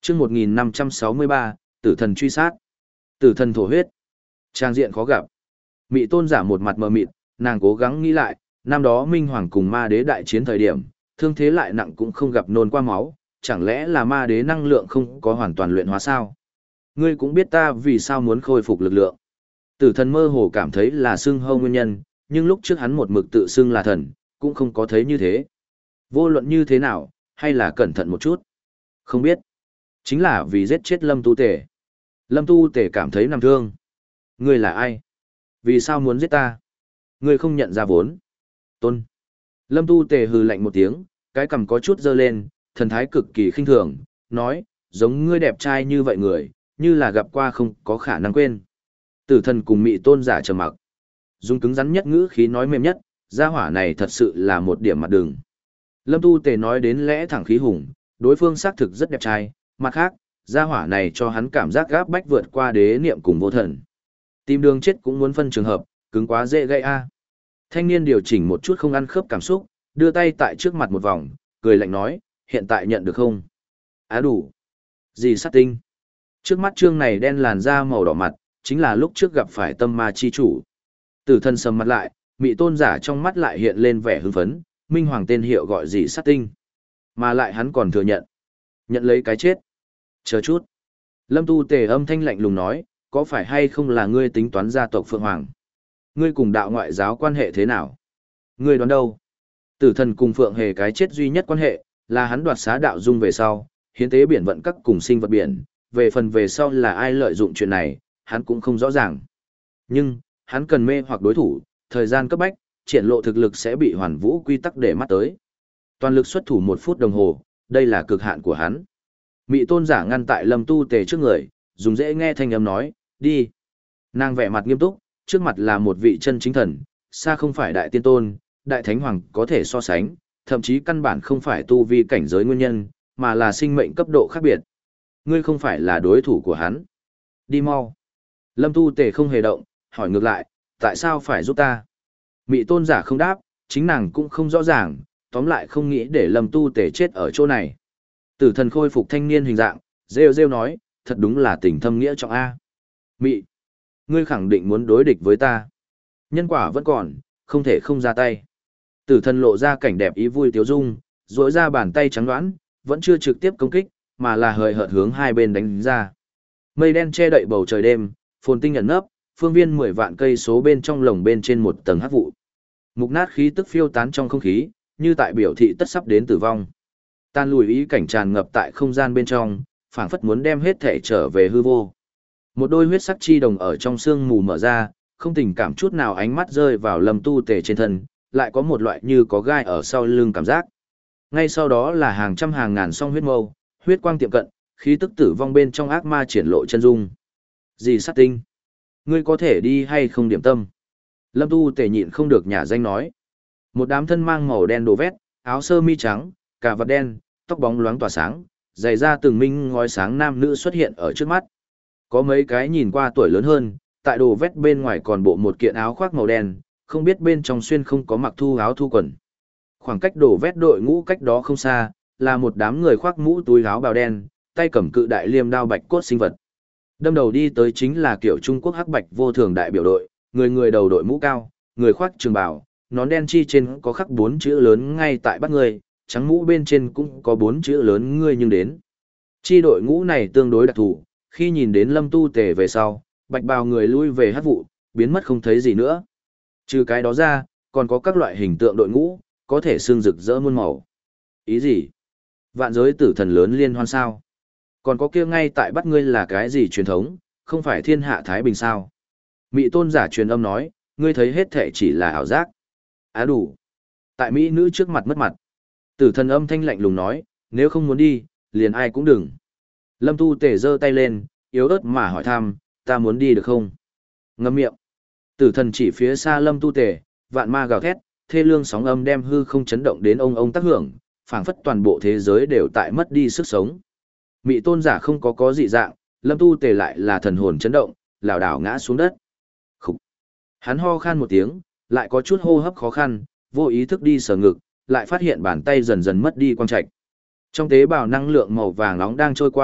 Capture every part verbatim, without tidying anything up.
chương một nghìn năm trăm sáu mươi ba, tử thần truy sát. Tử thần thổ huyết. Trang diện khó gặp. Mị tôn giả một mặt mờ mịt, nàng cố gắng nghĩ lại, năm đó Minh Hoàng cùng ma đế đại chiến thời điểm, thương thế lại nặng cũng không gặp nôn qua máu, chẳng lẽ là ma đế năng lượng không có hoàn toàn luyện hóa sao? Ngươi cũng biết ta vì sao muốn khôi phục lực lượng. Tử thần mơ hồ cảm thấy là xưng hô nguyên nhân, nhưng lúc trước hắn một mực tự xưng là thần, cũng không có thấy như thế. Vô luận như thế nào, hay là cẩn thận một chút? Không biết. Chính là vì giết chết Lâm Tu Tể. Lâm Tu Tể cảm thấy nằm thương. Ngươi là ai? Vì sao muốn giết ta? Ngươi không nhận ra vốn. Tôn. Lâm Tu Tể hừ lạnh một tiếng, cái cằm có chút dơ lên, thần thái cực kỳ khinh thường, nói, giống ngươi đẹp trai như vậy người, như là gặp qua không có khả năng quên. Tử thần cùng mị tôn giả trầm mặc. Dùng cứng rắn nhất ngữ khí nói mềm nhất, gia hỏa này thật sự là một điểm mặt đường. Lâm Tu Tề nói đến lẽ thẳng khí hùng, đối phương xác thực rất đẹp trai, mặt khác, gia hỏa này cho hắn cảm giác gáp bách vượt qua đế niệm cùng vô thần. Tìm đường chết cũng muốn phân trường hợp, cứng quá dễ gây a. Thanh niên điều chỉnh một chút không ăn khớp cảm xúc, đưa tay tại trước mặt một vòng, cười lạnh nói, hiện tại nhận được không? Á đủ. Gì sát tinh? Trước mắt trương này đen làn da màu đỏ mặt, chính là lúc trước gặp phải tâm ma chi chủ. Tử thân sầm mặt lại, mị tôn giả trong mắt lại hiện lên vẻ hưng phấn, Minh Hoàng tên hiệu gọi gì sát tinh. Mà lại hắn còn thừa nhận. Nhận lấy cái chết. Chờ chút. Lâm Tu Tề âm thanh lạnh lùng nói, có phải hay không là ngươi tính toán gia tộc Phượng Hoàng? Ngươi cùng đạo ngoại giáo quan hệ thế nào? Ngươi đoán đâu? Tử thần cùng Phượng Hề cái chết duy nhất quan hệ, là hắn đoạt xá đạo dung về sau, hiến tế biển vận các cùng sinh vật biển, về phần về sau là ai lợi dụng chuyện này, hắn cũng không rõ ràng. Nhưng, hắn cần mê hoặc đối thủ, thời gian cấp bách, triển lộ thực lực sẽ bị hoàn vũ quy tắc để mắt tới. Toàn lực xuất thủ một phút đồng hồ, đây là cực hạn của hắn. Mị tôn giả ngăn tại Lâm Tu Tề trước người, dùng dễ nghe thanh âm nói, đi. Nàng vẻ mặt nghiêm túc, trước mặt là một vị chân chính thần, xa không phải đại tiên tôn, đại thánh hoàng có thể so sánh, thậm chí căn bản không phải tu vi cảnh giới nguyên nhân, mà là sinh mệnh cấp độ khác biệt. Ngươi không phải là đối thủ của hắn. Đi mau. Lâm Tu Tề không hề động, hỏi ngược lại, tại sao phải giúp ta? Mị tôn giả không đáp, chính nàng cũng không rõ ràng, tóm lại không nghĩ để Lâm Tu Tề chết ở chỗ này. Tử thần khôi phục thanh niên hình dạng, rêu rêu nói, thật đúng là tình thâm nghĩa trọng A. Mị, ngươi khẳng định muốn đối địch với ta. Nhân quả vẫn còn, không thể không ra tay. Tử thần lộ ra cảnh đẹp ý vui tiếu dung, rỗi ra bàn tay trắng đoán, vẫn chưa trực tiếp công kích, mà là hời hợt hướng hai bên đánh ra. Mây đen che đậy bầu trời đêm, phồn tinh ẩn nấp, phương viên mười vạn cây số bên trong lồng bên trên một tầng hắc vụ. Mục nát khí tức phiêu tán trong không khí, như tại biểu thị tất sắp đến tử vong. Tan lùi ý cảnh tràn ngập tại không gian bên trong, phảng phất muốn đem hết thể trở về hư vô. Một đôi huyết sắc chi đồng ở trong sương mù mở ra, không tình cảm chút nào ánh mắt rơi vào Lâm Tu Tề trên thân, lại có một loại như có gai ở sau lưng cảm giác. Ngay sau đó là hàng trăm hàng ngàn song huyết mâu, huyết quang tiệm cận, khí tức tử vong bên trong ác ma triển lộ chân dung. Gì sát tinh? Ngươi có thể đi hay không điểm tâm? Lâm Tu Tề nhịn không được nhả danh nói. Một đám thân mang màu đen đồ vét, áo sơ mi trắng, cà vạt đen, tóc bóng loáng tỏa sáng, giày da từng minh ngói sáng nam nữ xuất hiện ở trước mắt. Có mấy cái nhìn qua tuổi lớn hơn, tại đồ vét bên ngoài còn bộ một kiện áo khoác màu đen, không biết bên trong xuyên không có mặc thu áo thu quần. Khoảng cách đồ vét đội ngũ cách đó không xa, là một đám người khoác mũ túi áo bào đen, tay cầm cự đại liêm đao bạch cốt sinh vật. Đâm đầu đi tới chính là kiểu Trung Quốc hắc bạch vô thường đại biểu đội, người người đầu đội mũ cao, người khoác trường bào, nón đen chi trên có khắc bốn chữ lớn ngay tại bắt người, trắng mũ bên trên cũng có bốn chữ lớn ngươi nhưng đến. Chi đội ngũ này tương đối đặc thù, khi nhìn đến Lâm Tu Tề về sau, bạch bào người lui về hắc vụ, biến mất không thấy gì nữa. Trừ cái đó ra, còn có các loại hình tượng đội ngũ, có thể xương rực rỡ muôn màu. Ý gì? Vạn giới tử thần lớn liên hoan sao? Còn có kia ngay tại bắt ngươi là cái gì truyền thống, không phải thiên hạ Thái Bình sao? Mị tôn giả truyền âm nói, ngươi thấy hết thể chỉ là ảo giác. Á đủ. Tại Mỹ nữ trước mặt mất mặt. Tử thần âm thanh lạnh lùng nói, nếu không muốn đi, liền ai cũng đừng. Lâm Tu Tề giơ tay lên, yếu ớt mà hỏi thăm, ta muốn đi được không? Ngậm miệng. Tử thần chỉ phía xa Lâm Tu Tề, vạn ma gào thét, thê lương sóng âm đem hư không chấn động đến ông ông tác hưởng, phảng phất toàn bộ thế giới đều tại mất đi sức sống. Mị tôn giả không có có dị dạng, Lâm Tu Tề lại là thần hồn chấn động, lảo đảo ngã xuống đất. Khục. Hắn ho khan một tiếng, lại có chút hô hấp khó khăn, vô ý thức đi sờ ngực, lại phát hiện bàn tay dần dần mất đi quang trạch. Trong tế bào năng lượng màu vàng nóng đang trôi qua,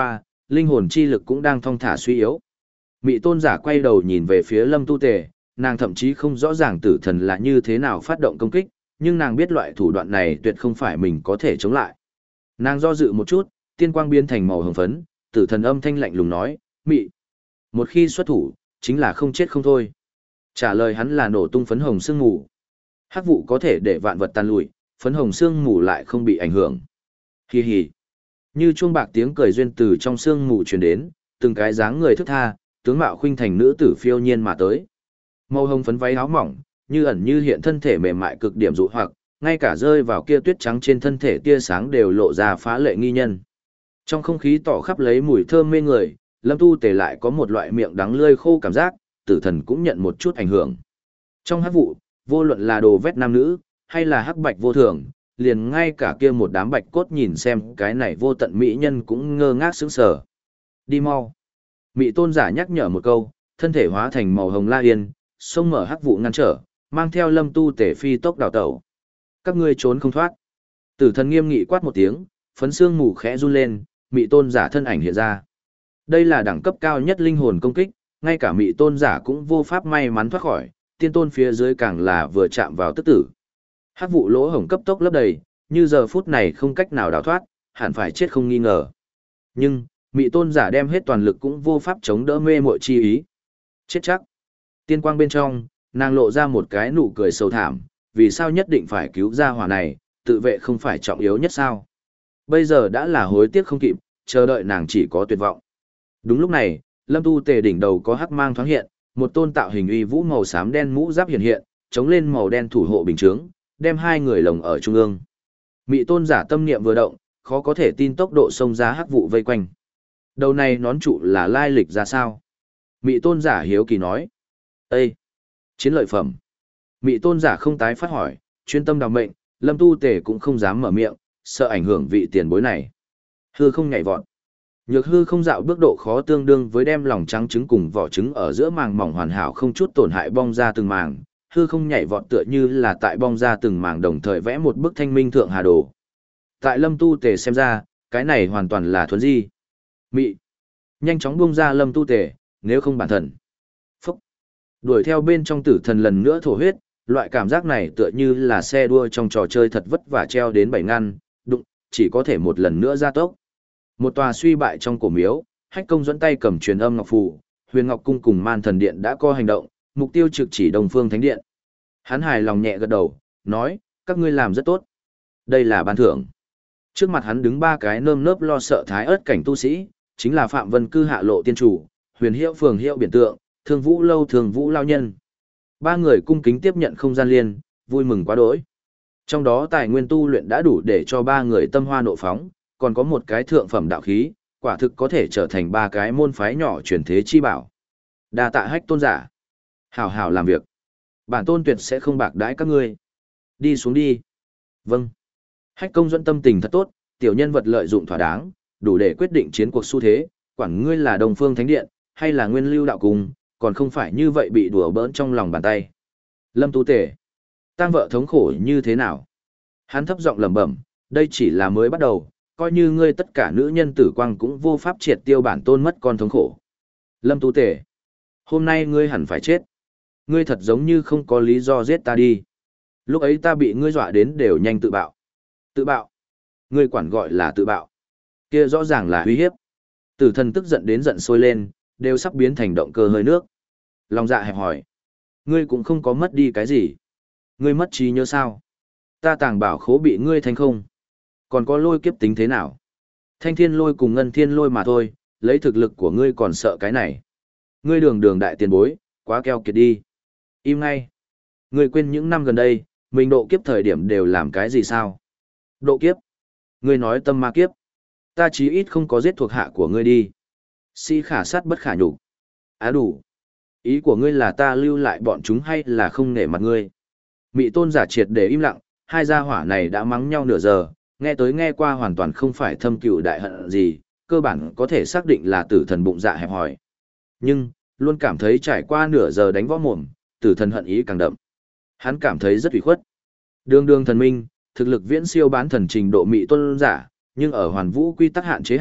linh hồn chi lực cũng đang thong thả suy yếu. Mị tôn giả quay đầu nhìn về phía Lâm Tu Tề, nàng thậm chí không rõ ràng tử thần là như thế nào phát động công kích, nhưng nàng biết loại thủ đoạn này tuyệt không phải mình có thể chống lại. Nàng do dự một chút, tiên quang biến thành màu hồng phấn, tử thần âm thanh lạnh lùng nói, Mị. Một khi xuất thủ, chính là không chết không thôi. Trả lời hắn là nổ tung phấn hồng sương mù. Hắc vụ có thể để vạn vật tan lùi, phấn hồng sương mù lại không bị ảnh hưởng. Hi hi. Như chuông bạc tiếng cười duyên từ trong sương mù truyền đến, từng cái dáng người thức tha, tướng mạo khuynh thành nữ tử phiêu nhiên mà tới. Màu hồng phấn váy áo mỏng, như ẩn như hiện thân thể mềm mại cực điểm dụ hoặc, ngay cả rơi vào kia tuyết trắng trên thân thể tia sáng đều lộ ra phá lệ nghi nhân. Trong không khí tỏ khắp lấy mùi thơm mê người, Lâm Tu Tề lại có một loại miệng đắng lưỡi khô cảm giác, tử thần cũng nhận một chút ảnh hưởng. Trong hắc vụ, vô luận là đồ vét nam nữ, hay là hắc bạch vô thường, liền ngay cả kia một đám bạch cốt nhìn xem cái này vô tận mỹ nhân cũng ngơ ngác sững sờ. Đi mau. Mị tôn giả nhắc nhở một câu, thân thể hóa thành màu hồng la yên, xông mở hắc vụ ngăn trở, mang theo Lâm Tu Tề phi tốc đào tẩu. Các ngươi trốn không thoát. Tử thần nghiêm nghị quát một tiếng, phấn xương mù khẽ run lên, mị tôn giả thân ảnh hiện ra. Đây là đẳng cấp cao nhất linh hồn công kích, ngay cả mị tôn giả cũng vô pháp may mắn thoát khỏi, tiên tôn phía dưới càng là vừa chạm vào tức tử. Hắc vụ lỗ hổng cấp tốc lấp đầy, như giờ phút này không cách nào đào thoát, hẳn phải chết không nghi ngờ. Nhưng, mị tôn giả đem hết toàn lực cũng vô pháp chống đỡ mê muội chi ý. Chết chắc. Tiên quang bên trong, nàng lộ ra một cái nụ cười sầu thảm, vì sao nhất định phải cứu ra hỏa này, tự vệ không phải trọng yếu nhất sao? Bây giờ đã là hối tiếc không kịp, chờ đợi nàng chỉ có tuyệt vọng. Đúng lúc này, Lâm Tu Tề đỉnh đầu có hắc mang thoáng hiện, một tôn tạo hình uy vũ màu xám đen mũ giáp hiện hiện, chống lên màu đen thủ hộ bình chướng, đem hai người lồng ở trung ương. Mị tôn giả tâm niệm vừa động, khó có thể tin tốc độ xông ra hắc vụ vây quanh. Đầu này nón trụ là lai lịch ra sao? Mị tôn giả hiếu kỳ nói. Ê! Chiến lợi phẩm. Mị tôn giả không tái phát hỏi, chuyên tâm đào mệnh, Lâm Tu Tề cũng không dám mở miệng, sợ ảnh hưởng vị tiền bối này. Hư không nhảy vọt. Nhược hư không dạo bước độ khó tương đương với đem lòng trắng trứng cùng vỏ trứng ở giữa màng mỏng hoàn hảo không chút tổn hại bong ra từng màng. Hư không nhảy vọt tựa như là tại bong ra từng màng đồng thời vẽ một bức thanh minh thượng hà đồ. Tại Lâm Tu Tề xem ra, cái này hoàn toàn là thuần di. Mị. Nhanh chóng buông ra Lâm Tu Tề, nếu không bản thần. Phúc. Đuổi theo bên trong tử thần lần nữa thổ huyết, loại cảm giác này tựa như là xe đua trong trò chơi thật vất vả treo đến bảy ngăn, đụng, chỉ có thể một lần nữa ra tốc. Một tòa suy bại trong cổ miếu, Hách Công dẫn tay cầm truyền âm ngọc phù, Huyền Ngọc cung cùng Man Thần Điện đã có hành động, mục tiêu trực chỉ Đông Phương Thánh Điện. Hắn hài lòng nhẹ gật đầu, nói, các ngươi làm rất tốt. Đây là ban thưởng. Trước mặt hắn đứng ba cái nơm nớp lo sợ thái ớt cảnh tu sĩ, chính là Phạm Vân Cư Hạ Lộ Tiên Chủ, Huyền Hiệu Phường Hiệu Biển Tượng, Thương Vũ Lâu Thường Vũ Lao Nhân. Ba người cung kính tiếp nhận không gian liên, vui mừng quá đỗi. Trong đó tài nguyên tu luyện đã đủ để cho ba người tâm hoa nộ phóng, còn có một cái thượng phẩm đạo khí, quả thực có thể trở thành ba cái môn phái nhỏ truyền thế chi bảo. Đa tạ Hách tôn giả. Hảo hảo làm việc. Bản tôn tuyệt sẽ không bạc đãi các ngươi. Đi xuống đi. Vâng. Hách Công dẫn tâm tình thật tốt, tiểu nhân vật lợi dụng thỏa đáng, đủ để quyết định chiến cuộc xu thế, quản ngươi là Đông Phương Thánh Điện, hay là Nguyên Lưu Đạo Cung, còn không phải như vậy bị đùa bỡn trong lòng bàn tay. Lâm Tu Tề. Tang vợ thống khổ như thế nào? Hắn thấp giọng lẩm bẩm, đây chỉ là mới bắt đầu, coi như ngươi tất cả nữ nhân tử quang cũng vô pháp triệt tiêu bản tôn mất con thống khổ. Lâm Tu Tề. Hôm nay ngươi hẳn phải chết. Ngươi thật giống như không có lý do giết ta đi. Lúc ấy ta bị ngươi dọa đến đều nhanh tự bạo. Tự bạo. Ngươi quản gọi là tự bạo. Kia rõ ràng là uy hiếp. Tử thần tức giận đến giận sôi lên, đều sắp biến thành động cơ hơi nước. Lòng dạ hẹp hỏi. Ngươi cũng không có mất đi cái gì. Ngươi mất trí nhớ sao? Ta tàng bảo khố bị ngươi thành không. Còn có lôi kiếp tính thế nào? Thanh thiên lôi cùng ngân thiên lôi mà thôi, lấy thực lực của ngươi còn sợ cái này. Ngươi đường đường đại tiền bối, quá keo kiệt đi. Im ngay. Ngươi quên những năm gần đây, mình độ kiếp thời điểm đều làm cái gì sao? Độ kiếp. Ngươi nói tâm ma kiếp. Ta chí ít không có giết thuộc hạ của ngươi đi. Si khả sát bất khả nhục. Á đủ. Ý của ngươi là ta lưu lại bọn chúng hay là không nể mặt ngươi? Mị tôn giả triệt để im lặng, hai gia hỏa này đã mắng nhau nửa giờ, nghe tới nghe qua hoàn toàn không phải thâm cừu đại hận gì, cơ bản có thể xác định là tử thần bụng dạ hẹp hòi. Nhưng, luôn cảm thấy trải qua nửa giờ đánh võ mồm, tử thần hận ý càng đậm. Hắn cảm thấy rất ủy khuất. Đường đường thần minh, thực lực viễn siêu bán thần trình độ mị tôn giả, nhưng ở hoàn vũ quy tắc hạn chế hạ,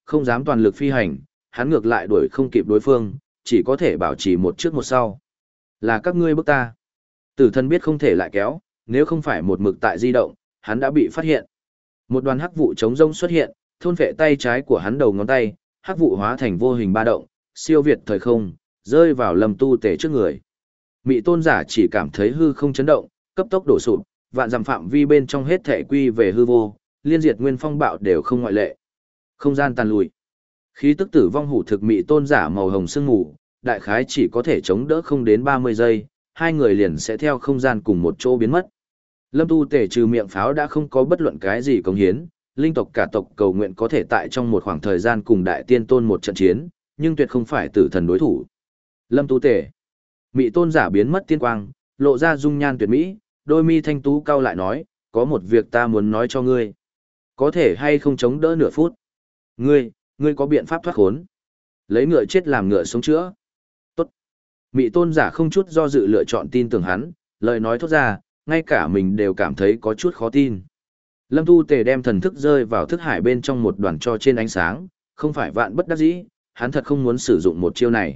không dám toàn lực phi hành, hắn ngược lại đuổi không kịp đối phương, chỉ có thể bảo trì một trước một sau. Là các ngươi bức ta. Tử thần biết không thể lại kéo, nếu không phải một mực tại di động, hắn đã bị phát hiện. Một đoàn hắc vụ chống rông xuất hiện, thôn vệ tay trái của hắn đầu ngón tay, hắc vụ hóa thành vô hình ba động, siêu việt thời không, rơi vào Lâm Tu Tể trước người. Mị tôn giả chỉ cảm thấy hư không chấn động, cấp tốc đổ sụp, vạn dặm phạm vi bên trong hết thể quy về hư vô, liên diệt nguyên phong bạo đều không ngoại lệ. Không gian tàn lùi. Khí tức tử vong hủ thực mị tôn giả màu hồng sương mù, đại khái chỉ có thể chống đỡ không đến ba mươi giây, hai người liền sẽ theo không gian cùng một chỗ biến mất. Lâm Tu Tể trừ miệng pháo đã không có bất luận cái gì cống hiến, linh tộc cả tộc cầu nguyện có thể tại trong một khoảng thời gian cùng đại tiên tôn một trận chiến, nhưng tuyệt không phải tử thần đối thủ. Lâm Tu Tể. Mị tôn giả biến mất tiên quang, lộ ra dung nhan tuyệt mỹ, đôi mi thanh tú cau lại nói, có một việc ta muốn nói cho ngươi. Có thể hay không chống đỡ nửa phút? Ngươi, ngươi có biện pháp thoát khốn? Lấy ngựa chết làm ngựa sống chữa. Tốt. Mị tôn giả không chút do dự lựa chọn tin tưởng hắn, lời nói thốt ra, ngay cả mình đều cảm thấy có chút khó tin. Lâm Tu Tề đem thần thức rơi vào thức hải bên trong một đoàn cho trên ánh sáng, không phải vạn bất đắc dĩ, hắn thật không muốn sử dụng một chiêu này.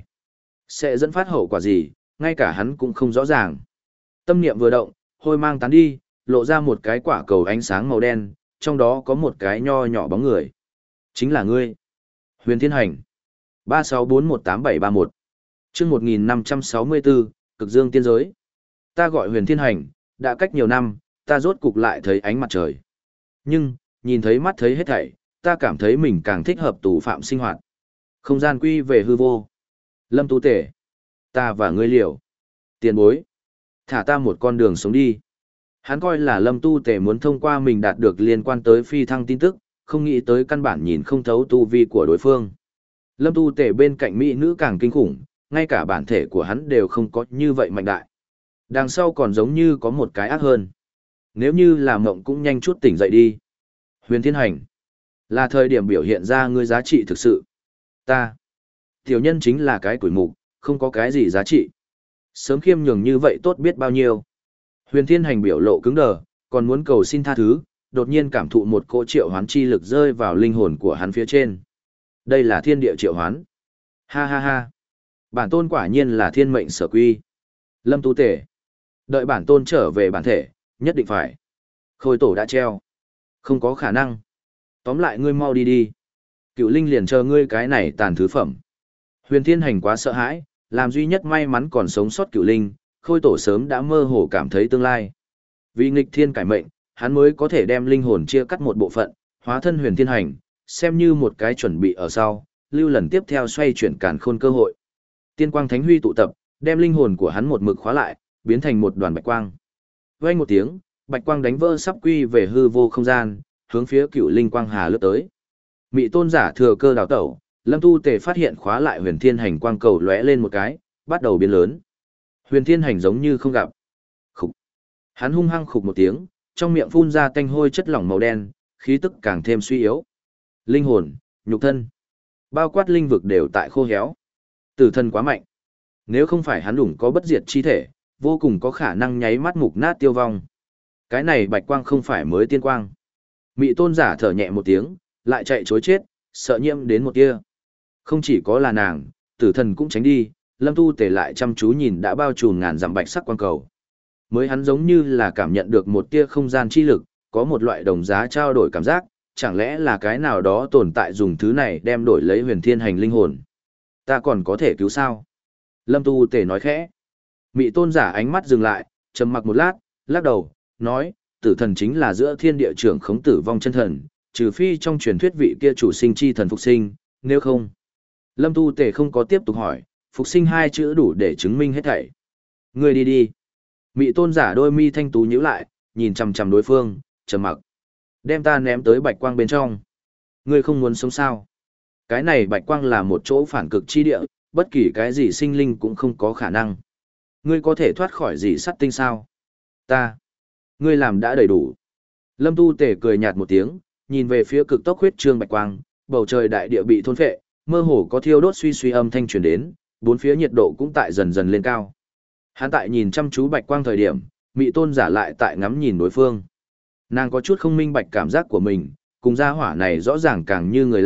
Sẽ dẫn phát hậu quả gì, ngay cả hắn cũng không rõ ràng. Tâm niệm vừa động, hôi mang tán đi, lộ ra một cái quả cầu ánh sáng màu đen, trong đó có một cái nho nhỏ bóng người. Chính là ngươi. Huyền Thiên Hành. ba sáu bốn một tám bảy ba mốt. Chương một nghìn năm trăm sáu mươi bốn, Cực Dương Tiên Giới. Ta gọi Huyền Thiên Hành, đã cách nhiều năm, ta rốt cục lại thấy ánh mặt trời. Nhưng, nhìn thấy mắt thấy hết thảy, ta cảm thấy mình càng thích hợp tù phạm sinh hoạt. Không gian quy về hư vô. Lâm Tu Tể. Ta và ngươi liều. Tiền bối. Thả ta một con đường sống đi. Hắn coi là Lâm Tu Tể muốn thông qua mình đạt được liên quan tới phi thăng tin tức, không nghĩ tới căn bản nhìn không thấu tu vi của đối phương. Lâm Tu Tể bên cạnh mỹ nữ càng kinh khủng, ngay cả bản thể của hắn đều không có như vậy mạnh đại. Đằng sau còn giống như có một cái ác hơn. Nếu như là mộng cũng nhanh chút tỉnh dậy đi. Huyền Thiên Hành. Là thời điểm biểu hiện ra ngươi giá trị thực sự. Ta. Tiểu nhân chính là cái tuổi mục, không có cái gì giá trị. Sớm khiêm nhường như vậy tốt biết bao nhiêu. Huyền Thiên Hành biểu lộ cứng đờ, còn muốn cầu xin tha thứ, đột nhiên cảm thụ một cỗ triệu hoán chi lực rơi vào linh hồn của hắn phía trên. Đây là thiên địa triệu hoán. Ha ha ha. Bản tôn quả nhiên là thiên mệnh sở quy. Lâm Tu Tể. Đợi bản tôn trở về bản thể, nhất định phải. Khôi tổ đã treo. Không có khả năng. Tóm lại ngươi mau đi đi. Cựu linh liền chờ ngươi cái này tàn thứ phẩm. Huyền Thiên Hành quá sợ hãi, làm duy nhất may mắn còn sống sót cựu linh, khôi tổ sớm đã mơ hồ cảm thấy tương lai. Vì nghịch thiên cải mệnh, hắn mới có thể đem linh hồn chia cắt một bộ phận, hóa thân Huyền Thiên Hành, xem như một cái chuẩn bị ở sau, lưu lần tiếp theo xoay chuyển càn khôn cơ hội. Tiên quang thánh huy tụ tập, đem linh hồn của hắn một mực khóa lại, biến thành một đoàn bạch quang. Vang một tiếng, bạch quang đánh vỡ sắp quy về hư vô không gian, hướng phía cựu linh quang hà lướt tới. Mị tôn giả thừa cơ đào tẩu, Lâm Tu Tề phát hiện khóa lại Huyền Thiên Hành quang cầu lóe lên một cái, bắt đầu biến lớn. Huyền Thiên Hành giống như không gặp. Khục. Hắn hung hăng khục một tiếng, trong miệng phun ra tanh hôi chất lỏng màu đen, khí tức càng thêm suy yếu. Linh hồn, nhục thân, bao quát linh vực đều tại khô héo. Tử thần quá mạnh. Nếu không phải hắn đủng có bất diệt chi thể, vô cùng có khả năng nháy mắt mục nát tiêu vong. Cái này bạch quang không phải mới tiên quang. Mị tôn giả thở nhẹ một tiếng, lại chạy chối chết, sợ nhiễm đến một tia. Không chỉ có là nàng, tử thần cũng tránh đi, Lâm Tu Tể lại chăm chú nhìn đã bao trùm ngàn dặm bạch sắc quang cầu. Mới hắn giống như là cảm nhận được một tia không gian chi lực, có một loại đồng giá trao đổi cảm giác, chẳng lẽ là cái nào đó tồn tại dùng thứ này đem đổi lấy Huyền Thiên Hành linh hồn. Ta còn có thể cứu sao? Lâm Tu Tể nói khẽ. Mị tôn giả ánh mắt dừng lại, trầm mặc một lát, lắc đầu, nói, tử thần chính là giữa thiên địa trưởng khống tử vong chân thần, trừ phi trong truyền thuyết vị kia chủ sinh chi thần phục sinh, nếu không. Lâm Tu Tể không có tiếp tục hỏi, phục sinh hai chữ đủ để chứng minh hết thảy. Ngươi đi đi. Mị tôn giả đôi mi thanh tú nhíu lại, nhìn chằm chằm đối phương, trầm mặc. Đem ta ném tới bạch quang bên trong. Ngươi không muốn sống sao? Cái này bạch quang là một chỗ phản cực chi địa, bất kỳ cái gì sinh linh cũng không có khả năng. Ngươi có thể thoát khỏi gì sắt tinh sao? Ta. Ngươi làm đã đầy đủ. Lâm Tu Tể cười nhạt một tiếng, nhìn về phía cực tốc huyết trương bạch quang, bầu trời đại địa bị thôn phệ, mơ hồ có thiêu đốt suy suy âm thanh truyền đến, bốn phía nhiệt độ cũng tại dần dần lên cao. Hắn tại nhìn chăm chú bạch quang thời điểm, Mị tôn giả lại tại ngắm nhìn đối phương. Nàng có chút không minh bạch cảm giác của mình, cùng gia hỏa này rõ ràng càng như người lạ,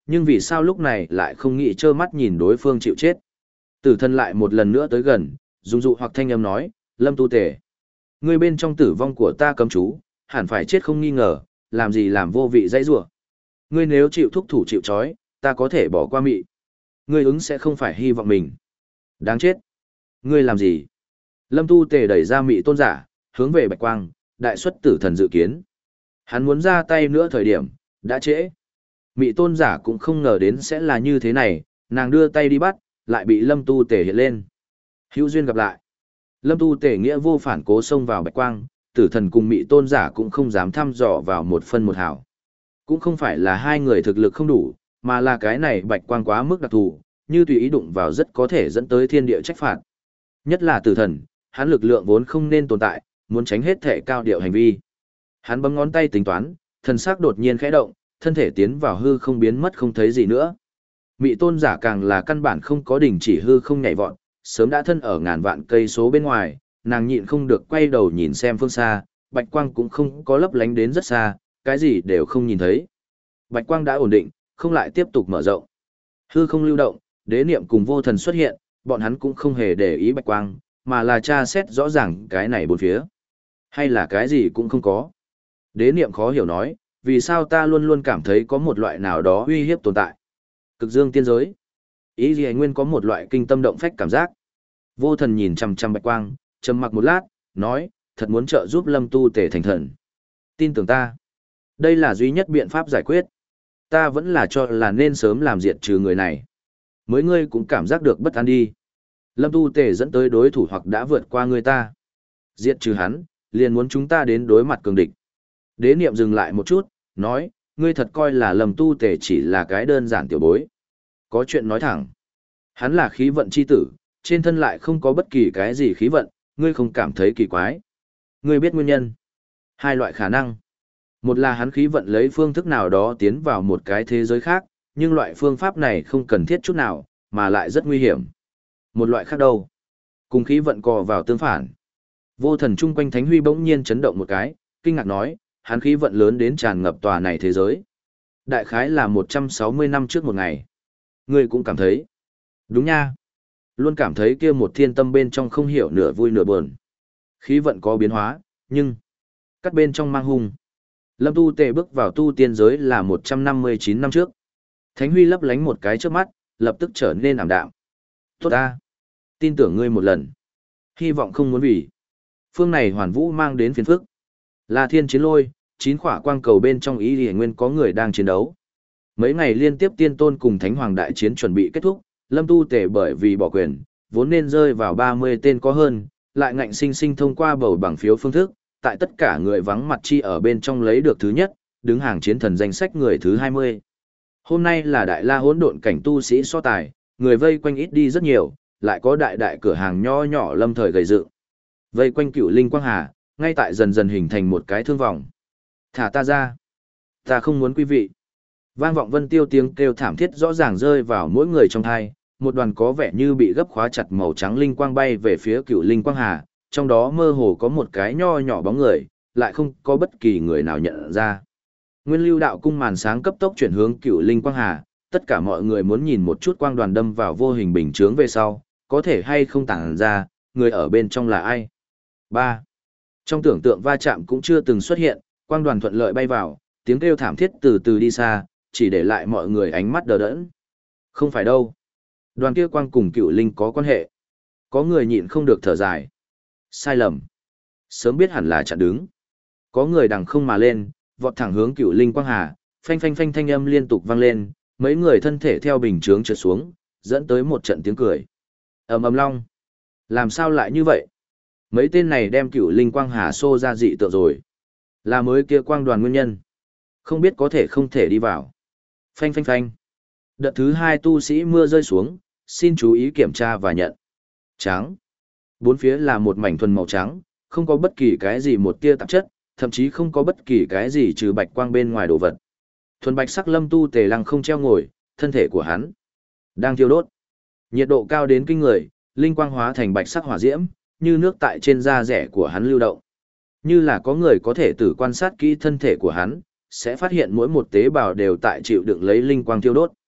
Nhưng vì sao lúc này lại không nghĩ trơ mắt nhìn đối phương chịu chết? Tử thần lại một lần nữa tới gần, dùng dụ hoặc thanh âm nói, Lâm Tu Tề. Ngươi bên trong tử vong của ta cấm chú, hẳn phải chết không nghi ngờ, làm gì làm vô vị dãy rủa. Ngươi nếu chịu thúc thủ chịu trói, ta có thể bỏ qua mị. Ngươi ứng sẽ không phải hy vọng mình. Đáng chết. Ngươi làm gì? Lâm Tu Tề đẩy ra mị tôn giả, hướng về Bạch Quang, đại xuất tử thần dự kiến. Hắn muốn ra tay nữa thời điểm, đã trễ. Mị tôn giả cũng không ngờ đến sẽ là như thế này, nàng đưa tay đi bắt, lại bị Lâm Tu Tề hiện lên. Hữu duyên gặp lại. Lâm Tu Tề nghĩa vô phản cố xông vào Bạch Quang, tử thần cùng mị tôn giả cũng không dám thăm dò vào một phân một hảo. Cũng không phải là hai người thực lực không đủ, mà là cái này Bạch Quang quá mức đặc thù, như tùy ý đụng vào rất có thể dẫn tới thiên địa trách phạt. Nhất là tử thần, hắn lực lượng vốn không nên tồn tại, muốn tránh hết thể cao điệu hành vi. Hắn bấm ngón tay tính toán, thần sắc đột nhiên khẽ động, thân thể tiến vào hư không biến mất không thấy gì nữa. Mị tôn giả càng là căn bản không có đình chỉ hư không nhảy vọt, sớm đã thân ở ngàn vạn cây số bên ngoài, nàng nhịn không được quay đầu nhìn xem phương xa, bạch quang cũng không có lấp lánh đến rất xa, cái gì đều không nhìn thấy. Bạch quang đã ổn định, không lại tiếp tục mở rộng. Hư không lưu động, đế niệm cùng vô thần xuất hiện, bọn hắn cũng không hề để ý bạch quang, mà là tra xét rõ ràng cái này bốn phía. Hay là cái gì cũng không có. Đế niệm khó hiểu nói, vì sao ta luôn luôn cảm thấy có một loại nào đó uy hiếp tồn tại. Cực dương tiên giới. Ý gì nguyên có một loại kinh tâm động phách cảm giác. Vô thần nhìn chằm chằm bạch quang, trầm mặc một lát, nói, thật muốn trợ giúp Lâm Tu Tề thành thần. Tin tưởng ta. Đây là duy nhất biện pháp giải quyết. Ta vẫn là cho là nên sớm làm diệt trừ người này. Mới ngươi cũng cảm giác được bất an đi. Lâm Tu Tề dẫn tới đối thủ hoặc đã vượt qua người ta. Diệt trừ hắn, liền muốn chúng ta đến đối mặt cường địch. Đế niệm dừng lại một chút, nói, ngươi thật coi là Lâm Tu Tề chỉ là cái đơn giản tiểu bối. Có chuyện nói thẳng. Hắn là khí vận chi tử, trên thân lại không có bất kỳ cái gì khí vận, ngươi không cảm thấy kỳ quái. Ngươi biết nguyên nhân. Hai loại khả năng. Một là hắn khí vận lấy phương thức nào đó tiến vào một cái thế giới khác, nhưng loại phương pháp này không cần thiết chút nào, mà lại rất nguy hiểm. Một loại khác đâu? Cùng khí vận cò vào tương phản. Vô thần chung quanh Thánh Huy bỗng nhiên chấn động một cái, kinh ngạc nói, hắn khí vận lớn đến tràn ngập tòa này thế giới. Đại khái là một trăm sáu mươi năm trước một ngày. Ngươi cũng cảm thấy. Đúng nha. Luôn cảm thấy kia một thiên tâm bên trong không hiểu nửa vui nửa buồn. Khí vận có biến hóa, nhưng cắt bên trong mang hung. Lâm Tu Tề bước vào tu tiên giới là một trăm năm mươi chín năm trước. Thánh Huy lấp lánh một cái trước mắt, lập tức trở nên ảm đạm. Tốt ta. Tin tưởng ngươi một lần. Hy vọng không muốn vì. Phương này hoàn vũ mang đến phiền phức. Là thiên chiến lôi, chín khỏa quang cầu bên trong ý địa nguyên có người đang chiến đấu. Mấy ngày liên tiếp tiên tôn cùng thánh hoàng đại chiến chuẩn bị kết thúc, Lâm Tu Tề bởi vì bỏ quyền, vốn nên rơi vào ba mươi tên có hơn, lại ngạnh sinh sinh thông qua bầu bằng phiếu phương thức, tại tất cả người vắng mặt chi ở bên trong lấy được thứ nhất, đứng hàng chiến thần danh sách người thứ hai mươi. Hôm nay là đại la hỗn độn cảnh tu sĩ so tài, người vây quanh ít đi rất nhiều, lại có đại đại cửa hàng nho nhỏ lâm thời gầy dựng. Vây quanh Cửu Linh Quang Hà, ngay tại dần dần hình thành một cái thương vòng. Thả ta ra. Ta không muốn quý vị. Vang vọng vân tiêu tiếng kêu thảm thiết rõ ràng rơi vào mỗi người trong thai, một đoàn có vẻ như bị gấp khóa chặt màu trắng linh quang bay về phía Cửu Linh Quang Hà, trong đó mơ hồ có một cái nho nhỏ bóng người, lại không có bất kỳ người nào nhận ra. Nguyên lưu đạo cung màn sáng cấp tốc chuyển hướng Cửu Linh Quang Hà, tất cả mọi người muốn nhìn một chút quang đoàn đâm vào vô hình bình chướng về sau, có thể hay không tản ra, người ở bên trong là ai. ba. Trong tưởng tượng va chạm cũng chưa từng xuất hiện, quang đoàn thuận lợi bay vào, tiếng kêu thảm thiết từ từ đi xa, chỉ để lại mọi người ánh mắt đờ đẫn. Không phải đâu. Đoàn kia quang cùng Cửu Linh có quan hệ. Có người nhịn không được thở dài. Sai lầm. Sớm biết hẳn là chặn đứng. Có người đằng không mà lên, vọt thẳng hướng Cửu Linh Quang Hà, phanh phanh phanh thanh âm liên tục vang lên, mấy người thân thể theo bình chướng trượt xuống, dẫn tới một trận tiếng cười. Ầm ầm long. Làm sao lại như vậy? Mấy tên này đem Cửu Linh Quang Hà xô ra dị tượng rồi. Là mới kia quang đoàn nguyên nhân. Không biết có thể không thể đi vào. Phanh phanh phanh. Đợt thứ hai tu sĩ mưa rơi xuống, xin chú ý kiểm tra và nhận. Trắng. Bốn phía là một mảnh thuần màu trắng, không có bất kỳ cái gì một tia tạp chất, thậm chí không có bất kỳ cái gì trừ bạch quang bên ngoài đồ vật. Thuần bạch sắc Lâm Tu Tề lăng không treo ngồi, thân thể của hắn đang thiêu đốt. Nhiệt độ cao đến kinh người, linh quang hóa thành bạch sắc hỏa diễm, như nước tại trên da rẻ của hắn lưu động. Như là có người có thể tử quan sát kỹ thân thể của hắn, sẽ phát hiện mỗi một tế bào đều tại chịu đựng lấy linh quang thiêu đốt.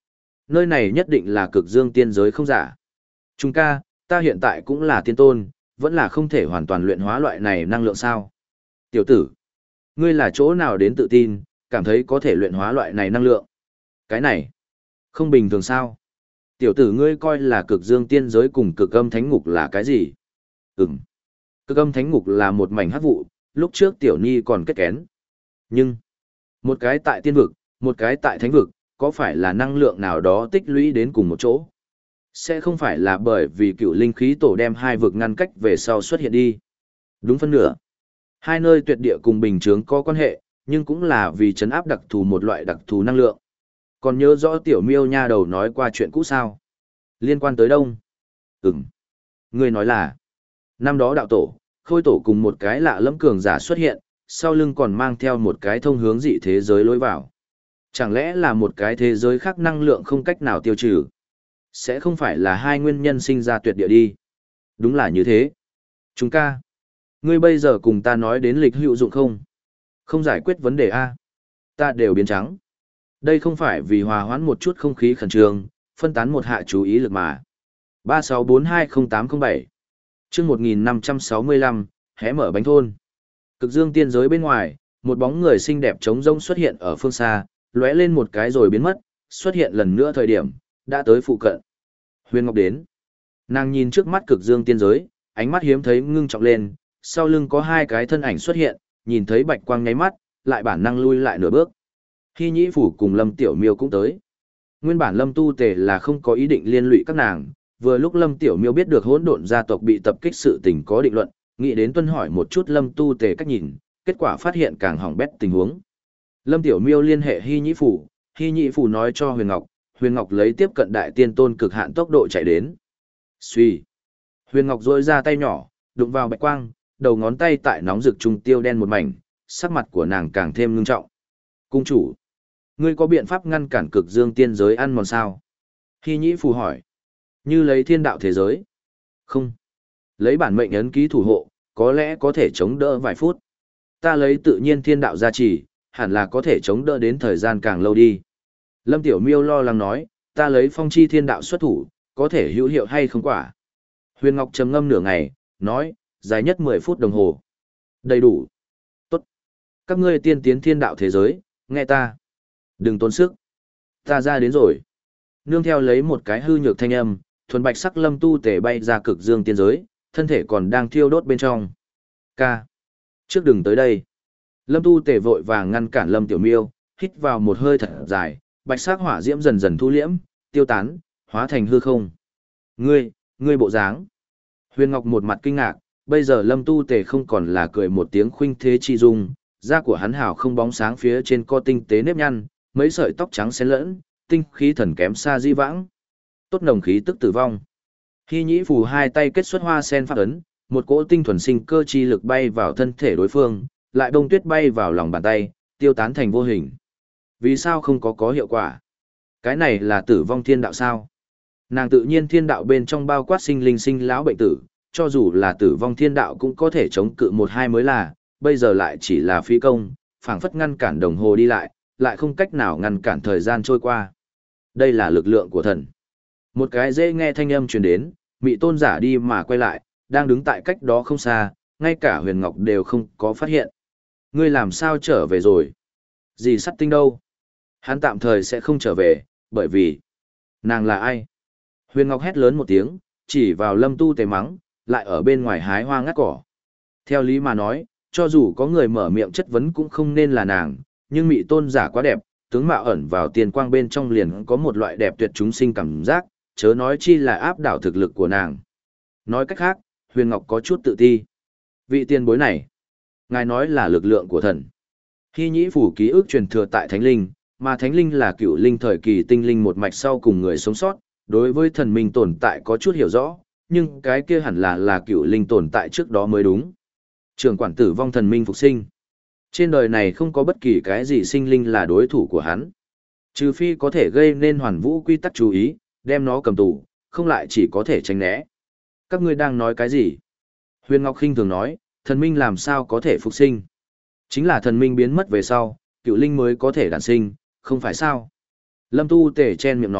Nơi này nhất định là cực dương tiên giới không giả. Trung ca, ta hiện tại cũng là tiên tôn, vẫn là không thể hoàn toàn luyện hóa loại này năng lượng sao. Tiểu tử, ngươi là chỗ nào đến tự tin, cảm thấy có thể luyện hóa loại này năng lượng? Cái này, không bình thường sao? Tiểu tử ngươi coi là cực dương tiên giới cùng cực âm thánh ngục là cái gì? Ừm. Cực âm thánh ngục là một mảnh hắc vụ, lúc trước tiểu nhi còn kết kén. Nhưng, một cái tại tiên vực, một cái tại thánh vực, có phải là năng lượng nào đó tích lũy đến cùng một chỗ? Sẽ không phải là bởi vì cựu linh khí tổ đem hai vực ngăn cách về sau xuất hiện đi. Đúng phân nửa. Hai nơi tuyệt địa cùng bình chướng có quan hệ, nhưng cũng là vì chấn áp đặc thù một loại đặc thù năng lượng. Còn nhớ rõ tiểu miêu nha đầu nói qua chuyện cũ sao? Liên quan tới đông? Ừm. Người nói là, năm đó đạo tổ, khôi tổ cùng một cái lạ lẫm cường giả xuất hiện, sau lưng còn mang theo một cái thông hướng dị thế giới lối vào. Chẳng lẽ là một cái thế giới khác năng lượng không cách nào tiêu trừ? Sẽ không phải là hai nguyên nhân sinh ra tuyệt địa đi. Đúng là như thế. Chúng ca. Ngươi bây giờ cùng ta nói đến lịch hữu dụng không? Không giải quyết vấn đề A. Ta đều biến trắng. Đây không phải vì hòa hoãn một chút không khí khẩn trương, phân tán một hạ chú ý lực mà. ba sáu bốn hai không tám không bảy chương một nghìn năm trăm sáu mươi lăm, hé mở bánh thôn. Cực dương tiên giới bên ngoài, một bóng người xinh đẹp trống rông xuất hiện ở phương xa, lóe lên một cái rồi biến mất, xuất hiện lần nữa thời điểm, đã tới phụ cận. Huyền Ngọc đến. Nàng nhìn trước mắt cực dương tiên giới, ánh mắt hiếm thấy ngưng trọng lên, sau lưng có hai cái thân ảnh xuất hiện, nhìn thấy bạch quang nháy mắt, lại bản năng lui lại nửa bước. Hy Nhĩ Phủ cùng Lâm Tiểu Miêu cũng tới. Nguyên bản Lâm Tu Tề là không có ý định liên lụy các nàng, vừa lúc Lâm Tiểu Miêu biết được hỗn độn gia tộc bị tập kích sự tình có định luận, nghĩ đến tuân hỏi một chút Lâm Tu Tề cách nhìn, kết quả phát hiện càng hỏng bét tình huống. Lâm Tiểu Miêu liên hệ Hy Nhĩ Phủ, Hy Nhĩ Phủ nói cho Huyền Ngọc, Huyền Ngọc lấy tiếp cận đại tiên tôn cực hạn tốc độ chạy đến. Xuy. Huyền Ngọc rỗi ra tay nhỏ, đụng vào bạch quang, đầu ngón tay tại nóng rực trung tiêu đen một mảnh, sắc mặt của nàng càng thêm ngưng trọng. Cung chủ, ngươi có biện pháp ngăn cản cực dương tiên giới ăn mòn sao? Hy Nhĩ Phù hỏi. Như lấy thiên đạo thế giới? Không. Lấy bản mệnh ấn ký thủ hộ, có lẽ có thể chống đỡ vài phút. Ta lấy tự nhiên thiên đạo gia trì, hẳn là có thể chống đỡ đến thời gian càng lâu đi. Lâm Tiểu Miêu lo lắng nói, ta lấy phong chi thiên đạo xuất thủ, có thể hữu hiệu hay không quả. Huyền Ngọc trầm ngâm nửa ngày, nói, dài nhất mười phút đồng hồ. Đầy đủ. Tốt. Các ngươi tiên tiến thiên đạo thế giới, nghe ta. Đừng tốn sức. Ta ra đến rồi. Nương theo lấy một cái hư nhược thanh âm, thuần bạch sắc Lâm Tu Tề bay ra cực dương tiên giới, thân thể còn đang thiêu đốt bên trong. Ca. Trước đừng tới đây. Lâm Tu Tề vội vàng ngăn cản Lâm Tiểu Miêu, hít vào một hơi thật dài, bạch sắc hỏa diễm dần dần thu liễm, tiêu tán, hóa thành hư không. Ngươi, ngươi bộ dáng. Huyền Ngọc một mặt kinh ngạc, bây giờ Lâm Tu Tề không còn là cười một tiếng khuynh thế chi dung, da của hắn hào không bóng sáng phía trên co tinh tế nếp nhăn, mấy sợi tóc trắng xen lẫn, tinh khí thần kém xa di vãng. Tốt nồng khí tức tử vong. Hy Nhĩ Phù hai tay kết xuất hoa sen pháp ấn, một cỗ tinh thuần sinh cơ chi lực bay vào thân thể đối phương, lại bông tuyết bay vào lòng bàn tay, tiêu tán thành vô hình. Vì sao không có có hiệu quả? Cái này là tử vong thiên đạo sao? Nàng tự nhiên thiên đạo bên trong bao quát sinh linh sinh lão bệnh tử, cho dù là tử vong thiên đạo cũng có thể chống cự một hai mới là, bây giờ lại chỉ là phí công, phảng phất ngăn cản đồng hồ đi lại, lại không cách nào ngăn cản thời gian trôi qua. Đây là lực lượng của thần. Một cái dễ nghe thanh âm truyền đến, Mị Tôn giả đi mà quay lại, đang đứng tại cách đó không xa, ngay cả Huyền Ngọc đều không có phát hiện. Ngươi làm sao trở về rồi? Dì sắt tinh đâu? Hắn tạm thời sẽ không trở về, bởi vì... Nàng là ai? Huyền Ngọc hét lớn một tiếng, chỉ vào Lâm Tu Tề mắng, lại ở bên ngoài hái hoa ngắt cỏ. Theo lý mà nói, cho dù có người mở miệng chất vấn cũng không nên là nàng, nhưng Mị Tôn giả quá đẹp, tướng mạo ẩn vào tiền quang bên trong liền có một loại đẹp tuyệt chúng sinh cảm giác, chớ nói chi là áp đảo thực lực của nàng. Nói cách khác, Huyền Ngọc có chút tự ti. Vị tiền bối này, ngài nói là lực lượng của thần. Hy Nhĩ Phủ ký ức truyền thừa tại Thánh Linh, mà Thánh Linh là cựu linh thời kỳ tinh linh một mạch sau cùng người sống sót, đối với thần minh tồn tại có chút hiểu rõ, nhưng cái kia hẳn là là cựu linh tồn tại trước đó mới đúng. Trường quản tử vong thần minh phục sinh. Trên đời này không có bất kỳ cái gì sinh linh là đối thủ của hắn. Trừ phi có thể gây nên hoàn vũ quy tắc chú ý, đem nó cầm tù, không lại chỉ có thể tránh né. Các ngươi đang nói cái gì? Huyền Ngọc khinh thường nói, thần minh làm sao có thể phục sinh? Chính là thần minh biến mất về sau, cựu linh mới có thể đản sinh, không phải sao? Lâm Tu Tề chen miệng nói,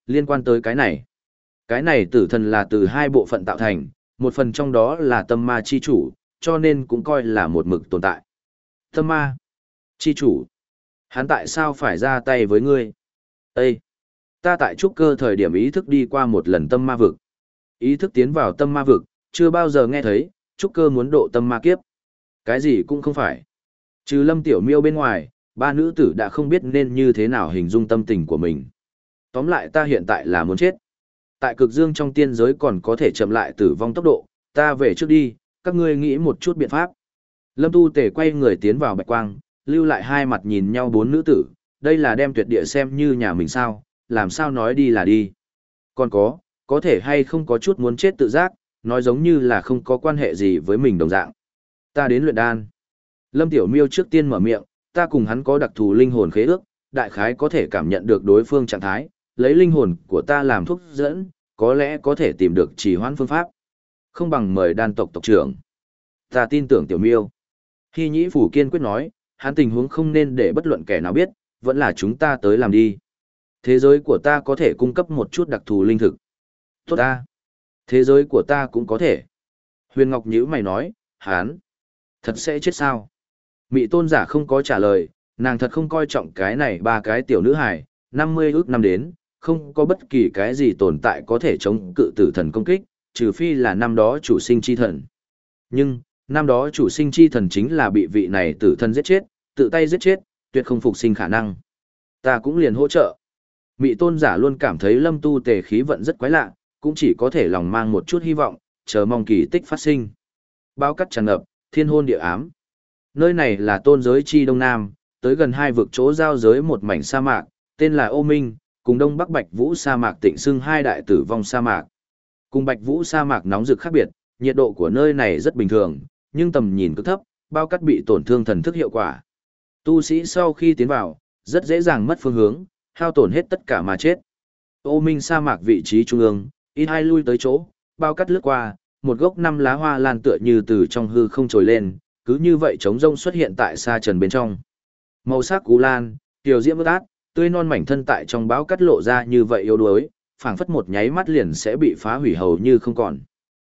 liên quan tới cái này. Cái này tử thần là từ hai bộ phận tạo thành, một phần trong đó là tâm ma chi chủ, cho nên cũng coi là một mực tồn tại. Tâm ma chi chủ, hắn tại sao phải ra tay với ngươi? Ê! Ta tại trúc cơ thời điểm ý thức đi qua một lần tâm ma vực. Ý thức tiến vào tâm ma vực, chưa bao giờ nghe thấy, trúc cơ muốn độ tâm ma kiếp. Cái gì cũng không phải. Trừ Lâm Tiểu Miêu bên ngoài, ba nữ tử đã không biết nên như thế nào hình dung tâm tình của mình. Tóm lại ta hiện tại là muốn chết. Tại cực dương trong tiên giới còn có thể chậm lại tử vong tốc độ, ta về trước đi, các ngươi nghĩ một chút biện pháp. Lâm Tu Tề quay người tiến vào bạch quang, lưu lại hai mặt nhìn nhau bốn nữ tử, đây là đem tuyệt địa xem như nhà mình sao, làm sao nói đi là đi. Còn có, có thể hay không có chút muốn chết tự giác, nói giống như là không có quan hệ gì với mình đồng dạng. Ta đến luyện đan. Lâm Tiểu Miêu trước tiên mở miệng, ta cùng hắn có đặc thù linh hồn khế ước, đại khái có thể cảm nhận được đối phương trạng thái, lấy linh hồn của ta làm thuốc dẫn, có lẽ có thể tìm được trì hoãn phương pháp. Không bằng mời đan tộc tộc trưởng. Ta tin tưởng Tiểu Miêu. Hy Nhĩ Phủ kiên quyết nói, hắn tình huống không nên để bất luận kẻ nào biết, vẫn là chúng ta tới làm đi. Thế giới của ta có thể cung cấp một chút đặc thù linh thực. Tốt ta. Thế giới của ta cũng có thể. Huyền Ngọc nhíu mày nói, hắn thật sẽ chết sao? Mị tôn giả không có trả lời, nàng thật không coi trọng cái này ba cái tiểu nữ hài, năm mươi ước năm đến, không có bất kỳ cái gì tồn tại có thể chống cự tử thần công kích, trừ phi là năm đó chủ sinh chi thần. Nhưng, năm đó chủ sinh chi thần chính là bị vị này tử thần giết chết, tự tay giết chết, tuyệt không phục sinh khả năng. Ta cũng liền hỗ trợ. Mị tôn giả luôn cảm thấy Lâm Tu Tề khí vận rất quái lạ, cũng chỉ có thể lòng mang một chút hy vọng, chờ mong kỳ tích phát sinh. Bao cắt tràn ngập, thiên hôn địa ám. Nơi này là tôn giới chi đông nam, tới gần hai vực chỗ giao giới một mảnh sa mạc, tên là Ô Minh, cùng đông bắc Bạch Vũ sa mạc tịnh xưng hai đại tử vong sa mạc. Cùng Bạch Vũ sa mạc nóng rực khác biệt, nhiệt độ của nơi này rất bình thường, nhưng tầm nhìn cực thấp, bao cắt bị tổn thương thần thức hiệu quả. Tu sĩ sau khi tiến vào, rất dễ dàng mất phương hướng, hao tổn hết tất cả mà chết. Ô Minh sa mạc vị trí trung ương, ít hai lui tới chỗ, bao cắt lướt qua, một gốc năm lá hoa lan tựa như từ trong hư không trồi lên, cứ như vậy trống rông xuất hiện tại sa trần bên trong. Màu sắc cú lan, tiểu diễm ướt át, tươi non mảnh thân tại trong báo cắt lộ ra như vậy yếu đuối, phảng phất một nháy mắt liền sẽ bị phá hủy hầu như không còn.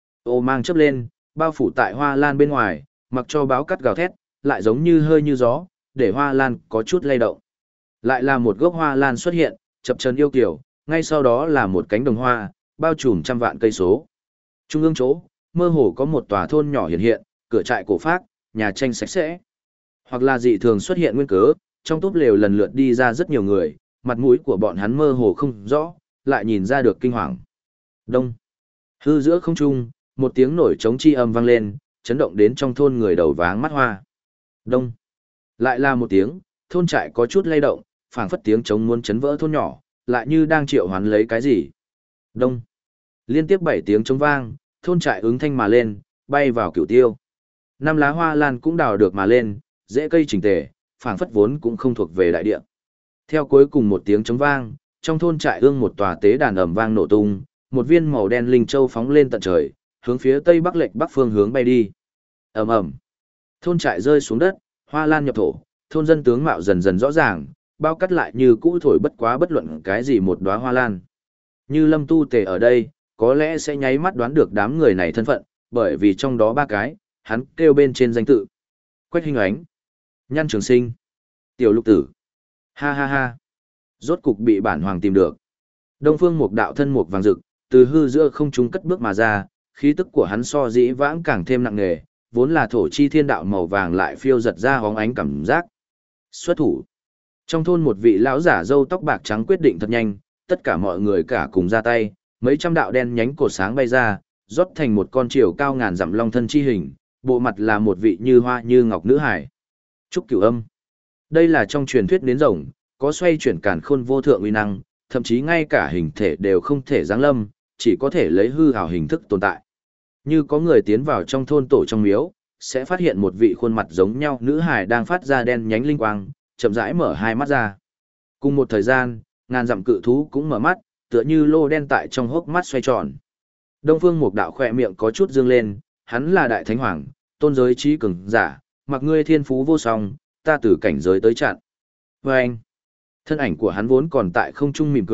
Ô mang chớp lên, bao phủ tại hoa lan bên ngoài, mặc cho báo cắt gào thét, lại giống như hơi như gió, để hoa lan có chút lay động. Lại là một gốc hoa lan xuất hiện, chập chờn yêu kiều, ngay sau đó là một cánh đồng hoa, bao trùm trăm vạn cây số. Trung ương chỗ, mơ hồ có một tòa thôn nhỏ hiện hiện, cửa trại cổ phác, nhà tranh sạch sẽ. Hoặc là dị thường xuất hiện nguyên cớ, trong túp lều lần lượt đi ra rất nhiều người, mặt mũi của bọn hắn mơ hồ không rõ, lại nhìn ra được kinh hoàng. Đông. Hư giữa không trung, một tiếng nổi trống chi âm vang lên, chấn động đến trong thôn người đầu váng mắt hoa. Đông. Lại là một tiếng, thôn trại có chút lay động, phảng phất tiếng trống muốn chấn vỡ thôn nhỏ, lại như đang triệu hoán lấy cái gì. Đông. Liên tiếp bảy tiếng trống vang, thôn trại ứng thanh mà lên, bay vào cửu tiêu. Năm lá hoa lan cũng đào được mà lên, rễ cây chỉnh tề, phảng phất vốn cũng không thuộc về đại địa. Theo cuối cùng một tiếng trống vang, trong thôn trại ương một tòa tế đàn ầm vang nổ tung, một viên màu đen linh châu phóng lên tận trời, hướng phía tây bắc lệch bắc phương hướng bay đi. Ầm ầm. Thôn trại rơi xuống đất, hoa lan nhập thổ, thôn dân tướng mạo dần dần rõ ràng, bao cắt lại như cũ thổi bất quá bất luận cái gì một đóa hoa lan. Như Lâm Tu Tề ở đây, có lẽ sẽ nháy mắt đoán được đám người này thân phận, bởi vì trong đó ba cái, hắn kêu bên trên danh tự. Quách Hinh Ánh, Nhan Trường Sinh, Tiểu Lục Tử. Ha ha ha. Rốt cục bị bản hoàng tìm được. Đông Phương Mục Đạo thân mục vàng rực, từ hư giữa không trung cất bước mà ra, khí tức của hắn so dĩ vãng càng thêm nặng nề, vốn là thổ chi thiên đạo màu vàng lại phiêu giật ra hóng ánh cảm giác. Xuất thủ. Trong thôn một vị lão giả râu tóc bạc trắng quyết định thật nhanh, tất cả mọi người cả cùng ra tay, mấy trăm đạo đen nhánh cột sáng bay ra, rót thành một con chiều cao ngàn dặm long thân chi hình, bộ mặt là một vị như hoa như ngọc nữ hải. Trúc Cửu Âm. Đây là trong truyền thuyết nến rồng, có xoay chuyển càn khôn vô thượng uy năng, thậm chí ngay cả hình thể đều không thể giáng lâm, chỉ có thể lấy hư ảo hình thức tồn tại. Như có người tiến vào trong thôn tổ trong miếu, sẽ phát hiện một vị khuôn mặt giống nhau nữ hài đang phát ra đen nhánh linh quang, chậm rãi mở hai mắt ra. Cùng một thời gian, ngàn dặm cự thú cũng mở mắt, tựa như lô đen tại trong hốc mắt xoay tròn. Đông Phương Mục Đạo khỏe miệng có chút dương lên, hắn là đại thánh hoàng, tôn giới trí cường giả, mặc ngươi thiên phú vô song, ta từ cảnh giới tới chặn. Và anh, thân ảnh của hắn vốn còn tại không trung mỉm cười,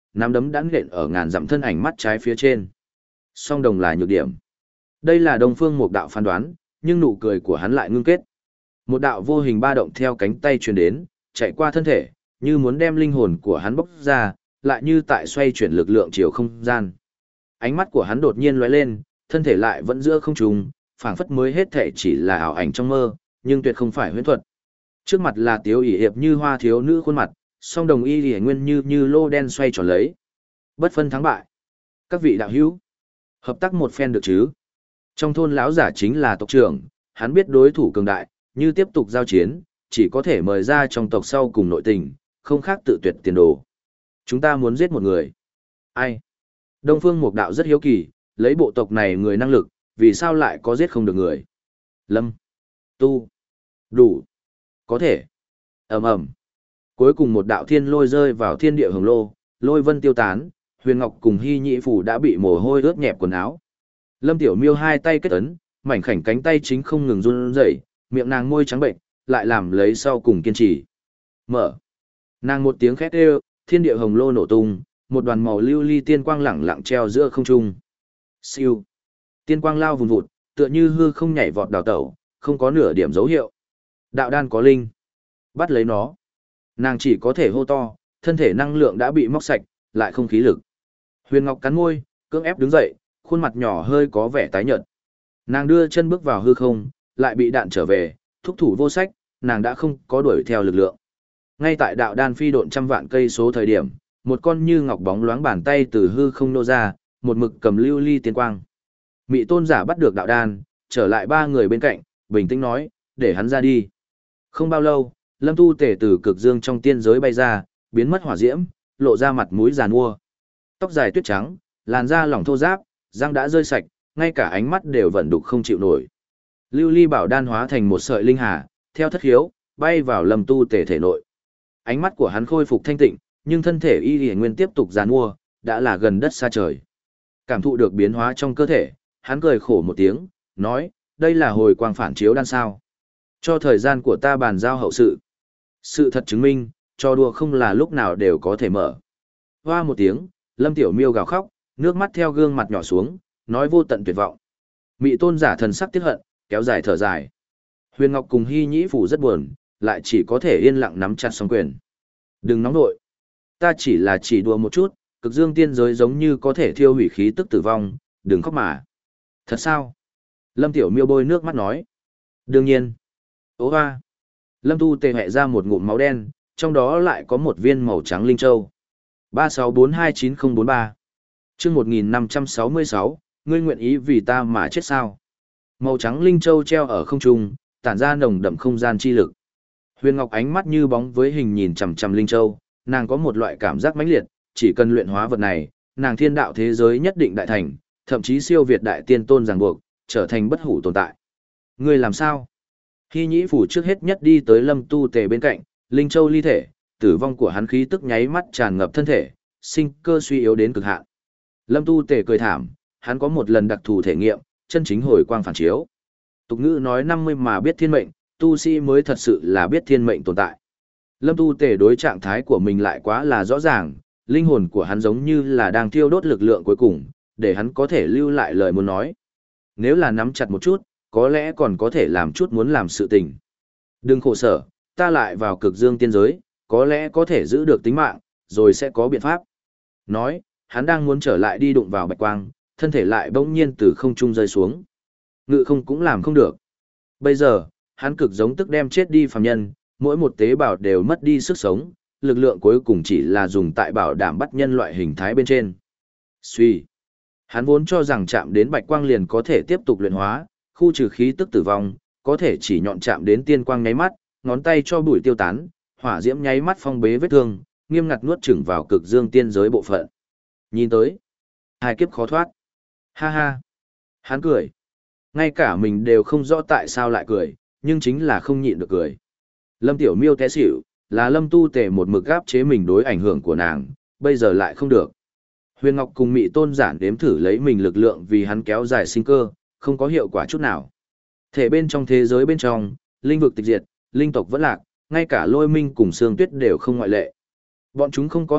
nắm đấm đã nện ở ngàn dặm thân ảnh mắt trái phía trên. Song đồng là nhược điểm. Đây là Đông Phương Mục Đạo phán đoán, nhưng nụ cười của hắn lại ngưng kết. Một đạo vô hình ba động theo cánh tay truyền đến, chạy qua thân thể, như muốn đem linh hồn của hắn bóc ra, lại như tại xoay chuyển lực lượng chiều không gian. Ánh mắt của hắn đột nhiên lóe lên, thân thể lại vẫn giữa không trung, phảng phất mới hết thể chỉ là ảo ảnh trong mơ, nhưng tuyệt không phải huyễn thuật. Trước mặt là Tiếu ỷ hiệp như hoa thiếu nữ khuôn mặt, song đồng y liễu nguyên như như lô đen xoay tròn lấy. Bất phân thắng bại. Các vị đạo hữu, hợp tác một phen được chứ? Trong thôn lão giả chính là tộc trưởng, hắn biết đối thủ cường đại, như tiếp tục giao chiến, chỉ có thể mời ra trong tộc sau cùng nội tình, không khác tự tuyệt tiền đồ. Chúng ta muốn giết một người. Ai? Đông Phương Mục Đạo rất hiếu kỳ, lấy bộ tộc này người năng lực, vì sao lại có giết không được người? Lâm. Tu. Đủ. Có thể. Ầm ầm. Cuối cùng một đạo thiên lôi rơi vào thiên địa hồng lô, lôi vân tiêu tán, Huyền Ngọc cùng Hy Nhĩ Phủ đã bị mồ hôi ướt nhẹp quần áo. Lâm Tiểu Miêu hai tay kết ấn, mảnh khảnh cánh tay chính không ngừng run rẩy, miệng nàng môi trắng bệnh, lại làm lấy sau cùng kiên trì. Mở. Nàng một tiếng khét kêu, thiên địa hồng lô nổ tung, một đoàn màu lưu ly tiên quang lẳng lặng treo giữa không trung. Siêu. Tiên quang lao vùn vụt, tựa như hư không nhảy vọt đào tẩu, không có nửa điểm dấu hiệu. Đạo đan có linh. Bắt lấy nó. Nàng chỉ có thể hô to, thân thể năng lượng đã bị móc sạch, lại không khí lực. Huyền Ngọc cắn môi, cưỡng ép đứng dậy, khuôn mặt nhỏ hơi có vẻ tái nhợt. Nàng đưa chân bước vào hư không, lại bị đạn trở về, thúc thủ vô sách, nàng đã không có đuổi theo lực lượng. Ngay tại đạo đan phi độn trăm vạn cây số thời điểm, một con như ngọc bóng loáng bàn tay từ hư không nô ra, một mực cầm lưu ly tiên quang. Mị tôn giả bắt được đạo đan, trở lại ba người bên cạnh, bình tĩnh nói, để hắn ra đi. Không bao lâu, Lâm Tu Tể từ cực dương trong tiên giới bay ra, biến mất hỏa diễm, lộ ra mặt mũi giàn mua. Tóc dài tuyết trắng, làn da lỏng thô ráp, răng đã rơi sạch, ngay cả ánh mắt đều vẫn đục không chịu nổi. Lưu ly bảo đan hóa thành một sợi linh hà, theo thất hiếu, bay vào Lâm Tu Tể thể nội. Ánh mắt của hắn khôi phục thanh tịnh, nhưng thân thể y liễu nguyên tiếp tục giàn mua, đã là gần đất xa trời. Cảm thụ được biến hóa trong cơ thể, hắn cười khổ một tiếng, nói, đây là hồi quang phản chiếu đan sao. Cho thời gian của ta bàn giao hậu sự. Sự thật chứng minh, trò đùa không là lúc nào đều có thể mở. Hoa một tiếng, Lâm Tiểu Miêu gào khóc, nước mắt theo gương mặt nhỏ xuống, nói vô tận tuyệt vọng. Mị tôn giả thần sắc tiếc hận, kéo dài thở dài. Huyền Ngọc cùng Hy Nhĩ Phủ rất buồn, lại chỉ có thể yên lặng nắm chặt song quyền. Đừng nóng nội. Ta chỉ là chỉ đùa một chút, cực dương tiên giới giống như có thể thiêu hủy khí tức tử vong, đừng khóc mà. Thật sao? Lâm Tiểu Miêu bôi nước mắt nói. Đương nhiên. Ô hoa. Lâm Tu Tề hẹ ra một ngụm máu đen, trong đó lại có một viên màu trắng linh châu. ba sáu bốn hai chín không bốn ba. Chương một nghìn năm trăm sáu mươi sáu, ngươi nguyện ý vì ta mà chết sao? Màu trắng linh châu treo ở không trung, tản ra nồng đậm không gian chi lực. Huyền Ngọc ánh mắt như bóng với hình nhìn chằm chằm linh châu, nàng có một loại cảm giác mãnh liệt, chỉ cần luyện hóa vật này, nàng thiên đạo thế giới nhất định đại thành, thậm chí siêu việt đại tiên tôn ràng buộc, trở thành bất hủ tồn tại. Ngươi làm sao? Hy Nhĩ Phủ trước hết nhất đi tới Lâm Tu Tề bên cạnh, linh châu ly thể, tử vong của hắn khí tức nháy mắt tràn ngập thân thể, sinh cơ suy yếu đến cực hạn. Lâm Tu Tề cười thảm, hắn có một lần đặc thù thể nghiệm, chân chính hồi quang phản chiếu. Tục ngữ nói năm mươi mà biết thiên mệnh, tu sĩ mới thật sự là biết thiên mệnh tồn tại. Lâm Tu Tề đối trạng thái của mình lại quá là rõ ràng, linh hồn của hắn giống như là đang thiêu đốt lực lượng cuối cùng, để hắn có thể lưu lại lời muốn nói. Nếu là nắm chặt một chút, có lẽ còn có thể làm chút muốn làm sự tình. Đừng khổ sở, ta lại vào cực dương tiên giới, có lẽ có thể giữ được tính mạng, rồi sẽ có biện pháp. Nói, hắn đang muốn trở lại đi đụng vào bạch quang, thân thể lại bỗng nhiên từ không trung rơi xuống. Ngự không cũng làm không được. Bây giờ, hắn cực giống tức đem chết đi phàm nhân, mỗi một tế bào đều mất đi sức sống, lực lượng cuối cùng chỉ là dùng tại bảo đảm bắt nhân loại hình thái bên trên. Suy. Hắn vốn cho rằng chạm đến bạch quang liền có thể tiếp tục luyện hóa, khu trừ khí tức tử vong, có thể chỉ nhọn chạm đến tiên quang nháy mắt, ngón tay cho bụi tiêu tán, hỏa diễm nháy mắt phong bế vết thương, nghiêm ngặt nuốt chửng vào cực dương tiên giới bộ phận. Nhìn tới, hai kiếp khó thoát. Ha ha. Hắn cười. Ngay cả mình đều không rõ tại sao lại cười, nhưng chính là không nhịn được cười. Lâm Tiểu Miêu té xỉu, là Lâm Tu Tề một mực áp chế mình đối ảnh hưởng của nàng, bây giờ lại không được. Huyền Ngọc cùng Mị Tôn giản đếm thử lấy mình lực lượng vì hắn kéo dài sinh cơ, không có hiệu quả chút nào. Thể bên trong thế giới bên trong, linh vực tịch diệt, linh tộc vẫn lạc, ngay cả Lôi Minh cùng Sương Tuyết đều không ngoại lệ. Bọn chúng không có hận,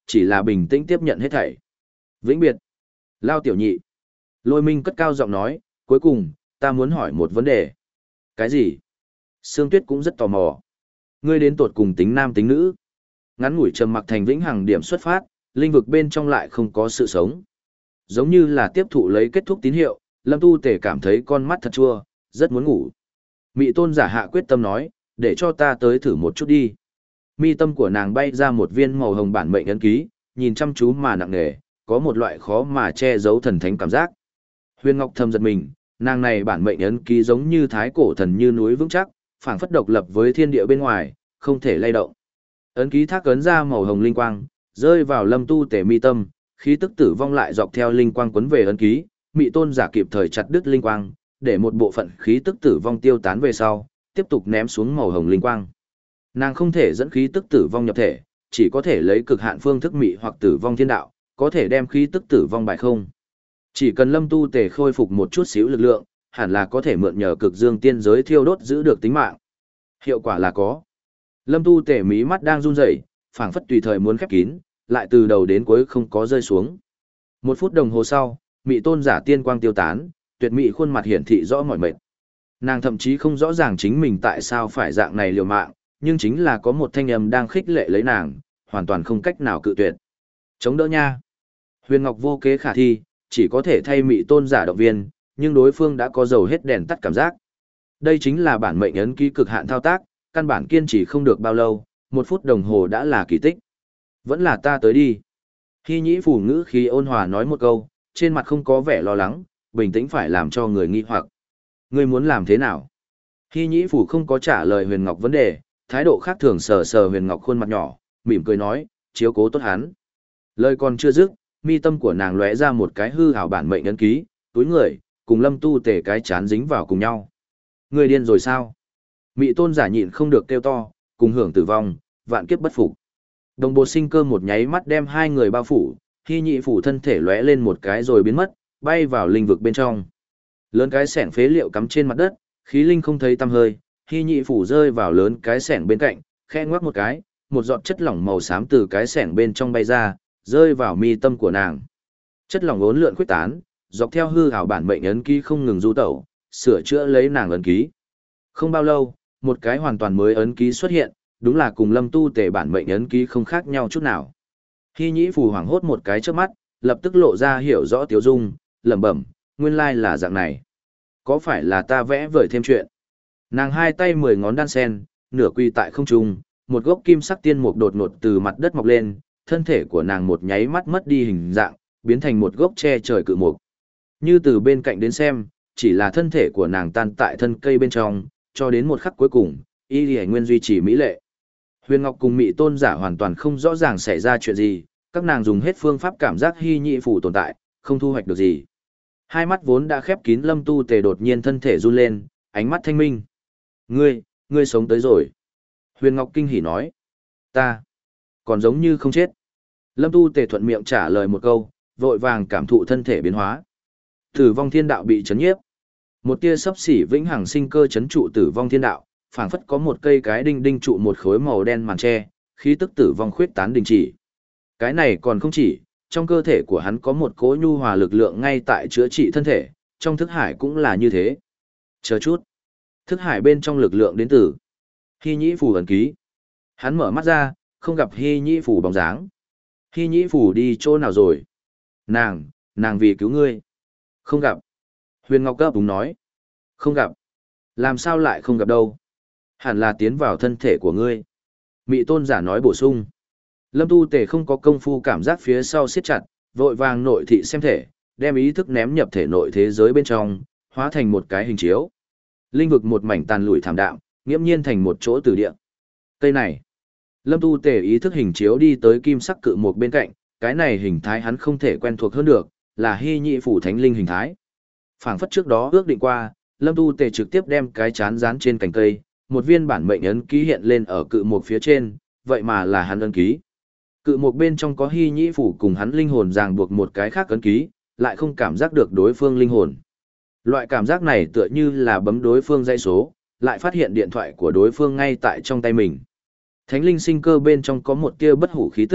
chỉ là bình tĩnh tiếp nhận hết thảy. Vĩnh biệt. Lao tiểu nhị. Lôi Minh cất cao giọng nói, cuối cùng, ta muốn hỏi một vấn đề. Cái gì? Sương Tuyết cũng rất tò mò. Ngươi đến tột cùng tính nam tính nữ. Ngắn ngủi trầm mặc thành vĩnh hằng điểm xuất phát, linh vực bên trong lại không có sự sống. Giống như là tiếp thụ lấy kết thúc tín hiệu, Lâm Tu Tề cảm thấy con mắt thật chua, rất muốn ngủ. Mị tôn giả hạ quyết tâm nói, để cho ta tới thử một chút đi. Mi tâm của nàng bay ra một viên màu hồng bản mệnh ấn ký, nhìn chăm chú mà nặng nề, có một loại khó mà che giấu thần thánh cảm giác. Huyền Ngọc thầm giật mình, nàng này bản mệnh ấn ký giống như thái cổ thần như núi vững chắc, phảng phất độc lập với thiên địa bên ngoài, không thể lay động. Ấn ký thác ấn ra màu hồng linh quang, rơi vào Lâm Tu Tề mi tâm, khí tức tử vong lại dọc theo linh quang quấn về ấn ký, Mị tôn giả kịp thời chặt đứt linh quang, để một bộ phận khí tức tử vong tiêu tán về sau, tiếp tục ném xuống màu hồng linh quang. Nàng không thể dẫn khí tức tử vong nhập thể, chỉ có thể lấy cực hạn phương thức mị hoặc tử vong thiên đạo, có thể đem khí tức tử vong bại không. Chỉ cần Lâm Tu Tề khôi phục một chút xíu lực lượng, hẳn là có thể mượn nhờ cực dương tiên giới thiêu đốt giữ được tính mạng. Hiệu quả là có. Lâm Tu Tề mí mắt đang run rẩy, phảng phất tùy thời muốn khép kín, lại từ đầu đến cuối không có rơi xuống. Một phút đồng hồ sau, Mị tôn giả tiên quang tiêu tán, tuyệt mỹ khuôn mặt hiển thị rõ mỏi mệt. Nàng thậm chí không rõ ràng chính mình tại sao phải dạng này liều mạng, nhưng chính là có một thanh âm đang khích lệ lấy nàng, hoàn toàn không cách nào cự tuyệt. Chống đỡ nha. Huyền Ngọc vô kế khả thi, chỉ có thể thay Mị tôn giả động viên, nhưng đối phương đã có dầu hết đèn tắt cảm giác. Đây chính là bản mệnh ấn ký cực hạn thao tác, căn bản kiên trì không được bao lâu, một phút đồng hồ đã là kỳ tích. Vẫn là ta tới đi. Hy nhĩ phủ ngữ khí ôn hòa nói một câu, trên mặt không có vẻ lo lắng, bình tĩnh phải làm cho người nghi hoặc. Ngươi muốn làm thế nào? Hy nhĩ phủ không có trả lời Huyền Ngọc vấn đề, thái độ khác thường sờ sờ Huyền Ngọc khuôn mặt nhỏ, mỉm cười nói, chiếu cố tốt hắn. Lời còn chưa dứt, mi tâm của nàng lóe ra một cái hư ảo bản mệnh ấn ký, túi người, cùng Lâm Tu Tề cái chán dính vào cùng nhau. Ngươi điên rồi sao? Mị tôn giả nhịn không được kêu to, cùng hưởng tử vong, vạn kiếp bất phục. Đồng bộ sinh cơ một nháy mắt đem hai người bao phủ, Hy nhị phủ thân thể lóe lên một cái rồi biến mất, bay vào linh vực bên trong. Lớn cái sẻng phế liệu cắm trên mặt đất, khí linh không thấy tăm hơi, Hy nhị phủ rơi vào lớn cái sẻng bên cạnh, khẽ ngoắc một cái, một giọt chất lỏng màu xám từ cái sẻng bên trong bay ra, rơi vào mi tâm của nàng. Chất lỏng uốn lượn khuếch tán, dọc theo hư ảo bản mệnh ấn ký không ngừng du tẩu, sửa chữa lấy nàng ấn ký. Không bao lâu, một cái hoàn toàn mới ấn ký xuất hiện, đúng là cùng Lâm Tu Tề bản mệnh ấn ký không khác nhau chút nào. Hy nhĩ phù hoảng hốt một cái trước mắt, lập tức lộ ra hiểu rõ tiếu dung, lẩm bẩm, nguyên lai là dạng này. Có phải là ta vẽ vời thêm chuyện? Nàng hai tay mười ngón đan sen, nửa quy tại không trung, một gốc kim sắc tiên mục đột ngột từ mặt đất mọc lên, thân thể của nàng một nháy mắt mất đi hình dạng, biến thành một gốc che trời cự mục. Như từ bên cạnh đến xem, chỉ là thân thể của nàng tan tại thân cây bên trong, cho đến một khắc cuối cùng, y lì nguyên duy trì mỹ lệ. Huyền Ngọc cùng Mị tôn giả hoàn toàn không rõ ràng xảy ra chuyện gì, các nàng dùng hết phương pháp cảm giác hy nhị phủ tồn tại, không thu hoạch được gì. Hai mắt vốn đã khép kín Lâm Tu Tề đột nhiên thân thể run lên, ánh mắt thanh minh. Ngươi, ngươi sống tới rồi. Huyền Ngọc kinh hỉ nói. Ta, còn giống như không chết. Lâm Tu Tề thuận miệng trả lời một câu, vội vàng cảm thụ thân thể biến hóa. Tử vong thiên đạo bị chấn nhiếp. Một tia sấp xỉ vĩnh hằng sinh cơ chấn trụ tử vong thiên đạo, phảng phất có một cây cái đinh đinh trụ một khối màu đen màn che, khí tức tử vong khuyết tán đình chỉ. Cái này còn không chỉ, trong cơ thể của hắn có một cỗ nhu hòa lực lượng ngay tại chữa trị thân thể, trong thức hải cũng là như thế. Chờ chút. Thức hải bên trong lực lượng đến từ Hy nhĩ phủ ẩn ký. Hắn mở mắt ra, không gặp Hy nhĩ phủ bóng dáng. Hy nhĩ phủ đi chỗ nào rồi? Nàng, nàng vì cứu ngươi. Không gặp. Huyền Ngọc gấp đúng nói. Không gặp. Làm sao lại không gặp đâu? Hẳn là tiến vào thân thể của ngươi. Mị tôn giả nói bổ sung. Lâm Tu Tề không có công phu cảm giác phía sau siết chặt, vội vàng nội thị xem thể, đem ý thức ném nhập thể nội thế giới bên trong, hóa thành một cái hình chiếu. Linh vực một mảnh tàn lủi thảm đạm, nghiễm nhiên thành một chỗ tử địa. Cây này. Lâm Tu Tề ý thức hình chiếu đi tới kim sắc cự một bên cạnh, cái này hình thái hắn không thể quen thuộc hơn được, là Hy nhị phủ thánh linh hình thái. Phảng phất trước đó ước định qua, Lâm Tu Tề trực tiếp đem cái chán dán trên cành cây, một viên bản mệnh ấn ký hiện lên ở cự một phía trên, vậy mà là hắn ấn ký. Cự một bên trong có Hy nhĩ phủ cùng hắn linh hồn ràng buộc một cái khác ấn ký, lại không cảm giác được đối phương linh hồn. Loại cảm giác này tựa như là bấm đối phương dãy số, lại phát hiện điện thoại của đối phương ngay tại trong tay mình. Thánh linh sinh cơ bên trong có một tia bất hủ khí tức,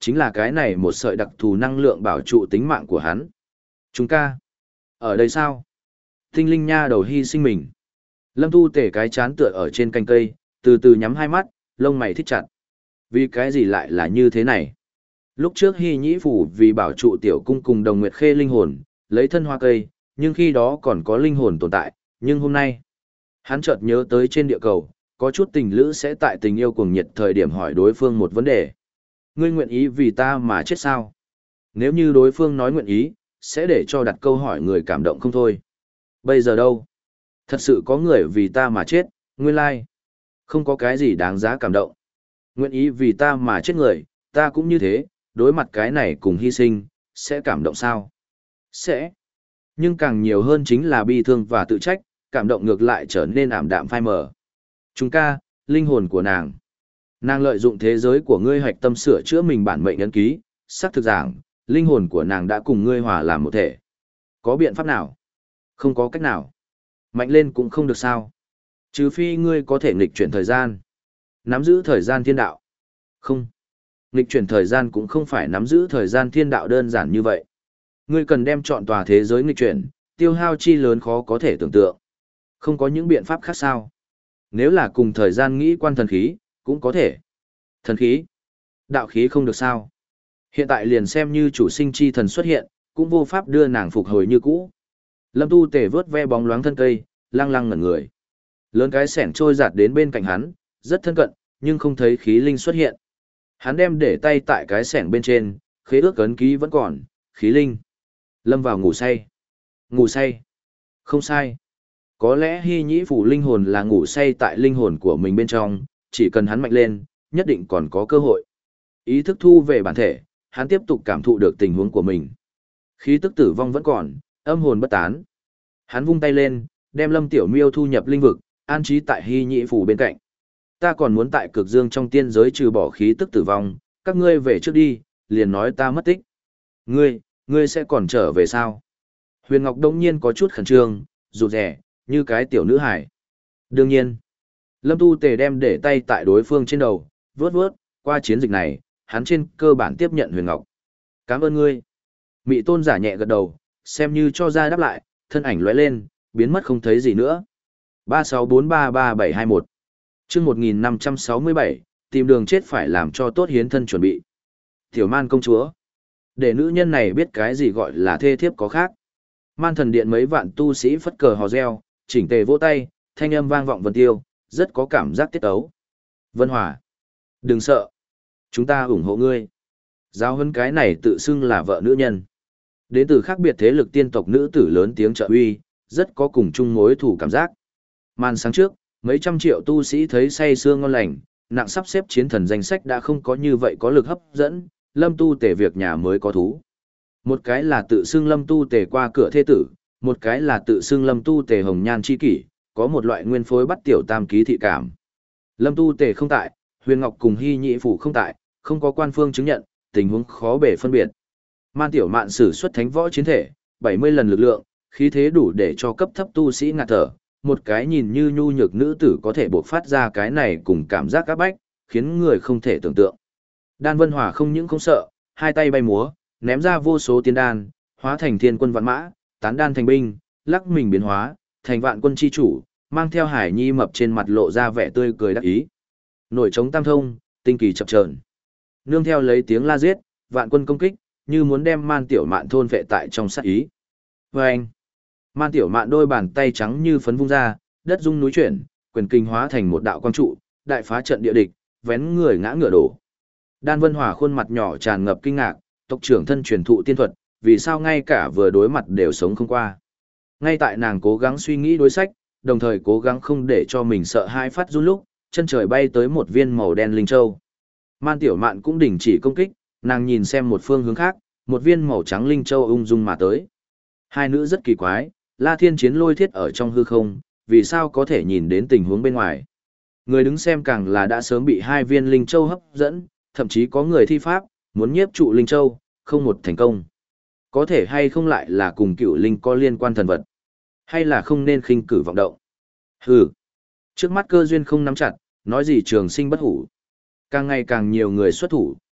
chính là cái này một sợi đặc thù năng lượng bảo trụ tính mạng của hắn. Chúng ca, ở đây sao? Tinh linh nha đầu hy sinh mình. Lâm Tu Tể cái chán tựa ở trên cành cây, từ từ nhắm hai mắt, lông mày thích chặt. Vì cái gì lại là như thế này? Lúc trước Hy Nhĩ Phủ vì bảo trụ tiểu cung cùng Đồng Nguyệt Khê linh hồn, lấy thân hoa cây, nhưng khi đó còn có linh hồn tồn tại, nhưng hôm nay, hắn chợt nhớ tới trên địa cầu, có chút tình lữ sẽ tại tình yêu cuồng nhiệt thời điểm hỏi đối phương một vấn đề. Ngươi nguyện ý vì ta mà chết sao? Nếu như đối phương nói nguyện ý, sẽ để cho đặt câu hỏi người cảm động không thôi. Bây giờ đâu? Thật sự có người vì ta mà chết, nguyên lai. Like. Không có cái gì đáng giá cảm động. Nguyện ý vì ta mà chết người, ta cũng như thế, đối mặt cái này cùng hy sinh, sẽ cảm động sao? Sẽ. Nhưng càng nhiều hơn chính là bi thương và tự trách, cảm động ngược lại trở nên ảm đạm phai mờ. Chúng ca, linh hồn của nàng. Nàng lợi dụng thế giới của ngươi hoạch tâm sửa chữa mình bản mệnh ấn ký, xác thực giảng, linh hồn của nàng đã cùng ngươi hòa làm một thể. Có biện pháp nào? Không có cách nào. Mạnh lên cũng không được sao. Trừ phi ngươi có thể nghịch chuyển thời gian. Nắm giữ thời gian thiên đạo. Không. Nghịch chuyển thời gian cũng không phải nắm giữ thời gian thiên đạo đơn giản như vậy. Ngươi cần đem chọn tòa thế giới nghịch chuyển, tiêu hao chi lớn khó có thể tưởng tượng. Không có những biện pháp khác sao? Nếu là cùng thời gian nghĩ quan thần khí, cũng có thể. Thần khí? Đạo khí không được sao? Hiện tại liền xem như chủ sinh chi thần xuất hiện, cũng vô pháp đưa nàng phục hồi như cũ. Lâm Tu Tể vớt ve bóng loáng thân cây, lăng lăng ngẩn người. Lớn cái sẻng trôi giạt đến bên cạnh hắn, rất thân cận, nhưng không thấy khí linh xuất hiện. Hắn đem để tay tại cái sẻng bên trên, khế ước ấn ký vẫn còn, khí linh. Lâm vào ngủ say. Ngủ say. Không sai. Có lẽ Hy Nhĩ Phủ linh hồn là ngủ say tại linh hồn của mình bên trong, chỉ cần hắn mạnh lên, nhất định còn có cơ hội. Ý thức thu về bản thể, hắn tiếp tục cảm thụ được tình huống của mình. Khí tức tử vong vẫn còn, âm hồn bất tán. Hắn vung tay lên, đem Lâm Tiểu Miêu thu nhập linh vực, an trí tại Hy Nhĩ Phủ bên cạnh. Ta còn muốn tại cực dương trong tiên giới trừ bỏ khí tức tử vong, các ngươi về trước đi, liền nói ta mất tích. Ngươi, ngươi sẽ còn trở về sao? Huyền Ngọc đông nhiên có chút khẩn trương, rụt rè, như cái tiểu nữ hải. Đương nhiên, Lâm Tu Tề đem để tay tại đối phương trên đầu, vướt vướt, qua chiến dịch này, hắn trên cơ bản tiếp nhận Huyền Ngọc. Cảm ơn ngươi. Mị tôn giả nhẹ gật đầu, xem như cho ra đáp lại, thân ảnh lóe lên, biến mất không thấy gì nữa. ba sáu bốn ba ba bảy hai mốt chương một nghìn năm trăm sáu mươi bảy, tìm đường chết phải làm cho tốt hiến thân chuẩn bị. Tiểu Man công chúa. Để nữ nhân này biết cái gì gọi là thê thiếp có khác. Man thần điện mấy vạn tu sĩ phất cờ hò reo, chỉnh tề vỗ tay, thanh âm vang vọng vân tiêu, rất có cảm giác tiết ấu. Vân Hòa. Đừng sợ. Chúng ta ủng hộ ngươi. Giáo huấn cái này tự xưng là vợ nữ nhân. Đến từ khác biệt thế lực tiên tộc nữ tử lớn tiếng trợ uy, rất có cùng chung mối thủ cảm giác. Màn sáng trước, mấy trăm triệu tu sĩ thấy say sưa ngon lành, nặng sắp xếp chiến thần danh sách đã không có như vậy có lực hấp dẫn, Lâm Tu Tề việc nhà mới có thú. Một cái là tự xưng Lâm Tu Tề qua cửa thế tử, một cái là tự xưng Lâm Tu Tề hồng nhan chi kỷ, có một loại nguyên phối bắt tiểu tam ký thị cảm. Lâm Tu Tề không tại, Huyền Ngọc cùng Hy Nhị Phủ không tại, không có quan phương chứng nhận, tình huống khó bể phân biệt. Man tiểu mạn sử xuất thánh võ chiến thể, bảy mươi lần lực lượng, khí thế đủ để cho cấp thấp tu sĩ ngạt thở. Một cái nhìn như nhu nhược nữ tử có thể bộc phát ra cái này cùng cảm giác áp bách, khiến người không thể tưởng tượng. Đan Vân Hòa không những không sợ, hai tay bay múa, ném ra vô số tiên đan, hóa thành thiên quân vạn mã, tán đan thành binh, lắc mình biến hóa, thành vạn quân chi chủ, mang theo hải nhi mập trên mặt lộ ra vẻ tươi cười đắc ý. Nổi trống tam thông, tinh kỳ chập chờn. Nương theo lấy tiếng la giết, vạn quân công kích, như muốn đem Man tiểu mạn thôn vệ tại trong sát ý. Vâng! Man tiểu mạn đôi bàn tay trắng như phấn vung ra, đất rung núi chuyển, quyền kinh hóa thành một đạo quang trụ, đại phá trận địa địch, vén người ngã ngựa đổ. Đan Vân Hòa khuôn mặt nhỏ tràn ngập kinh ngạc, tộc trưởng thân truyền thụ tiên thuật, vì sao ngay cả vừa đối mặt đều sống không qua. Ngay tại nàng cố gắng suy nghĩ đối sách, đồng thời cố gắng không để cho mình sợ hai phát run lúc, chân trời bay tới một viên màu đen linh châu. Man tiểu mạn cũng đình chỉ công kích, nàng nhìn xem một phương hướng khác, một viên màu trắng linh châu ung dung mà tới. Hai nữ rất kỳ quái, La Thiên Chiến lôi thiết ở trong hư không, vì sao có thể nhìn đến tình huống bên ngoài. Người đứng xem càng là đã sớm bị hai viên linh châu hấp dẫn, thậm chí có người thi pháp, muốn nhiếp trụ linh châu, không một thành công. Có thể hay không lại là cùng cựu linh có liên quan thần vật, hay là không nên khinh cử vọng động. Hừ, trước mắt cơ duyên không nắm chặt, nói gì trường sinh bất hủ. Càng ngày càng nhiều người xuất thủ,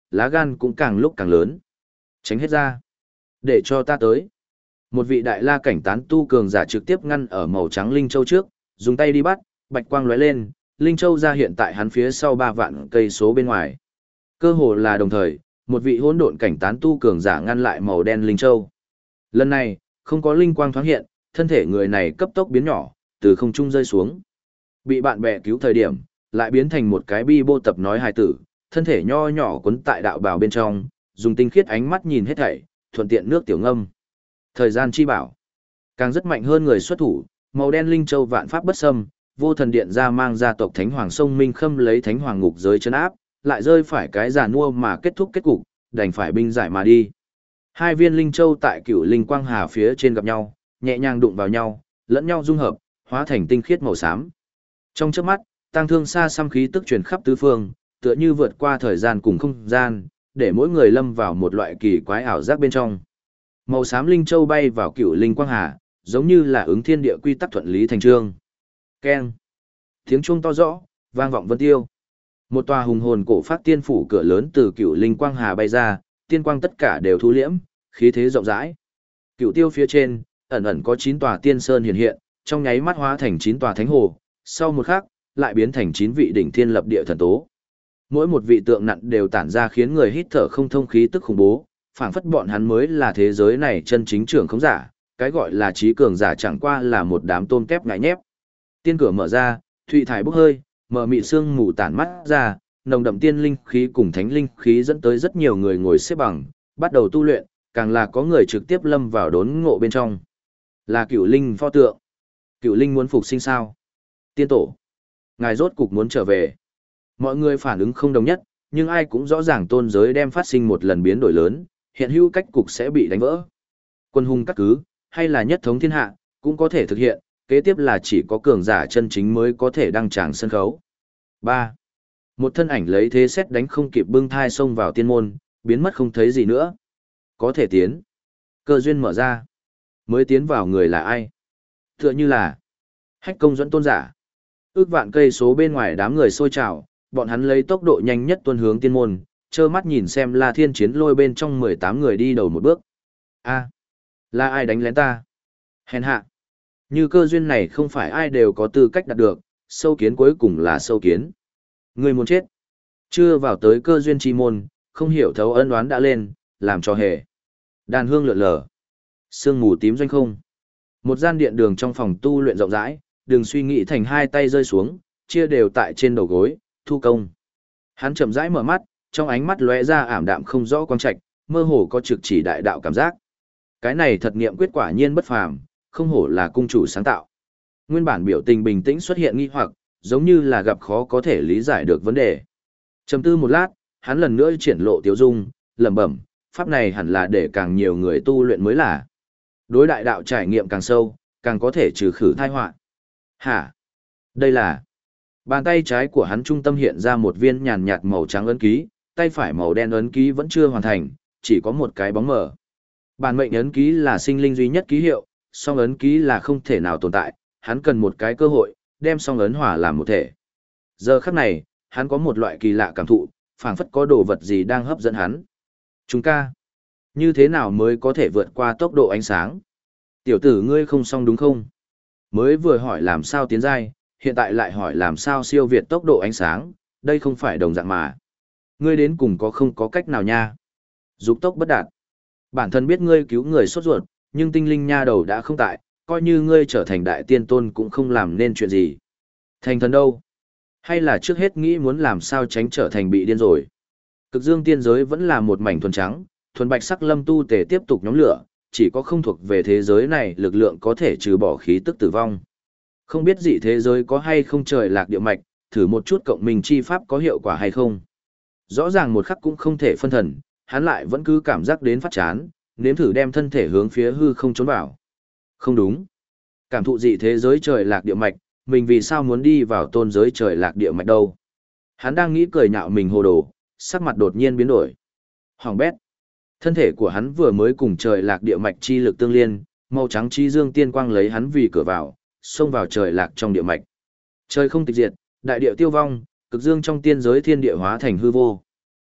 lá gan cũng càng lúc càng lớn. Tránh hết ra. Để cho ta tới. Một vị đại la cảnh tán tu cường giả trực tiếp ngăn ở màu trắng Linh Châu trước, dùng tay đi bắt, bạch quang lóe lên, Linh Châu ra hiện tại hắn phía sau ba vạn cây số bên ngoài. Cơ hồ là đồng thời, một vị hỗn độn cảnh tán tu cường giả ngăn lại màu đen Linh Châu. Lần này, không có linh quang thoáng hiện, thân thể người này cấp tốc biến nhỏ, từ không trung rơi xuống. Bị bạn bè cứu thời điểm, lại biến thành một cái bi bô tập nói hài tử, thân thể nho nhỏ quấn tại đạo bào bên trong, dùng tinh khiết ánh mắt nhìn hết thảy, thuận tiện nước tiểu ngâm. Thời gian chi bảo, càng rất mạnh hơn người xuất thủ, màu đen Linh Châu vạn pháp bất xâm, vô thần điện ra mang gia tộc Thánh Hoàng Sông Minh Khâm lấy Thánh Hoàng ngục giới chân áp, lại rơi phải cái giàn mua mà kết thúc kết cục, đành phải binh giải mà đi. Hai viên Linh Châu tại cựu Linh Quang Hà phía trên gặp nhau, nhẹ nhàng đụng vào nhau, lẫn nhau dung hợp, hóa thành tinh khiết màu xám. Trong chớp mắt, tang thương xa xăm khí tức truyền khắp tứ phương, tựa như vượt qua thời gian cùng không gian, để mỗi người lâm vào một loại kỳ quái ảo giác bên trong. Màu xám Linh Châu bay vào cựu Linh Quang Hà, giống như là ứng thiên địa quy tắc thuận lý thành trương. Keng. Tiếng chuông to rõ, vang vọng vân tiêu. Một tòa hùng hồn cổ phát tiên phủ cửa lớn từ cựu Linh Quang Hà bay ra, tiên quang tất cả đều thu liễm, khí thế rộng rãi. Cựu tiêu phía trên, ẩn ẩn có chín tòa tiên sơn hiện hiện, trong nháy mắt hóa thành chín tòa thánh hồ, sau một khắc, lại biến thành chín vị đỉnh thiên lập địa thần tố. Mỗi một vị tượng nặng đều tản ra khiến người hít thở không thông khí tức khủng bố, phảng phất bọn hắn mới là thế giới này chân chính trưởng không giả, cái gọi là trí cường giả chẳng qua là một đám tôm tép ngại nhép. Tiên cửa mở ra, thụy thải bốc hơi, mở mị sương mù tản mắt ra, nồng đậm tiên linh khí cùng thánh linh khí dẫn tới rất nhiều người ngồi xếp bằng, bắt đầu tu luyện, càng là có người trực tiếp lâm vào đốn ngộ bên trong. Là Cửu Linh pho tượng. Cửu Linh muốn phục sinh sao? Tiên tổ, ngài rốt cục muốn trở về. Mọi người phản ứng không đồng nhất, nhưng ai cũng rõ ràng tôn giới đem phát sinh một lần biến đổi lớn, hiện hữu cách cục sẽ bị đánh vỡ. Quân hùng cắt cứ, hay là nhất thống thiên hạ, cũng có thể thực hiện, kế tiếp là chỉ có cường giả chân chính mới có thể đăng tràng sân khấu. ba. Một thân ảnh lấy thế xét đánh không kịp bưng thai xông vào tiên môn, biến mất không thấy gì nữa. Có thể tiến. Cơ duyên mở ra. Mới tiến vào người là ai? Tựa như là Hách Công dẫn tôn giả. Ước vạn cây số bên ngoài đám người sôi trào, bọn hắn lấy tốc độ nhanh nhất tuân hướng tiên môn, trơ mắt nhìn xem La Thiên Chiến lôi bên trong mười tám người đi đầu một bước. A, là ai đánh lén ta? Hèn hạ. Như cơ duyên này không phải ai đều có tư cách đạt được, sâu kiến cuối cùng là sâu kiến. Người muốn chết. Chưa vào tới cơ duyên chi môn, không hiểu thấu ân oán đã lên, làm cho hề. Đàn hương lượn lờ. Sương mù tím doanh không. Một gian điện đường trong phòng tu luyện rộng rãi, đừng suy nghĩ thành hai tay rơi xuống, chia đều tại trên đầu gối, thu công. Hắn chậm rãi mở mắt, trong ánh mắt lóe ra ảm đạm không rõ quang trạch, mơ hồ có trực chỉ đại đạo cảm giác. Cái này thật nghiệm quyết quả nhiên bất phàm, không hổ là cung chủ sáng tạo. Nguyên bản biểu tình bình tĩnh xuất hiện nghi hoặc, giống như là gặp khó có thể lý giải được vấn đề. Trầm tư một lát, hắn lần nữa triển lộ tiêu dung, lẩm bẩm, pháp này hẳn là để càng nhiều người tu luyện mới là. Đối đại đạo trải nghiệm càng sâu, càng có thể trừ khử tai họa. Hả? Đây là... Bàn tay trái của hắn trung tâm hiện ra một viên nhàn nhạt màu trắng ấn ký, tay phải màu đen ấn ký vẫn chưa hoàn thành, chỉ có một cái bóng mờ. Bản mệnh ấn ký là sinh linh duy nhất ký hiệu, song ấn ký là không thể nào tồn tại, hắn cần một cái cơ hội, đem song ấn hòa làm một thể. Giờ khắc này, hắn có một loại kỳ lạ cảm thụ, phảng phất có đồ vật gì đang hấp dẫn hắn. Chúng ca, như thế nào mới có thể vượt qua tốc độ ánh sáng? Tiểu tử ngươi không xong đúng không? Mới vừa hỏi làm sao tiến giai, hiện tại lại hỏi làm sao siêu việt tốc độ ánh sáng, đây không phải đồng dạng mà. Ngươi đến cùng có không có cách nào nha? Dục tốc bất đạt. Bản thân biết ngươi cứu người sốt ruột, nhưng tinh linh nha đầu đã không tại, coi như ngươi trở thành đại tiên tôn cũng không làm nên chuyện gì. Thành thần đâu? Hay là trước hết nghĩ muốn làm sao tránh trở thành bị điên rồi? Cực dương tiên giới vẫn là một mảnh thuần trắng, thuần bạch sắc lâm tu tề tiếp tục nhóm lửa, chỉ có không thuộc về thế giới này lực lượng có thể trừ bỏ khí tức tử vong. Không biết dị thế giới có hay không trời lạc địa mạch, thử một chút cộng minh chi pháp có hiệu quả hay không. Rõ ràng một khắc cũng không thể phân thần, hắn lại vẫn cứ cảm giác đến phát chán, nếm thử đem thân thể hướng phía hư không trốn vào. Không đúng. Cảm thụ dị thế giới trời lạc địa mạch, mình vì sao muốn đi vào tôn giới trời lạc địa mạch đâu. Hắn đang nghĩ cười nhạo mình hồ đồ, sắc mặt đột nhiên biến đổi. Hoàng bét. Thân thể của hắn vừa mới cùng trời lạc địa mạch chi lực tương liên, màu trắng chi dương tiên quang lấy hắn vì cửa vào, xông vào trời lạc trong địa mạch. Trời không tịch diệt, đại địa tiêu vong, cực dương trong tiên giới thiên địa hóa thành hư vô.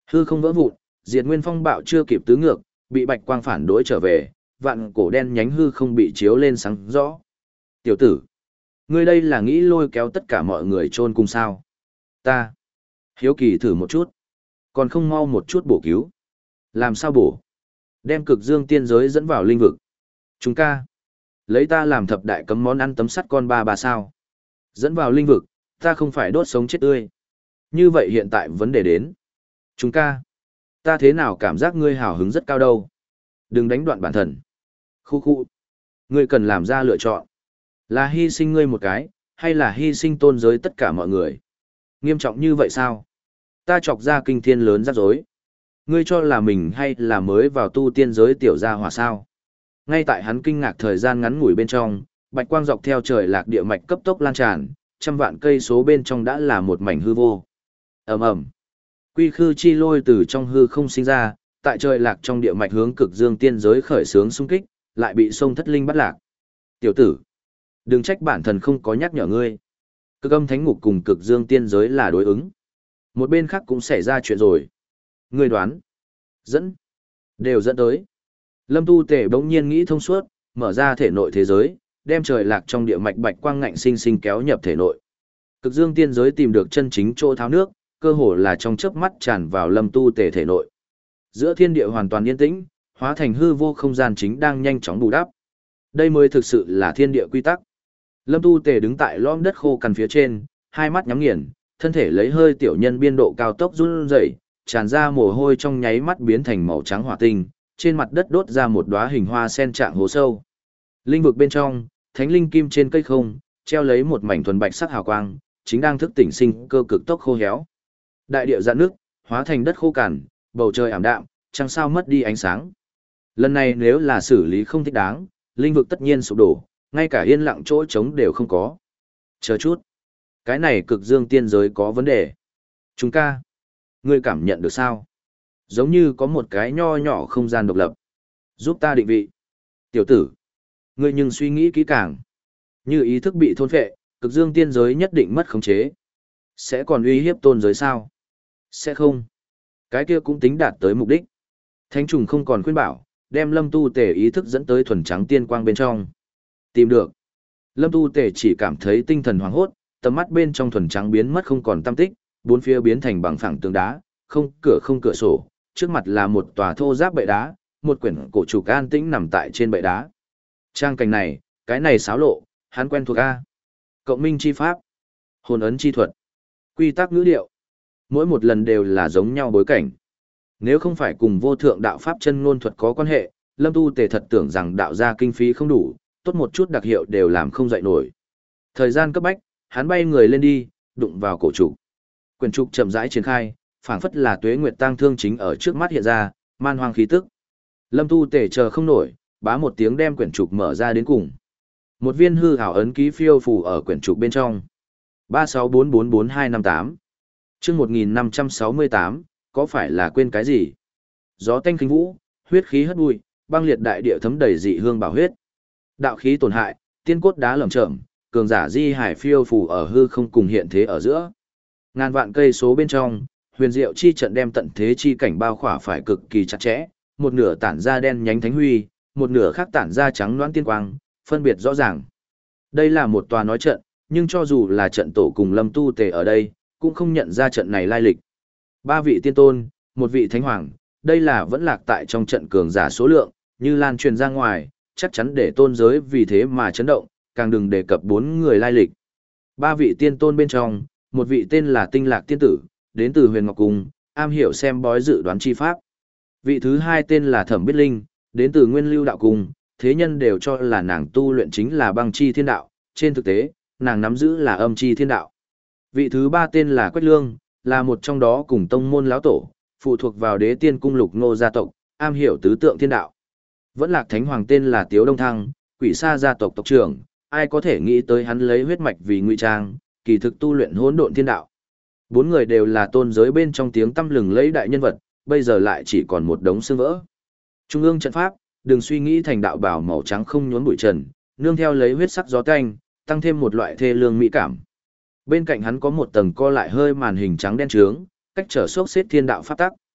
Hư không vỡ vụn, diệt nguyên phong bạo chưa kịp tứ ngược, bị bạch quang phản đối trở về, vạn cổ đen nhánh hư không bị chiếu lên sáng rõ. Tiểu tử, ngươi đây là nghĩ lôi kéo tất cả mọi người chôn cùng sao? Ta, hiếu kỳ thử một chút, còn không mau một chút bổ cứu. Làm sao bổ? Đem cực dương tiên giới dẫn vào linh vực. Chúng ca, lấy ta làm thập đại cấm món ăn tấm sắt con ba bà sao? Dẫn vào linh vực, ta không phải đốt sống chết tươi. Như vậy hiện tại vấn đề đến. Chúng ca, ta thế nào cảm giác ngươi hào hứng rất cao đâu? Đừng đánh đoạn bản thân. Khu khu. Ngươi cần làm ra lựa chọn. Là hy sinh ngươi một cái, hay là hy sinh tôn giới tất cả mọi người? Nghiêm trọng như vậy sao? Ta chọc ra kinh thiên lớn rắc rối. Ngươi cho là mình hay là mới vào tu tiên giới tiểu gia hỏa sao? Ngay tại hắn kinh ngạc thời gian ngắn ngủi bên trong, bạch quang dọc theo trời lạc địa mạch cấp tốc lan tràn, trăm vạn cây số bên trong đã là một mảnh hư vô. Ầm ầm. Quy khư chi lôi từ trong hư không sinh ra, tại trời lạc trong địa mạch hướng cực dương tiên giới khởi xướng xung kích, lại bị sông thất linh bắt lạc. Tiểu tử, đừng trách bản thân không có nhắc nhở ngươi. Cực âm thánh ngục cùng cực dương tiên giới là đối ứng. Một bên khác cũng xảy ra chuyện rồi. Ngươi đoán. Dẫn. Đều dẫn tới. Lâm Tu Tể bỗng nhiên nghĩ thông suốt, mở ra thể nội thế giới, đem trời lạc trong địa mạch bạch quang ngạnh sinh sinh kéo nhập thể nội. Cực dương tiên giới tìm được chân chính chỗ tháo nước, cơ hồ là trong chớp mắt tràn vào Lâm Tu Tể thể nội. Giữa thiên địa hoàn toàn yên tĩnh, hóa thành hư vô không gian chính đang nhanh chóng bù đắp. Đây mới thực sự là thiên địa quy tắc. Lâm Tu Tề đứng tại lõm đất khô cằn phía trên, hai mắt nhắm nghiền, thân thể lấy hơi tiểu nhân biên độ cao tốc run rẩy, tràn ra mồ hôi trong nháy mắt biến thành màu trắng hỏa tinh, trên mặt đất đốt ra một đóa hình hoa sen trạng hố sâu. Linh vực bên trong, thánh linh kim trên cây không, treo lấy một mảnh thuần bạch sắc hào quang, chính đang thức tỉnh sinh cơ cực tốc khô héo. Đại địa rạn nước, hóa thành đất khô cằn, bầu trời ảm đạm, chẳng sao mất đi ánh sáng. Lần này nếu là xử lý không thích đáng, linh vực tất nhiên sụp đổ, ngay cả yên lặng chỗ trống đều không có. Chờ chút. Cái này cực dương tiên giới có vấn đề. Chúng ca. Ngươi cảm nhận được sao? Giống như có một cái nho nhỏ không gian độc lập. Giúp ta định vị. Tiểu tử. Ngươi nhưng suy nghĩ kỹ càng. Như ý thức bị thôn phệ, cực dương tiên giới nhất định mất khống chế. Sẽ còn uy hiếp tôn giới sao? Sẽ không. Cái kia cũng tính đạt tới mục đích. Thánh trùng không còn khuyên bảo, đem Lâm Tu Tề ý thức dẫn tới thuần trắng tiên quang bên trong. Tìm được. Lâm Tu Tề chỉ cảm thấy tinh thần hoảng hốt, tầm mắt bên trong thuần trắng biến mất không còn tăm tích, bốn phía biến thành bằng phẳng tường đá, không cửa không cửa sổ, trước mặt là một tòa thô giáp bệ đá, một quyển cổ trục an tĩnh nằm tại trên bệ đá. Trang cảnh này, cái này xáo lộ, hắn quen thuộc a. Cộng minh chi pháp, hồn ấn chi thuật, quy tắc ngữ điệu, mỗi một lần đều là giống nhau bối cảnh. Nếu không phải cùng vô thượng đạo pháp chân ngôn thuật có quan hệ, Lâm Tu Tề thật tưởng rằng đạo gia kinh phí không đủ, tốt một chút đặc hiệu đều làm không dậy nổi. Thời gian cấp bách, hắn bay người lên đi, đụng vào cổ trục. Quyển trục chậm rãi triển khai, phảng phất là tuế nguyệt tang thương chính ở trước mắt hiện ra, man hoang khí tức. Lâm Tu Tề chờ không nổi, bá một tiếng đem quyển trục mở ra đến cùng. Một viên hư ảo ấn ký phiêu phù ở quyển trục bên trong. ba sáu bốn bốn bốn hai năm tám. Chương một nghìn năm trăm sáu mươi tám, có phải là quên cái gì? Gió tanh khinh vũ, huyết khí hất bụi, băng liệt đại địa thấm đầy dị hương bảo huyết. Đạo khí tổn hại, tiên cốt đá lởm chởm, cường giả di hải phiêu phù ở hư không cùng hiện thế ở giữa. Ngàn vạn cây số bên trong, huyền diệu chi trận đem tận thế chi cảnh bao khỏa phải cực kỳ chặt chẽ, một nửa tản ra đen nhánh thánh huy, một nửa khác tản ra trắng loãng tiên quang, phân biệt rõ ràng. Đây là một tòa nói trận, nhưng cho dù là trận tổ cùng Lâm Tu Tề ở đây, cũng không nhận ra trận này lai lịch. Ba vị tiên tôn, một vị thánh hoàng, đây là vẫn lạc tại trong trận cường giả số lượng, như lan truyền ra ngoài, chắc chắn để tôn giới vì thế mà chấn động, càng đừng đề cập bốn người lai lịch. Ba vị tiên tôn bên trong, một vị tên là Tinh Lạc Tiên Tử, đến từ Huyền Ngọc Cung, am hiểu xem bói dự đoán chi pháp. Vị thứ hai tên là Thẩm Biết Linh, đến từ Nguyên Lưu Đạo Cung, thế nhân đều cho là nàng tu luyện chính là băng chi thiên đạo, trên thực tế, nàng nắm giữ là âm chi thiên đạo. Vị thứ ba tên là Quách Lương, là một trong đó cùng tông môn lão tổ, phụ thuộc vào Đế Tiên Cung Lục Ngô gia tộc, am hiểu tứ tượng thiên đạo. Vẫn lạc thánh hoàng tên là Tiếu Đông Thăng, Quỷ Sa gia tộc tộc trưởng, ai có thể nghĩ tới hắn lấy huyết mạch vì ngụy trang, kỳ thực tu luyện hỗn độn thiên đạo. Bốn người đều là tôn giới bên trong tiếng tăm lừng lẫy đại nhân vật, bây giờ lại chỉ còn một đống xương vỡ. Trung ương trận pháp, đừng suy nghĩ thành đạo bảo màu trắng không nhốn bụi trần, nương theo lấy huyết sắc gió canh, tăng thêm một loại thê lương mỹ cảm. Bên cạnh hắn có một tầng co lại hơi màn hình trắng đen trướng, cách trở xốc xếp thiên đạo pháp tắc.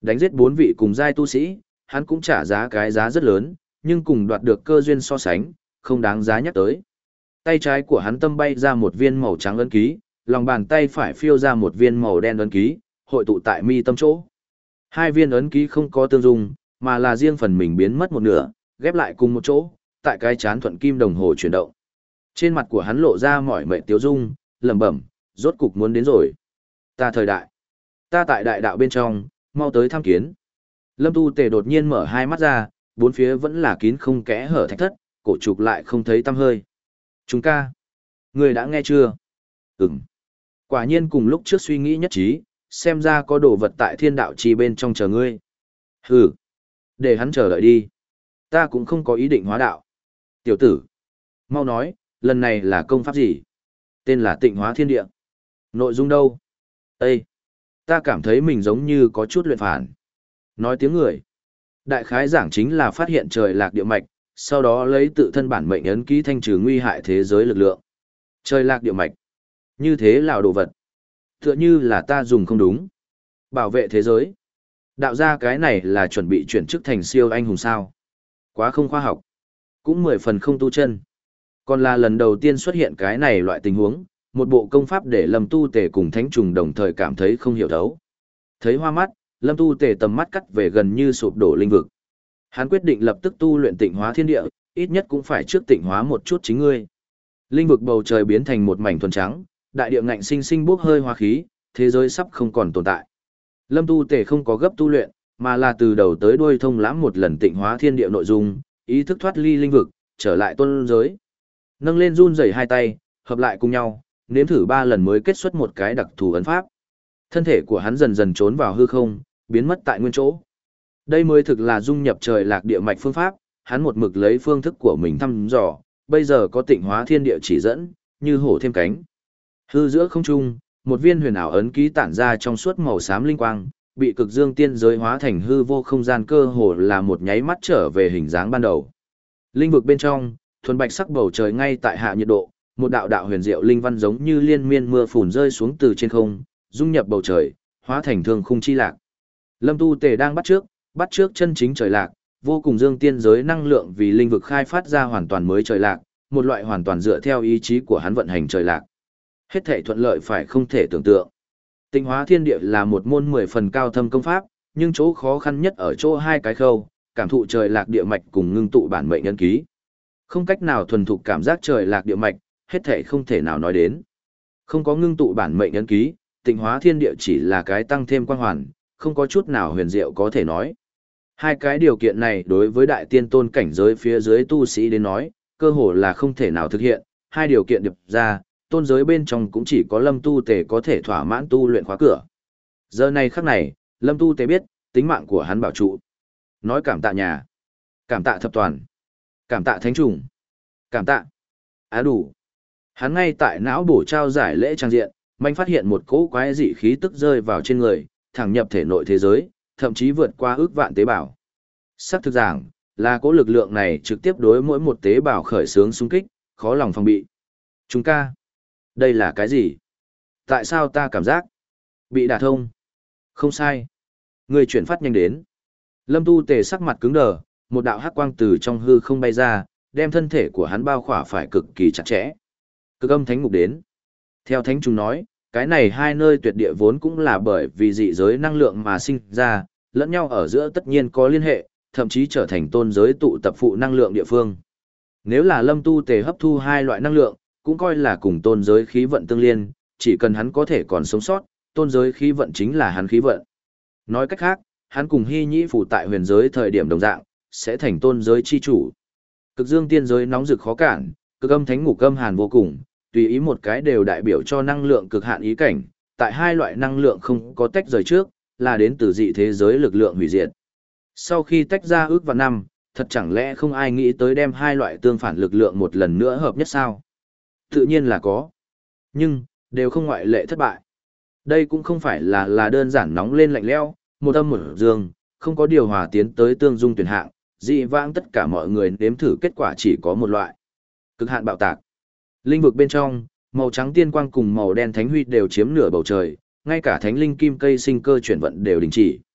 Đánh giết bốn vị cùng giai tu sĩ, hắn cũng trả giá cái giá rất lớn, nhưng cùng đoạt được cơ duyên so sánh, không đáng giá nhắc tới. Tay trái của hắn tâm bay ra một viên màu trắng ấn ký, lòng bàn tay phải phiêu ra một viên màu đen ấn ký, hội tụ tại mi tâm chỗ. Hai viên ấn ký không có tương dung, mà là riêng phần mình biến mất một nửa, ghép lại cùng một chỗ, tại cái chán thuận kim đồng hồ chuyển động. Trên mặt của hắn lộ ra mỏi mệt tiếu dung, lẩm bẩm, rốt cục muốn đến rồi. Ta thời đại, ta tại đại đạo bên trong, mau tới tham kiến. Lâm Tu Tề đột nhiên mở hai mắt ra, bốn phía vẫn là kín không kẽ hở thạch thất, cổ trục lại không thấy tăm hơi. Chúng ca, người đã nghe chưa? Ừm. Quả nhiên cùng lúc trước suy nghĩ nhất trí, xem ra có đồ vật tại thiên đạo chi bên trong chờ ngươi. Hừ, để hắn chờ đợi đi. Ta cũng không có ý định hóa đạo. Tiểu tử, mau nói, lần này là công pháp gì? Tên là Tịnh Hóa Thiên Địa. Nội dung đâu? Ê! Ta cảm thấy mình giống như có chút luyện phản. Nói tiếng người. Đại khái giảng chính là phát hiện trời lạc địa mạch, sau đó lấy tự thân bản mệnh ấn ký thanh trừ nguy hại thế giới lực lượng. Trời lạc địa mạch. Như thế là đồ vật. Tựa như là ta dùng không đúng. Bảo vệ thế giới. Đạo ra cái này là chuẩn bị chuyển chức thành siêu anh hùng sao. Quá không khoa học. Cũng mười phần không tu chân. Còn là lần đầu tiên xuất hiện cái này loại tình huống, một bộ công pháp để Lâm Tu Tề cùng Thánh Trùng đồng thời cảm thấy không hiểu thấu. Thấy hoa mắt, Lâm Tu Tề tầm mắt cắt về gần như sụp đổ linh vực. Hắn quyết định lập tức tu luyện Tịnh Hóa Thiên Địa, ít nhất cũng phải trước tịnh hóa một chút chính ngươi. Linh vực bầu trời biến thành một mảnh thuần trắng, đại địa ngạnh sinh sinh bốc hơi hóa khí, thế giới sắp không còn tồn tại. Lâm Tu Tề không có gấp tu luyện, mà là từ đầu tới đuôi thông lãm một lần Tịnh Hóa Thiên Địa nội dung, ý thức thoát ly linh vực, trở lại tôn giới. Nâng lên run rẩy hai tay, hợp lại cùng nhau, nếm thử ba lần mới kết xuất một cái đặc thù ấn pháp. Thân thể của hắn dần dần trốn vào hư không, biến mất tại nguyên chỗ. Đây mới thực là dung nhập trời lạc địa mạch phương pháp, hắn một mực lấy phương thức của mình thăm dò, bây giờ có Tịnh Hóa Thiên Địa chỉ dẫn, như hổ thêm cánh. Hư giữa không trung, một viên huyền ảo ấn ký tản ra trong suốt màu xám linh quang, bị cực dương tiên giới hóa thành hư vô không gian, cơ hồ là một nháy mắt trở về hình dáng ban đầu. Linh vực bên trong, thuần bạch sắc bầu trời ngay tại hạ nhiệt độ, một đạo đạo huyền diệu linh văn giống như liên miên mưa phùn rơi xuống từ trên không, dung nhập bầu trời, hóa thành thương khung chi lạc. Lâm Tu Tề đang bắt trước, bắt trước chân chính trời lạc, vô cùng dương tiên giới năng lượng vì linh vực khai phát ra hoàn toàn mới trời lạc, một loại hoàn toàn dựa theo ý chí của hắn vận hành trời lạc. Hết thảy thuận lợi phải không thể tưởng tượng. Tịnh Hóa Thiên Địa là một môn mười phần cao thâm công pháp, nhưng chỗ khó khăn nhất ở chỗ hai cái khâu, cảm thụ trời lạc địa mạch cùng ngưng tụ bản mệnh ấn ký. Không cách nào thuần thục cảm giác trời lạc địa mạch, hết thảy không thể nào nói đến. Không có ngưng tụ bản mệnh ấn ký, Tịnh Hóa Thiên Địa chỉ là cái tăng thêm quang hoàn, không có chút nào huyền diệu có thể nói. Hai cái điều kiện này đối với đại tiên tôn cảnh giới phía dưới tu sĩ đến nói, cơ hồ là không thể nào thực hiện, hai điều kiện điệp ra, tôn giới bên trong cũng chỉ có Lâm Tu Tề có thể thỏa mãn tu luyện khóa cửa. Giờ này khắc này, Lâm Tu Tề biết, tính mạng của hắn bảo trụ. Nói cảm tạ nhà, cảm tạ thập toàn, cảm tạ thánh trùng, cảm tạ. Á đủ. Hắn ngay tại não bổ trao giải lễ trang diện, manh phát hiện một cỗ quái dị khí tức rơi vào trên người, thẳng nhập thể nội thế giới, thậm chí vượt qua ước vạn tế bào. Sắc thực giảng, là cỗ lực lượng này trực tiếp đối mỗi một tế bào khởi xướng xung kích, khó lòng phòng bị. Chúng ca, đây là cái gì? Tại sao ta cảm giác bị đả thông? Không sai. Người chuyển phát nhanh đến. Lâm Tu Tề sắc mặt cứng đờ, một đạo hắc quang từ trong hư không bay ra, đem thân thể của hắn bao khỏa phải cực kỳ chặt chẽ. Cực âm thánh ngục đến. Theo thánh trùng nói, cái này hai nơi tuyệt địa vốn cũng là bởi vì dị giới năng lượng mà sinh ra, lẫn nhau ở giữa tất nhiên có liên hệ, thậm chí trở thành tôn giới tụ tập phụ năng lượng địa phương. Nếu là Lâm Tu Tề hấp thu hai loại năng lượng, cũng coi là cùng tôn giới khí vận tương liên, chỉ cần hắn có thể còn sống sót, tôn giới khí vận chính là hắn khí vận. Nói cách khác, hắn cùng Hy Nhĩ Phù tại huyền giới thời điểm đồng dạng, sẽ thành tôn giới chi chủ. Cực dương tiên giới nóng rực khó cản, cực âm thánh ngục âm hàn vô cùng, tùy ý một cái đều đại biểu cho năng lượng cực hạn ý cảnh, tại hai loại năng lượng không có tách rời trước, là đến từ dị thế giới lực lượng hủy diệt. Sau khi tách ra ước vào năm, thật chẳng lẽ không ai nghĩ tới đem hai loại tương phản lực lượng một lần nữa hợp nhất sao? Tự nhiên là có. Nhưng, đều không ngoại lệ thất bại. Đây cũng không phải là là đơn giản nóng lên lạnh lẽo, một âm một dương, không có điều hòa tiến tới tương dung tuyển hạng, dị vãng tất cả mọi người nếm thử kết quả chỉ có một loại. Cực hạn bạo tạc. Linh vực bên trong, màu trắng tiên quang cùng màu đen thánh huy đều chiếm nửa bầu trời, ngay cả thánh linh kim cây sinh cơ chuyển vận đều đình chỉ.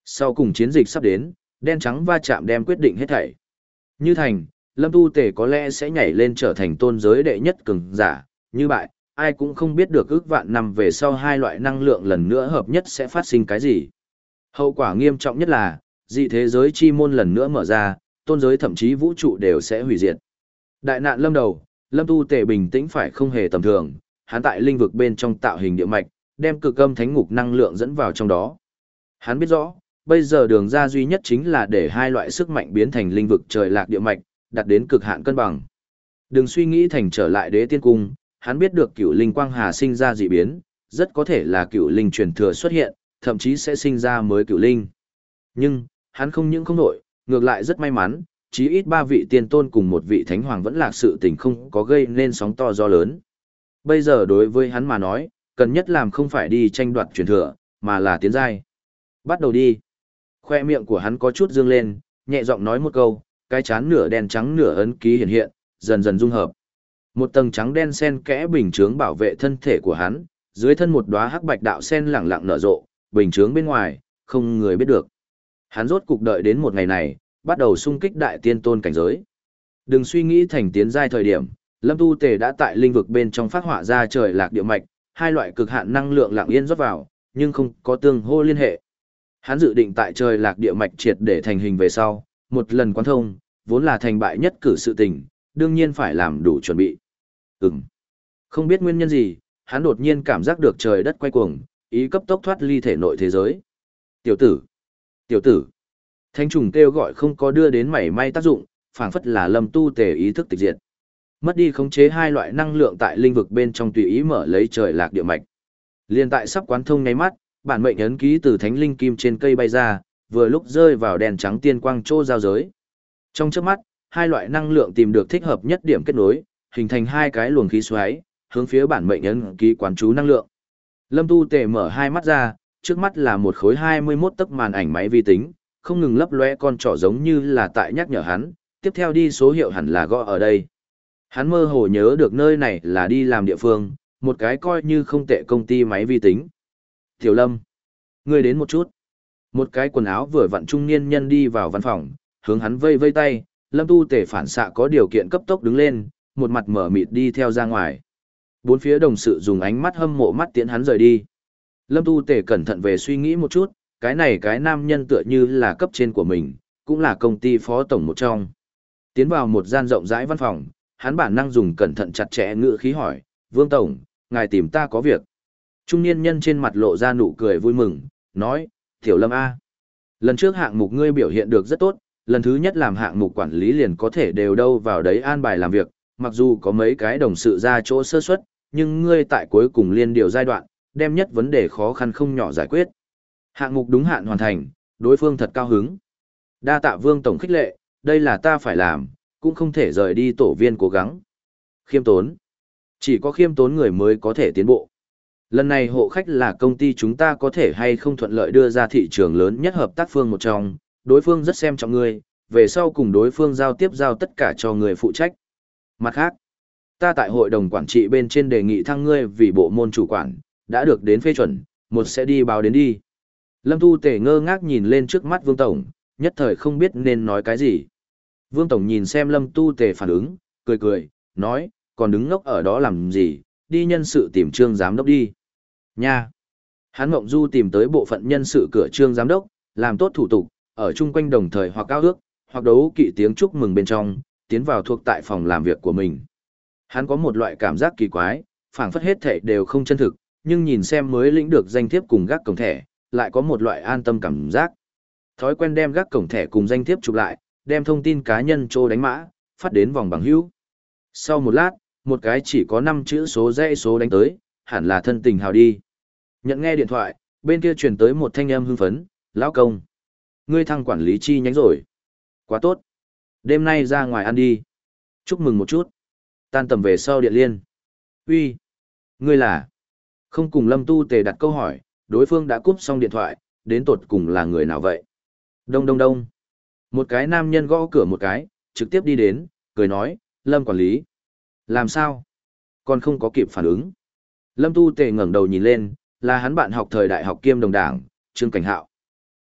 Sau cùng chiến dịch sắp đến, đen trắng va chạm đem quyết định hết thảy. Như thành, Lâm Tu Tề có lẽ sẽ nhảy lên trở thành tôn giới đệ nhất cường giả, như bại, ai cũng không biết được ước vạn năm về sau hai loại năng lượng lần nữa hợp nhất sẽ phát sinh cái gì. Hậu quả nghiêm trọng nhất là, dị thế giới chi môn lần nữa mở ra, tôn giới thậm chí vũ trụ đều sẽ hủy diệt. Đại nạn lâm đầu, Lâm Tu Tề bình tĩnh phải không hề tầm thường, hắn tại linh vực bên trong tạo hình địa mạch, đem cực âm thánh ngục năng lượng dẫn vào trong đó. Hắn biết rõ, bây giờ đường ra duy nhất chính là để hai loại sức mạnh biến thành linh vực trời lạc địa mạch, đạt đến cực hạn cân bằng. Đừng suy nghĩ thành trở lại đế tiên cung, hắn biết được cựu linh quang hà sinh ra dị biến, rất có thể là cựu linh truyền thừa xuất hiện, thậm chí sẽ sinh ra mới cựu linh. Nhưng, hắn không những không nổi, ngược lại rất may mắn, chí ít ba vị tiên tôn cùng một vị thánh hoàng vẫn lạc sự tình không có gây nên sóng to gió lớn. Bây giờ đối với hắn mà nói, cần nhất làm không phải đi tranh đoạt truyền thừa, mà là tiến giai. Bắt đầu đi. Khoe miệng của hắn có chút dương lên, nhẹ giọng nói một câu, cái chán nửa đen trắng nửa ấn ký hiện hiện, dần dần dung hợp. Một tầng trắng đen sen kẽ bình chướng bảo vệ thân thể của hắn, dưới thân một đóa hắc bạch đạo sen lẳng lặng nở rộ, bình chướng bên ngoài, không người biết được. Hắn rốt cục đợi đến một ngày này, bắt đầu xung kích đại tiên tôn cảnh giới. Đừng suy nghĩ thành tiến giai thời điểm, Lâm Tu Tề đã tại linh vực bên trong phát họa ra trời lạc địa mạch, hai loại cực hạn năng lượng lặng yên rót vào, nhưng không có tương hô liên hệ. Hắn dự định tại trời lạc địa mạch triệt để thành hình về sau, một lần quán thông, vốn là thành bại nhất cử sự tình, đương nhiên phải làm đủ chuẩn bị. Ừm. Không biết nguyên nhân gì, hắn đột nhiên cảm giác được trời đất quay cuồng, ý cấp tốc thoát ly thể nội thế giới. Tiểu tử! Tiểu tử! Thánh trùng kêu gọi không có đưa đến mảy may tác dụng, phảng phất là Lâm Tu Tề ý thức tịch diệt. Mất đi khống chế hai loại năng lượng tại linh vực bên trong tùy ý mở lấy trời lạc địa mạch. Liên tại sắp quán thông nháy mắt, bản mệnh ấn ký từ thánh linh kim trên cây bay ra, vừa lúc rơi vào đèn trắng tiên quang chỗ giao giới. Trong chớp mắt, hai loại năng lượng tìm được thích hợp nhất điểm kết nối, hình thành hai cái luồng khí xoáy, hướng phía bản mệnh ấn ký quán chú năng lượng. Lâm Tu Tề mở hai mắt ra, trước mắt là một khối hai mươi mốt tấc màn ảnh máy vi tính, không ngừng lấp lóe con trỏ giống như là tại nhắc nhở hắn, tiếp theo đi số hiệu hẳn là gõ ở đây. Hắn mơ hồ nhớ được nơi này là đi làm địa phương, một cái coi như không tệ công ty máy vi tính. Tiểu Lâm, ngươi đến một chút. Một cái quần áo vừa vặn trung niên nhân đi vào văn phòng, hướng hắn vây vây tay, Lâm Tu Tề phản xạ có điều kiện cấp tốc đứng lên, một mặt mở mịt đi theo ra ngoài. Bốn phía đồng sự dùng ánh mắt hâm mộ mắt tiễn hắn rời đi. Lâm Tu Tề cẩn thận về suy nghĩ một chút, cái này cái nam nhân tựa như là cấp trên của mình, cũng là công ty phó tổng một trong. Tiến vào một gian rộng rãi văn phòng, hắn bản năng dùng cẩn thận chặt chẽ ngữ khí hỏi, Vương Tổng, ngài tìm ta có việc. Trung niên nhân trên mặt lộ ra nụ cười vui mừng, nói, Tiểu Lâm A. Lần trước hạng mục ngươi biểu hiện được rất tốt, lần thứ nhất làm hạng mục quản lý liền có thể đều đâu vào đấy an bài làm việc, mặc dù có mấy cái đồng sự ra chỗ sơ suất, nhưng ngươi tại cuối cùng liên điều giai đoạn, đem nhất vấn đề khó khăn không nhỏ giải quyết. Hạng mục đúng hạn hoàn thành, đối phương thật cao hứng. Đa tạ Vương Tổng khích lệ, đây là ta phải làm, cũng không thể rời đi tổ viên cố gắng. Khiêm tốn. Chỉ có khiêm tốn người mới có thể tiến bộ. Lần này hộ khách là công ty chúng ta có thể hay không thuận lợi đưa ra thị trường lớn nhất hợp tác phương một trong, đối phương rất xem trọng ngươi, về sau cùng đối phương giao tiếp giao tất cả cho người phụ trách. Mặt khác, ta tại hội đồng quản trị bên trên đề nghị thăng ngươi vì bộ môn chủ quản, đã được đến phê chuẩn, một sẽ đi báo đến đi. Lâm Tu Tề ngơ ngác nhìn lên trước mắt Vương Tổng, nhất thời không biết nên nói cái gì. Vương Tổng nhìn xem Lâm Tu Tề phản ứng, cười cười, nói, còn đứng ngốc ở đó làm gì, đi nhân sự tìm Trương Giám Đốc đi. Nha! Hắn Ngộng Du tìm tới bộ phận nhân sự cửa Trương Giám Đốc, làm tốt thủ tục, ở chung quanh đồng thời hoặc cao ước, hoặc đấu kỵ tiếng chúc mừng bên trong, tiến vào thuộc tại phòng làm việc của mình. Hắn có một loại cảm giác kỳ quái, phảng phất hết thảy đều không chân thực, nhưng nhìn xem mới lĩnh được danh thiếp cùng gác cổng thẻ, lại có một loại an tâm cảm giác. Thói quen đem gác cổng thẻ cùng danh thiếp chụp lại, đem thông tin cá nhân trô đánh mã, phát đến vòng bằng hữu. Sau một lát, một cái chỉ có năm chữ số dãy số đánh tới, hẳn là thân tình hào đi. Nhận nghe điện thoại, bên kia truyền tới một thanh âm hưng phấn, lão công. Ngươi thăng quản lý chi nhánh rồi. Quá tốt. Đêm nay ra ngoài ăn đi. Chúc mừng một chút. Tan tầm về sau điện liên. Uy, ngươi là? Không cùng Lâm Tu Tề đặt câu hỏi, đối phương đã cúp xong điện thoại, đến tột cùng là người nào vậy? Đông đông đông. Một cái nam nhân gõ cửa một cái, trực tiếp đi đến, cười nói, Lâm quản lý. Làm sao? Còn không có kịp phản ứng. Lâm Tu Tề ngẩng đầu nhìn lên, là hắn bạn học thời đại học kiêm đồng đảng, Trương Cảnh Hạo.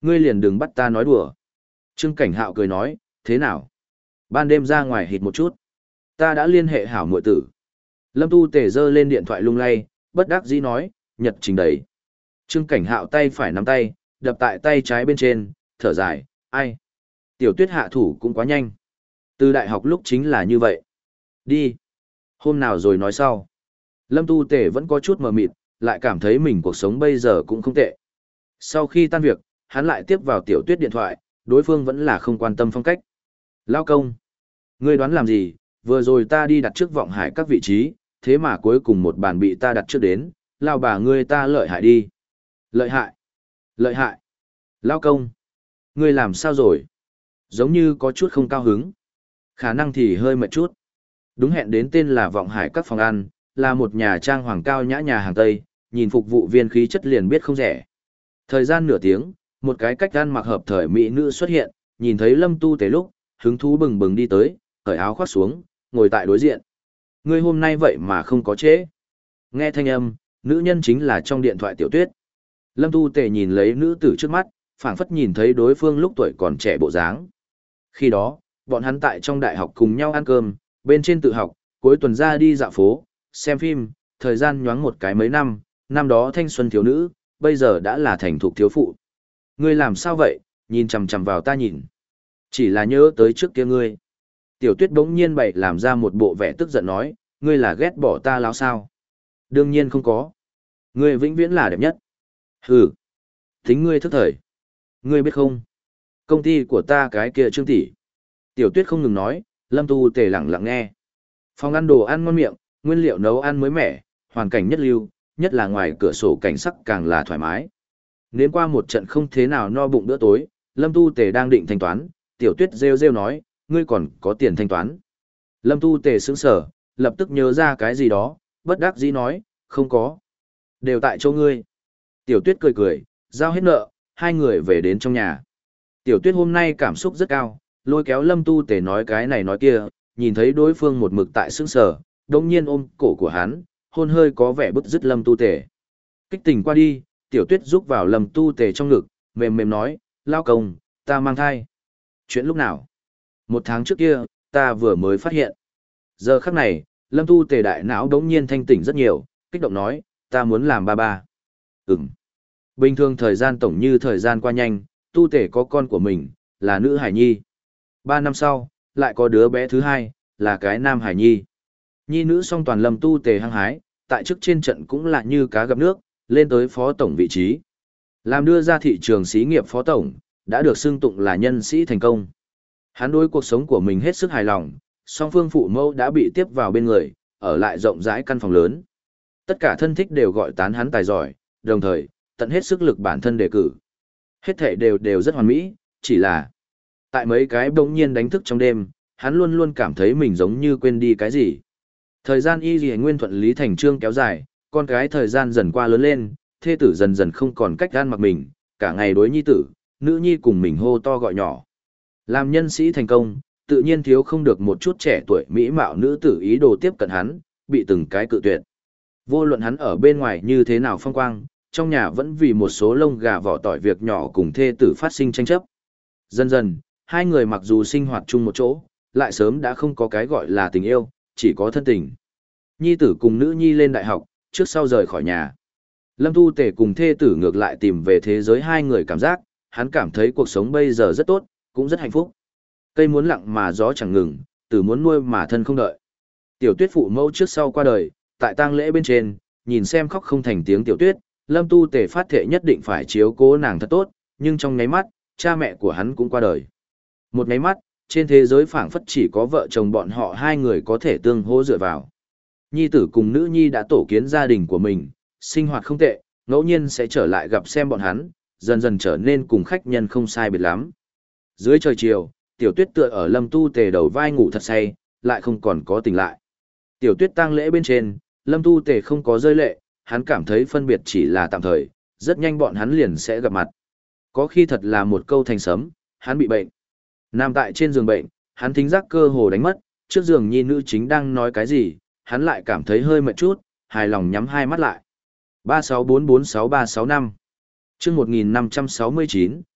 ngươi liền đừng bắt ta nói đùa. Trương Cảnh Hạo cười nói, thế nào? Ban đêm ra ngoài hít một chút. Ta đã liên hệ hảo muội tử. Lâm Tu Tề giơ lên điện thoại lung lay, bất đắc dĩ nói, nhật trình đầy. Trương Cảnh Hạo tay phải nắm tay, đập tại tay trái bên trên, thở dài, ai? Tiểu Tuyết hạ thủ cũng quá nhanh. Từ đại học lúc chính là như vậy. Đi. Hôm nào rồi nói sau. Lâm Tu Tề vẫn có chút mờ mịt, lại cảm thấy mình cuộc sống bây giờ cũng không tệ. Sau khi tan việc, hắn lại tiếp vào Tiểu Tuyết điện thoại, đối phương vẫn là không quan tâm phong cách. Lao công. Ngươi đoán làm gì, vừa rồi ta đi đặt trước vọng hải các vị trí, thế mà cuối cùng một bàn bị ta đặt trước đến, lao bà ngươi ta lợi hại đi. Lợi hại. Lợi hại. Lao công. Ngươi làm sao rồi? Giống như có chút không cao hứng. Khả năng thì hơi mệt chút. Đúng hẹn đến tên là vọng hải các phòng ăn, là một nhà trang hoàng cao nhã nhà hàng Tây, nhìn phục vụ viên khí chất liền biết không rẻ. Thời gian nửa tiếng, một cái cách ăn mặc hợp thời mỹ nữ xuất hiện, nhìn thấy Lâm Tu Tề lúc, hứng thú bừng bừng đi tới, cởi áo khoác xuống, ngồi tại đối diện. Ngươi hôm nay vậy mà không có trễ. Nghe thanh âm, nữ nhân chính là trong điện thoại Tiểu Tuyết. Lâm Tu Tề nhìn lấy nữ tử trước mắt, phảng phất nhìn thấy đối phương lúc tuổi còn trẻ bộ dáng. Khi đó, bọn hắn tại trong đại học cùng nhau ăn cơm, bên trên tự học, cuối tuần ra đi dạo phố, xem phim, thời gian nhoáng một cái mấy năm, năm đó thanh xuân thiếu nữ, bây giờ đã là thành thục thiếu phụ. Ngươi làm sao vậy, nhìn chằm chằm vào ta nhìn. Chỉ là nhớ tới trước kia ngươi. Tiểu Tuyết bỗng nhiên bày làm ra một bộ vẻ tức giận nói, ngươi là ghét bỏ ta láo sao? Đương nhiên không có. Ngươi vĩnh viễn là đẹp nhất. Hừ. Tính ngươi thức thời. Ngươi biết không? Công ty của ta cái kia Trương tỷ. Tiểu Tuyết không ngừng nói, Lâm Tu Tề lặng lặng nghe. Phòng ăn đồ ăn ngon miệng, nguyên liệu nấu ăn mới mẻ, hoàn cảnh nhất lưu, nhất là ngoài cửa sổ cảnh sắc càng là thoải mái. Nếm qua một trận không thế nào no bụng bữa tối, Lâm Tu Tề đang định thanh toán, Tiểu Tuyết rêu rêu nói, ngươi còn có tiền thanh toán. Lâm Tu Tề sững sờ, lập tức nhớ ra cái gì đó, bất đắc dĩ nói, không có. Đều tại chỗ ngươi. Tiểu Tuyết cười cười, giao hết nợ, hai người về đến trong nhà. Tiểu Tuyết hôm nay cảm xúc rất cao, lôi kéo Lâm Tu Tề nói cái này nói kia, nhìn thấy đối phương một mực tại sững sờ, đồng nhiên ôm cổ của hắn, hôn hơi có vẻ bức dứt Lâm Tu Tề. Kích tình qua đi, Tiểu Tuyết rúc vào Lâm Tu Tề trong ngực, mềm mềm nói, lao công, ta mang thai. Chuyện lúc nào? Một tháng trước kia, ta vừa mới phát hiện. Giờ khắc này, Lâm Tu Tề đại não đống nhiên thanh tỉnh rất nhiều, kích động nói, ta muốn làm ba ba. Ừm. Bình thường thời gian tổng như thời gian qua nhanh, Tu Tề có con của mình, là nữ hải nhi. Ba năm sau, lại có đứa bé thứ hai, là cái nam hải nhi. Nhi nữ song toàn Lâm Tu Tề hăng hái, tại chức trên trận cũng là như cá gặp nước, lên tới phó tổng vị trí. Làm đưa ra thị trường xí nghiệp phó tổng, đã được xưng tụng là nhân sĩ thành công. Hắn đối cuộc sống của mình hết sức hài lòng, song phương phụ mẫu đã bị tiếp vào bên người, ở lại rộng rãi căn phòng lớn. Tất cả thân thích đều gọi tán hắn tài giỏi, đồng thời, tận hết sức lực bản thân đề cử. Hết thể đều đều rất hoàn mỹ, chỉ là tại mấy cái bỗng nhiên đánh thức trong đêm, hắn luôn luôn cảm thấy mình giống như quên đi cái gì. Thời gian y gì nguyên thuận lý thành trương kéo dài, con cái thời gian dần qua lớn lên, thê tử dần dần không còn cách gan mặc mình, cả ngày đối nhi tử, nữ nhi cùng mình hô to gọi nhỏ. Làm nhân sĩ thành công, tự nhiên thiếu không được một chút trẻ tuổi mỹ mạo nữ tử ý đồ tiếp cận hắn, bị từng cái cự tuyệt. Vô luận hắn ở bên ngoài như thế nào phong quang, trong nhà vẫn vì một số lông gà vỏ tỏi việc nhỏ cùng thê tử phát sinh tranh chấp. Dần dần, hai người mặc dù sinh hoạt chung một chỗ, lại sớm đã không có cái gọi là tình yêu, chỉ có thân tình. Nhi tử cùng nữ nhi lên đại học, trước sau rời khỏi nhà. Lâm Tu Tề cùng thê tử ngược lại tìm về thế giới hai người cảm giác, hắn cảm thấy cuộc sống bây giờ rất tốt, cũng rất hạnh phúc. Cây muốn lặng mà gió chẳng ngừng, tử muốn nuôi mà thân không đợi. Tiểu Tuyết phụ mẫu trước sau qua đời, tại tang lễ bên trên, nhìn xem khóc không thành tiếng Tiểu Tuyết, Lâm Tu Tề phát thệ nhất định phải chiếu cố nàng thật tốt, nhưng trong nháy mắt, cha mẹ của hắn cũng qua đời. Một nháy mắt, trên thế giới phảng phất chỉ có vợ chồng bọn họ hai người có thể tương hỗ dựa vào. Nhi tử cùng nữ nhi đã tổ kiến gia đình của mình, sinh hoạt không tệ, ngẫu nhiên sẽ trở lại gặp xem bọn hắn, dần dần trở nên cùng khách nhân không sai biệt lắm. Dưới trời chiều, Tiểu Tuyết tựa ở Lâm Tu Tề đầu vai ngủ thật say, lại không còn có tỉnh lại. Tiểu Tuyết tang lễ bên trên, Lâm Tu Tề không có rơi lệ, hắn cảm thấy phân biệt chỉ là tạm thời, rất nhanh bọn hắn liền sẽ gặp mặt. Có khi thật là một câu thành sấm, hắn bị bệnh. Nằm tại trên giường bệnh, hắn thính giác cơ hồ đánh mất, trước giường nhi nữ chính đang nói cái gì, hắn lại cảm thấy hơi mệt chút, hài lòng nhắm hai mắt lại. ba sáu bốn bốn sáu ba sáu năm Chương một nghìn năm trăm sáu mươi chín,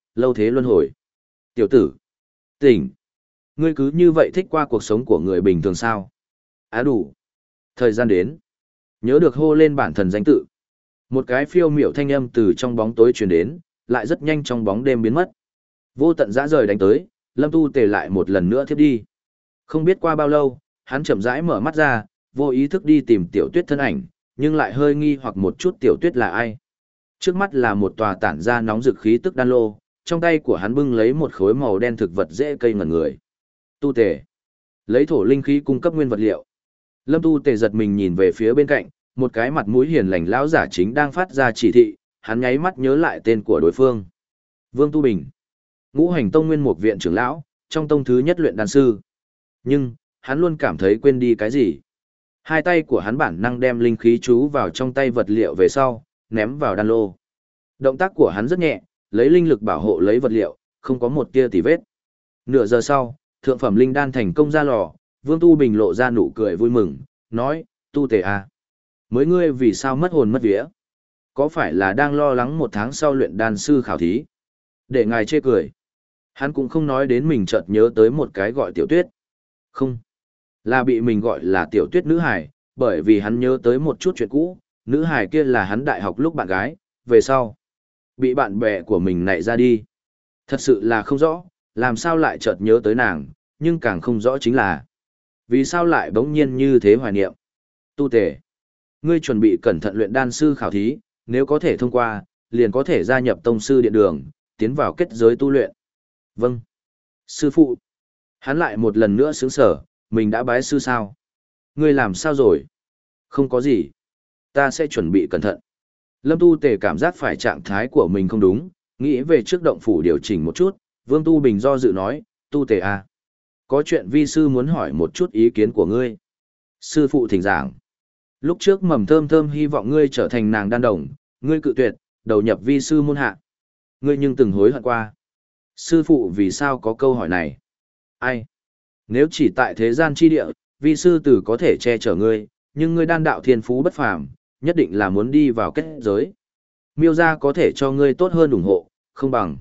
lâu thế luân hồi. Tiểu tử, tỉnh. Ngươi cứ như vậy thích qua cuộc sống của người bình thường sao? Á đủ. Thời gian đến. Nhớ được hô lên bản thần danh tự. Một cái phiêu miểu thanh âm từ trong bóng tối truyền đến, lại rất nhanh trong bóng đêm biến mất. Vô tận dã rời đánh tới, Lâm Tu Tề lại một lần nữa thiếp đi. Không biết qua bao lâu, hắn chậm rãi mở mắt ra, vô ý thức đi tìm Tiểu Tuyết thân ảnh, nhưng lại hơi nghi hoặc một chút Tiểu Tuyết là ai. Trước mắt là một tòa tản ra nóng rực khí tức đan lô, trong tay của hắn bưng lấy một khối màu đen thực vật dễ cây ngẩn người. Tu Tề, lấy thổ linh khí cung cấp nguyên vật liệu. Lâm Tu Tề giật mình nhìn về phía bên cạnh, một cái mặt mũi hiền lành lão giả chính đang phát ra chỉ thị, hắn nháy mắt nhớ lại tên của đối phương. Vương Tu Bình, Ngũ Hành Tông Nguyên Mục viện trưởng lão, trong tông thứ nhất luyện đan sư. Nhưng, hắn luôn cảm thấy quên đi cái gì. Hai tay của hắn bản năng đem linh khí chú vào trong tay vật liệu về sau, ném vào đan lô. Động tác của hắn rất nhẹ, lấy linh lực bảo hộ lấy vật liệu, không có một tia tì vết. Nửa giờ sau, thượng phẩm linh đan thành công ra lò, Vương Tu Bình lộ ra nụ cười vui mừng, nói, Tu Tề à, mới ngươi vì sao mất hồn mất vía? Có phải là đang lo lắng một tháng sau luyện đan sư khảo thí? Để ngài chê cười. Hắn cũng không nói đến mình chợt nhớ tới một cái gọi Tiểu Tuyết. Không, là bị mình gọi là Tiểu Tuyết nữ hải, bởi vì hắn nhớ tới một chút chuyện cũ, nữ hải kia là hắn đại học lúc bạn gái, về sau. Bị bạn bè của mình nạy ra đi. Thật sự là không rõ, làm sao lại chợt nhớ tới nàng, nhưng càng không rõ chính là vì sao lại bỗng nhiên như thế hoài niệm. Tu Tề, ngươi chuẩn bị cẩn thận luyện đan sư khảo thí, nếu có thể thông qua, liền có thể gia nhập tông sư điện đường, tiến vào kết giới tu luyện. Vâng. Sư phụ. Hắn lại một lần nữa sướng sở, mình đã bái sư sao? Ngươi làm sao rồi? Không có gì. Ta sẽ chuẩn bị cẩn thận. Lâm Tu Tề cảm giác phải trạng thái của mình không đúng, nghĩ về trước động phủ điều chỉnh một chút, Vương Tu Bình do dự nói, Tu Tề à. Có chuyện vi sư muốn hỏi một chút ý kiến của ngươi. Sư phụ thỉnh giảng. Lúc trước Mầm Thơm Thơm hy vọng ngươi trở thành nàng đan đồng, ngươi cự tuyệt, đầu nhập vi sư môn hạ. Ngươi nhưng từng hối hận qua. Sư phụ vì sao có câu hỏi này? Ai? Nếu chỉ tại thế gian chi địa, vi sư tử có thể che chở ngươi, nhưng ngươi đan đạo thiên phú bất phàm, nhất định là muốn đi vào kết giới. Miêu gia có thể cho ngươi tốt hơn ủng hộ, không bằng.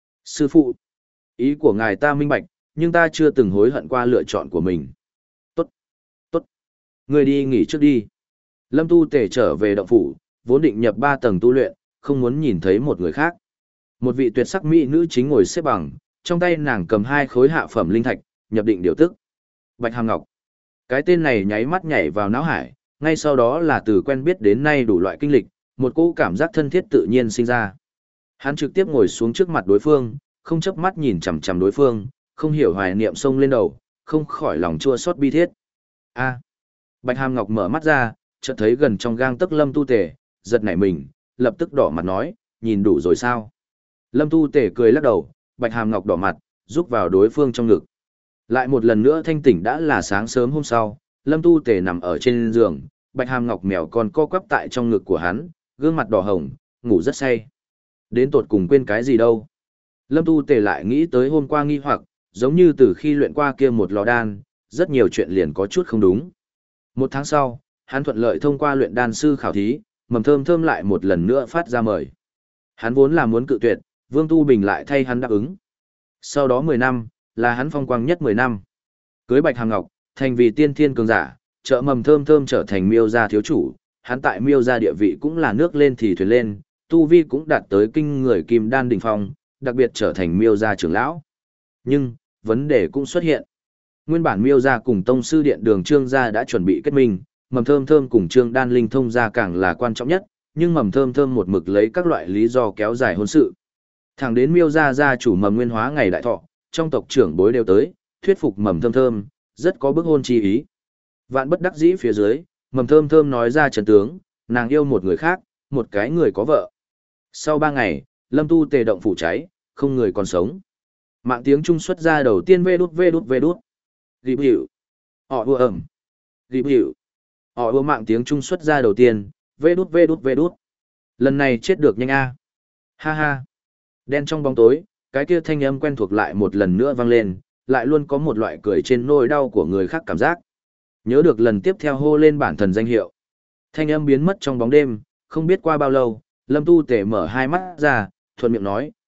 Sư phụ, ý của ngài ta minh bạch, nhưng ta chưa từng hối hận qua lựa chọn của mình. Tốt, tốt. Ngươi đi nghỉ trước đi. Lâm Tu Tề trở về động phủ, vốn định nhập ba tầng tu luyện, không muốn nhìn thấy một người khác. Một vị tuyệt sắc mỹ nữ chính ngồi xếp bằng, trong tay nàng cầm hai khối hạ phẩm linh thạch, nhập định điều tức. Bạch Hàm Ngọc. Cái tên này nháy mắt nhảy vào não hải, ngay sau đó là từ quen biết đến nay đủ loại kinh lịch, một cỗ cảm giác thân thiết tự nhiên sinh ra. Hắn trực tiếp ngồi xuống trước mặt đối phương, không chớp mắt nhìn chằm chằm đối phương, không hiểu hoài niệm xông lên đầu, không khỏi lòng chua xót bi thiết. A. Bạch Hàm Ngọc mở mắt ra, chợt thấy gần trong gang tấc Lâm Tu Tề, giật nảy mình, lập tức đỏ mặt nói, nhìn đủ rồi sao? Lâm Tu Tề cười lắc đầu, Bạch Hàm Ngọc đỏ mặt, rúc vào đối phương trong ngực. Lại một lần nữa thanh tỉnh đã là sáng sớm hôm sau, Lâm Tu Tề nằm ở trên giường, Bạch Hàm Ngọc mèo còn co quắp tại trong ngực của hắn, gương mặt đỏ hồng, ngủ rất say. Đến tột cùng quên cái gì đâu. Lâm Tu Tề lại nghĩ tới hôm qua nghi hoặc, giống như từ khi luyện qua kia một lò đan, rất nhiều chuyện liền có chút không đúng. Một tháng sau, hắn thuận lợi thông qua luyện đan sư khảo thí, Mầm Thơm Thơm lại một lần nữa phát ra mời. Hắn vốn là muốn cự tuyệt, Vương Tu Bình lại thay hắn đáp ứng. Sau đó mười năm, là hắn phong quang nhất mười năm. Cưới Bạch Hàm Ngọc, thành vì tiên thiên cường giả, trợ Mầm Thơm Thơm trở thành Miêu gia thiếu chủ, hắn tại Miêu gia địa vị cũng là nước lên thì thuyền lên, tu vi cũng đạt tới kinh người kim đan đỉnh phong, đặc biệt trở thành Miêu gia trưởng lão. Nhưng, vấn đề cũng xuất hiện. Nguyên bản Miêu gia cùng tông sư điện đường Trương gia đã chuẩn bị kết minh, Mầm Thơm Thơm cùng Trương Đan Linh thông gia càng là quan trọng nhất, nhưng Mầm Thơm Thơm một mực lấy các loại lý do kéo dài hôn sự. Thẳng đến Miêu gia gia chủ Mầm Nguyên Hóa ngày đại thọ, trong tộc trưởng bối đều tới, thuyết phục Mầm Thơm Thơm, rất có bức hôn chi ý. Vạn bất đắc dĩ phía dưới, Mầm Thơm Thơm nói ra trận tướng, nàng yêu một người khác, một cái người có vợ. Sau ba ngày, Lâm Tu Tề động phủ cháy, không người còn sống. Mạng tiếng Trung xuất ra đầu tiên vê đút vê đút vê đút. Rịp hiệu. Họ đua ẩm. Rịp hiệu. Họ đua mạng tiếng Trung xuất ra đầu tiên, vê đút vê đút vê đút. Lần này chết được nhanh a. Ha ha. Đen trong bóng tối, cái kia thanh âm quen thuộc lại một lần nữa vang lên, lại luôn có một loại cười trên nỗi đau của người khác cảm giác. Nhớ được lần tiếp theo hô lên bản thần danh hiệu. Thanh âm biến mất trong bóng đêm, không biết qua bao lâu, Lâm Tu Tề mở hai mắt ra, thuận miệng nói,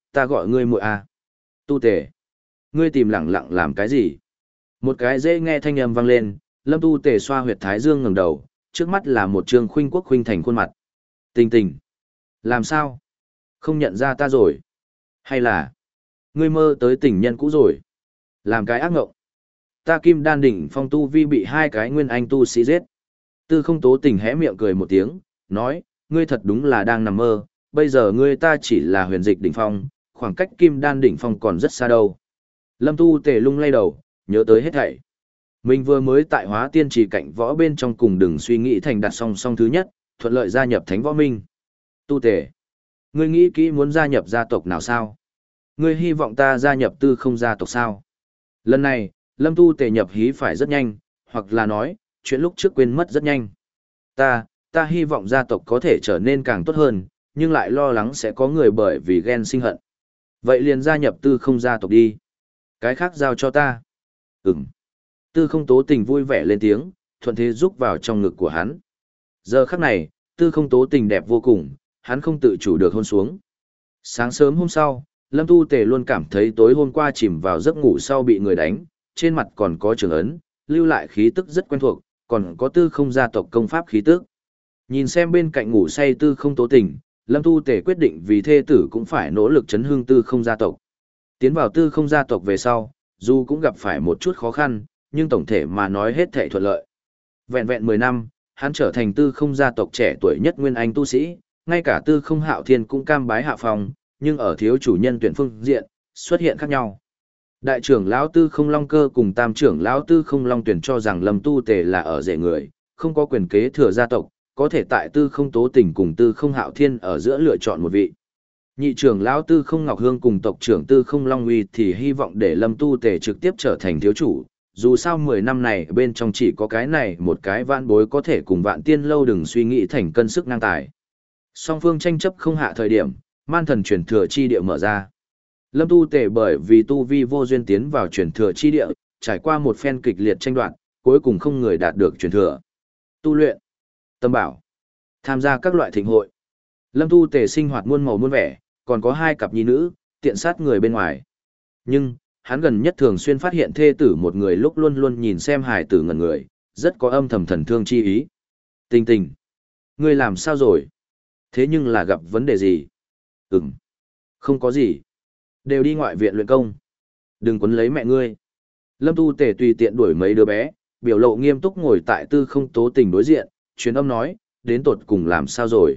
ta gọi ngươi muội à. Tu Tề, ngươi tìm lẳng lặng làm cái gì? Một cái dễ nghe thanh âm vang lên, Lâm Tu Tề xoa huyệt thái dương ngẩng đầu, trước mắt là một trương khuynh quốc khuynh thành khuôn mặt. Tình tình, làm sao? Không nhận ra ta rồi? Hay là ngươi mơ tới tình nhân cũ rồi? Làm cái ác ngộng. Ta Kim Đan đỉnh phong tu vi bị hai cái nguyên anh tu sĩ giết. Tư Không Tố Tình hé miệng cười một tiếng, nói, ngươi thật đúng là đang nằm mơ, bây giờ ngươi ta chỉ là huyền dịch đỉnh phong, khoảng cách Kim Đan đỉnh phong còn rất xa đâu. Lâm Tu Tề lung lay đầu, nhớ tới hết thảy. Mình vừa mới tại Hóa Tiên Trì cạnh võ bên trong cùng đừng suy nghĩ thành đặt song song thứ nhất, thuận lợi gia nhập Thánh Võ Minh. Tu Tề, ngươi nghĩ kỹ muốn gia nhập gia tộc nào sao? Ngươi hy vọng ta gia nhập Tư Không gia tộc sao? Lần này, Lâm Tu Tề nhập hí phải rất nhanh, hoặc là nói, chuyện lúc trước quên mất rất nhanh. Ta, ta hy vọng gia tộc có thể trở nên càng tốt hơn, nhưng lại lo lắng sẽ có người bởi vì ghen sinh hận. Vậy liền gia nhập Tư Không gia tộc đi. Cái khác giao cho ta. Ừm. Tư Không Tố Tình vui vẻ lên tiếng, thuận thế rúc vào trong ngực của hắn. Giờ khắc này, Tư Không Tố Tình đẹp vô cùng, hắn không tự chủ được hôn xuống. Sáng sớm hôm sau, Lâm Tu Tề luôn cảm thấy tối hôm qua chìm vào giấc ngủ sau bị người đánh, trên mặt còn có trường ấn, lưu lại khí tức rất quen thuộc, còn có Tư Không gia tộc công pháp khí tức. Nhìn xem bên cạnh ngủ say Tư Không Tố Tình, Lâm Tu Tề quyết định vì thê tử cũng phải nỗ lực chấn hương Tư Không gia tộc. Tiến vào Tư Không gia tộc về sau, dù cũng gặp phải một chút khó khăn, nhưng tổng thể mà nói hết thảy thuận lợi. Vẹn vẹn mười năm, hắn trở thành Tư Không gia tộc trẻ tuổi nhất nguyên anh tu sĩ, ngay cả Tư Không Hạo Thiên cũng cam bái hạ phòng, nhưng ở thiếu chủ nhân tuyển phương diện, xuất hiện khác nhau. Đại trưởng lão Tư Không Long Cơ cùng tam trưởng lão Tư Không Long Tuyển cho rằng Lâm Tu Tề là ở rể người, không có quyền kế thừa gia tộc, có thể tại Tư Không Tố Tình cùng Tư Không Hạo Thiên ở giữa lựa chọn một vị. Nhị trưởng lão Tư Không Ngọc Hương cùng tộc trưởng Tư Không Long Uy thì hy vọng để Lâm Tu Tề trực tiếp trở thành thiếu chủ, dù sao mười năm này bên trong chỉ có cái này một cái vạn bối có thể cùng Vạn Tiên lâu đừng suy nghĩ thành cân sức ngang tài. Song phương tranh chấp không hạ thời điểm, man thần truyền thừa chi địa mở ra. Lâm Tu Tề bởi vì tu vi vô duyên tiến vào truyền thừa chi địa, trải qua một phen kịch liệt tranh đoạt, cuối cùng không người đạt được truyền thừa. Tu luyện, tâm bảo, tham gia các loại thịnh hội. Lâm Tu Tề sinh hoạt muôn màu muôn vẻ, còn có hai cặp nhi nữ, tiện sát người bên ngoài. Nhưng, hắn gần nhất thường xuyên phát hiện thê tử một người lúc luôn luôn nhìn xem hài tử ngẩn người, rất có âm thầm thần thương chi ý. Tình tình, ngươi làm sao rồi? Thế nhưng là gặp vấn đề gì? Ừm, không có gì. Đều đi ngoại viện luyện công. Đừng quấn lấy mẹ ngươi. Lâm Tu Tề tùy tiện đuổi mấy đứa bé, biểu lộ nghiêm túc ngồi tại Tư Không Tố Tình đối diện, truyền âm nói, đến tột cùng làm sao rồi?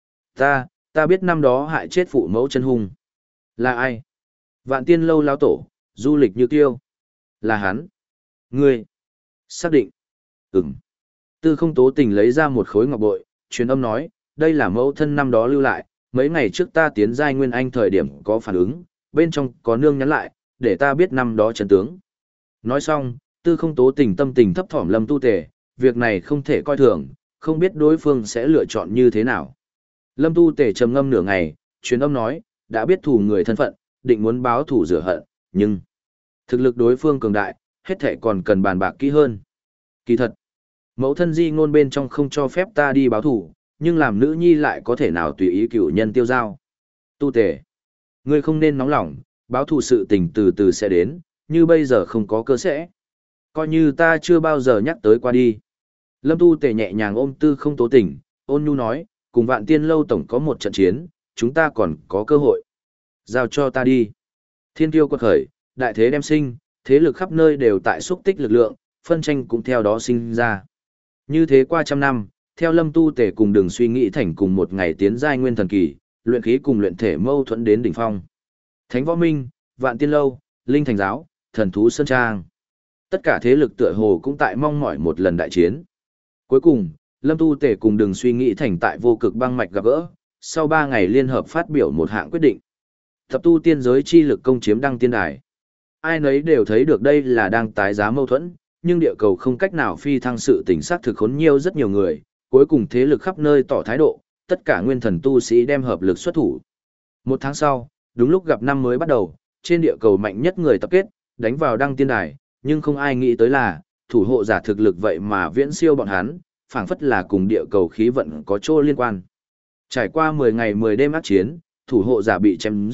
Ta, ta biết năm đó hại chết phụ mẫu chân hung. Là ai? Vạn Tiên lâu lão tổ, du lịch như tiêu. Là hắn. Ngươi. Xác định. Ừm. Tư Không Tố Tình lấy ra một khối ngọc bội, truyền âm nói, đây là mẫu thân năm đó lưu lại, mấy ngày trước ta tiến giai nguyên anh thời điểm có phản ứng, bên trong có nương nhắn lại, để ta biết năm đó chân tướng. Nói xong, Tư Không Tố Tình tâm tình thấp thỏm Lâm Tu Tề, việc này không thể coi thường, không biết đối phương sẽ lựa chọn như thế nào. Lâm Tu Tề trầm ngâm nửa ngày, truyền âm nói, đã biết thù người thân phận, định muốn báo thù rửa hận, nhưng thực lực đối phương cường đại, hết thể còn cần bàn bạc kỹ hơn. Kỳ thật, mẫu thân di ngôn bên trong không cho phép ta đi báo thù, nhưng làm nữ nhi lại có thể nào tùy ý cửu nhân tiêu giao. Tu Tề, ngươi không nên nóng lòng, báo thù sự tình từ từ sẽ đến, như bây giờ không có cơ sẽ. Coi như ta chưa bao giờ nhắc tới qua đi. Lâm Tu Tề nhẹ nhàng ôm Tư Không Tố Tình, ôn nhu nói, cùng Vạn Tiên lâu tổng có một trận chiến, chúng ta còn có cơ hội. Giao cho ta đi. Thiên tiêu quật khởi, đại thế đem sinh, thế lực khắp nơi đều tại xúc tích lực lượng, phân tranh cũng theo đó sinh ra. Như thế qua trăm năm, theo Lâm Tu Tề cùng đừng suy nghĩ thành cùng một ngày tiến giai nguyên thần kỳ, luyện khí cùng luyện thể mâu thuẫn đến đỉnh phong. Thánh Võ Minh, Vạn Tiên lâu, Linh Thành giáo, Thần thú Sơn Trang. Tất cả thế lực tựa hồ cũng tại mong mỏi một lần đại chiến. Cuối cùng, Lâm Tu Tề cùng đừng suy nghĩ thành tại vô cực băng mạch gặp gỡ, sau ba ngày liên hợp phát biểu một hạng quyết định. Thập tu tiên giới chi lực công chiếm đăng tiên đài. Ai nấy đều thấy được đây là đang tái giá mâu thuẫn, nhưng địa cầu không cách nào phi thăng sự tình xác thực khốn nhiều rất nhiều người, cuối cùng thế lực khắp nơi tỏ thái độ, tất cả nguyên thần tu sĩ đem hợp lực xuất thủ. Một tháng sau, đúng lúc gặp năm mới bắt đầu, trên địa cầu mạnh nhất người tập kết, đánh vào đăng tiên đài, nhưng không ai nghĩ tới là, thủ hộ giả thực lực vậy mà viễn siêu bọn hắn, phảng phất là cùng địa cầu khí vận có chỗ liên quan. Trải qua mười ngày mười đêm ác chiến, thủ hộ giả bị chém giết,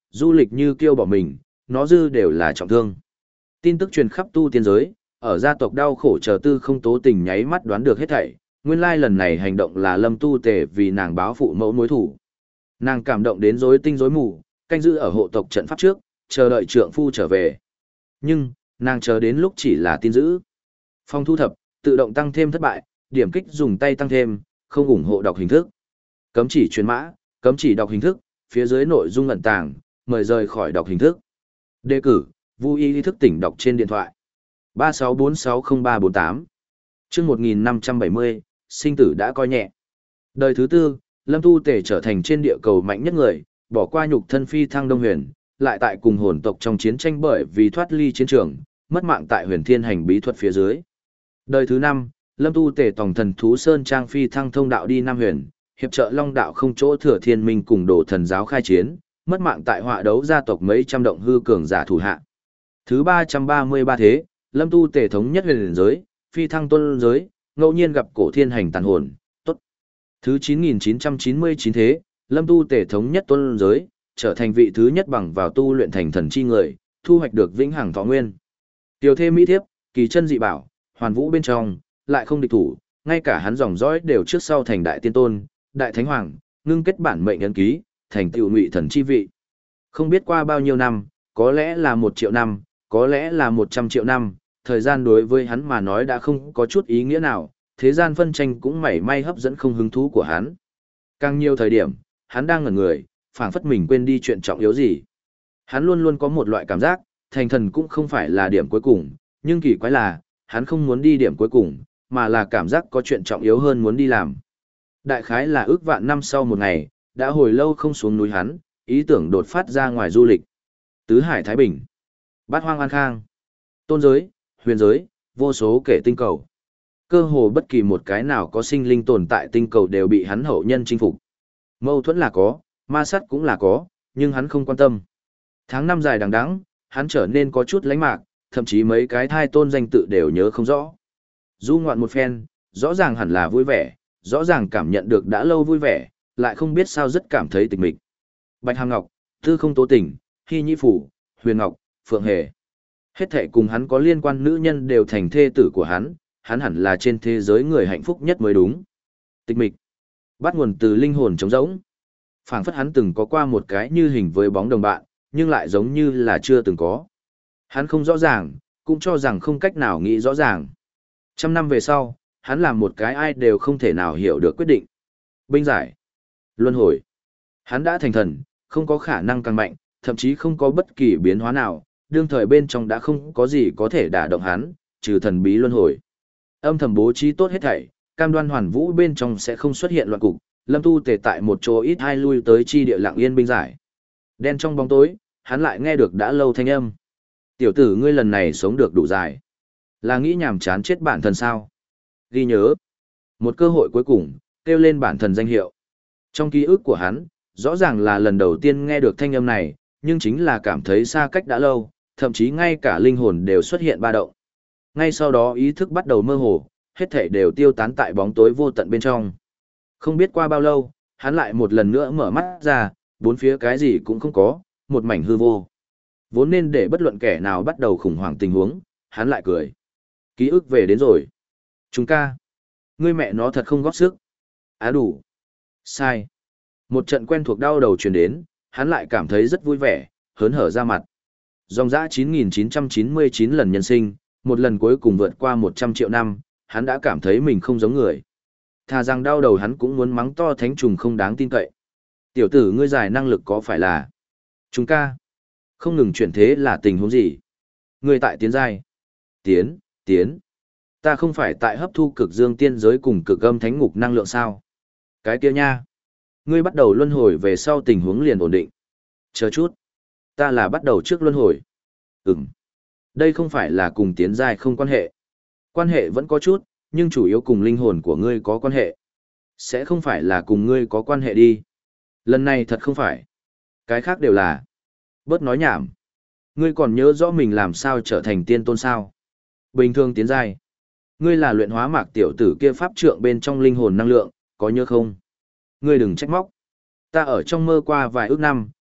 du lịch như kiêu bỏ mình, nó dư đều là trọng thương. Tin tức truyền khắp tu tiên giới, ở gia tộc đau khổ chờ Tư Không Tố Tình nháy mắt đoán được hết thảy, nguyên lai lần này hành động là Lâm Tu Tề vì nàng báo phụ mẫu mối thủ. Nàng cảm động đến rối tinh rối mù, canh giữ ở hộ tộc trận pháp trước, chờ đợi trượng phu trở về. Nhưng, nàng chờ đến lúc chỉ là tin dữ. Phong thu thập, tự động tăng thêm thất bại, điểm kích dùng tay tăng thêm, không ủng hộ đọc hình thức. Cấm chỉ truyền mã, cấm chỉ đọc hình thức, phía dưới nội dung ẩn tàng, mời rời khỏi đọc hình thức. Đề cử, Vu Y thức tỉnh đọc trên điện thoại. ba sáu bốn sáu không ba bốn tám. Chương một nghìn năm trăm bảy mươi, sinh tử đã coi nhẹ. Đời thứ tư, Lâm Tu Tề trở thành trên địa cầu mạnh nhất người, bỏ qua nhục thân phi thăng Đông Huyền, lại tại cùng hồn tộc trong chiến tranh bởi vì thoát ly chiến trường, mất mạng tại Huyền Thiên Hành bí thuật phía dưới. Đời thứ năm, Lâm Tu Tề tòng thần thú sơn trang phi thăng thông đạo đi Nam Huyền, hiệp trợ Long đạo không chỗ thừa thiên minh cùng đồ thần giáo khai chiến, mất mạng tại họa đấu gia tộc mấy trăm động hư cường giả thủ hạ. Thứ ba trăm ba mươi ba thế, Lâm Tu Tề thống nhất huyền giới, phi thăng tuân giới, ngẫu nhiên gặp cổ thiên hành tàn hồn, tốt. Thứ chín nghìn chín trăm chín mươi chín thế, Lâm Tu Tề thống nhất tuân giới, trở thành vị thứ nhất bằng vào tu luyện thành thần chi người, thu hoạch được vĩnh hằng thọ nguyên. Tiểu thêm mỹ thiếp, kỳ chân dị bảo, hoàn vũ bên trong, lại không địch thủ, ngay cả hắn dòng dõi đều trước sau thành đại tiên tôn, đại thánh hoàng, ngưng kết bản mệnh ấn ký, thành tựu ngụy thần chi vị. Không biết qua bao nhiêu năm, có lẽ là một triệu năm, có lẽ là một trăm triệu năm, thời gian đối với hắn mà nói đã không có chút ý nghĩa nào, thế gian phân tranh cũng mảy may hấp dẫn không hứng thú của hắn. Càng nhiều thời điểm, hắn đang ngẩn người, phảng phất mình quên đi chuyện trọng yếu gì. Hắn luôn luôn có một loại cảm giác, thành thần cũng không phải là điểm cuối cùng, nhưng kỳ quái là, hắn không muốn đi điểm cuối cùng, mà là cảm giác có chuyện trọng yếu hơn muốn đi làm. Đại khái là ước vạn năm sau một ngày, đã hồi lâu không xuống núi hắn, ý tưởng đột phát ra ngoài du lịch. Tứ Hải Thái Bình, Bát Hoang An Khang, Tôn giới, huyền giới, vô số kể tinh cầu. Cơ hồ bất kỳ một cái nào có sinh linh tồn tại tinh cầu đều bị hắn hậu nhân chinh phục. Mâu thuẫn là có, ma sát cũng là có, nhưng hắn không quan tâm. Tháng năm dài đằng đẵng, hắn trở nên có chút lánh mạc, thậm chí mấy cái thai tôn danh tự đều nhớ không rõ. Du ngoạn một phen, rõ ràng hẳn là vui vẻ, rõ ràng cảm nhận được đã lâu vui vẻ, lại không biết sao rất cảm thấy tịch mịch. Bạch Hàm Ngọc, Tư Không Tố Tình, Hy Nhĩ Phủ, Huyền Ngọc, Phượng Hề. Hết thảy cùng hắn có liên quan nữ nhân đều thành thê tử của hắn, hắn hẳn là trên thế giới người hạnh phúc nhất mới đúng. Tịch mịch, bắt nguồn từ linh hồn trống rỗng. Phảng phất hắn từng có qua một cái như hình với bóng đồng bạn, nhưng lại giống như là chưa từng có. Hắn không rõ ràng, cũng cho rằng không cách nào nghĩ rõ ràng. Trăm năm về sau, hắn làm một cái ai đều không thể nào hiểu được quyết định. Binh giải, luân hồi. Hắn đã thành thần, không có khả năng càng mạnh, thậm chí không có bất kỳ biến hóa nào, đương thời bên trong đã không có gì có thể đả động hắn, trừ thần bí luân hồi. Âm thầm bố trí tốt hết thảy, cam đoan hoàn vũ bên trong sẽ không xuất hiện loạn cục, Lâm Tu Tề tại một chỗ ít hai lui tới chi địa lặng yên binh giải. Đen trong bóng tối, hắn lại nghe được đã lâu thanh âm. Tiểu tử ngươi lần này sống được đủ dài. Là nghĩ nhàm chán chết bản thân sao? Ghi nhớ. Một cơ hội cuối cùng, kêu lên bản thân danh hiệu. Trong ký ức của hắn, rõ ràng là lần đầu tiên nghe được thanh âm này, nhưng chính là cảm thấy xa cách đã lâu, thậm chí ngay cả linh hồn đều xuất hiện ba động. Ngay sau đó ý thức bắt đầu mơ hồ, hết thảy đều tiêu tán tại bóng tối vô tận bên trong. Không biết qua bao lâu, hắn lại một lần nữa mở mắt ra, bốn phía cái gì cũng không có, một mảnh hư vô. Vốn nên để bất luận kẻ nào bắt đầu khủng hoảng tình huống, hắn lại cười. Ký ức về đến rồi. Chúng ca. Ngươi mẹ nó thật không góp sức. Á đủ. Sai. Một trận quen thuộc đau đầu truyền đến, hắn lại cảm thấy rất vui vẻ, hớn hở ra mặt. Dòng dã chín nghìn chín trăm chín mươi chín lần nhân sinh, một lần cuối cùng vượt qua một trăm triệu năm, hắn đã cảm thấy mình không giống người. Thà rằng đau đầu hắn cũng muốn mắng to thánh trùng không đáng tin cậy. Tiểu tử ngươi giải năng lực có phải là... Chúng ca. Không ngừng chuyển thế là tình huống gì? Ngươi tại tiến giai. Tiến, tiến. Ta không phải tại hấp thu cực dương tiên giới cùng cực âm thánh ngục năng lượng sao? Cái kia nha. Ngươi bắt đầu luân hồi về sau tình huống liền ổn định. Chờ chút. Ta là bắt đầu trước luân hồi. Ừm. Đây không phải là cùng tiến giai không quan hệ. Quan hệ vẫn có chút, nhưng chủ yếu cùng linh hồn của ngươi có quan hệ. Sẽ không phải là cùng ngươi có quan hệ đi. Lần này thật không phải. Cái khác đều là. Bớt nói nhảm. Ngươi còn nhớ rõ mình làm sao trở thành tiên tôn sao? Bình thường tiến giai. Ngươi là luyện hóa mạc tiểu tử kia pháp trượng bên trong linh hồn năng lượng, có nhớ không? Ngươi đừng trách móc. Ta ở trong mơ qua vài ước năm,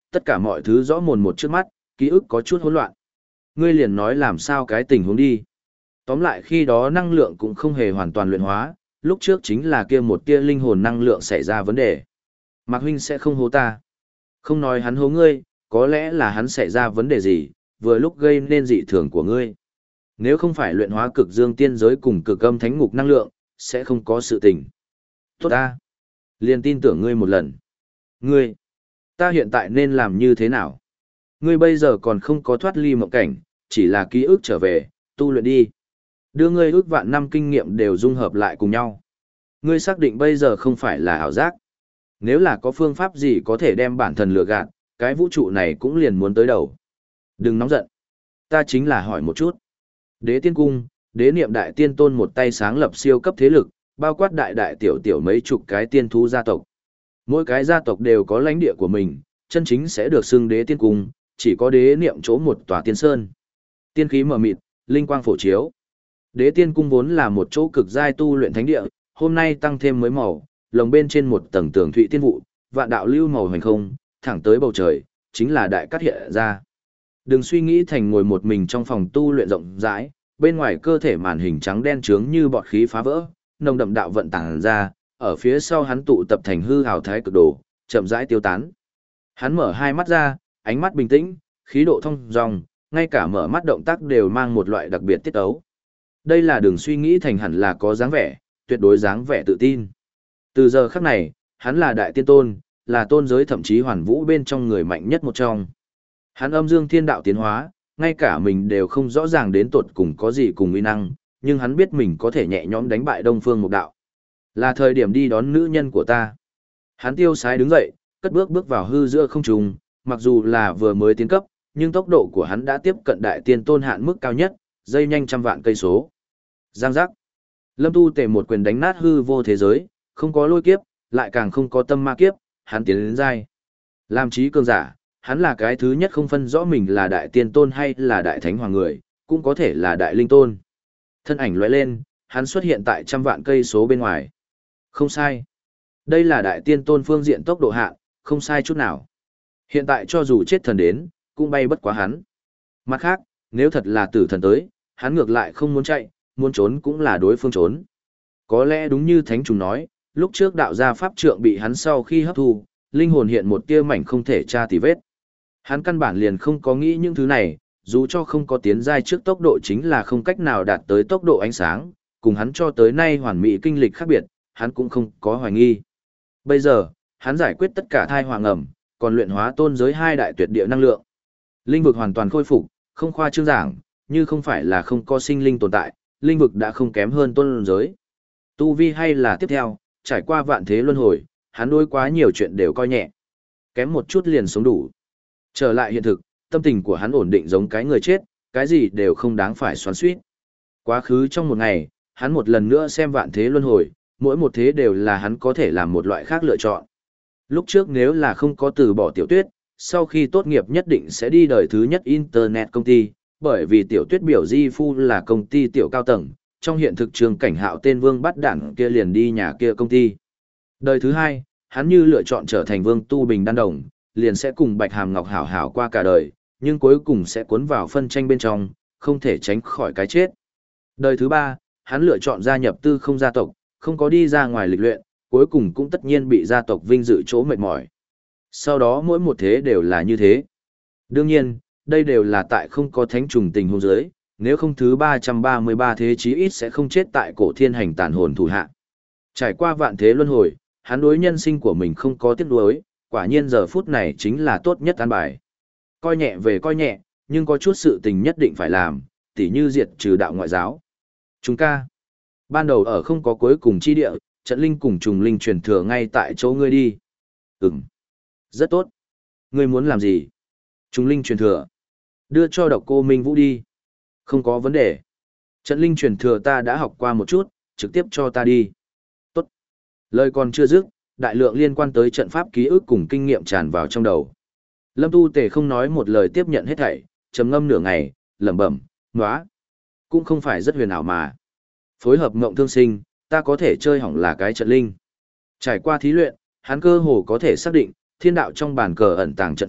tất cả mọi thứ rõ mồn một trước mắt, ký ức có chút hỗn loạn. Ngươi liền nói làm sao cái tình huống đi. Tóm lại khi đó năng lượng cũng không hề hoàn toàn luyện hóa, lúc trước chính là kia một tia linh hồn năng lượng xảy ra vấn đề. Mạc huynh sẽ không hố ta. Không nói hắn hố ngươi, có lẽ là hắn xảy ra vấn đề gì, vừa lúc gây nên dị thường của ngươi. Nếu không phải luyện hóa cực dương tiên giới cùng cực âm thánh ngục năng lượng, sẽ không có sự tình. Tốt ta. Liền tin tưởng ngươi một lần. Ngươi, ta hiện tại nên làm như thế nào? Ngươi bây giờ còn không có thoát ly mộng cảnh, chỉ là ký ức trở về, tu luyện đi. Đưa ngươi ước vạn năm kinh nghiệm đều dung hợp lại cùng nhau. Ngươi xác định bây giờ không phải là ảo giác. Nếu là có phương pháp gì có thể đem bản thân lừa gạt, cái vũ trụ này cũng liền muốn tới đầu. Đừng nóng giận. Ta chính là hỏi một chút. Đế tiên cung, đế niệm đại tiên tôn một tay sáng lập siêu cấp thế lực, bao quát đại đại tiểu tiểu mấy chục cái tiên thú gia tộc. Mỗi cái gia tộc đều có lãnh địa của mình, chân chính sẽ được xưng đế tiên cung, chỉ có đế niệm chỗ một tòa tiên sơn. Tiên khí mờ mịt, linh quang phổ chiếu. Đế tiên cung vốn là một chỗ cực giai tu luyện thánh địa, hôm nay tăng thêm mới màu, lồng bên trên một tầng tường thụy tiên vụ, vạn đạo lưu màu hành không, thẳng tới bầu trời, chính là đại cát hiện ra. Đừng suy nghĩ thành ngồi một mình trong phòng tu luyện rộng rãi, bên ngoài cơ thể màn hình trắng đen trướng như bọt khí phá vỡ, nồng đậm đạo vận tản ra, ở phía sau hắn tụ tập thành hư hào thái cực đồ, chậm rãi tiêu tán. Hắn mở hai mắt ra, ánh mắt bình tĩnh, khí độ thông dong, ngay cả mở mắt động tác đều mang một loại đặc biệt tiết ấu. Đây là đường suy nghĩ thành hẳn là có dáng vẻ, tuyệt đối dáng vẻ tự tin. Từ giờ khắc này, hắn là đại tiên tôn, là tôn giới thậm chí hoàn vũ bên trong người mạnh nhất một trong. Hắn âm dương thiên đạo tiến hóa, ngay cả mình đều không rõ ràng đến tột cùng có gì cùng uy năng, nhưng hắn biết mình có thể nhẹ nhõm đánh bại Đông Phương Mục Đạo. Là thời điểm đi đón nữ nhân của ta. Hắn tiêu sái đứng dậy, cất bước bước vào hư giữa không trung, mặc dù là vừa mới tiến cấp, nhưng tốc độ của hắn đã tiếp cận đại tiên tôn hạn mức cao nhất, dây nhanh trăm vạn cây số. Giang giác. Lâm Tu Tề một quyền đánh nát hư vô thế giới, không có lôi kiếp, lại càng không có tâm ma kiếp, hắn tiến đến giai. Làm trí cường giả, hắn là cái thứ nhất không phân rõ mình là đại tiên tôn hay là đại thánh hoàng người, cũng có thể là đại linh tôn. Thân ảnh lóe lên, hắn xuất hiện tại trăm vạn cây số bên ngoài. Không sai. Đây là đại tiên tôn phương diện tốc độ hạn, không sai chút nào. Hiện tại cho dù chết thần đến, cũng bay bất quá hắn. Mặt khác, nếu thật là tử thần tới, hắn ngược lại không muốn chạy, muốn trốn cũng là đối phương trốn. Có lẽ đúng như thánh trùng nói, lúc trước đạo gia pháp trượng bị hắn sau khi hấp thu, linh hồn hiện một tia mảnh không thể tra tì vết. Hắn căn bản liền không có nghĩ những thứ này, dù cho không có tiến giai trước tốc độ chính là không cách nào đạt tới tốc độ ánh sáng, cùng hắn cho tới nay hoàn mỹ kinh lịch khác biệt, hắn cũng không có hoài nghi. Bây giờ, hắn giải quyết tất cả thai hoàng ẩm, còn luyện hóa tôn giới hai đại tuyệt địa năng lượng. Linh vực hoàn toàn khôi phục, không khoa trương giảng, như không phải là không có sinh linh tồn tại, linh vực đã không kém hơn tôn giới. Tu vi hay là tiếp theo, trải qua vạn thế luân hồi, hắn đối quá nhiều chuyện đều coi nhẹ. Kém một chút liền sống đủ. Trở lại hiện thực, tâm tình của hắn ổn định giống cái người chết, cái gì đều không đáng phải xoắn xuýt. Quá khứ trong một ngày, hắn một lần nữa xem vạn thế luân hồi, mỗi một thế đều là hắn có thể làm một loại khác lựa chọn. Lúc trước nếu là không có từ bỏ Tiểu Tuyết, sau khi tốt nghiệp nhất định sẽ đi đời thứ nhất Internet công ty, bởi vì Tiểu Tuyết biểu di phu là công ty tiểu cao tầng, trong hiện thực trường cảnh hạo tên vương bắt đảng kia liền đi nhà kia công ty. Đời thứ hai, hắn như lựa chọn trở thành vương tu bình đan đồng, liền sẽ cùng Bạch Hàm Ngọc hảo hảo qua cả đời, nhưng cuối cùng sẽ cuốn vào phân tranh bên trong, không thể tránh khỏi cái chết. Đời thứ ba, hắn lựa chọn gia nhập tư không gia tộc, không có đi ra ngoài lịch luyện, cuối cùng cũng tất nhiên bị gia tộc vinh dự chỗ mệt mỏi. Sau đó mỗi một thế đều là như thế. Đương nhiên, đây đều là tại không có thánh trùng tình hôn giới, nếu không thứ ba trăm ba mươi ba thế chí ít sẽ không chết tại cổ thiên hành tàn hồn thủ hạ. Trải qua vạn thế luân hồi, hắn đối nhân sinh của mình không có tiếc nuối, quả nhiên giờ phút này chính là tốt nhất an bài. Coi nhẹ về coi nhẹ, nhưng có chút sự tình nhất định phải làm, tỉ như diệt trừ đạo ngoại giáo. Chúng ca. Ban đầu ở không có cuối cùng chi địa, trận linh cùng trùng linh truyền thừa ngay tại chỗ ngươi đi. Ừm. Rất tốt. Ngươi muốn làm gì? Trùng linh truyền thừa. Đưa cho độc cô Minh Vũ đi. Không có vấn đề. Trận linh truyền thừa ta đã học qua một chút, trực tiếp cho ta đi. Tốt. Lời còn chưa dứt, đại lượng liên quan tới trận pháp ký ức cùng kinh nghiệm tràn vào trong đầu. Lâm Tu Tề không nói một lời tiếp nhận hết thảy, trầm ngâm nửa ngày, lẩm bẩm, "Nóa, cũng không phải rất huyền ảo mà. Phối hợp ngộng thương sinh, ta có thể chơi hỏng là cái trận linh." Trải qua thí luyện, hắn cơ hồ có thể xác định, thiên đạo trong bàn cờ ẩn tàng trận pháp,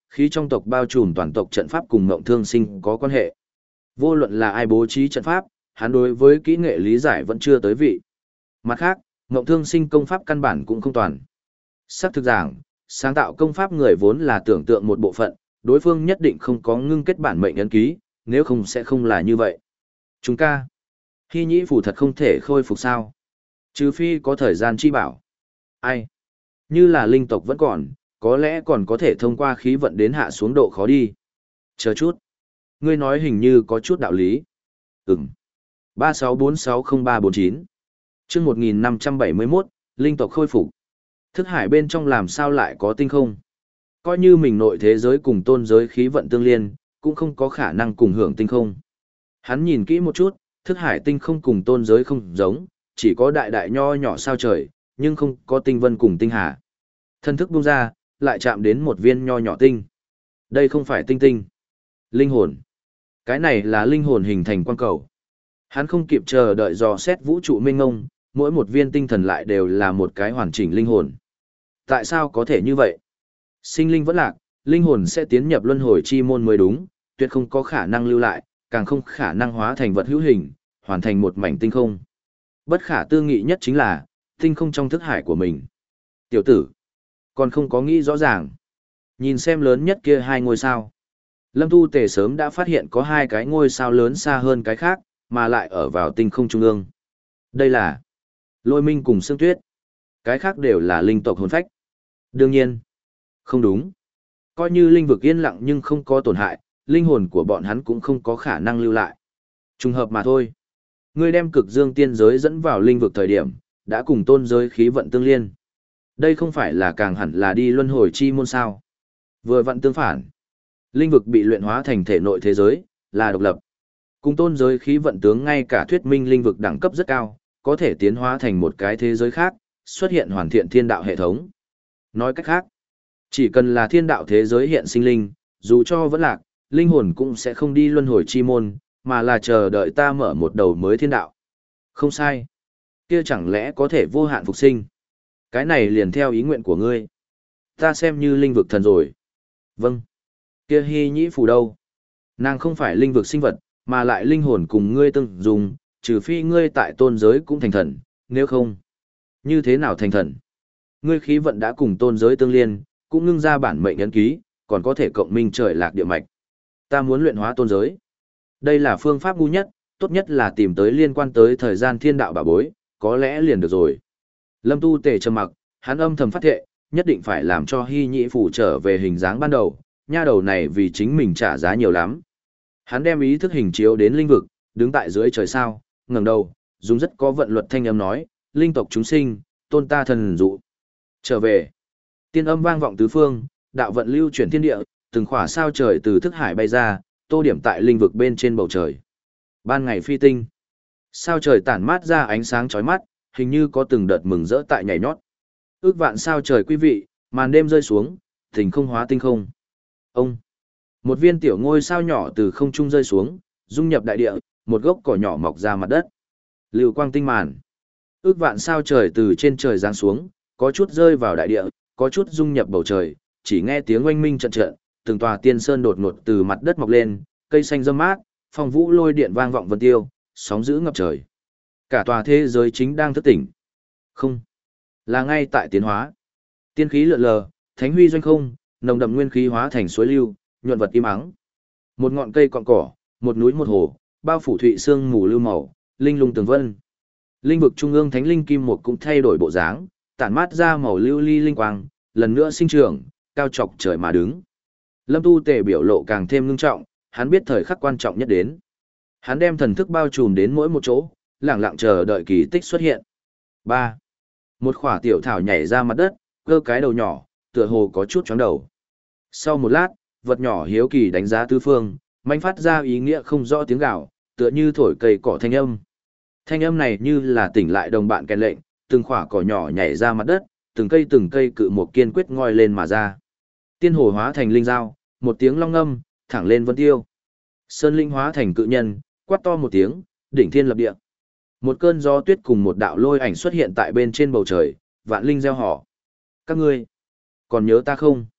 khí trong tộc bao trùm toàn tộc trận pháp cùng Ngộng Thương Sinh có quan hệ. Vô luận là ai bố trí trận pháp, hắn đối với kỹ nghệ lý giải vẫn chưa tới vị. Mặt khác, Ngộng Thương Sinh công pháp căn bản cũng không toàn. Sắc thực giảng, sáng tạo công pháp người vốn là tưởng tượng một bộ phận, đối phương nhất định không có ngưng kết bản mệnh ấn ký, nếu không sẽ không là như vậy. Chúng ca, Hy Nhĩ Phù thật không thể khôi phục sao? Trừ phi có thời gian chi bảo. Ai? Như là linh tộc vẫn còn, có lẽ còn có thể thông qua khí vận đến hạ xuống độ khó đi. Chờ chút. Ngươi nói hình như có chút đạo lý. Ừm. ba sáu bốn sáu không ba bốn chín. Chương một nghìn năm trăm bảy mươi mốt, linh tộc khôi phục. Thức hải bên trong làm sao lại có tinh không? Coi như mình nội thế giới cùng tôn giới khí vận tương liên, cũng không có khả năng cùng hưởng tinh không. Hắn nhìn kỹ một chút, thức hải tinh không cùng tôn giới không giống, chỉ có đại đại nho nhỏ sao trời, nhưng không có tinh vân cùng tinh hà. Thân thức buông ra, lại chạm đến một viên nho nhỏ tinh. Đây không phải tinh tinh. Linh hồn. Cái này là linh hồn hình thành quang cầu. Hắn không kịp chờ đợi dò xét vũ trụ mênh ngông, mỗi một viên tinh thần lại đều là một cái hoàn chỉnh linh hồn. Tại sao có thể như vậy? Sinh linh vẫn lạc, linh hồn sẽ tiến nhập luân hồi chi môn mới đúng, tuyệt không có khả năng lưu lại, càng không khả năng hóa thành vật hữu hình, hoàn thành một mảnh tinh không. Bất khả tư nghị nhất chính là, tinh không trong thức hải của mình. Tiểu tử, còn không có nghĩ rõ ràng. Nhìn xem lớn nhất kia hai ngôi sao. Lâm Tu Tề sớm đã phát hiện có hai cái ngôi sao lớn xa hơn cái khác, mà lại ở vào tinh không trung ương. Đây là Lôi Minh cùng Sương Tuyết. Cái khác đều là linh tộc hồn phách. Đương nhiên, không đúng. Coi như linh vực yên lặng nhưng không có tổn hại, linh hồn của bọn hắn cũng không có khả năng lưu lại. Trùng hợp mà thôi. Ngươi đem cực dương tiên giới dẫn vào linh vực thời điểm, đã cùng tôn giới khí vận tương liên. Đây không phải là càng hẳn là đi luân hồi chi môn sao. Vừa vặn tương phản. Linh vực bị luyện hóa thành thể nội thế giới, là độc lập. Cùng tôn giới khí vận tướng ngay cả thuyết minh linh vực đẳng cấp rất cao, có thể tiến hóa thành một cái thế giới khác, xuất hiện hoàn thiện thiên đạo hệ thống. Nói cách khác, chỉ cần là thiên đạo thế giới hiện sinh linh, dù cho vẫn lạc, linh hồn cũng sẽ không đi luân hồi chi môn, mà là chờ đợi ta mở một đầu mới thiên đạo. Không sai. Kia chẳng lẽ có thể vô hạn phục sinh? Cái này liền theo ý nguyện của ngươi. Ta xem như linh vực thần rồi. Vâng. Kia Hy Nhĩ Phù đâu? Nàng không phải linh vực sinh vật, mà lại linh hồn cùng ngươi tương dùng, trừ phi ngươi tại tôn giới cũng thành thần, nếu không. Như thế nào thành thần? Ngươi khí vận đã cùng tôn giới tương liên, cũng ngưng ra bản mệnh ấn ký, còn có thể cộng minh trời lạc địa mạch. Ta muốn luyện hóa tôn giới. Đây là phương pháp ngu nhất, tốt nhất là tìm tới liên quan tới thời gian thiên đạo bảo bối, có lẽ liền được rồi. Lâm Tu Tề trầm mặc, hắn âm thầm phát thệ, nhất định phải làm cho Hy Nhĩ Phù trở về hình dáng ban đầu, nha đầu này vì chính mình trả giá nhiều lắm. Hắn đem ý thức hình chiếu đến linh vực, đứng tại dưới trời sao, ngẩng đầu, dùng rất có vận luật thanh âm nói, linh tộc chúng sinh, tôn ta thần dụ. Trở về. Tiên âm vang vọng tứ phương, đạo vận lưu chuyển thiên địa, từng khỏa sao trời từ thức hải bay ra, tô điểm tại linh vực bên trên bầu trời. Ban ngày phi tinh. Sao trời tản mát ra ánh sáng chói mắt, hình như có từng đợt mừng rỡ tại nhảy nhót. Ước vạn sao trời quý vị, màn đêm rơi xuống, tình không hóa tinh không. Ông. Một viên tiểu ngôi sao nhỏ từ không trung rơi xuống, dung nhập đại địa, một gốc cỏ nhỏ mọc ra mặt đất. Lưu quang tinh màn. Ước vạn sao trời từ trên trời giáng xuống, có chút rơi vào đại địa, có chút dung nhập bầu trời, chỉ nghe tiếng oanh minh trận trận, từng tòa tiên sơn đột ngột từ mặt đất mọc lên, cây xanh râm mát, phong vũ lôi điện vang vọng vân tiêu, sóng dữ ngập trời. Cả tòa thế giới chính đang thức tỉnh. Không, là ngay tại tiến hóa. Tiên khí lượn lờ, thánh huy doanh không, nồng đậm nguyên khí hóa thành suối lưu, nhuận vật im ắng. Một ngọn cây cọn cỏ, một núi một hồ, bao phủ thụy sương mù lưu màu, linh lung tường vân. Linh vực trung ương thánh linh kim một cũng thay đổi bộ dáng, tản mát ra màu lưu ly linh quang, lần nữa sinh trưởng, cao chọc trời mà đứng. Lâm Tu Tề biểu lộ càng thêm ngưng trọng, hắn biết thời khắc quan trọng nhất đến. Hắn đem thần thức bao trùm đến mỗi một chỗ, lặng lặng chờ đợi kỳ tích xuất hiện. ba. Một khỏa tiểu thảo nhảy ra mặt đất, cơ cái đầu nhỏ, tựa hồ có chút chóng đầu. Sau một lát, vật nhỏ hiếu kỳ đánh giá tứ phương, manh phát ra ý nghĩa không rõ tiếng gào, tựa như thổi cây cỏ thanh âm. Thanh âm này như là tỉnh lại đồng bạn kèn lệnh, từng khỏa cỏ nhỏ nhảy ra mặt đất, từng cây từng cây cự một kiên quyết ngoi lên mà ra. Tiên hồ hóa thành linh dao, một tiếng long ngâm, thẳng lên vân tiêu. Sơn linh hóa thành cự nhân, quát to một tiếng, đỉnh thiên lập địa. Một cơn gió tuyết cùng một đạo lôi ảnh xuất hiện tại bên trên bầu trời, vạn linh gieo họ. Các ngươi, còn nhớ ta không?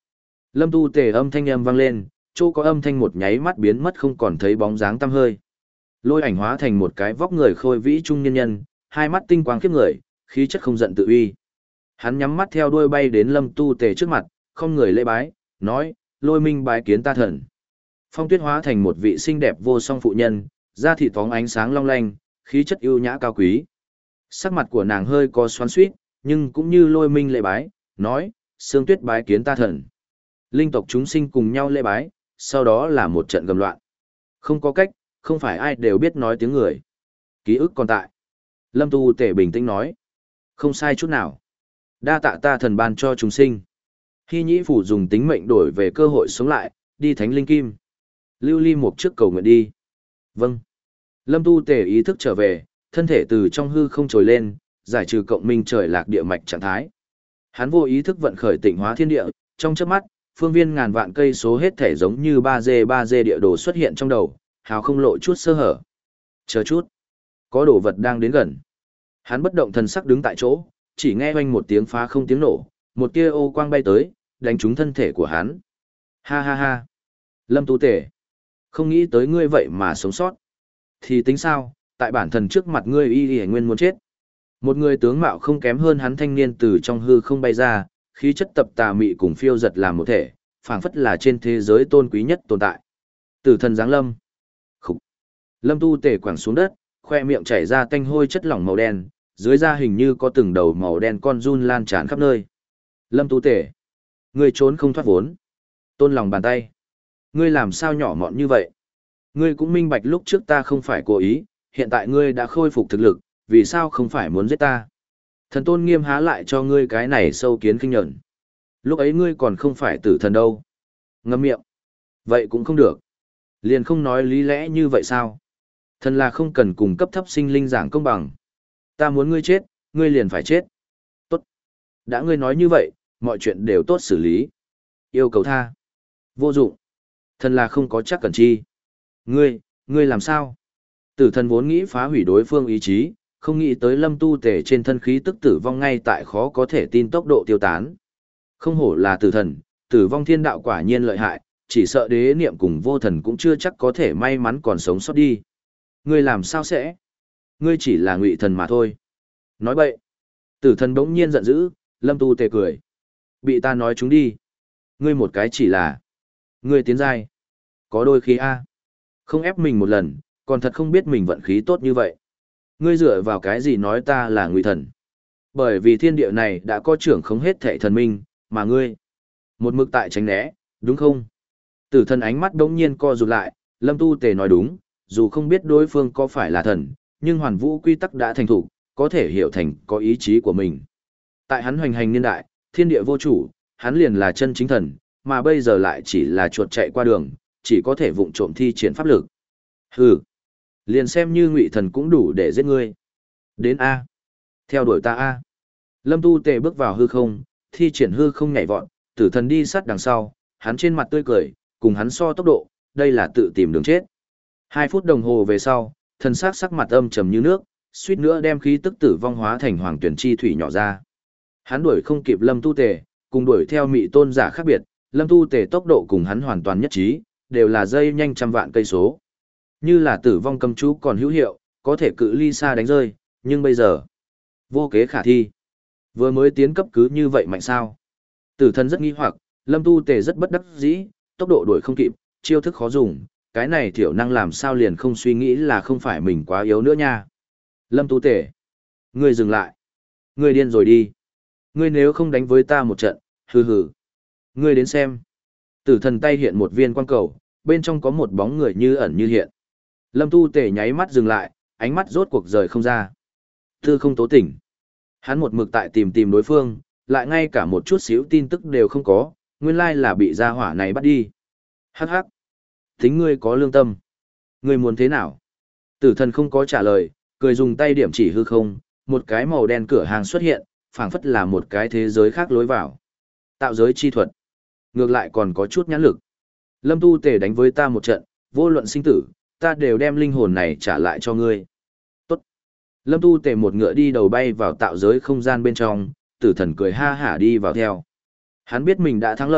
Lâm Tu Tề âm thanh âm vang lên, chỗ có âm thanh một nháy mắt biến mất không còn thấy bóng dáng tăm hơi. Lôi ảnh hóa thành một cái vóc người khôi vĩ trung nhân nhân, hai mắt tinh quang khiếp người, khí chất không giận tự uy. Hắn nhắm mắt theo đuôi bay đến Lâm Tu Tề trước mặt, không người lễ bái, nói, Lôi Minh bái kiến ta thần. Phong Tuyết hóa thành một vị xinh đẹp vô song phụ nhân, da thịt phóng ánh sáng long lanh, khí chất ưu nhã cao quý. Sắc mặt của nàng hơi có xoắn xuýt, nhưng cũng như Lôi Minh lễ bái, nói, Sương Tuyết bái kiến ta thần. Linh tộc chúng sinh cùng nhau lễ bái, sau đó là một trận gầm loạn. Không có cách, không phải ai đều biết nói tiếng người. Ký ức còn tại. Lâm Tu Tể bình tĩnh nói. Không sai chút nào. Đa tạ ta thần ban cho chúng sinh. Hy nhĩ phủ dùng tính mệnh đổi về cơ hội sống lại, đi thánh linh kim. Lưu ly một trước cầu nguyện đi. Vâng. Lâm Tu Tể ý thức trở về, thân thể từ trong hư không trồi lên, giải trừ cộng minh trời lạc địa mạch trạng thái. Hắn vô ý thức vận khởi tịnh hóa thiên địa, trong chớp mắt, phương viên ngàn vạn cây số hết thể giống như ba D ba D địa đồ xuất hiện trong đầu, hào không lộ chút sơ hở. Chờ chút. Có đồ vật đang đến gần. Hắn bất động thần sắc đứng tại chỗ, chỉ nghe oanh một tiếng phá không tiếng nổ, một tia ô quang bay tới, đánh trúng thân thể của hắn. Ha ha ha. Lâm Tu Tể. Không nghĩ tới ngươi vậy mà sống sót. Thì tính sao, tại bản thần trước mặt ngươi y y nguyên muốn chết. Một người tướng mạo không kém hơn hắn thanh niên từ trong hư không bay ra, khí chất tập tà mị cùng phiêu giật làm một thể, phảng phất là trên thế giới tôn quý nhất tồn tại. Tử thần giáng lâm. Khúc. Lâm Tu Tể quẳng xuống đất, khoe miệng chảy ra tanh hôi chất lỏng màu đen, dưới da hình như có từng đầu màu đen con giun lan tràn khắp nơi. Lâm Tu Tể. Ngươi trốn không thoát vốn. Tôn lòng bàn tay. Ngươi làm sao nhỏ mọn như vậy? Ngươi cũng minh bạch lúc trước ta không phải cố ý, hiện tại ngươi đã khôi phục thực lực, vì sao không phải muốn giết ta? Thần tôn nghiêm há lại cho ngươi cái này sâu kiến khinh nhẫn. Lúc ấy ngươi còn không phải tử thần đâu. Ngậm miệng. Vậy cũng không được. Liền không nói lý lẽ như vậy sao? Thần là không cần cùng cấp thấp sinh linh giảng công bằng. Ta muốn ngươi chết, ngươi liền phải chết. Tốt. Đã ngươi nói như vậy, mọi chuyện đều tốt xử lý. Yêu cầu tha. Vô dụng. Thần là không có chắc cần chi. Ngươi, ngươi làm sao? Tử thần vốn nghĩ phá hủy đối phương ý chí, không nghĩ tới Lâm Tu Tể trên thân khí tức tử vong ngay tại khó có thể tin tốc độ tiêu tán. Không hổ là tử thần, tử vong thiên đạo quả nhiên lợi hại, chỉ sợ đế niệm cùng vô thần cũng chưa chắc có thể may mắn còn sống sót đi. Ngươi làm sao sẽ? Ngươi chỉ là ngụy thần mà thôi. Nói bậy. Tử thần bỗng nhiên giận dữ, Lâm Tu Tể cười. Bị ta nói chúng đi. Ngươi một cái chỉ là. Ngươi tiến giai. Có đôi khi a, không ép mình một lần, còn thật không biết mình vận khí tốt như vậy. Ngươi dựa vào cái gì nói ta là ngụy thần? Bởi vì thiên địa này đã có trưởng không hết thệ thần minh, mà ngươi một mực tại tránh né, đúng không? Tử thần ánh mắt đống nhiên co rụt lại, Lâm Tu Tề nói đúng, dù không biết đối phương có phải là thần, nhưng hoàn vũ quy tắc đã thành thủ, có thể hiểu thành có ý chí của mình. Tại hắn hoành hành niên đại, thiên địa vô chủ, hắn liền là chân chính thần, mà bây giờ lại chỉ là chuột chạy qua đường, chỉ có thể vụng trộm thi triển pháp lực. Hừ, liền xem như ngụy thần cũng đủ để giết ngươi. Đến A. Theo đuổi ta A. Lâm Tu Tề bước vào hư không, thi triển hư không nhảy vọt, tử thần đi sát đằng sau, hắn trên mặt tươi cười, cùng hắn so tốc độ, đây là tự tìm đường chết. Hai phút đồng hồ về sau, thần sắc sắc mặt âm trầm như nước, suýt nữa đem khí tức tử vong hóa thành hoàng tuyển chi thủy nhỏ ra. Hắn đuổi không kịp Lâm Tu Tề, cùng đuổi theo mị tôn giả khác biệt, Lâm Tu Tề tốc độ cùng hắn hoàn toàn nhất trí, đều là dây nhanh trăm vạn cây số. Như là tử vong cầm chú còn hữu hiệu, có thể cự ly xa đánh rơi, nhưng bây giờ, vô kế khả thi. Vừa mới tiến cấp cứ như vậy mạnh sao? Tử thần rất nghi hoặc, Lâm Tu Tề rất bất đắc dĩ, tốc độ đuổi không kịp, chiêu thức khó dùng, cái này thiểu năng làm sao liền không suy nghĩ là không phải mình quá yếu nữa nha. Lâm Tu Tề, ngươi dừng lại. Ngươi điên rồi đi. Ngươi nếu không đánh với ta một trận, hừ hừ. Ngươi đến xem. Tử thần tay hiện một viên quang cầu, bên trong có một bóng người như ẩn như hiện. Lâm Tu Tề nháy mắt dừng lại, ánh mắt rốt cuộc rời không ra. Tư không tố tỉnh. Hắn một mực tại tìm tìm đối phương, lại ngay cả một chút xíu tin tức đều không có, nguyên lai là bị gia hỏa này bắt đi. Hắc hắc. Tính ngươi có lương tâm. Ngươi muốn thế nào? Tử thần không có trả lời, cười dùng tay điểm chỉ hư không, một cái màu đen cửa hàng xuất hiện, phảng phất là một cái thế giới khác lối vào. Tạo giới chi thuật. Ngược lại còn có chút nhãn lực. Lâm Tu Tề đánh với ta một trận, vô luận sinh tử, ta đều đem linh hồn này trả lại cho ngươi. Tốt. Lâm Tu Tề một ngựa đi đầu bay vào tạo giới không gian bên trong, tử thần cười ha hả đi vào theo. Hắn biết mình đã thắng lợi,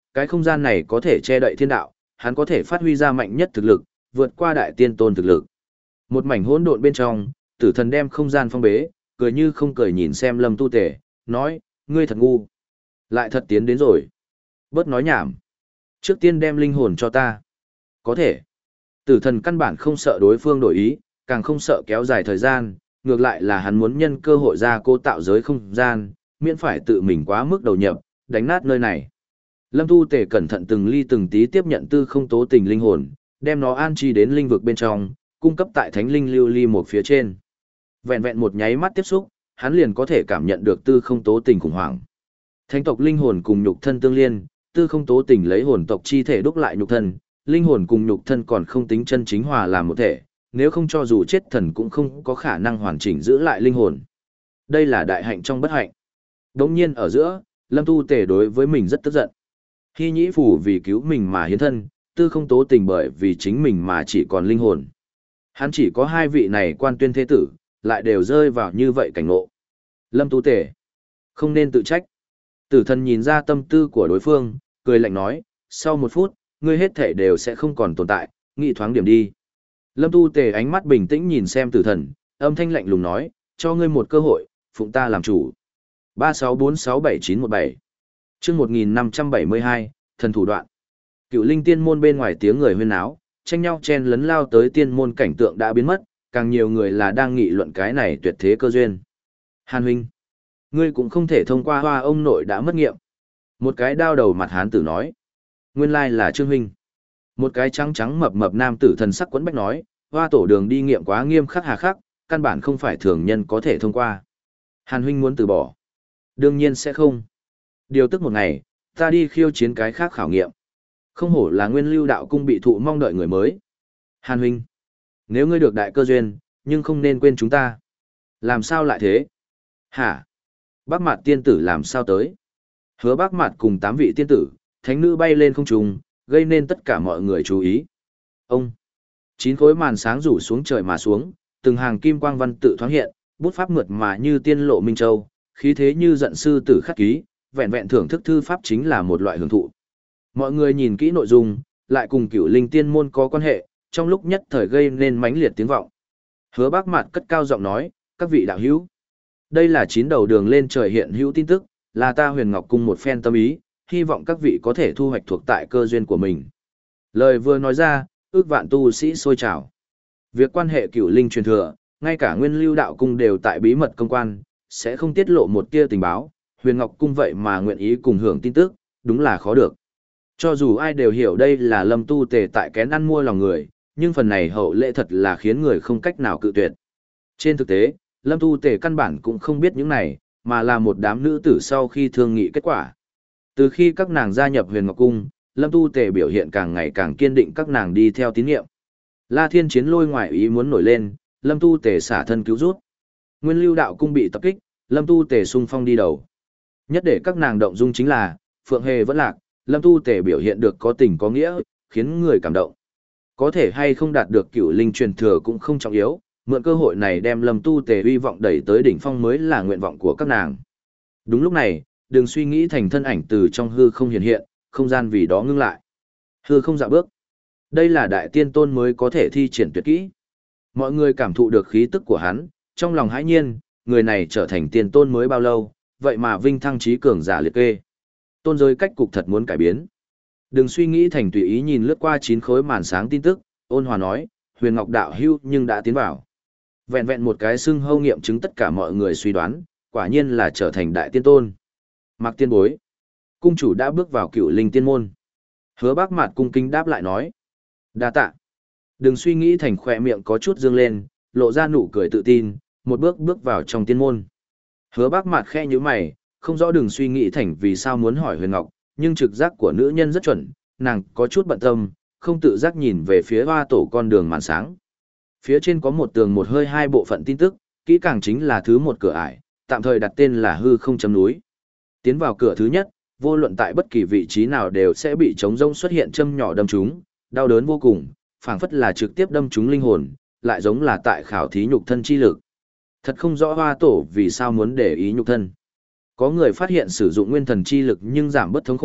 cái không gian này có thể che đậy thiên đạo, hắn có thể phát huy ra mạnh nhất thực lực, vượt qua đại tiên tôn thực lực. Một mảnh hỗn độn bên trong, tử thần đem không gian phong bế, cười như không cười nhìn xem Lâm Tu Tề, nói, ngươi thật ngu. Lại thật tiến đến rồi. Bớt nói nhảm. Trước tiên đem linh hồn cho ta. Có thể. Tử thần căn bản không sợ đối phương đổi ý, càng không sợ kéo dài thời gian, ngược lại là hắn muốn nhân cơ hội ra cô tạo giới không gian, miễn phải tự mình quá mức đầu nhập, đánh nát nơi này. Lâm Tu Tề cẩn thận từng ly từng tí tiếp nhận tư không tố tình linh hồn, đem nó an chi đến linh vực bên trong, cung cấp tại thánh linh lưu ly một phía trên. Vẹn vẹn một nháy mắt tiếp xúc, hắn liền có thể cảm nhận được tư không tố tình khủng hoảng. Thánh tộc linh hồn cùng nhục thân tương liên, tư không tố tình lấy hồn tộc chi thể đúc lại nhục thân, linh hồn cùng nhục thân còn không tính chân chính hòa làm một thể, nếu không cho dù chết thần cũng không có khả năng hoàn chỉnh giữ lại linh hồn. Đây là đại hạnh trong bất hạnh. Đống nhiên ở giữa, Lâm Tu Tề đối với mình rất tức giận. Hy nhĩ phủ vì cứu mình mà hiến thân, tư không tố tình bởi vì chính mình mà chỉ còn linh hồn. Hắn chỉ có hai vị này quan tuyên thế tử, lại đều rơi vào như vậy cảnh ngộ. Lâm Tu Tề, không nên tự trách. Tử thần nhìn ra tâm tư của đối phương, cười lạnh nói, sau một phút, ngươi hết thể đều sẽ không còn tồn tại, nghĩ thoáng điểm đi. Lâm Tu Tề ánh mắt bình tĩnh nhìn xem tử thần, âm thanh lạnh lùng nói, cho ngươi một cơ hội, phụng ta làm chủ. ba sáu bốn sáu bảy chín một bảy Chương một nghìn năm trăm bảy mươi hai, thần thủ đoạn. Cựu linh tiên môn bên ngoài tiếng người huyên náo, tranh nhau chen lấn lao tới tiên môn cảnh tượng đã biến mất, càng nhiều người là đang nghị luận cái này tuyệt thế cơ duyên. Hàn huynh, ngươi cũng không thể thông qua hoa ông nội đã mất nghiệm. Một cái đao đầu mặt hán tử nói. Nguyên lai là Trương huynh. Một cái trắng trắng mập mập nam tử thần sắc quấn bách nói, hoa tổ đường đi nghiệm quá nghiêm khắc hà khắc, căn bản không phải thường nhân có thể thông qua. Hàn huynh muốn từ bỏ. Đương nhiên sẽ không. Điều tức một ngày, ta đi khiêu chiến cái khác khảo nghiệm. Không hổ là nguyên lưu đạo cung bị thụ mong đợi người mới. Hàn huynh, nếu ngươi được đại cơ duyên, nhưng không nên quên chúng ta. Làm sao lại thế? Hả? Bác Mạt tiên tử làm sao tới? Hứa Bác Mạt cùng tám vị tiên tử, thánh nữ bay lên không trung, gây nên tất cả mọi người chú ý. Ông, chín khối màn sáng rủ xuống trời mà xuống, từng hàng kim quang văn tự thoáng hiện, bút pháp mượt mà như tiên lộ minh châu, khí thế như giận sư tử khắc ký, vẹn vẹn thưởng thức thư pháp chính là một loại hưởng thụ. Mọi người nhìn kỹ nội dung, lại cùng Cửu Linh tiên môn có quan hệ, trong lúc nhất thời gây nên mãnh liệt tiếng vọng. Hứa Bác Mạt cất cao giọng nói, các vị đạo hữu, đây là chín đầu đường lên trời hiện hữu tin tức, là ta Huyền Ngọc cung một phen tâm ý, hy vọng các vị có thể thu hoạch thuộc tại cơ duyên của mình. Lời vừa nói ra, ước vạn tu sĩ sôi trào. Việc quan hệ Cửu Linh truyền thừa, ngay cả Nguyên Lưu đạo cung đều tại bí mật công quan, sẽ không tiết lộ một tia tình báo, Huyền Ngọc cung vậy mà nguyện ý cùng hưởng tin tức, đúng là khó được. Cho dù ai đều hiểu đây là Lâm Tu Tề tại kén ăn mua lòng người, nhưng phần này hậu lễ thật là khiến người không cách nào cự tuyệt. Trên thực tế, Lâm Tu Tề căn bản cũng không biết những này, mà là một đám nữ tử sau khi thương nghị kết quả. Từ khi các nàng gia nhập Huyền Ngọc cung, Lâm Tu Tề biểu hiện càng ngày càng kiên định các nàng đi theo tín nhiệm. La Thiên Chiến lôi ngoài ý muốn nổi lên, Lâm Tu Tề xả thân cứu rút. Nguyên Lưu đạo cung bị tập kích, Lâm Tu Tề xung phong đi đầu. Nhất để các nàng động dung chính là, Phượng Hề vẫn lạc, Lâm Tu Tề biểu hiện được có tình có nghĩa, khiến người cảm động. Có thể hay không đạt được Cửu Linh truyền thừa cũng không trọng yếu, mượn cơ hội này đem Lâm Tu Tề uy vọng đẩy tới đỉnh phong mới là nguyện vọng của các nàng. Đúng lúc này, đừng suy nghĩ thành thân ảnh từ trong hư không hiện hiện, không gian vì đó ngưng lại. Hư không dạo bước. Đây là đại tiên tôn mới có thể thi triển tuyệt kỹ. Mọi người cảm thụ được khí tức của hắn, trong lòng hãi nhiên, người này trở thành tiên tôn mới bao lâu, vậy mà vinh thăng trí cường giả liệt kê. Tôn giới cách cục thật muốn cải biến. Đừng suy nghĩ thành tùy ý nhìn lướt qua chín khối màn sáng tin tức, ôn hòa nói, Huyền Ngọc đạo hưu nhưng đã tiến vào. Vẹn vẹn một cái xưng hâu nghiệm chứng tất cả mọi người suy đoán, quả nhiên là trở thành đại tiên tôn. Mạc tiên bối. Cung chủ đã bước vào Cửu Linh tiên môn. Hứa Bác Mạt cung kính đáp lại nói. Đa tạ. Đừng suy nghĩ thành khỏe miệng có chút dương lên, lộ ra nụ cười tự tin, một bước bước vào trong tiên môn. Hứa Bác Mạt khe như mày, không rõ đừng suy nghĩ thành vì sao muốn hỏi Huyền Ngọc, nhưng trực giác của nữ nhân rất chuẩn, nàng có chút bận tâm, không tự giác nhìn về phía hoa tổ con đường màn sáng. Phía trên có một tường một hơi hai bộ phận tin tức, kỹ càng chính là thứ một cửa ải, tạm thời đặt tên là hư không chấm núi. Tiến vào cửa thứ nhất, vô luận tại bất kỳ vị trí nào đều sẽ bị trống rông xuất hiện châm nhỏ đâm trúng, đau đớn vô cùng, phảng phất là trực tiếp đâm trúng linh hồn, lại giống là tại khảo thí nhục thân chi lực. Thật không rõ hoa tổ vì sao muốn để ý nhục thân. Có người phát hiện sử dụng nguyên thần chi lực nhưng giảm bất thống khổ,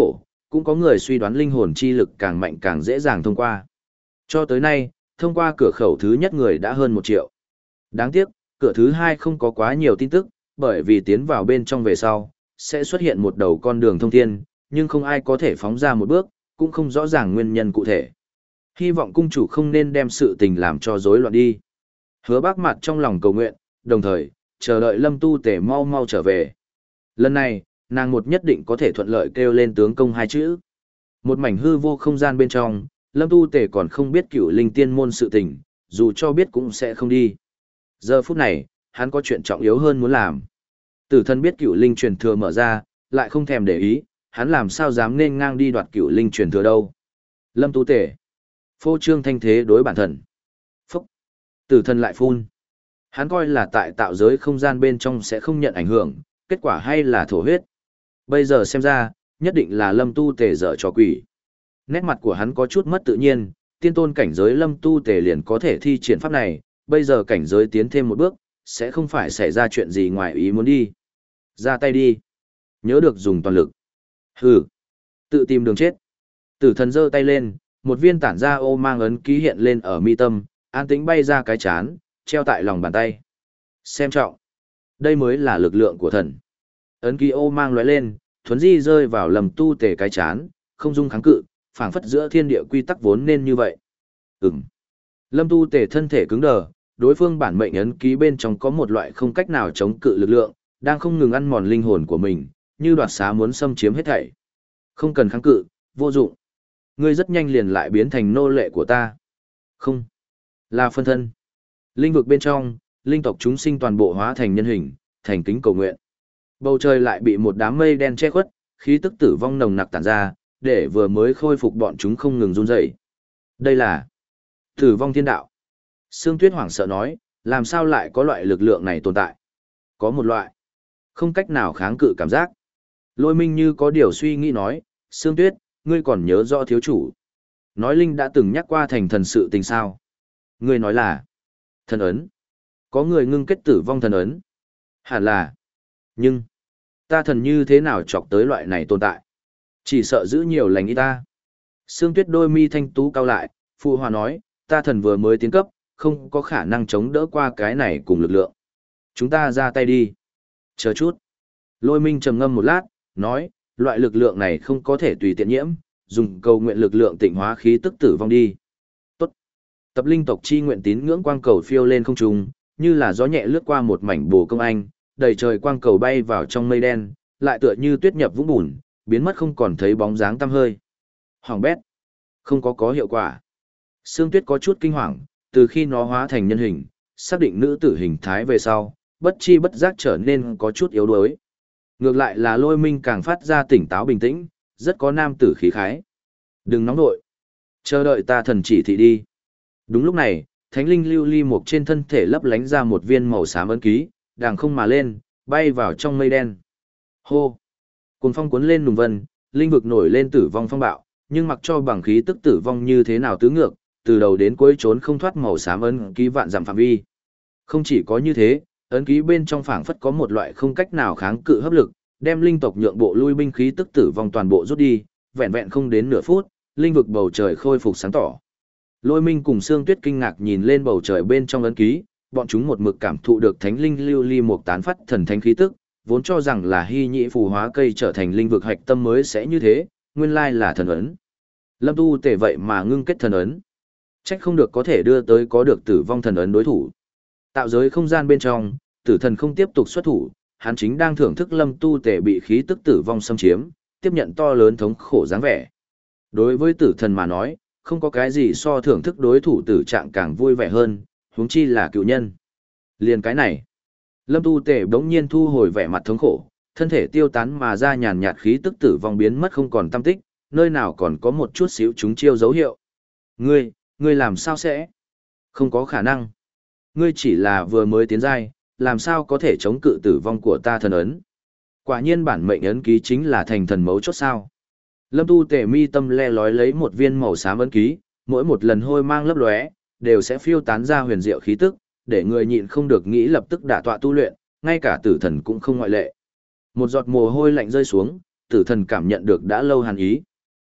cũng có người suy đoán linh hồn chi lực càng mạnh càng dễ dàng thông qua. Cho tới nay, thông qua cửa khẩu thứ nhất người đã hơn một triệu. Đáng tiếc, cửa thứ hai không có quá nhiều tin tức, bởi vì tiến vào bên trong về sau, sẽ xuất hiện một đầu con đường thông thiên, nhưng không ai có thể phóng ra một bước, cũng không rõ ràng nguyên nhân cụ thể. Hy vọng cung chủ không nên đem sự tình làm cho rối loạn đi. Hứa Bác Mặt trong lòng cầu nguyện, đồng thời, chờ đợi Lâm Tu Tể mau mau trở về. Lần này, nàng một nhất định có thể thuận lợi kêu lên tướng công hai chữ. Một mảnh hư vô không gian bên trong, Lâm Tu Tể còn không biết Cửu Linh Tiên môn sự tình, dù cho biết cũng sẽ không đi. Giờ phút này, hắn có chuyện trọng yếu hơn muốn làm. Tử Thần biết Cửu Linh truyền thừa mở ra, lại không thèm để ý, hắn làm sao dám nên ngang đi đoạt Cửu Linh truyền thừa đâu. Lâm Tu Tể, phô trương thanh thế đối bản thần. Phúc. Tử Thần lại phun. Hắn coi là tại tạo giới không gian bên trong sẽ không nhận ảnh hưởng, kết quả hay là thổ huyết. Bây giờ xem ra, nhất định là Lâm Tu Tể dở trò quỷ. Nét mặt của hắn có chút mất tự nhiên, tiên tôn cảnh giới Lâm Tu Tể liền có thể thi triển pháp này, bây giờ cảnh giới tiến thêm một bước, sẽ không phải xảy ra chuyện gì ngoài ý muốn đi. Ra tay đi. Nhớ được dùng toàn lực. Hừ. Tự tìm đường chết. Tử Thần giơ tay lên, một viên tản ra ô mang ấn ký hiện lên ở mi tâm, an tĩnh bay ra cái chán, treo tại lòng bàn tay. Xem trọng. Đây mới là lực lượng của thần. Ấn ký ô mang lóe lên, thuấn di rơi vào Lâm Tu Tể cái chán, không dung kháng cự, phảng phất giữa thiên địa quy tắc vốn nên như vậy. Ừm. Lâm Tu Tể thân thể cứng đờ, đối phương bản mệnh ấn ký bên trong có một loại không cách nào chống cự lực lượng, đang không ngừng ăn mòn linh hồn của mình, như đoạt xá muốn xâm chiếm hết thảy. Không cần kháng cự, vô dụng. Ngươi rất nhanh liền lại biến thành nô lệ của ta. Không. Là phân thân. Linh vực bên trong, linh tộc chúng sinh toàn bộ hóa thành nhân hình, thành kính cầu nguyện. Bầu trời lại bị một đám mây đen che khuất, khí tức tử vong nồng nặc tản ra, để vừa mới khôi phục bọn chúng không ngừng run rẩy. Đây là tử vong thiên đạo. Sương Tuyết hoảng sợ nói, làm sao lại có loại lực lượng này tồn tại? Có một loại không cách nào kháng cự cảm giác. Lôi Minh như có điều suy nghĩ nói, Sương Tuyết, ngươi còn nhớ rõ thiếu chủ. Nói Linh đã từng nhắc qua thành thần sự tình sao? Ngươi nói là thần ấn. Có người ngưng kết tử vong thần ấn. Hẳn là. Nhưng, ta thần như thế nào chọc tới loại này tồn tại? Chỉ sợ giữ nhiều lành ít ta. Sương Tuyết đôi mi thanh tú cao lại, phụ hòa nói, ta thần vừa mới tiến cấp, không có khả năng chống đỡ qua cái này cùng lực lượng. Chúng ta ra tay đi. Chờ chút. Lôi Minh trầm ngâm một lát, nói, loại lực lượng này không có thể tùy tiện nhiễm, dùng cầu nguyện lực lượng tịnh hóa khí tức tử vong đi. Tốt. Tập linh tộc chi nguyện tín ngưỡng quang cầu phiêu lên không trung, như là gió nhẹ lướt qua một mảnh bồ công anh, đầy trời quang cầu bay vào trong mây đen, lại tựa như tuyết nhập vũng bùn, biến mất không còn thấy bóng dáng tăm hơi. Hoàng bét. Không có có hiệu quả. Sương Tuyết có chút kinh hoàng, từ khi nó hóa thành nhân hình, xác định nữ tử hình thái về sau, bất chi bất giác trở nên có chút yếu đuối. Ngược lại là Lôi Minh càng phát ra tỉnh táo bình tĩnh, rất có nam tử khí khái. Đừng nóng nội. Chờ đợi ta thần chỉ thị đi. Đúng lúc này, thánh linh lưu ly mục trên thân thể lấp lánh ra một viên màu xám ấn ký, đàng không mà lên, bay vào trong mây đen. Hô! Cuồng phong cuốn lên nùng vân, linh vực nổi lên tử vong phong bạo, nhưng mặc cho bằng khí tức tử vong như thế nào tứ ngược, từ đầu đến cuối trốn không thoát màu xám ấn ký vạn dặm phạm vi. Không chỉ có như thế, ấn ký bên trong phảng phất có một loại không cách nào kháng cự hấp lực, đem linh tộc nhượng bộ lui binh khí tức tử vong toàn bộ rút đi, vẹn vẹn không đến nửa phút, linh vực bầu trời khôi phục sáng tỏ. Lôi Minh cùng Sương Tuyết kinh ngạc nhìn lên bầu trời bên trong ấn ký, bọn chúng một mực cảm thụ được thánh linh lưu ly một tán phát thần thánh khí tức, vốn cho rằng là hy nhị phù hóa cây trở thành linh vực hạch tâm mới sẽ như thế, nguyên lai là thần ấn. Lâm Tu Tể vậy mà ngưng kết thần ấn. Trách không được có thể đưa tới có được tử vong thần ấn đối thủ. Tạo giới không gian bên trong, tử thần không tiếp tục xuất thủ, hắn chính đang thưởng thức Lâm Tu Tể bị khí tức tử vong xâm chiếm, tiếp nhận to lớn thống khổ dáng vẻ. Đối với tử thần mà nói, không có cái gì so thưởng thức đối thủ tử trạng càng vui vẻ hơn, huống chi là cựu nhân. Liền cái này, Lâm Tu Tể bỗng nhiên thu hồi vẻ mặt thống khổ, thân thể tiêu tán mà ra nhàn nhạt khí tức tử vong biến mất không còn tăm tích, nơi nào còn có một chút xíu chúng chiêu dấu hiệu. Ngươi, ngươi làm sao sẽ? Không có khả năng. Ngươi chỉ là vừa mới tiến giai, làm sao có thể chống cự tử vong của ta thần ấn? Quả nhiên bản mệnh ấn ký chính là thành thần mấu chốt sao? Lâm Tu Tể mi tâm le lói lấy một viên màu xám ấn ký, mỗi một lần hôi mang lấp lóe, đều sẽ phiêu tán ra huyền diệu khí tức, để người nhịn không được nghĩ lập tức đả tọa tu luyện, ngay cả tử thần cũng không ngoại lệ. Một giọt mồ hôi lạnh rơi xuống, tử thần cảm nhận được đã lâu hàn ý.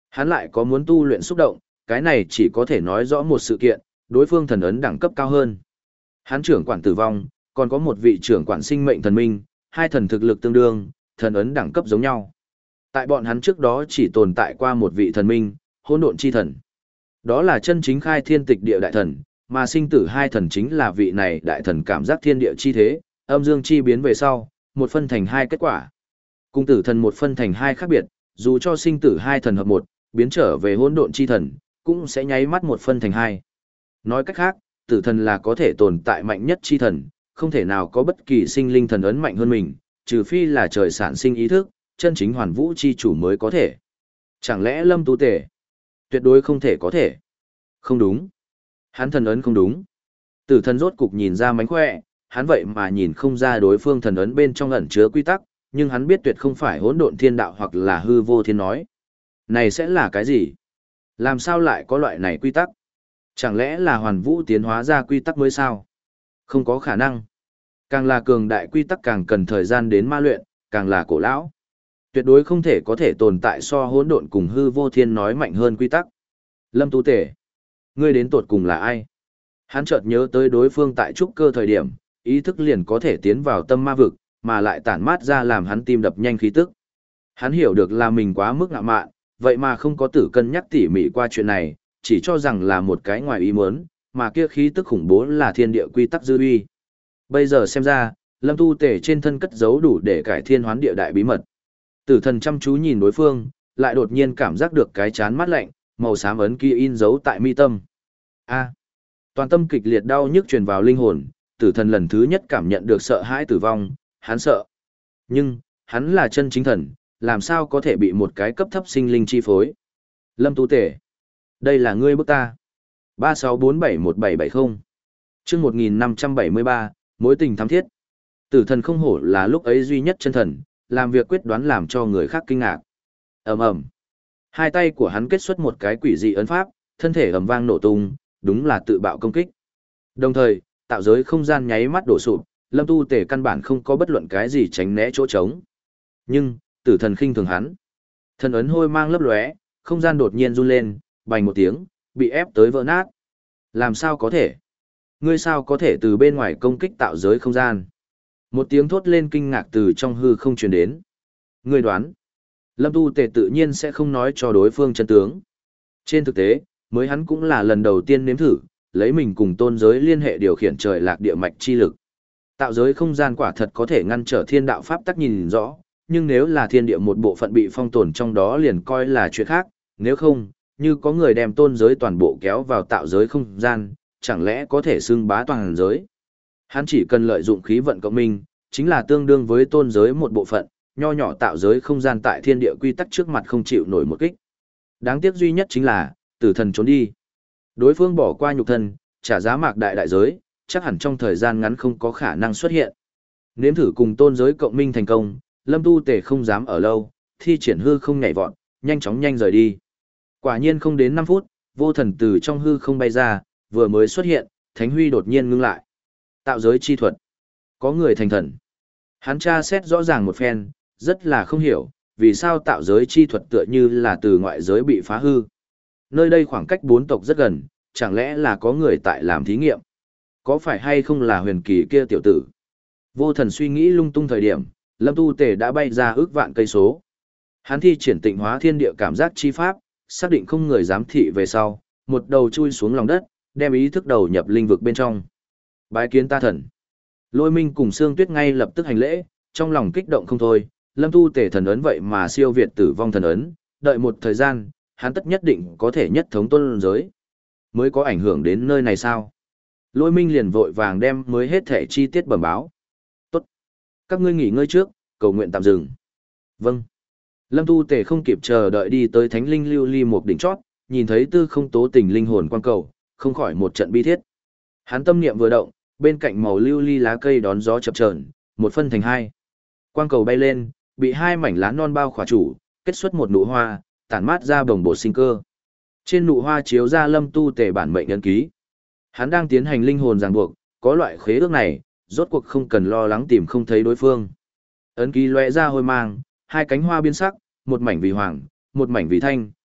Hắn lại có muốn tu luyện xúc động, cái này chỉ có thể nói rõ một sự kiện, đối phương thần ấn đẳng cấp cao hơn. Hắn trưởng quản tử vong, còn có một vị trưởng quản sinh mệnh thần minh, hai thần thực lực tương đương, thần ấn đẳng cấp giống nhau. Tại bọn hắn trước đó chỉ tồn tại qua một vị thần minh, hỗn độn chi thần. Đó là chân chính khai thiên tịch địa đại thần, mà sinh tử hai thần chính là vị này đại thần cảm giác thiên địa chi thế, âm dương chi biến về sau, một phân thành hai kết quả. Cung tử thần một phân thành hai khác biệt, dù cho sinh tử hai thần hợp một, biến trở về hỗn độn chi thần, cũng sẽ nháy mắt một phân thành hai. Nói cách khác, tử thần là có thể tồn tại mạnh nhất chi thần, không thể nào có bất kỳ sinh linh thần ấn mạnh hơn mình, trừ phi là trời sản sinh ý thức, chân chính hoàn vũ chi chủ mới có thể. Chẳng lẽ Lâm Tu Tể? Tuyệt đối không thể có thể. Không đúng. Hắn thần ấn không đúng. Tử thần rốt cục nhìn ra mánh khỏe, hắn vậy mà nhìn không ra đối phương thần ấn bên trong ẩn chứa quy tắc, nhưng hắn biết tuyệt không phải hỗn độn thiên đạo hoặc là hư vô thiên nói. Này sẽ là cái gì? Làm sao lại có loại này quy tắc? Chẳng lẽ là hoàn vũ tiến hóa ra quy tắc mới sao? Không có khả năng. Càng là cường đại quy tắc càng cần thời gian đến ma luyện, càng là cổ lão. Tuyệt đối không thể có thể tồn tại so hỗn độn cùng hư vô thiên nói mạnh hơn quy tắc. Lâm Tu Tể, ngươi đến tột cùng là ai? Hắn chợt nhớ tới đối phương tại trúc cơ thời điểm, ý thức liền có thể tiến vào tâm ma vực, mà lại tản mát ra làm hắn tim đập nhanh khí tức. Hắn hiểu được là mình quá mức ngạo mạn, vậy mà không có tử cân nhắc tỉ mỉ qua chuyện này, chỉ cho rằng là một cái ngoài ý muốn, mà kia khí tức khủng bố là thiên địa quy tắc dư uy. Bây giờ xem ra, Lâm Tu Tể trên thân cất giấu đủ để cải thiên hoán địa đại bí mật. Tử thần chăm chú nhìn đối phương, lại đột nhiên cảm giác được cái chán mát lạnh, màu xám ấn kia in dấu tại mi tâm. A. Toàn tâm kịch liệt đau nhức truyền vào linh hồn, tử thần lần thứ nhất cảm nhận được sợ hãi tử vong, hắn sợ. Nhưng, hắn là chân chính thần, làm sao có thể bị một cái cấp thấp sinh linh chi phối. Lâm Tu Tể, đây là ngươi bức ta. ba sáu bốn bảy một bảy bảy không. Chương một nghìn năm trăm bảy mươi ba, mối tình thắm thiết. Tử thần không hổ là lúc ấy duy nhất chân thần, làm việc quyết đoán làm cho người khác kinh ngạc. Ầm ầm. Hai tay của hắn kết xuất một cái quỷ dị ấn pháp, thân thể ầm vang nổ tung, đúng là tự bạo công kích. Đồng thời, tạo giới không gian nháy mắt đổ sụp, Lâm Tu Tể căn bản không có bất luận cái gì tránh né chỗ trống. Nhưng, tử thần khinh thường hắn. Thần ấn hôi mang lấp lóe, không gian đột nhiên run lên, bành một tiếng, bị ép tới vỡ nát. Làm sao có thể? Ngươi sao có thể từ bên ngoài công kích tạo giới không gian? Một tiếng thốt lên kinh ngạc từ trong hư không truyền đến. Ngươi đoán, Lâm Tu Tể tự nhiên sẽ không nói cho đối phương chân tướng. Trên thực tế, mới hắn cũng là lần đầu tiên nếm thử, lấy mình cùng tôn giới liên hệ điều khiển trời lạc địa mạch chi lực. Tạo giới không gian quả thật có thể ngăn trở thiên đạo pháp tắc nhìn rõ, nhưng nếu là thiên địa một bộ phận bị phong tồn trong đó liền coi là chuyện khác, nếu không, như có người đem tôn giới toàn bộ kéo vào tạo giới không gian, chẳng lẽ có thể xưng bá toàn giới. Hắn chỉ cần lợi dụng khí vận cộng minh, chính là tương đương với tôn giới một bộ phận, nho nhỏ tạo giới không gian tại thiên địa quy tắc trước mặt không chịu nổi một kích. Đáng tiếc duy nhất chính là, tử thần trốn đi. Đối phương bỏ qua nhục thân, trả giá mạc đại đại giới, chắc hẳn trong thời gian ngắn không có khả năng xuất hiện. Nếm thử cùng tôn giới cộng minh thành công, Lâm Tu Tể không dám ở lâu, thi triển hư không nhảy vọt, nhanh chóng nhanh rời đi. Quả nhiên không đến năm phút, vô thần từ trong hư không bay ra, vừa mới xuất hiện, thánh huy đột nhiên ngưng lại. Tạo giới chi thuật. Có người thành thần. Hắn tra xét rõ ràng một phen, rất là không hiểu, vì sao tạo giới chi thuật tựa như là từ ngoại giới bị phá hư. Nơi đây khoảng cách bốn tộc rất gần, chẳng lẽ là có người tại làm thí nghiệm? Có phải hay không là huyền kỳ kia tiểu tử? Vô thần suy nghĩ lung tung thời điểm, Lâm Tu Tể đã bay ra ước vạn cây số. Hắn thi triển tịnh hóa thiên địa cảm giác chi pháp, xác định không người giám thị về sau, một đầu chui xuống lòng đất, đem ý thức đầu nhập linh vực bên trong. Bái kiến ta thần. Lôi Minh cùng Sương Tuyết ngay lập tức hành lễ, trong lòng kích động không thôi, Lâm Tu Tể thần ấn vậy mà siêu việt tử vong thần ấn, đợi một thời gian, hắn tất nhất định có thể nhất thống tôn giới. Mới có ảnh hưởng đến nơi này sao? Lôi Minh liền vội vàng đem mới hết thể chi tiết bẩm báo. Tốt. Các ngươi nghỉ ngơi trước, cầu nguyện tạm dừng. Vâng. Lâm Tu Tể không kịp chờ đợi đi tới thánh linh lưu ly một đỉnh chót, nhìn thấy tư không tố tình linh hồn quan cầu, không khỏi một trận bi thiết. Hắn tâm niệm vừa động, bên cạnh màu lưu ly lá cây đón gió chập chờn, một phân thành hai. Quang cầu bay lên, bị hai mảnh lá non bao khỏa chủ, kết xuất một nụ hoa, tản mát ra bồng bột sinh cơ. Trên nụ hoa chiếu ra Lâm Tu Tể bản mệnh ấn ký. Hắn đang tiến hành linh hồn ràng buộc, có loại khế ước này, rốt cuộc không cần lo lắng tìm không thấy đối phương. Ấn ký lóe ra hôi mang, hai cánh hoa biến sắc, một mảnh vì hoàng, một mảnh vì thanh,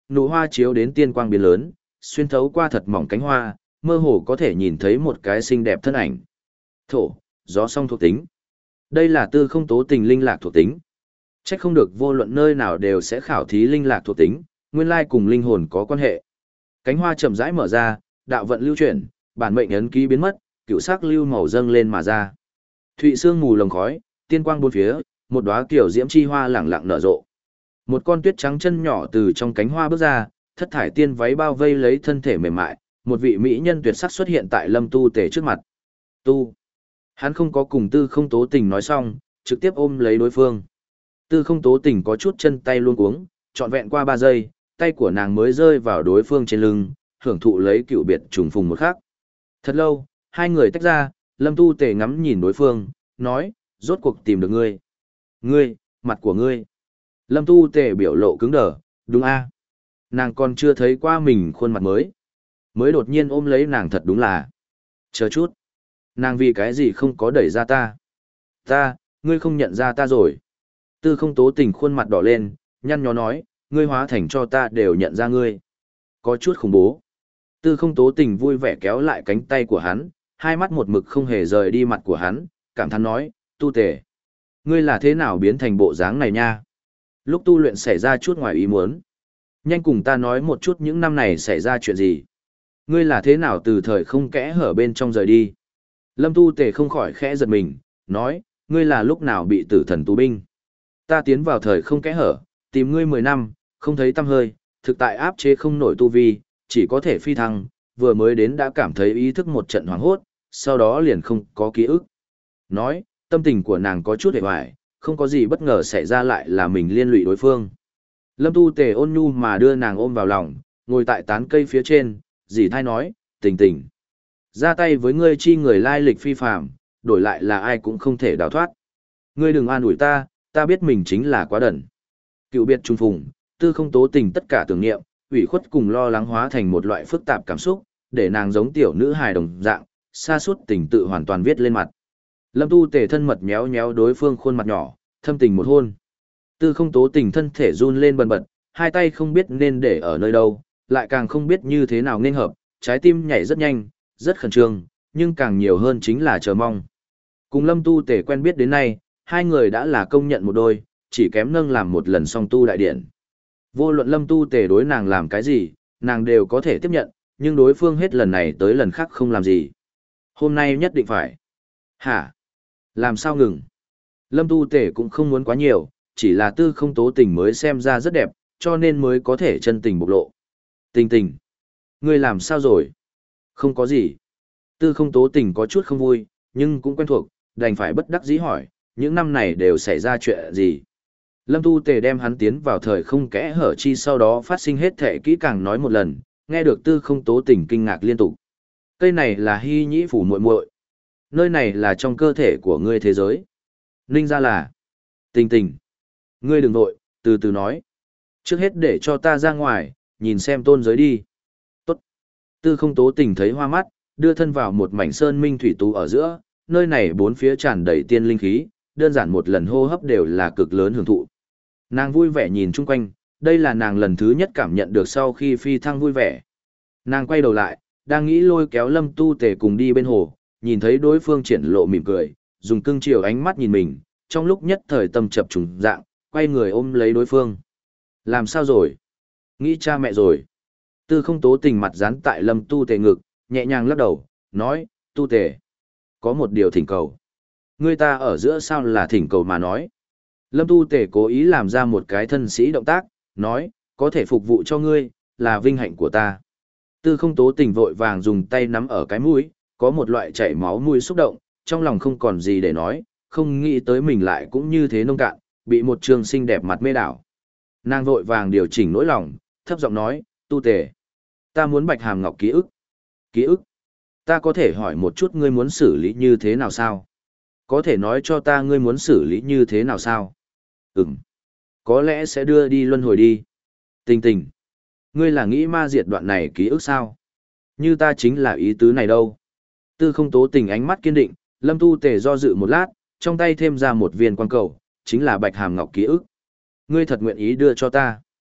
Nụ hoa chiếu đến tiên quang biến lớn, xuyên thấu qua thật mỏng cánh hoa, mơ hồ có thể nhìn thấy một cái xinh đẹp thân ảnh. Thổ, gió song thuộc tính. Đây là tư không tố tình linh lạc thuộc tính. Chắc không được vô luận nơi nào đều sẽ khảo thí linh lạc thuộc tính, nguyên lai cùng linh hồn có quan hệ. Cánh hoa chậm rãi mở ra, đạo vận lưu chuyển, bản mệnh ấn ký biến mất, cựu sắc lưu màu dâng lên mà ra. Thụy sương mù lồng khói, tiên quang bốn phía, một đóa kiểu diễm chi hoa lẳng lặng nở rộ. Một con tuyết trắng chân nhỏ từ trong cánh hoa bước ra, thất thải tiên váy bao vây lấy thân thể mềm mại, một vị mỹ nhân tuyệt sắc xuất hiện tại Lâm Tu Tề trước mặt. Tu. Hắn không có cùng Tư Không Tố Tình nói xong, trực tiếp ôm lấy đối phương. Tư Không Tố Tình có chút chân tay luống cuống, trọn vẹn qua ba giây, tay của nàng mới rơi vào đối phương trên lưng, hưởng thụ lấy cựu biệt trùng phùng một khắc. Thật lâu, hai người tách ra, Lâm Tu Tề ngắm nhìn đối phương, nói, rốt cuộc tìm được ngươi. Ngươi, mặt của ngươi. Lâm Tu Tề biểu lộ cứng đờ, đúng a? Nàng còn chưa thấy qua mình khuôn mặt mới. Mới đột nhiên ôm lấy nàng thật đúng là. Chờ chút. Nàng vì cái gì không có đẩy ra ta? Ta, ngươi không nhận ra ta rồi. Tư Không Tố Tình khuôn mặt đỏ lên, nhăn nhó nói, ngươi hóa thành cho ta đều nhận ra ngươi. Có chút khủng bố. Tư Không Tố Tình vui vẻ kéo lại cánh tay của hắn, hai mắt một mực không hề rời đi mặt của hắn, cảm thán nói, Tu Tề. Ngươi là thế nào biến thành bộ dáng này nha? Lúc tu luyện xảy ra chút ngoài ý muốn. Nhanh cùng ta nói một chút những năm này xảy ra chuyện gì. Ngươi là thế nào từ thời không kẽ hở bên trong rời đi. Lâm Tu Tề không khỏi khẽ giật mình, nói, ngươi là lúc nào bị tử thần tù binh. Ta tiến vào thời không kẽ hở, tìm ngươi mười năm, không thấy tăm hơi, thực tại áp chế không nổi tu vi, chỉ có thể phi thăng, vừa mới đến đã cảm thấy ý thức một trận hoảng hốt, sau đó liền không có ký ức. Nói, tâm tình của nàng có chút hề hoài, không có gì bất ngờ xảy ra lại là mình liên lụy đối phương. Lâm Tu Tề ôn nhu mà đưa nàng ôm vào lòng, ngồi tại tán cây phía trên, dì thai nói, tình tình. Ra tay với ngươi chi người lai lịch phi phàm, đổi lại là ai cũng không thể đào thoát. Ngươi đừng an ủi ta, ta biết mình chính là quá đần. Cựu biệt trung phùng, Tư Không Tố Tình tất cả tưởng niệm, ủy khuất cùng lo lắng hóa thành một loại phức tạp cảm xúc, để nàng giống tiểu nữ hài đồng dạng, xa suốt tình tự hoàn toàn viết lên mặt. Lâm Tu Tề thân mật méo méo đối phương khuôn mặt nhỏ, thâm tình một hôn. Tư Không Tố Tình thân thể run lên bần bật, hai tay không biết nên để ở nơi đâu, lại càng không biết như thế nào nên hợp, trái tim nhảy rất nhanh, rất khẩn trương, nhưng càng nhiều hơn chính là chờ mong. Cùng Lâm Tu Tề quen biết đến nay, hai người đã là công nhận một đôi, chỉ kém nâng làm một lần song tu đại điển. Vô luận Lâm Tu Tề đối nàng làm cái gì, nàng đều có thể tiếp nhận, nhưng đối phương hết lần này tới lần khác không làm gì. Hôm nay nhất định phải. Hả? Làm sao ngừng? Lâm Tu Tề cũng không muốn quá nhiều, chỉ là Tư Không Tố Tình mới xem ra rất đẹp, cho nên mới có thể chân tình bộc lộ. Tình tình. Ngươi làm sao rồi? Không có gì. Tư Không Tố Tình có chút không vui, nhưng cũng quen thuộc, đành phải bất đắc dĩ hỏi, những năm này đều xảy ra chuyện gì? Lâm Tu Tề đem hắn tiến vào thời không kẽ hở chi sau đó phát sinh hết thể kỹ càng nói một lần, nghe được Tư Không Tố Tình kinh ngạc liên tục. Cây này là hy nhĩ phủ muội muội. Nơi này là trong cơ thể của ngươi thế giới. Ninh ra là. Tình tình. Ngươi đừng vội, từ từ nói. Trước hết để cho ta ra ngoài, nhìn xem tôn giới đi. Tốt. Tư Không Tố Tình thấy hoa mắt, đưa thân vào một mảnh sơn minh thủy tú ở giữa, nơi này bốn phía tràn đầy tiên linh khí, đơn giản một lần hô hấp đều là cực lớn hưởng thụ. Nàng vui vẻ nhìn chung quanh, đây là nàng lần thứ nhất cảm nhận được sau khi phi thăng vui vẻ. Nàng quay đầu lại, đang nghĩ lôi kéo Lâm Tu Tề cùng đi bên hồ, nhìn thấy đối phương triển lộ mỉm cười, dùng cưng chiều ánh mắt nhìn mình, trong lúc nhất thời tâm chập trùng dạng, quay người ôm lấy đối phương. Làm sao rồi? Nghĩ cha mẹ rồi. Tư Không Tố Tình mặt dán tại Lâm Tu Tề ngực, nhẹ nhàng lắc đầu, nói, Tu Tề, có một điều thỉnh cầu. Người ta ở giữa sao là thỉnh cầu mà nói. Lâm Tu Tề cố ý làm ra một cái thân sĩ động tác, nói, có thể phục vụ cho ngươi, là vinh hạnh của ta. Tư Không Tố Tình vội vàng dùng tay nắm ở cái mũi, có một loại chảy máu mũi xúc động, trong lòng không còn gì để nói, không nghĩ tới mình lại cũng như thế nông cạn, bị một trường xinh đẹp mặt mê đảo. Nàng vội vàng điều chỉnh nỗi lòng, thấp giọng nói, Tu Tề, ta muốn Bạch Hàm Ngọc ký ức. Ký ức? Ta có thể hỏi một chút ngươi muốn xử lý như thế nào sao? Có thể nói cho ta ngươi muốn xử lý như thế nào sao? Ừm. Có lẽ sẽ đưa đi luân hồi đi. Tình tình. Ngươi là nghĩ ma diệt đoạn này ký ức sao? Như ta chính là ý tứ này đâu. Tư Không Tố Tình ánh mắt kiên định, Lâm Tu Tề do dự một lát, trong tay thêm ra một viên quan cầu, chính là Bạch Hàm Ngọc ký ức. Ngươi thật nguyện ý đưa cho ta.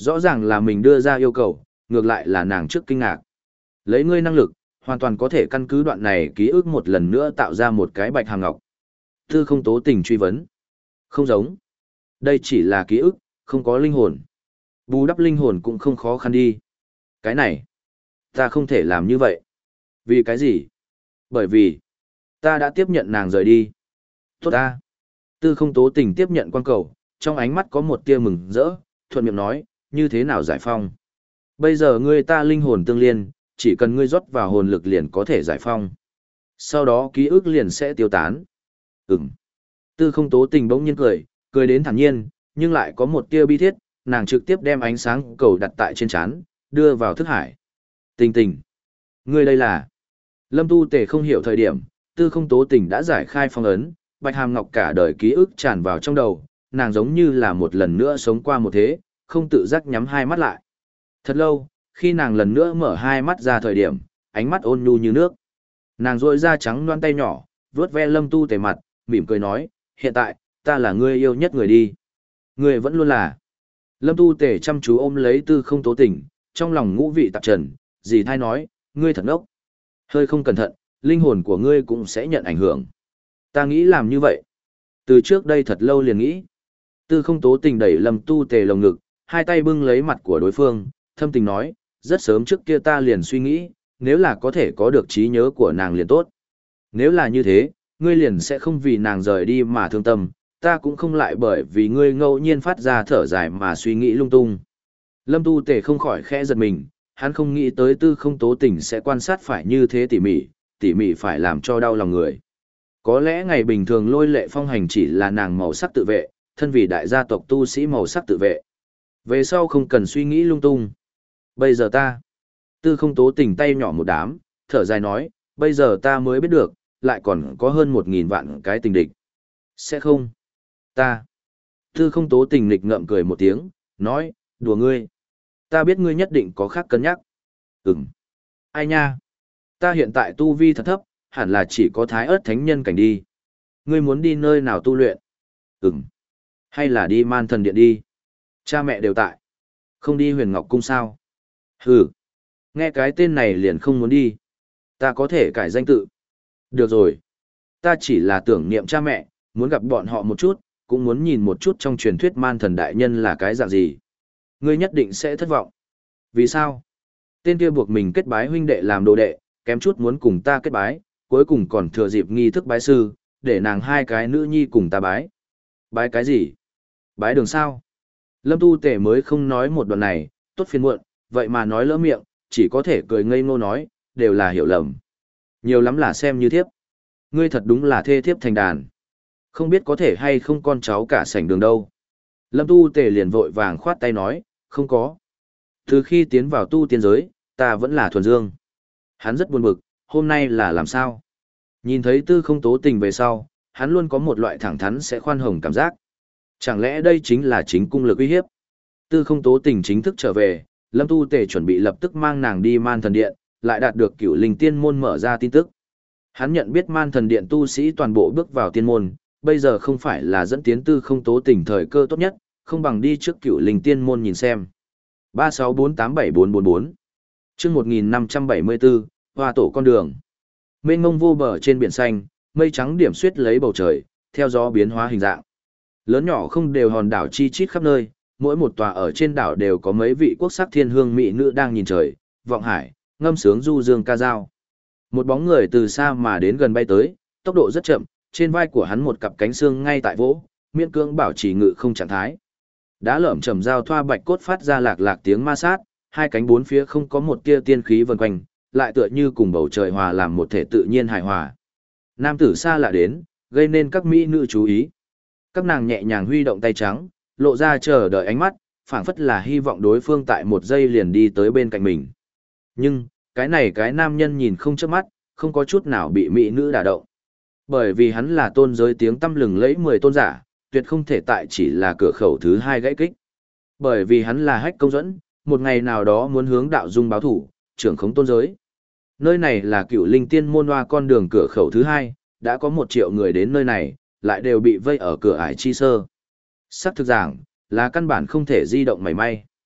Rõ ràng là mình đưa ra yêu cầu, ngược lại là nàng trước kinh ngạc. Lấy ngươi năng lực, hoàn toàn có thể căn cứ đoạn này ký ức một lần nữa tạo ra một cái bạch hàm ngọc. Tư không tố tình truy vấn. Không giống. Đây chỉ là ký ức, không có linh hồn. Bù đắp linh hồn cũng không khó khăn đi. Cái này, ta không thể làm như vậy. Vì cái gì? Bởi vì, ta đã tiếp nhận nàng rời đi. Tốt ta. Tư không tố tình tiếp nhận quan cầu, trong ánh mắt có một tia mừng rỡ, thuận miệng nói, như thế nào giải phong. Bây giờ ngươi ta linh hồn tương liên, chỉ cần ngươi rót vào hồn lực liền có thể giải phong. Sau đó ký ức liền sẽ tiêu tán. Ừm. Tư không tố tình bỗng nhiên cười, cười đến thản nhiên, nhưng lại có một tia bi thiết, nàng trực tiếp đem ánh sáng cầu đặt tại trên trán, đưa vào thức hải. Tình tình. Ngươi đây là... Lâm Tu Tề không hiểu thời điểm, tư không tố tình đã giải khai phong ấn, bạch hàm ngọc cả đời ký ức tràn vào trong đầu, nàng giống như là một lần nữa sống qua một thế, không tự giác nhắm hai mắt lại. Thật lâu, khi nàng lần nữa mở hai mắt ra thời điểm, ánh mắt ôn nhu như nước. Nàng rôi da trắng loan tay nhỏ, vuốt ve Lâm Tu Tề mặt, mỉm cười nói, hiện tại, ta là ngươi yêu nhất người đi. Ngươi vẫn luôn là. Lâm Tu Tề chăm chú ôm lấy tư không tố tình, trong lòng ngũ vị tạp trần, dì thai nói, ngươi thật ngốc. Hơi không cẩn thận, linh hồn của ngươi cũng sẽ nhận ảnh hưởng. Ta nghĩ làm như vậy. Từ trước đây thật lâu liền nghĩ. Tư không tố tình đẩy Lâm Tu Tề lồng ngực, hai tay bưng lấy mặt của đối phương, thâm tình nói, rất sớm trước kia ta liền suy nghĩ, nếu là có thể có được trí nhớ của nàng liền tốt. Nếu là như thế, ngươi liền sẽ không vì nàng rời đi mà thương tâm, ta cũng không lại bởi vì ngươi ngẫu nhiên phát ra thở dài mà suy nghĩ lung tung. Lâm Tu Tề không khỏi khẽ giật mình, hắn không nghĩ tới tư không tố tình sẽ quan sát phải như thế tỉ mỉ, tỉ mỉ phải làm cho đau lòng người. Có lẽ ngày bình thường lôi lệ phong hành chỉ là nàng màu sắc tự vệ, thân vì đại gia tộc tu sĩ màu sắc tự vệ. Về sau không cần suy nghĩ lung tung. Bây giờ ta, tư không tố tình tay nhỏ một đám, thở dài nói, bây giờ ta mới biết được, lại còn có hơn một nghìn vạn cái tình địch. Sẽ không? Ta. Tư không tố tình lịch ngậm cười một tiếng, nói, đùa ngươi. Ta biết ngươi nhất định có khác cân nhắc. Ừm. Ai nha? Ta hiện tại tu vi thật thấp, hẳn là chỉ có thái ớt thánh nhân cảnh đi. Ngươi muốn đi nơi nào tu luyện? Ừm. Hay là đi man thần điện đi? Cha mẹ đều tại. Không đi huyền ngọc cung sao? Hừ. Nghe cái tên này liền không muốn đi. Ta có thể cải danh tự. Được rồi. Ta chỉ là tưởng niệm cha mẹ, muốn gặp bọn họ một chút, cũng muốn nhìn một chút trong truyền thuyết man thần đại nhân là cái dạng gì. Ngươi nhất định sẽ thất vọng. Vì sao? Tên kia buộc mình kết bái huynh đệ làm đồ đệ, kém chút muốn cùng ta kết bái, cuối cùng còn thừa dịp nghi thức bái sư, để nàng hai cái nữ nhi cùng ta bái. Bái cái gì? Bái đường sao? Lâm Tu Tề mới không nói một đoạn này, tốt phiền muộn, vậy mà nói lỡ miệng, chỉ có thể cười ngây ngô nói, đều là hiểu lầm. Nhiều lắm là xem như thiếp. Ngươi thật đúng là thê thiếp thành đàn. Không biết có thể hay không con cháu cả sảnh đường đâu. Lâm Tu Tề liền vội vàng khoát tay nói, không có. Từ khi tiến vào tu tiên giới, ta vẫn là thuần dương. Hắn rất buồn bực, hôm nay là làm sao? Nhìn thấy tư không tố tình về sau, hắn luôn có một loại thẳng thắn sẽ khoan hồng cảm giác. Chẳng lẽ đây chính là chính cung lực uy hiếp? Tư không tố tình chính thức trở về, Lâm Tu Tề chuẩn bị lập tức mang nàng đi man thần điện, lại đạt được cửu linh tiên môn mở ra tin tức. Hắn nhận biết man thần điện tu sĩ toàn bộ bước vào tiên môn, bây giờ không phải là dẫn tiến tư không tố tình thời cơ tốt nhất, không bằng đi trước cửu linh tiên môn nhìn xem. ba sáu bốn tám bảy bốn bốn bốn chương một nghìn năm trăm bảy mươi bốn, hoa tổ con đường. Mênh mông vô bờ trên biển xanh, mây trắng điểm xuyết lấy bầu trời, theo gió biến hóa hình dạng. Lớn nhỏ không đều hòn đảo chi chít khắp nơi, mỗi một tòa ở trên đảo đều có mấy vị quốc sắc thiên hương mỹ nữ đang nhìn trời, vọng hải, ngâm sướng du dương ca dao. Một bóng người từ xa mà đến gần bay tới, tốc độ rất chậm, trên vai của hắn một cặp cánh xương ngay tại vỗ, miễn cưỡng bảo trì ngự không trạng thái. Đá lởm chầm dao thoa bạch cốt phát ra lạc lạc tiếng ma sát, hai cánh bốn phía không có một tia tiên khí vần quanh, lại tựa như cùng bầu trời hòa làm một thể tự nhiên hài hòa. Nam tử xa lạ đến, gây nên các mỹ nữ chú ý. Các nàng nhẹ nhàng huy động tay trắng, lộ ra chờ đợi ánh mắt, phảng phất là hy vọng đối phương tại một giây liền đi tới bên cạnh mình. Nhưng, cái này cái nam nhân nhìn không chớp mắt, không có chút nào bị mỹ nữ đả động. Bởi vì hắn là tôn giới tiếng tăm lừng lẫy mười tôn giả, tuyệt không thể tại chỉ là cửa khẩu thứ hai gãy kích. Bởi vì hắn là Hách Công Duẫn, một ngày nào đó muốn hướng đạo dung báo thủ, trưởng khống tôn giới. Nơi này là cựu linh tiên môn hoa con đường cửa khẩu thứ hai, đã có một triệu người đến nơi này, lại đều bị vây ở cửa ải chi sơ. Sắc thực giảng, là căn bản không thể di động mảy may.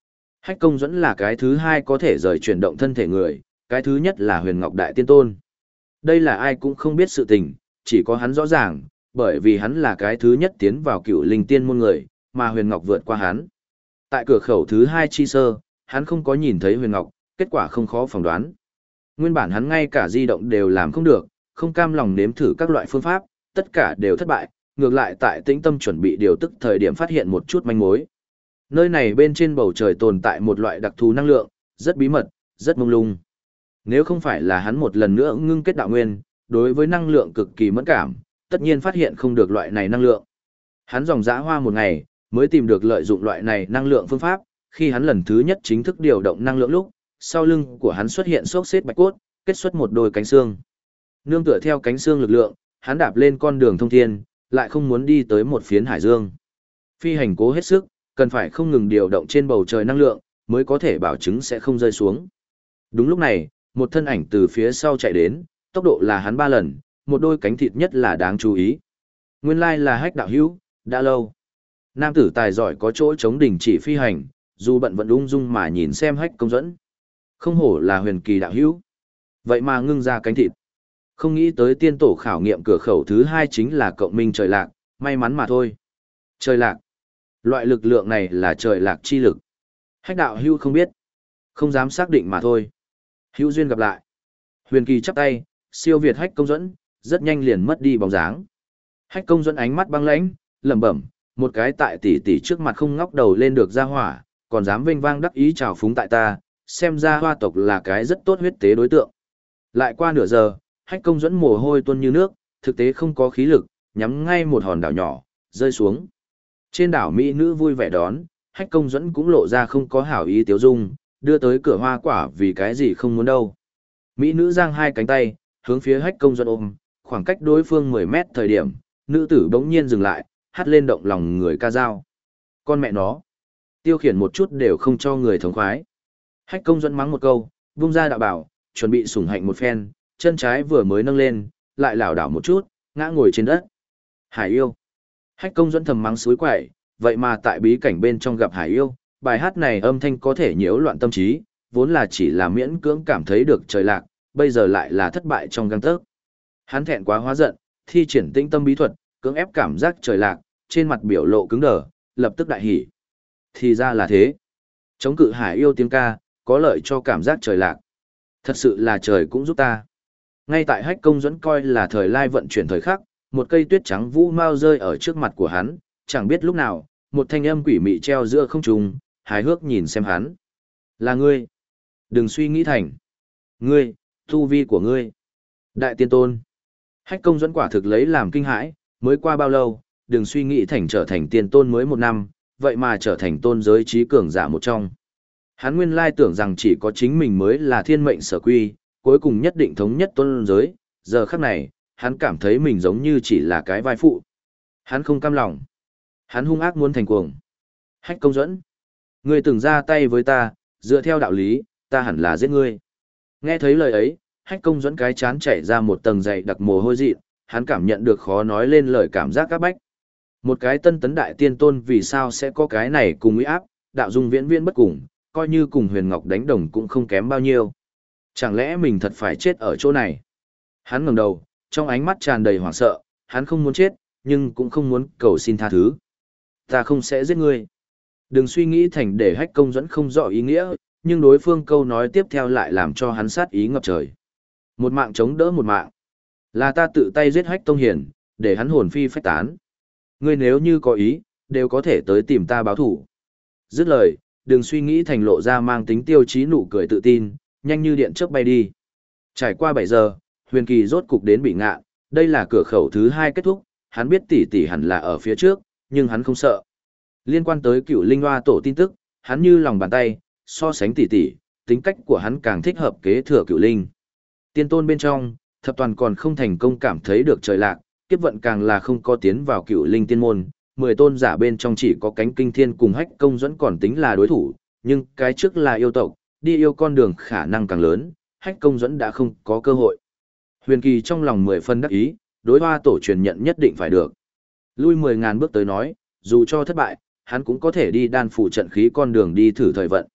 Hách Công Duẫn là cái thứ hai có thể rời chuyển động thân thể người, cái thứ nhất là Huyền Ngọc Đại Tiên Tôn. Đây là ai cũng không biết sự tình, chỉ có hắn rõ ràng, bởi vì hắn là cái thứ nhất tiến vào Cựu Linh Tiên môn người, mà Huyền Ngọc vượt qua hắn. Tại cửa khẩu thứ hai chi sơ, hắn không có nhìn thấy Huyền Ngọc, kết quả không khó phỏng đoán. Nguyên bản hắn ngay cả di động đều làm không được, không cam lòng nếm thử các loại phương pháp, tất cả đều thất bại, ngược lại tại tĩnh tâm chuẩn bị điều tức thời điểm phát hiện một chút manh mối. Nơi này bên trên bầu trời tồn tại một loại đặc thù năng lượng, rất bí mật, rất mông lung. Nếu không phải là hắn một lần nữa ngưng kết đạo nguyên, đối với năng lượng cực kỳ mẫn cảm, tất nhiên phát hiện không được loại này năng lượng. Hắn dòng dã hoa một ngày, mới tìm được lợi dụng loại này năng lượng phương pháp, khi hắn lần thứ nhất chính thức điều động năng lượng lúc, sau lưng của hắn xuất hiện xốc xếp bạch cốt, kết xuất một đôi cánh xương. Nương tựa theo cánh xương lực lượng, hắn đạp lên con đường thông thiên, lại không muốn đi tới một phiến hải dương. Phi hành cố hết sức, cần phải không ngừng điều động trên bầu trời năng lượng, mới có thể bảo chứng sẽ không rơi xuống. Đúng lúc này, một thân ảnh từ phía sau chạy đến, tốc độ là hắn ba lần, một đôi cánh thịt nhất là đáng chú ý. Nguyên lai là Hách đạo hữu, đã lâu. Nam tử tài giỏi có chỗ chống đỉnh chỉ phi hành, dù bận vẫn ung dung mà nhìn xem Hách Công Duẫn. Không hổ là huyền kỳ đạo hữu. Vậy mà ngưng ra cánh thịt. Không nghĩ tới tiên tổ khảo nghiệm cửa khẩu thứ hai chính là cộng minh trời lạc, may mắn mà thôi. Trời lạc. Loại lực lượng này là trời lạc chi lực. Hách đạo hữu không biết. Không dám xác định mà thôi. Hữu duyên gặp lại. Huyền kỳ chắp tay, siêu việt Hách Công Duẫn, rất nhanh liền mất đi bóng dáng. Hách Công Duẫn ánh mắt băng lãnh, lẩm bẩm, một cái tại tỷ tỷ trước mặt không ngóc đầu lên được ra hỏa, còn dám vênh vang đắc ý trào phúng tại ta, xem ra hoa tộc là cái rất tốt huyết tế đối tượng. Lại qua nửa giờ, Hách Công Duẫn mồ hôi tuôn như nước, thực tế không có khí lực, nhắm ngay một hòn đảo nhỏ, rơi xuống. Trên đảo mỹ nữ vui vẻ đón, Hách Công Duẫn cũng lộ ra không có hảo ý tiếu dung, đưa tới cửa hoa quả vì cái gì không muốn đâu. Mỹ nữ giang hai cánh tay, hướng phía Hách Công Duẫn ôm, khoảng cách đối phương mười mét thời điểm, nữ tử bỗng nhiên dừng lại, hắt lên động lòng người ca dao. Con mẹ nó, tiêu khiển một chút đều không cho người thống khoái. Hách Công Duẫn mắng một câu, vung ra đạo bảo, chuẩn bị sủng hạnh một phen, chân trái vừa mới nâng lên, lại lảo đảo một chút, ngã ngồi trên đất. Hải yêu. Hách Công Duẫn thầm mắng suối quậy, vậy mà tại bí cảnh bên trong gặp hải yêu, bài hát này âm thanh có thể nhiễu loạn tâm trí, vốn là chỉ là miễn cưỡng cảm thấy được trời lạc, bây giờ lại là thất bại trong gang tấc. Hắn thẹn quá hóa giận, thi triển tĩnh tâm bí thuật, cưỡng ép cảm giác trời lạc, trên mặt biểu lộ cứng đờ, lập tức đại hỉ. Thì ra là thế. Chống cự hải yêu tiếng ca, có lợi cho cảm giác trời lạc. Thật sự là trời cũng giúp ta. Ngay tại Hách Công Duẫn coi là thời lai vận chuyển thời khắc, một cây tuyết trắng vũ mau rơi ở trước mặt của hắn, chẳng biết lúc nào, một thanh âm quỷ mị treo giữa không trung, hài hước nhìn xem hắn. Là ngươi. Đừng suy nghĩ thành. Ngươi, tu vi của ngươi. Đại tiên tôn. Hách Công Duẫn quả thực lấy làm kinh hãi, mới qua bao lâu, đừng suy nghĩ thành trở thành tiên tôn mới một năm, vậy mà trở thành tôn giới trí cường giả một trong. Hắn nguyên lai tưởng rằng chỉ có chính mình mới là thiên mệnh sở quy, cuối cùng nhất định thống nhất tôn giới, giờ khắc này, hắn cảm thấy mình giống như chỉ là cái vai phụ. Hắn không cam lòng. Hắn hung ác muốn thành cuồng. Hách Công Duẫn, ngươi từng ra tay với ta, dựa theo đạo lý, ta hẳn là giết ngươi. Nghe thấy lời ấy, Hách Công Duẫn cái chán chảy ra một tầng dày đặc mồ hôi dị, hắn cảm nhận được khó nói lên lời cảm giác các bách. Một cái tân tấn đại tiên tôn vì sao sẽ có cái này cùng uy áp, đạo dung viễn viễn bất cùng, coi như cùng Huyền Ngọc đánh đồng cũng không kém bao nhiêu. Chẳng lẽ mình thật phải chết ở chỗ này? Hắn ngẩng đầu, trong ánh mắt tràn đầy hoảng sợ, hắn không muốn chết, nhưng cũng không muốn cầu xin tha thứ. Ta không sẽ giết ngươi. Đừng suy nghĩ thành để Hách Công Duẫn không rõ ý nghĩa, nhưng đối phương câu nói tiếp theo lại làm cho hắn sát ý ngập trời. Một mạng chống đỡ một mạng. Là ta tự tay giết Hách Tông Hiền, để hắn hồn phi phách tán. Ngươi nếu như có ý, đều có thể tới tìm ta báo thủ. Dứt lời, đừng suy nghĩ thành lộ ra mang tính tiêu chí nụ cười tự tin, nhanh như điện chớp bay đi. Trải qua bảy giờ, Huyền Kỳ rốt cục đến Bị Ngạn, đây là cửa khẩu thứ hai kết thúc, hắn biết tỷ tỷ hẳn là ở phía trước, nhưng hắn không sợ. Liên quan tới Cựu Linh Hoa tổ tin tức, hắn như lòng bàn tay, so sánh tỷ tỷ, tính cách của hắn càng thích hợp kế thừa Cựu Linh. Tiên tôn bên trong, thập toàn còn không thành công cảm thấy được trời lạc, kiếp vận càng là không có tiến vào Cựu Linh tiên môn, mười tôn giả bên trong chỉ có Cánh Kinh Thiên cùng Hách Công Duẫn còn tính là đối thủ, nhưng cái trước là yêu tộc, đi yêu con đường khả năng càng lớn, Hách Công Duẫn đã không có cơ hội. Huyền Kỳ trong lòng mười phân đắc ý, đối Hoa tổ truyền nhận nhất định phải được. Lui mười ngàn bước tới nói, dù cho thất bại, hắn cũng có thể đi đan phủ trận khí con đường đi thử thời vận.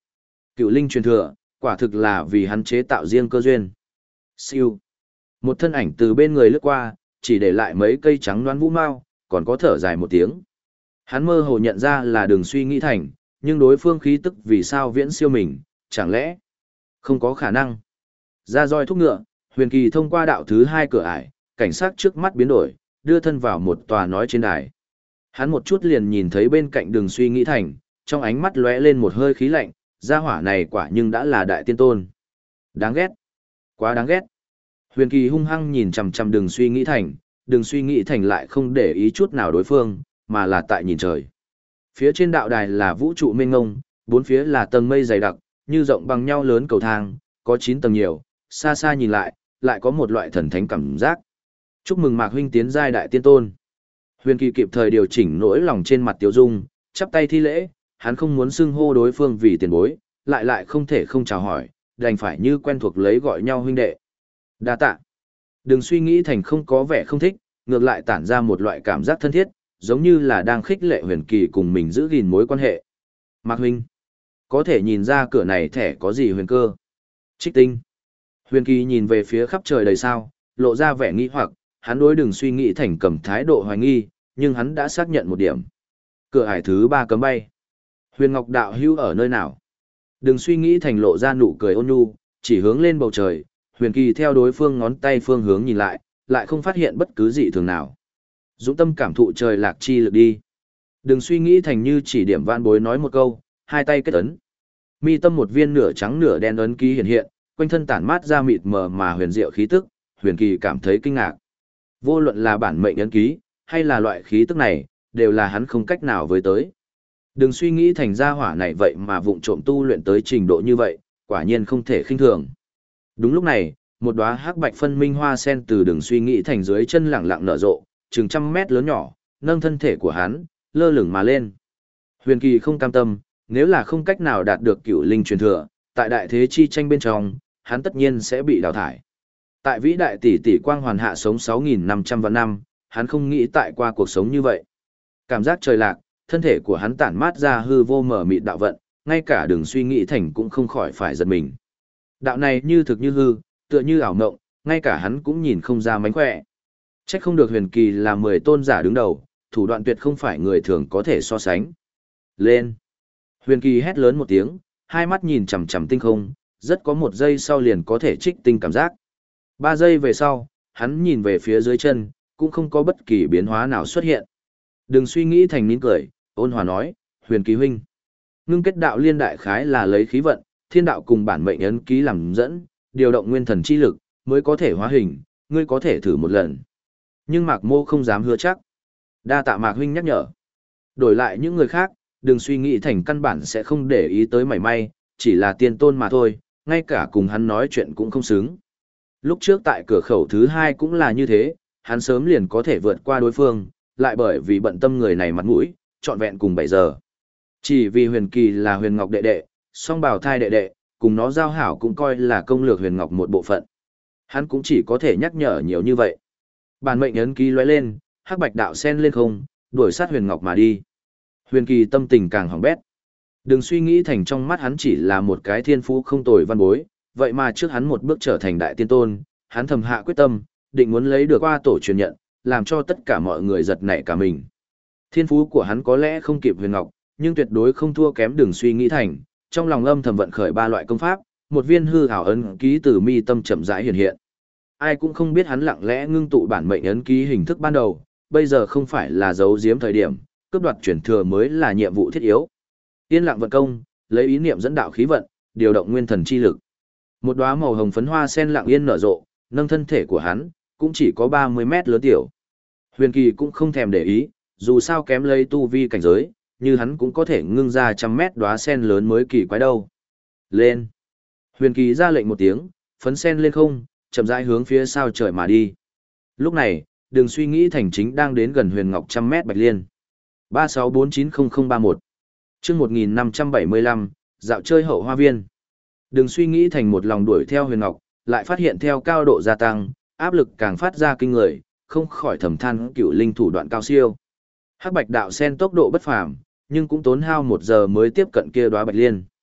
Cựu linh truyền thừa, quả thực là vì hắn chế tạo riêng cơ duyên. Siêu. Một thân ảnh từ bên người lướt qua, chỉ để lại mấy cây trắng đoán vũ mau, còn có thở dài một tiếng. Hắn mơ hồ nhận ra là Đường Suy Nghĩ thành, nhưng đối phương khí tức vì sao viễn siêu mình, chẳng lẽ không có khả năng. Ra roi thúc ngựa, Huyền Kỳ thông qua đạo thứ hai cửa ải, cảnh sát trước mắt biến đổi, đưa thân vào một tòa nói trên đài. Hắn một chút liền nhìn thấy bên cạnh Đường Suy Nghĩ thành, trong ánh mắt lóe lên một hơi khí lạnh, gia hỏa này quả nhưng đã là đại tiên tôn. Đáng ghét, quá đáng ghét. Huyền Kỳ hung hăng nhìn chằm chằm Đường Suy Nghĩ thành, Đường Suy Nghĩ thành lại không để ý chút nào đối phương, mà là tại nhìn trời. Phía trên đạo đài là vũ trụ mênh mông, bốn phía là tầng mây dày đặc, như rộng bằng nhau lớn cầu thang, có chín tầng nhiều, xa xa nhìn lại, lại có một loại thần thánh cảm giác. Chúc mừng Mạc huynh tiến giai đại tiên tôn. Huyền Kỳ kịp thời điều chỉnh nỗi lòng trên mặt Tiêu Dung, chắp tay thi lễ, hắn không muốn xưng hô đối phương vì tiền bối, lại lại không thể không chào hỏi, đành phải như quen thuộc lấy gọi nhau huynh đệ. Đa tạ. Đừng suy nghĩ thành không có vẻ không thích, ngược lại tản ra một loại cảm giác thân thiết, giống như là đang khích lệ Huyền Kỳ cùng mình giữ gìn mối quan hệ. Mạc huynh, có thể nhìn ra cửa này thẻ có gì huyền cơ. Trích tinh. Huyền Kỳ nhìn về phía khắp trời đầy sao, lộ ra vẻ nghi hoặc, hắn đối Đừng suy nghĩ thành cầm thái độ hoài nghi, nhưng hắn đã xác nhận một điểm. Cửa ải thứ ba cấm bay. Huyền Ngọc đạo hữu ở nơi nào? Đừng suy nghĩ thành lộ ra nụ cười ôn nhu, chỉ hướng lên bầu trời, Huyền Kỳ theo đối phương ngón tay phương hướng nhìn lại, lại không phát hiện bất cứ dị thường nào. Dũng tâm cảm thụ trời lạc chi lực đi. Đừng suy nghĩ thành như chỉ điểm vạn bối nói một câu, hai tay kết ấn. Mi tâm một viên nửa trắng nửa đen ấn ký hiện hiện, quanh thân tản mát ra mịt mờ mà huyền diệu khí tức, Huyền Kỳ cảm thấy kinh ngạc. Vô luận là bản mệnh ấn ký, hay là loại khí tức này, đều là hắn không cách nào với tới. Đừng suy nghĩ thành gia hỏa này vậy mà vụng trộm tu luyện tới trình độ như vậy, quả nhiên không thể khinh thường. Đúng lúc này, một đóa hắc bạch phân minh hoa sen từ Đừng suy nghĩ thành dưới chân lẳng lặng nở rộ, chừng trăm mét lớn nhỏ, nâng thân thể của hắn, lơ lửng mà lên. Huyền Kỳ không cam tâm, nếu là không cách nào đạt được cựu linh truyền thừa, tại đại thế chi tranh bên trong, hắn tất nhiên sẽ bị đào thải. Tại vĩ đại tỷ tỷ quang hoàn hạ sống sáu nghìn năm trăm vạn năm, hắn không nghĩ tại qua cuộc sống như vậy. Cảm giác trời lạc, thân thể của hắn tản mát ra hư vô mở mịt đạo vận, ngay cả Đừng suy nghĩ thành cũng không khỏi phải giật mình. Đạo này như thực như hư, tựa như ảo mộng, ngay cả hắn cũng nhìn không ra mánh khỏe. Trách không được Huyền Kỳ là mười tôn giả đứng đầu, thủ đoạn tuyệt không phải người thường có thể so sánh. Lên! Huyền Kỳ hét lớn một tiếng, hai mắt nhìn chằm chằm tinh không, rất có một giây sau liền có thể trích tinh cảm giác. Ba giây về sau, hắn nhìn về phía dưới chân, cũng không có bất kỳ biến hóa nào xuất hiện. Đừng suy nghĩ thành nín cười, ôn hòa nói, Huyền Kỳ huynh. Ngưng kết đạo liên đại khái là lấy khí vận, thiên đạo cùng bản mệnh ấn ký làm dẫn, điều động nguyên thần chi lực, mới có thể hóa hình, ngươi có thể thử một lần. Nhưng Mạc Mô không dám hứa chắc. Đa tạ Mạc huynh nhắc nhở. Đổi lại những người khác, đừng suy nghĩ thành căn bản sẽ không để ý tới mảy may, chỉ là tiên tôn mà thôi, ngay cả cùng hắn nói chuyện cũng không xứng. Lúc trước tại cửa khẩu thứ hai cũng là như thế, hắn sớm liền có thể vượt qua đối phương, lại bởi vì bận tâm người này mặt mũi, trọn vẹn cùng bảy giờ. Chỉ vì Huyền Kỳ là Huyền Ngọc đệ đệ, song bào thai đệ đệ, cùng nó giao hảo cũng coi là công lược Huyền Ngọc một bộ phận. Hắn cũng chỉ có thể nhắc nhở nhiều như vậy. Bản mệnh ấn ký lóe lên, hắc bạch đạo sen lên không, đuổi sát Huyền Ngọc mà đi. Huyền Kỳ tâm tình càng hỏng bét. Đừng suy nghĩ thành trong mắt hắn chỉ là một cái thiên phú không tồi văn bối, vậy mà trước hắn một bước trở thành đại tiên tôn, hắn thầm hạ quyết tâm, định muốn lấy được qua tổ truyền nhận, làm cho tất cả mọi người giật nảy cả mình. Thiên phú của hắn có lẽ không kịp Huyền Ngọc, nhưng tuyệt đối không thua kém Đừng suy nghĩ thành, trong lòng âm thầm vận khởi ba loại công pháp, một viên hư ảo ấn ký từ mi tâm chậm rãi hiện hiện. Ai cũng không biết hắn lặng lẽ ngưng tụ bản mệnh ấn ký hình thức ban đầu, bây giờ không phải là giấu giếm thời điểm, cướp đoạt chuyển thừa mới là nhiệm vụ thiết yếu. Yên lặng vận công, lấy ý niệm dẫn đạo khí vận, điều động nguyên thần chi lực. Một đóa màu hồng phấn hoa sen lặng yên nở rộ, nâng thân thể của hắn, cũng chỉ có ba mươi mét lớn tiểu. Huyền Kỳ cũng không thèm để ý, dù sao kém lấy tu vi cảnh giới, như hắn cũng có thể ngưng ra trăm mét đóa sen lớn mới kỳ quái đâu. Lên! Huyền Kỳ ra lệnh một tiếng, phấn sen lên không, chậm rãi hướng phía sao trời mà đi. Lúc này, Đừng suy nghĩ thành chính đang đến gần Huyền Ngọc trăm mét Bạch Liên. ba sáu bốn chín không không ba một Chương một nghìn năm trăm bảy mươi lăm, dạo chơi hậu hoa viên. Đừng suy nghĩ thành một lòng đuổi theo Huyền Ngọc, lại phát hiện theo cao độ gia tăng, áp lực càng phát ra kinh người, không khỏi thầm than cựu linh thủ đoạn cao siêu. Hắc bạch đạo sen tốc độ bất phàm, nhưng cũng tốn hao một giờ mới tiếp cận kia đóa Bạch Liên.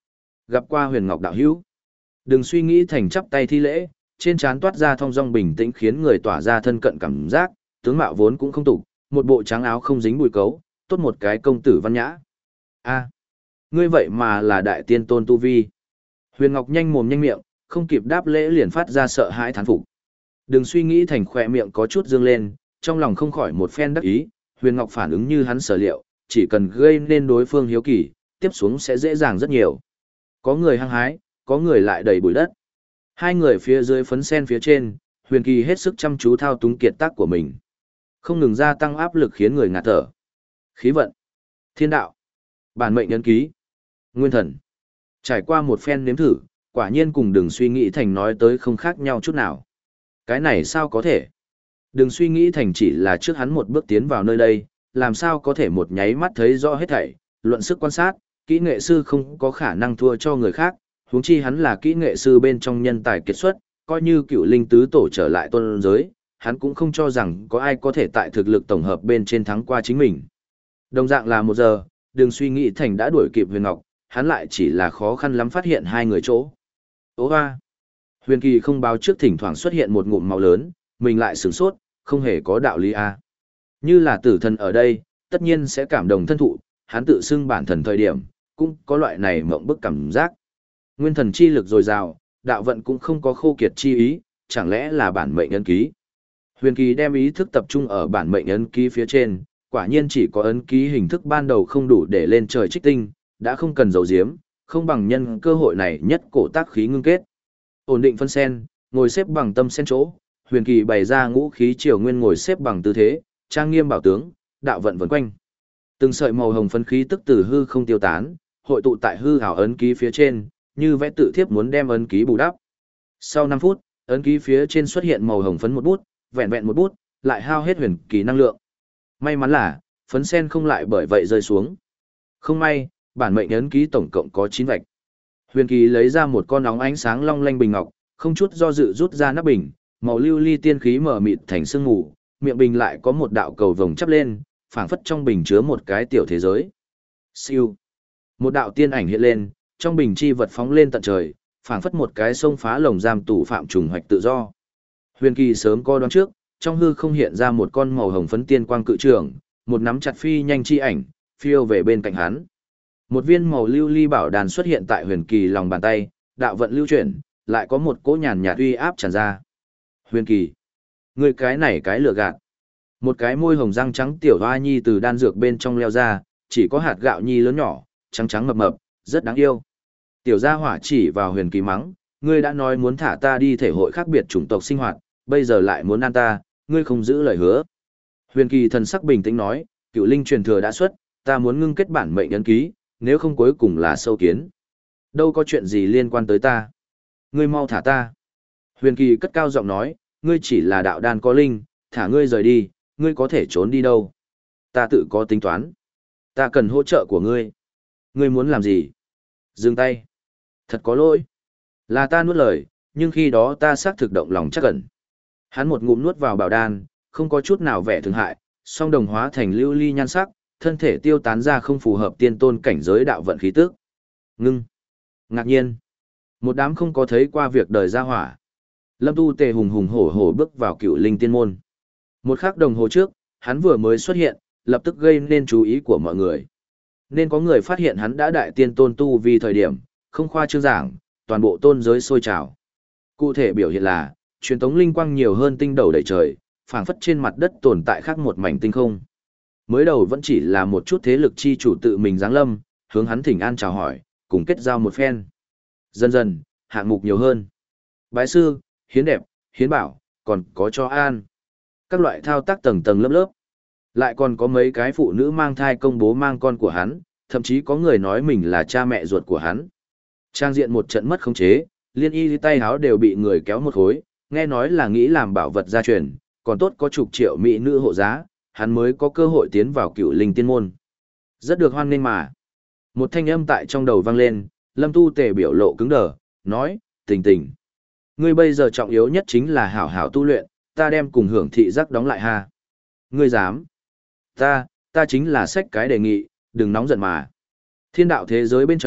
Gặp qua Huyền Ngọc đạo hữu. Đừng suy nghĩ thành chắp tay thi lễ, trên trán toát ra thong dong bình tĩnh khiến người tỏa ra thân cận cảm giác, tướng mạo vốn cũng không tục, một bộ trắng áo không dính bụi cấu, tốt một cái công tử văn nhã. A, ngươi vậy mà là đại tiên tôn tu vi. Huyền Ngọc nhanh mồm nhanh miệng, không kịp đáp lễ liền phát ra sợ hãi thán phục. Đừng suy nghĩ thành khỏe miệng có chút dương lên, trong lòng không khỏi một phen đắc ý, Huyền Ngọc phản ứng như hắn sở liệu, chỉ cần gây nên đối phương hiếu kỳ, tiếp xuống sẽ dễ dàng rất nhiều. Có người hăng hái, có người lại đầy bụi đất. Hai người phía dưới phấn sen phía trên, Huyền Kỳ hết sức chăm chú thao túng kiệt tác của mình. Không ngừng gia tăng áp lực khiến người ngạt thở. Khí vận, thiên đạo, bản mệnh ấn ký, nguyên thần. Trải qua một phen nếm thử, quả nhiên cùng đừng suy nghĩ thành nói tới không khác nhau chút nào. Cái này sao có thể? Đừng suy nghĩ thành chỉ là trước hắn một bước tiến vào nơi đây, làm sao có thể một nháy mắt thấy rõ hết thảy, luận sức quan sát, kỹ nghệ sư không có khả năng thua cho người khác, huống chi hắn là kỹ nghệ sư bên trong nhân tài kiệt xuất, coi như cựu linh tứ tổ trở lại tôn giới, hắn cũng không cho rằng có ai có thể tại thực lực tổng hợp bên trên thắng qua chính mình. Đồng dạng là một giờ, đừng suy nghĩ thành đã đuổi kịp Huyền Ngọc, hắn lại chỉ là khó khăn lắm phát hiện hai người chỗ. Ô hoa! Huyền Kỳ không báo trước thỉnh thoảng xuất hiện một ngụm máu lớn, mình lại sửng sốt, không hề có đạo lý a. Như là tử thần ở đây, tất nhiên sẽ cảm động thân thụ, hắn tự xưng bản thần thời điểm, cũng có loại này mộng bức cảm giác. Nguyên thần chi lực dồi dào, đạo vận cũng không có khô kiệt chi ý, chẳng lẽ là bản mệnh ấn ký. Huyền Kỳ đem ý thức tập trung ở bản mệnh ấn ký phía trên, quả nhiên chỉ có ấn ký hình thức ban đầu không đủ để lên trời trích tinh, đã không cần dầu diếm, không bằng nhân cơ hội này nhất cổ tác khí ngưng kết. Ổn định phân sen, ngồi xếp bằng tâm sen chỗ, Huyền Kỳ bày ra ngũ khí triều nguyên ngồi xếp bằng tư thế, trang nghiêm bảo tướng, đạo vận vần quanh. Từng sợi màu hồng phân khí tức từ hư không tiêu tán, hội tụ tại hư ảo ấn ký phía trên, như vẽ tự thiếp muốn đem ấn ký bù đắp. Sau năm phút, ấn ký phía trên xuất hiện màu hồng phấn một bút, vẹn vẹn một bút, lại hao hết Huyền Kỳ năng lượng. May mắn là, phấn sen không lại bởi vậy rơi xuống. Không may, bản mệnh ấn ký tổng cộng có chín vạch. Huyền Kỳ lấy ra một con óng ánh sáng long lanh bình ngọc, không chút do dự rút ra nắp bình, màu lưu ly tiên khí mở mịt thành sương mù, miệng bình lại có một đạo cầu vồng chắp lên, phảng phất trong bình chứa một cái tiểu thế giới. Siêu. Một đạo tiên ảnh hiện lên, trong bình chi vật phóng lên tận trời, phảng phất một cái sông phá lồng giam tù phạm trùng hoạch tự do. Huyền Kỳ sớm coi đoán trước, trong hư không hiện ra một con màu hồng phấn tiên quang cự trường, một nắm chặt phi nhanh chi ảnh, phiêu về bên cạnh hắn. Một viên màu lưu ly bảo đàn xuất hiện tại Huyền Kỳ lòng bàn tay, đạo vận lưu chuyển, lại có một cỗ nhàn nhạt uy áp tràn ra. Huyền Kỳ, ngươi cái này cái lừa gạt. Một cái môi hồng răng trắng tiểu hoa nhi từ đan dược bên trong leo ra, chỉ có hạt gạo nhi lớn nhỏ, trắng trắng mập mập, rất đáng yêu. Tiểu gia hỏa chỉ vào Huyền Kỳ mắng, ngươi đã nói muốn thả ta đi thể hội khác biệt chủng tộc sinh hoạt, bây giờ lại muốn ăn ta, ngươi không giữ lời hứa. Huyền Kỳ thần sắc bình tĩnh nói, cựu linh truyền thừa đã xuất, ta muốn ngưng kết bản mệnh ấn ký, nếu không cuối cùng là sâu kiến. Đâu có chuyện gì liên quan tới ta. Ngươi mau thả ta. Huyền Kỳ cất cao giọng nói, ngươi chỉ là đạo đan có linh, thả ngươi rời đi, ngươi có thể trốn đi đâu. Ta tự có tính toán. Ta cần hỗ trợ của ngươi. Ngươi muốn làm gì? Dừng tay. Thật có lỗi. Là ta nuốt lời, nhưng khi đó ta xác thực động lòng chắc ẩn. Hắn một ngụm nuốt vào bảo đan, không có chút nào vẻ thương hại, song đồng hóa thành lưu ly nhan sắc, thân thể tiêu tán ra không phù hợp tiên tôn cảnh giới đạo vận khí tức. Ngưng. Ngạc nhiên. Một đám không có thấy qua việc đời ra hỏa. Lâm Tu Tề hùng hùng hổ hổ bước vào cựu linh tiên môn. Một khắc đồng hồ trước, hắn vừa mới xuất hiện, lập tức gây nên chú ý của mọi người. Nên có người phát hiện hắn đã đại tiên tôn tu vì thời điểm, không khoa trương giảng, toàn bộ tôn giới sôi trào. Cụ thể biểu hiện là, truyền tống linh quang nhiều hơn tinh đầu đầy trời, phảng phất trên mặt đất tồn tại khác một mảnh tinh không. Mới đầu vẫn chỉ là một chút thế lực chi chủ tự mình giáng lâm, hướng hắn thỉnh an chào hỏi, cùng kết giao một phen. Dần dần, hạng mục nhiều hơn. Bái sư, hiến đẹp, hiến bảo, còn có cho an. Các loại thao tác tầng tầng lớp lớp. Lại còn có mấy cái phụ nữ mang thai công bố mang con của hắn, thậm chí có người nói mình là cha mẹ ruột của hắn. Trang diện một trận mất khống chế, liên y tay háo đều bị người kéo một khối, nghe nói là nghĩ làm bảo vật gia truyền, còn tốt có chục triệu mỹ nữ hộ giá, hắn mới có cơ hội tiến vào cựu linh tiên môn. Rất được hoan nghênh mà. Một thanh âm tại trong đầu vang lên, Lâm Tu Tề biểu lộ cứng đờ, nói, tình tình. Ngươi bây giờ trọng yếu nhất chính là hảo hảo tu luyện, ta đem cùng hưởng thị giác đóng lại ha. Ngươi dám. Ta, ta chính là sách cái đề nghị, đừng nóng giận mà. Thiên đạo thế giới bên trong,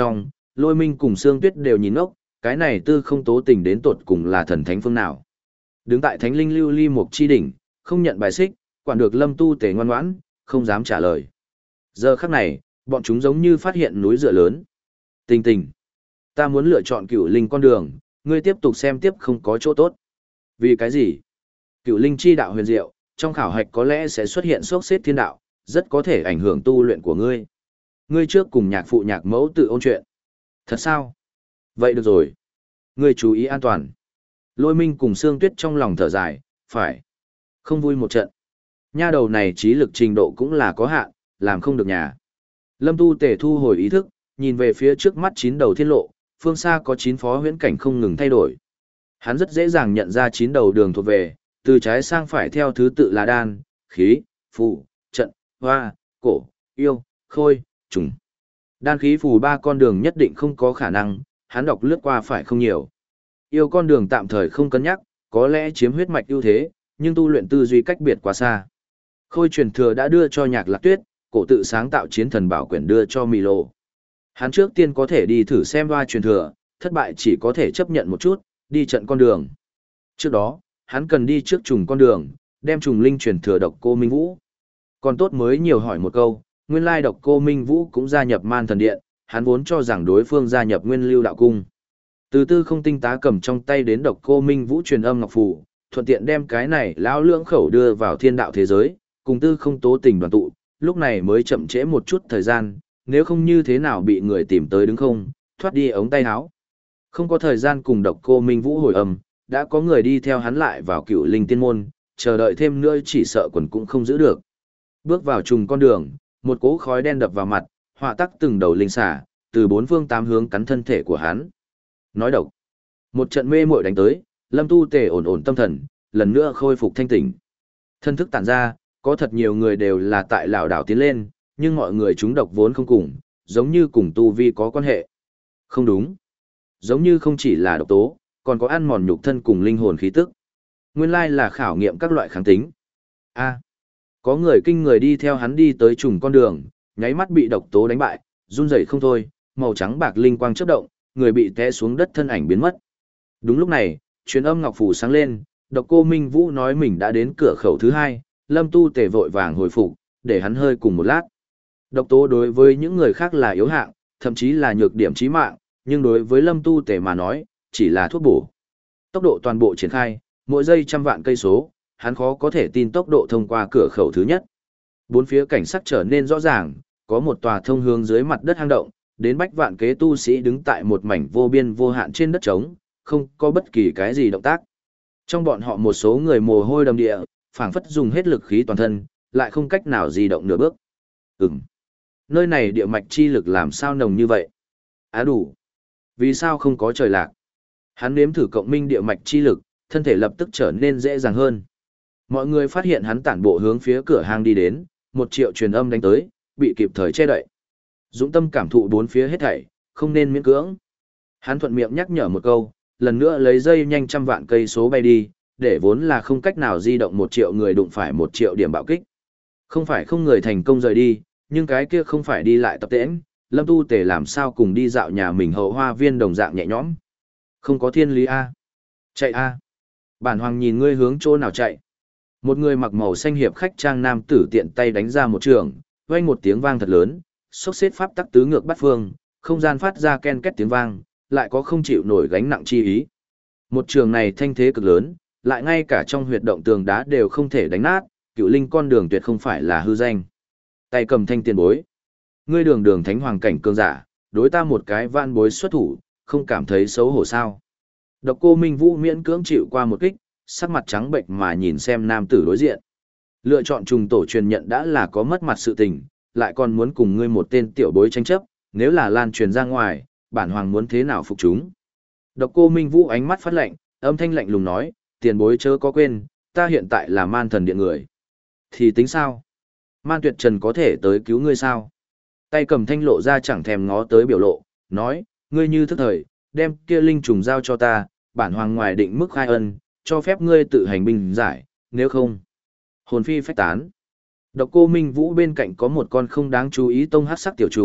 Lôi Minh cùng Sương Tuyết đều nhìn ngốc, cái này tư không tố tình đến tột cùng là thần thánh phương nào. Đứng tại thánh linh lưu ly mục chi đỉnh, không nhận bài xích, quản được Lâm Tu Tề ngoan ngoãn, không dám trả lời. Giờ khắc này, bọn chúng giống như phát hiện núi dựa lớn. Tình tình, ta muốn lựa chọn cựu linh con đường, ngươi tiếp tục xem tiếp không có chỗ tốt. Vì cái gì? Cựu linh chi đạo huyền diệu, trong khảo hạch có lẽ sẽ xuất hiện sốc xếp thiên đạo, rất có thể ảnh hưởng tu luyện của ngươi. Ngươi trước cùng nhạc phụ nhạc mẫu tự ôn chuyện. Thật sao? Vậy được rồi. Ngươi chú ý an toàn. Lôi Minh cùng Sương Tuyết trong lòng thở dài, phải. Không vui một trận. Nha đầu này trí lực trình độ cũng là có hạn, làm không được nhà. Lâm Tu Tề thu hồi ý thức, nhìn về phía trước mắt chín đầu thiên lộ, phương xa có chín phó huyễn cảnh không ngừng thay đổi. Hắn rất dễ dàng nhận ra chín đầu đường thuộc về, từ trái sang phải theo thứ tự là đan, khí, phù, trận, hoa, cổ, yêu, khôi, trùng. Đan khí phù ba con đường nhất định không có khả năng, hắn đọc lướt qua phải không nhiều. Yêu con đường tạm thời không cân nhắc, có lẽ chiếm huyết mạch ưu thế, nhưng tu luyện tư duy cách biệt quá xa. Khôi truyền thừa đã đưa cho Nhạc Lạc Tuyết, cổ tự sáng tạo chiến thần bảo quyển đưa cho Mị Lộ. Hắn trước tiên có thể đi thử xem hoa truyền thừa, thất bại chỉ có thể chấp nhận một chút, đi trận con đường. Trước đó, hắn cần đi trước trùng con đường, đem trùng linh truyền thừa độc cô Minh Vũ. Còn tốt mới nhiều hỏi một câu, nguyên lai độc cô Minh Vũ cũng gia nhập Man Thần Điện, hắn vốn cho rằng đối phương gia nhập Nguyên Lưu Đạo Cung. Từ tư không tinh tá cầm trong tay đến độc cô Minh Vũ truyền âm ngọc phù, thuận tiện đem cái này lão lưỡng khẩu đưa vào thiên đạo thế giới, cùng tư không tố tình đoàn tụ, lúc này mới chậm trễ một chút thời gian, nếu không như thế nào bị người tìm tới đứng không, thoát đi ống tay áo. Không có thời gian cùng độc cô Minh Vũ hồi âm, đã có người đi theo hắn lại vào cựu linh tiên môn, chờ đợi thêm nữa chỉ sợ quần cũng không giữ được. Bước vào trùng con đường, một cỗ khói đen đập vào mặt, họa tắc từng đầu linh xả, từ bốn phương tám hướng cắn thân thể của hắn. Nói độc. Một trận mê muội đánh tới, Lâm Tu Tề ổn ổn tâm thần, lần nữa khôi phục thanh tỉnh. Thân thức tản ra, có thật nhiều người đều là tại lão đảo tiến lên, nhưng mọi người chúng độc vốn không cùng, giống như cùng tu vi có quan hệ. Không đúng. Giống như không chỉ là độc tố, còn có ăn mòn nhục thân cùng linh hồn khí tức. Nguyên lai là khảo nghiệm các loại kháng tính. A. Có người kinh người đi theo hắn đi tới trùng con đường, nháy mắt bị độc tố đánh bại, run rẩy không thôi, màu trắng bạc linh quang chớp động, người bị té xuống đất thân ảnh biến mất. Đúng lúc này, truyền âm ngọc phù sáng lên, độc cô Minh Vũ nói mình đã đến cửa khẩu thứ hai, Lâm Tu Tề vội vàng hồi phục, để hắn hơi cùng một lát. Độc tố đối với những người khác là yếu hạng, thậm chí là nhược điểm chí mạng, nhưng đối với Lâm Tu Tề mà nói, chỉ là thuốc bổ. Tốc độ toàn bộ triển khai, mỗi giây trăm vạn cây số, hắn khó có thể tin tốc độ thông qua cửa khẩu thứ nhất. Bốn phía cảnh sắc trở nên rõ ràng, có một tòa thông hướng dưới mặt đất hang động, đến bách vạn kế tu sĩ đứng tại một mảnh vô biên vô hạn trên đất trống, không có bất kỳ cái gì động tác. Trong bọn họ một số người mồ hôi đầm địa, phảng phất dùng hết lực khí toàn thân, lại không cách nào di động nửa bước. Ừm. Nơi này địa mạch chi lực làm sao nồng như vậy? Á đủ. Vì sao không có trời lạc? Hắn nếm thử cộng minh địa mạch chi lực, thân thể lập tức trở nên dễ dàng hơn. Mọi người phát hiện hắn tản bộ hướng phía cửa hang đi đến, một triệu truyền âm đánh tới, bị kịp thời che đậy. Dũng tâm cảm thụ bốn phía hết thảy, không nên miễn cưỡng. Hắn thuận miệng nhắc nhở một câu, lần nữa lấy dây nhanh trăm vạn cây số bay đi, để vốn là không cách nào di động một triệu người đụng phải một triệu điểm bạo kích. Không phải không người thành công rời đi, nhưng cái kia không phải đi lại tập tễnh, Lâm Tu Tề làm sao cùng đi dạo nhà mình hậu hoa viên đồng dạng nhẹ nhõm. Không có thiên lý A. Chạy A. Bản hoàng nhìn ngươi hướng chỗ nào chạy. Một người mặc màu xanh hiệp khách trang nam tử tiện tay đánh ra một trường, vang một tiếng vang thật lớn, sốc xếp pháp tắc tứ ngược bắt phương, không gian phát ra ken két tiếng vang, lại có không chịu nổi gánh nặng chi ý. Một trường này thanh thế cực lớn, lại ngay cả trong huyệt động tường đá đều không thể đánh nát, cựu linh con đường tuyệt không phải là hư danh. Tay cầm thanh tiền bối. Ngươi đường đường thánh hoàng cảnh cường giả, đối ta một cái van bối xuất thủ, không cảm thấy xấu hổ sao. Độc cô Minh Vũ miễn cưỡng chịu qua một kích, sắc mặt trắng bệnh mà nhìn xem nam tử đối diện. Lựa chọn trùng tổ truyền nhận đã là có mất mặt sự tình, lại còn muốn cùng ngươi một tên tiểu bối tranh chấp, nếu là lan truyền ra ngoài, bản hoàng muốn thế nào phục chúng. Độc cô Minh Vũ ánh mắt phát lạnh, âm thanh lạnh lùng nói, tiền bối chớ có quên, ta hiện tại là man thần điện người. Thì tính sao? Man tuyệt trần có thể tới cứu ngươi sao? Tay cầm thanh lộ ra chẳng thèm ngó tới biểu lộ, nói, ngươi như thức thời, đem kia linh trùng giao cho ta, bản hoàng ngoài định mức khai ân, cho phép ngươi tự hành binh giải, nếu không. Hồn phi phách tán. Độc cô Minh Vũ bên cạnh có một con không đáng chú ý tông hát sắc tiểu trùng,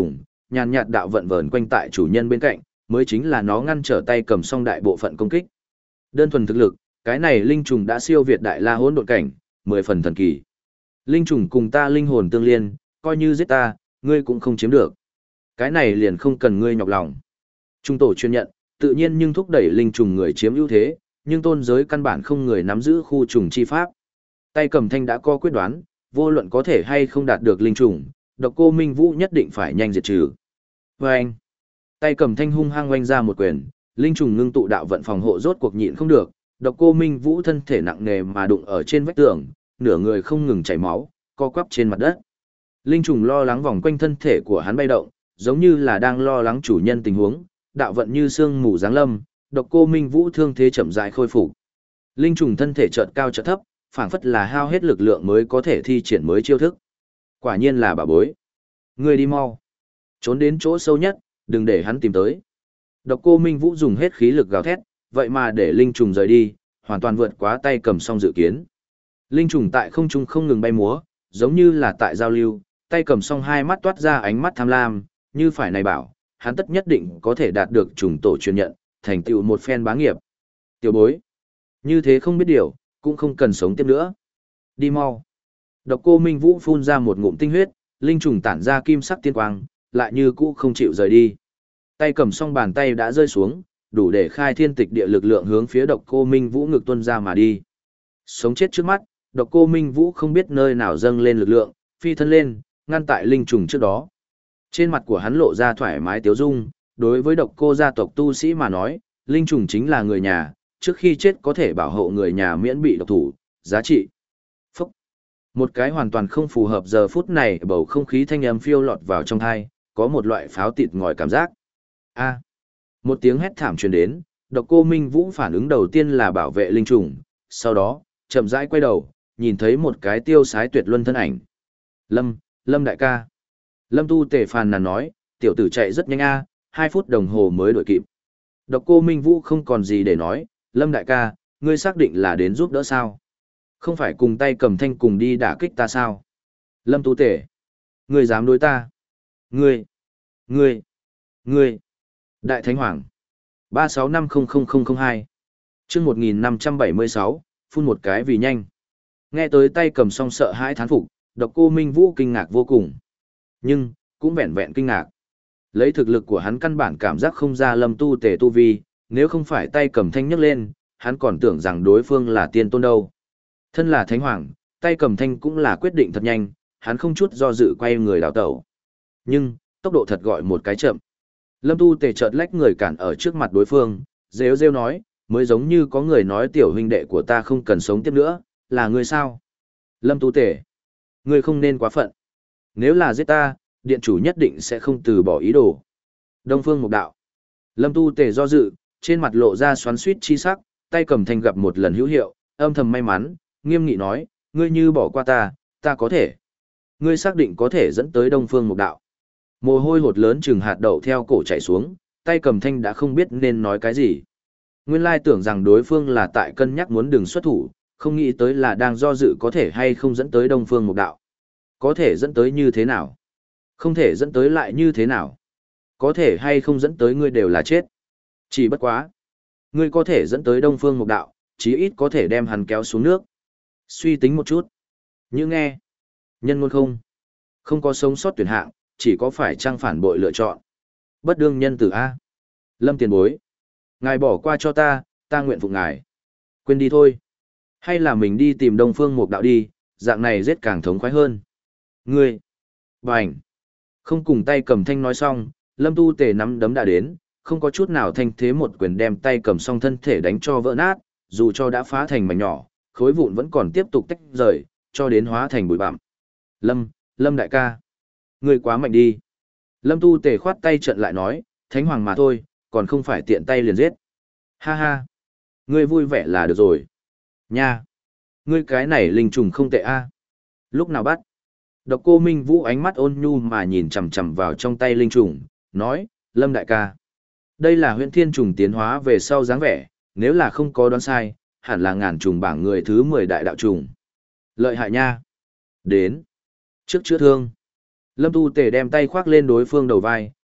nhàn nhạt đạo vận vờn quanh tại chủ nhân bên cạnh, mới chính là nó ngăn trở tay cầm song đại bộ phận công kích. Đơn thuần thực lực, cái này linh trùng đã siêu việt đại la hỗn độn cảnh, mười phần thần kỳ. Linh trùng cùng ta linh hồn tương liên, coi như giết ta, ngươi cũng không chiếm được. Cái này liền không cần ngươi nhọc lòng. Trung tổ chuyên nhận, tự nhiên nhưng thúc đẩy linh trùng người chiếm ưu thế, nhưng tôn giới căn bản không người nắm giữ khu trùng chi pháp. Tay cầm thanh đã có quyết đoán, vô luận có thể hay không đạt được linh trùng, độc cô Minh Vũ nhất định phải nhanh diệt trừ. Và anh, tay cầm thanh hung hăng oanh ra một quyền, linh trùng ngưng tụ đạo vận phòng hộ rốt cuộc nhịn không được, độc cô Minh Vũ thân thể nặng nề mà đụng ở trên vách tường, nửa người không ngừng chảy máu, co quắp trên mặt đất. Linh trùng lo lắng vòng quanh thân thể của hắn bay động, giống như là đang lo lắng chủ nhân tình huống, đạo vận như sương mù giáng lâm, độc cô Minh Vũ thương thế chậm rãi khôi phục. Linh trùng thân thể chợt cao chợt thấp, phảng phất là hao hết lực lượng mới có thể thi triển mới chiêu thức. Quả nhiên là bà bối. Ngươi đi mau. Trốn đến chỗ sâu nhất, đừng để hắn tìm tới. Độc cô Minh Vũ dùng hết khí lực gào thét, vậy mà để linh trùng rời đi, hoàn toàn vượt quá tay cầm song dự kiến. Linh trùng tại không trung không ngừng bay múa, giống như là tại giao lưu, tay cầm song hai mắt toát ra ánh mắt tham lam, như phải này bảo, hắn tất nhất định có thể đạt được trùng tổ truyền nhận, thành tựu một phen bá nghiệp. Tiểu bối, như thế không biết điều, cũng không cần sống tiếp nữa. Đi mau. Độc cô Minh Vũ phun ra một ngụm tinh huyết, linh trùng tản ra kim sắc tiên quang, lại như cũ không chịu rời đi. Tay cầm song bàn tay đã rơi xuống, đủ để khai thiên tịch địa lực lượng hướng phía độc cô Minh Vũ ngực tuôn ra mà đi. Sống chết trước mắt, độc cô Minh Vũ không biết nơi nào dâng lên lực lượng, phi thân lên, ngăn tại linh trùng trước đó. Trên mặt của hắn lộ ra thoải mái tiếu dung, đối với độc cô gia tộc tu sĩ mà nói, linh trùng chính là người nhà, trước khi chết có thể bảo hộ người nhà miễn bị độc thủ, giá trị. Phúc! Một cái hoàn toàn không phù hợp giờ phút này bầu không khí thanh âm phiêu lọt vào trong thai, có một loại pháo tịt ngòi cảm giác. A! Một tiếng hét thảm truyền đến, độc cô Minh Vũ phản ứng đầu tiên là bảo vệ linh trùng, sau đó, chậm rãi quay đầu, nhìn thấy một cái tiêu sái tuyệt luân thân ảnh. Lâm, Lâm đại ca. Lâm Tu Tề phàn nàn nói, tiểu tử chạy rất nhanh a, hai phút đồng hồ mới đuổi kịp. Độc cô Minh Vũ không còn gì để nói, Lâm đại ca, ngươi xác định là đến giúp đỡ sao? Không phải cùng tay cầm thanh cùng đi đả kích ta sao? Lâm Tu Tề, ngươi dám đối ta? Ngươi, ngươi, ngươi. Đại Thánh Hoàng. ba sáu năm không không không không hai. Chương một nghìn năm trăm bảy mươi sáu, phun một cái vì nhanh. Nghe tới tay cầm song sợ hãi thán phục, độc cô Minh Vũ kinh ngạc vô cùng. Nhưng, cũng vẹn vẹn kinh ngạc. Lấy thực lực của hắn căn bản cảm giác không ra Lâm Tu Tề tu vi, nếu không phải tay cầm thanh nhấc lên, hắn còn tưởng rằng đối phương là tiên tôn đâu. Thân là Thánh Hoàng, tay cầm thanh cũng là quyết định thật nhanh, hắn không chút do dự quay người đào tẩu. Nhưng, tốc độ thật gọi một cái chậm. Lâm Tu Tề chợt lách người cản ở trước mặt đối phương, rêu rêu nói, mới giống như có người nói tiểu huynh đệ của ta không cần sống tiếp nữa, là ngươi sao? Lâm Tu Tề, ngươi không nên quá phận. Nếu là giết ta, điện chủ nhất định sẽ không từ bỏ ý đồ. Đông Phương Mục Đạo. Lâm Tu Tề do dự, trên mặt lộ ra xoắn xuýt chi sắc, tay cầm thanh gặp một lần hữu hiệu, âm thầm may mắn, nghiêm nghị nói, ngươi như bỏ qua ta, ta có thể. Ngươi xác định có thể dẫn tới Đông Phương Mục Đạo. Mồ hôi hột lớn chừng hạt đậu theo cổ chảy xuống, tay cầm thanh đã không biết nên nói cái gì. Nguyên lai tưởng rằng đối phương là tại cân nhắc muốn đừng xuất thủ, không nghĩ tới là đang do dự có thể hay không dẫn tới Đông Phương Mục Đạo. Có thể dẫn tới như thế nào? Không thể dẫn tới lại như thế nào? Có thể hay không dẫn tới ngươi đều là chết. Chỉ bất quá. Ngươi có thể dẫn tới Đông Phương Mục Đạo, chí ít có thể đem hắn kéo xuống nước. Suy tính một chút. Như nghe. Nhân ngôn không. Không có sống sót tuyển hạng, chỉ có phải trang phản bội lựa chọn. Bất đương nhân tử A. Lâm tiền bối. Ngài bỏ qua cho ta, ta nguyện phục ngài. Quên đi thôi. Hay là mình đi tìm Đông Phương Mục Đạo đi, dạng này giết càng thống khoái hơn. Ngươi. Bành. Không cùng tay cầm thanh nói xong, Lâm Tu Tề nắm đấm đã đến, không có chút nào thanh thế một quyền đem tay cầm song thân thể đánh cho vỡ nát, dù cho đã phá thành mảnh nhỏ, khối vụn vẫn còn tiếp tục tách rời, cho đến hóa thành bụi bặm. Lâm, Lâm đại ca. Ngươi quá mạnh đi. Lâm Tu Tề khoát tay trận lại nói, Thánh Hoàng mà thôi, còn không phải tiện tay liền giết. Ha ha. Ngươi vui vẻ là được rồi. Nha. Ngươi cái này linh trùng không tệ a. Lúc nào bắt? Độc cô Minh Vũ ánh mắt ôn nhu mà nhìn chằm chằm vào trong tay linh trùng, nói, Lâm đại ca. Đây là huyện thiên trùng tiến hóa về sau dáng vẻ, nếu là không có đoán sai, hẳn là ngàn trùng bảng người thứ mười đại đạo trùng. Lợi hại nha. Đến. Trước chữa thương. Lâm Tu Tề đem tay khoác lên đối phương đầu vai,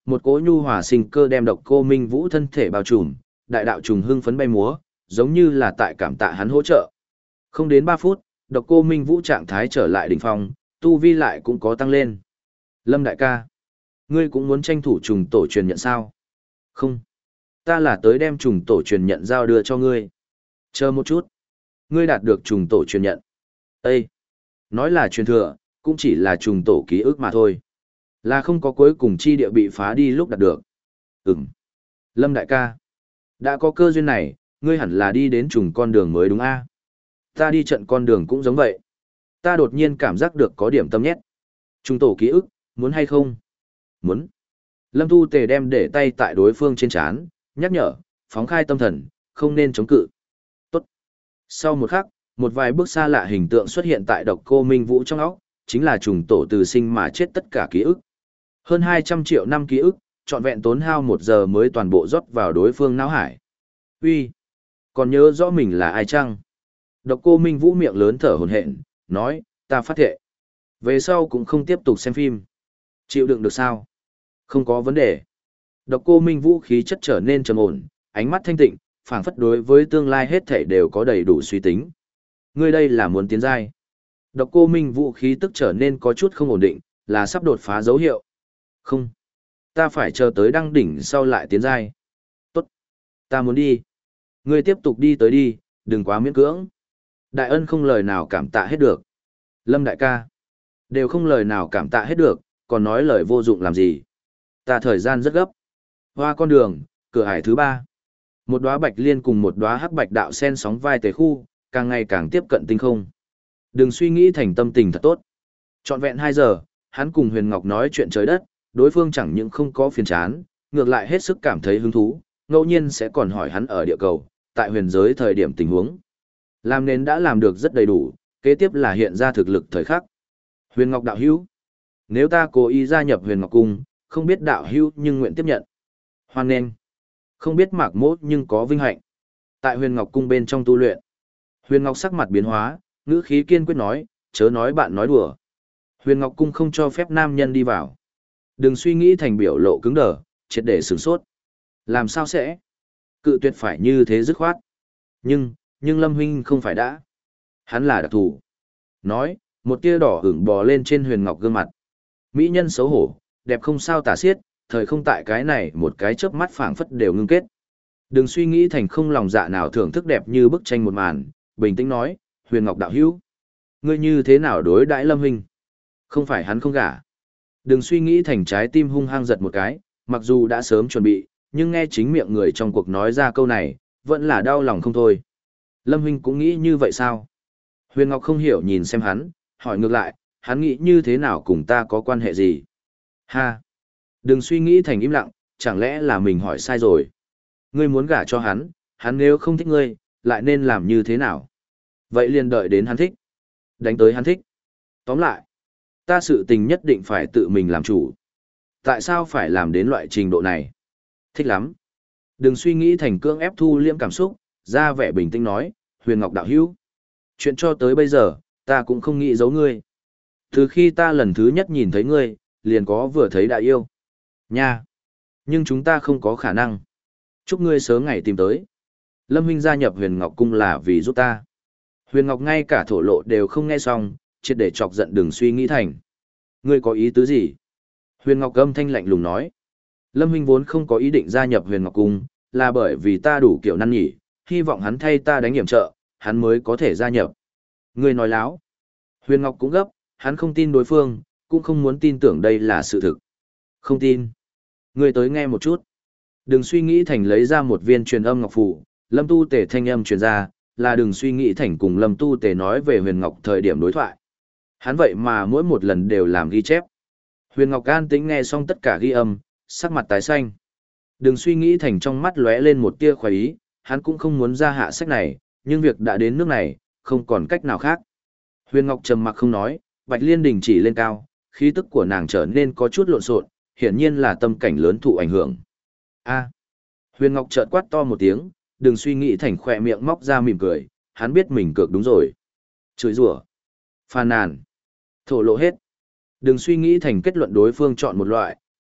một cỗ nhu hòa sinh cơ đem Độc Cô Minh Vũ thân thể bao trùm, đại đạo trùng hưng phấn bay múa, giống như là tại cảm tạ hắn hỗ trợ. Không đến ba phút, Độc Cô Minh Vũ trạng thái trở lại đỉnh phong, tu vi lại cũng có tăng lên. Lâm đại ca, ngươi cũng muốn tranh thủ trùng tổ truyền nhận sao? Không, ta là tới đem trùng tổ truyền nhận giao đưa cho ngươi. Chờ một chút, ngươi đạt được trùng tổ truyền nhận. Ê! Nói là truyền thừa, cũng chỉ là trùng tổ ký ức mà thôi. Là không có cuối cùng chi địa bị phá đi lúc đạt được. Ừm. Lâm đại ca. Đã có cơ duyên này, ngươi hẳn là đi đến trùng con đường mới đúng a? Ta đi trận con đường cũng giống vậy. Ta đột nhiên cảm giác được có điểm tâm nhét. Trùng tổ ký ức, muốn hay không? Muốn. Lâm Tu Tề đem để tay tại đối phương trên trán, nhắc nhở, phóng khai tâm thần, không nên chống cự. Tốt. Sau một khắc, một vài bước xa lạ hình tượng xuất hiện tại Độc Cô Minh Vũ trong óc, chính là trùng tổ từ sinh mà chết tất cả ký ức. Hơn hai trăm triệu năm ký ức, trọn vẹn tốn hao một giờ mới toàn bộ rót vào đối phương não hải. Uy, còn nhớ rõ mình là ai chăng? Độc Cô Minh Vũ miệng lớn thở hổn hển, nói, ta phát thệ. Về sau cũng không tiếp tục xem phim. Chịu đựng được sao? Không có vấn đề. Độc Cô Minh Vũ khí chất trở nên trầm ổn, ánh mắt thanh tịnh, phảng phất đối với tương lai hết thảy đều có đầy đủ suy tính. Ngươi đây là muốn tiến giai. Độc Cô Minh Vũ khí tức trở nên có chút không ổn định, là sắp đột phá dấu hiệu. Không. Ta phải chờ tới đăng đỉnh sau lại tiến giai. Tốt. Ta muốn đi. Ngươi tiếp tục đi tới đi, đừng quá miễn cưỡng. Đại ân không lời nào cảm tạ hết được. Lâm đại ca. Đều không lời nào cảm tạ hết được, còn nói lời vô dụng làm gì. Ta thời gian rất gấp. Hoa con đường, cửa hải thứ ba. Một đóa bạch liên cùng một đóa hắc bạch đạo sen sóng vai tề khu, càng ngày càng tiếp cận tinh không. Đừng suy nghĩ thành tâm tình thật tốt. Trọn vẹn hai giờ, hắn cùng Huyền Ngọc nói chuyện trời đất, đối phương chẳng những không có phiền chán, ngược lại hết sức cảm thấy hứng thú, ngẫu nhiên sẽ còn hỏi hắn ở địa cầu, tại huyền giới thời điểm tình huống. Làm nên đã làm được rất đầy đủ, kế tiếp là hiện ra thực lực thời khắc. Huyền Ngọc đạo hữu, nếu ta cố ý gia nhập Huyền Ngọc cung, không biết đạo hữu nhưng nguyện tiếp nhận. Hoan nghênh. Không biết mạc mốt nhưng có vinh hạnh. Tại Huyền Ngọc cung bên trong tu luyện. Huyền Ngọc sắc mặt biến hóa, ngữ khí kiên quyết nói, chớ nói bạn nói đùa. Huyền Ngọc cung không cho phép nam nhân đi vào. Đừng suy nghĩ thành biểu lộ cứng đờ, triệt để sửng sốt. Làm sao sẽ? Cự tuyệt phải như thế dứt khoát. Nhưng, nhưng Lâm huynh không phải đã. Hắn là đặc thù. Nói, một tia đỏ ửng bò lên trên Huyền Ngọc gương mặt. Mỹ nhân xấu hổ, đẹp không sao tả xiết, thời không tại cái này một cái chớp mắt phảng phất đều ngưng kết. Đừng suy nghĩ thành không lòng dạ nào thưởng thức đẹp như bức tranh một màn, bình tĩnh nói, Huyền Ngọc đạo hữu, ngươi như thế nào đối đãi Lâm huynh? Không phải hắn không gả. Đừng suy nghĩ thành trái tim hung hăng giật một cái, mặc dù đã sớm chuẩn bị, nhưng nghe chính miệng người trong cuộc nói ra câu này, vẫn là đau lòng không thôi. Lâm huynh cũng nghĩ như vậy sao? Huyền Ngọc không hiểu nhìn xem hắn, hỏi ngược lại, hắn nghĩ như thế nào cùng ta có quan hệ gì? Ha! Đừng suy nghĩ thành im lặng, chẳng lẽ là mình hỏi sai rồi? Ngươi muốn gả cho hắn, hắn nếu không thích ngươi, lại nên làm như thế nào? Vậy liền đợi đến hắn thích. Đánh tới hắn thích. Tóm lại, ta sự tình nhất định phải tự mình làm chủ. Tại sao phải làm đến loại trình độ này? Thích lắm. Đừng suy nghĩ thành cưỡng ép thu liễm cảm xúc, ra vẻ bình tĩnh nói, Huyền Ngọc đạo hữu. Chuyện cho tới bây giờ, ta cũng không nghĩ giấu ngươi. Từ khi ta lần thứ nhất nhìn thấy ngươi, liền có vừa thấy đã yêu. Nha! Nhưng chúng ta không có khả năng. Chúc ngươi sớm ngày tìm tới. Lâm huynh gia nhập Huyền Ngọc cung là vì giúp ta. Huyền Ngọc ngay cả thổ lộ đều không nghe xong, triệt để chọc giận đừng suy nghĩ thành. Ngươi có ý tứ gì? Huyền Ngọc âm thanh lạnh lùng nói. Lâm huynh vốn không có ý định gia nhập Huyền Ngọc cung, là bởi vì ta đủ kiểu năn nhỉ, hy vọng hắn thay ta đánh hiểm trợ, hắn mới có thể gia nhập. Ngươi nói láo. Huyền Ngọc cũng gấp, hắn không tin đối phương, cũng không muốn tin tưởng đây là sự thực. Không tin. Ngươi tới nghe một chút. Đừng suy nghĩ thành lấy ra một viên truyền âm ngọc phù, Lâm Tu Tề thanh âm truyền ra, là đừng suy nghĩ thành cùng Lâm Tu Tề nói về Huyền Ngọc thời điểm đối thoại. Hắn vậy mà mỗi một lần đều làm ghi chép. Huyền Ngọc an tĩnh nghe xong tất cả ghi âm, sắc mặt tái xanh. Đừng suy nghĩ thành trong mắt lóe lên một tia khoái ý, hắn cũng không muốn ra hạ sách này, nhưng việc đã đến nước này, không còn cách nào khác. Huyền Ngọc trầm mặc không nói, Bạch Liên đình chỉ lên cao, khí tức của nàng trở nên có chút lộn xộn, hiển nhiên là tâm cảnh lớn thụ ảnh hưởng. A. Huyền Ngọc chợt quát to một tiếng, đừng suy nghĩ thành khỏe miệng móc ra mỉm cười, hắn biết mình cược đúng rồi. Chửi rủa, phàn nàn, thổ lộ hết. Đừng suy nghĩ thành kết luận đối phương chọn một loại,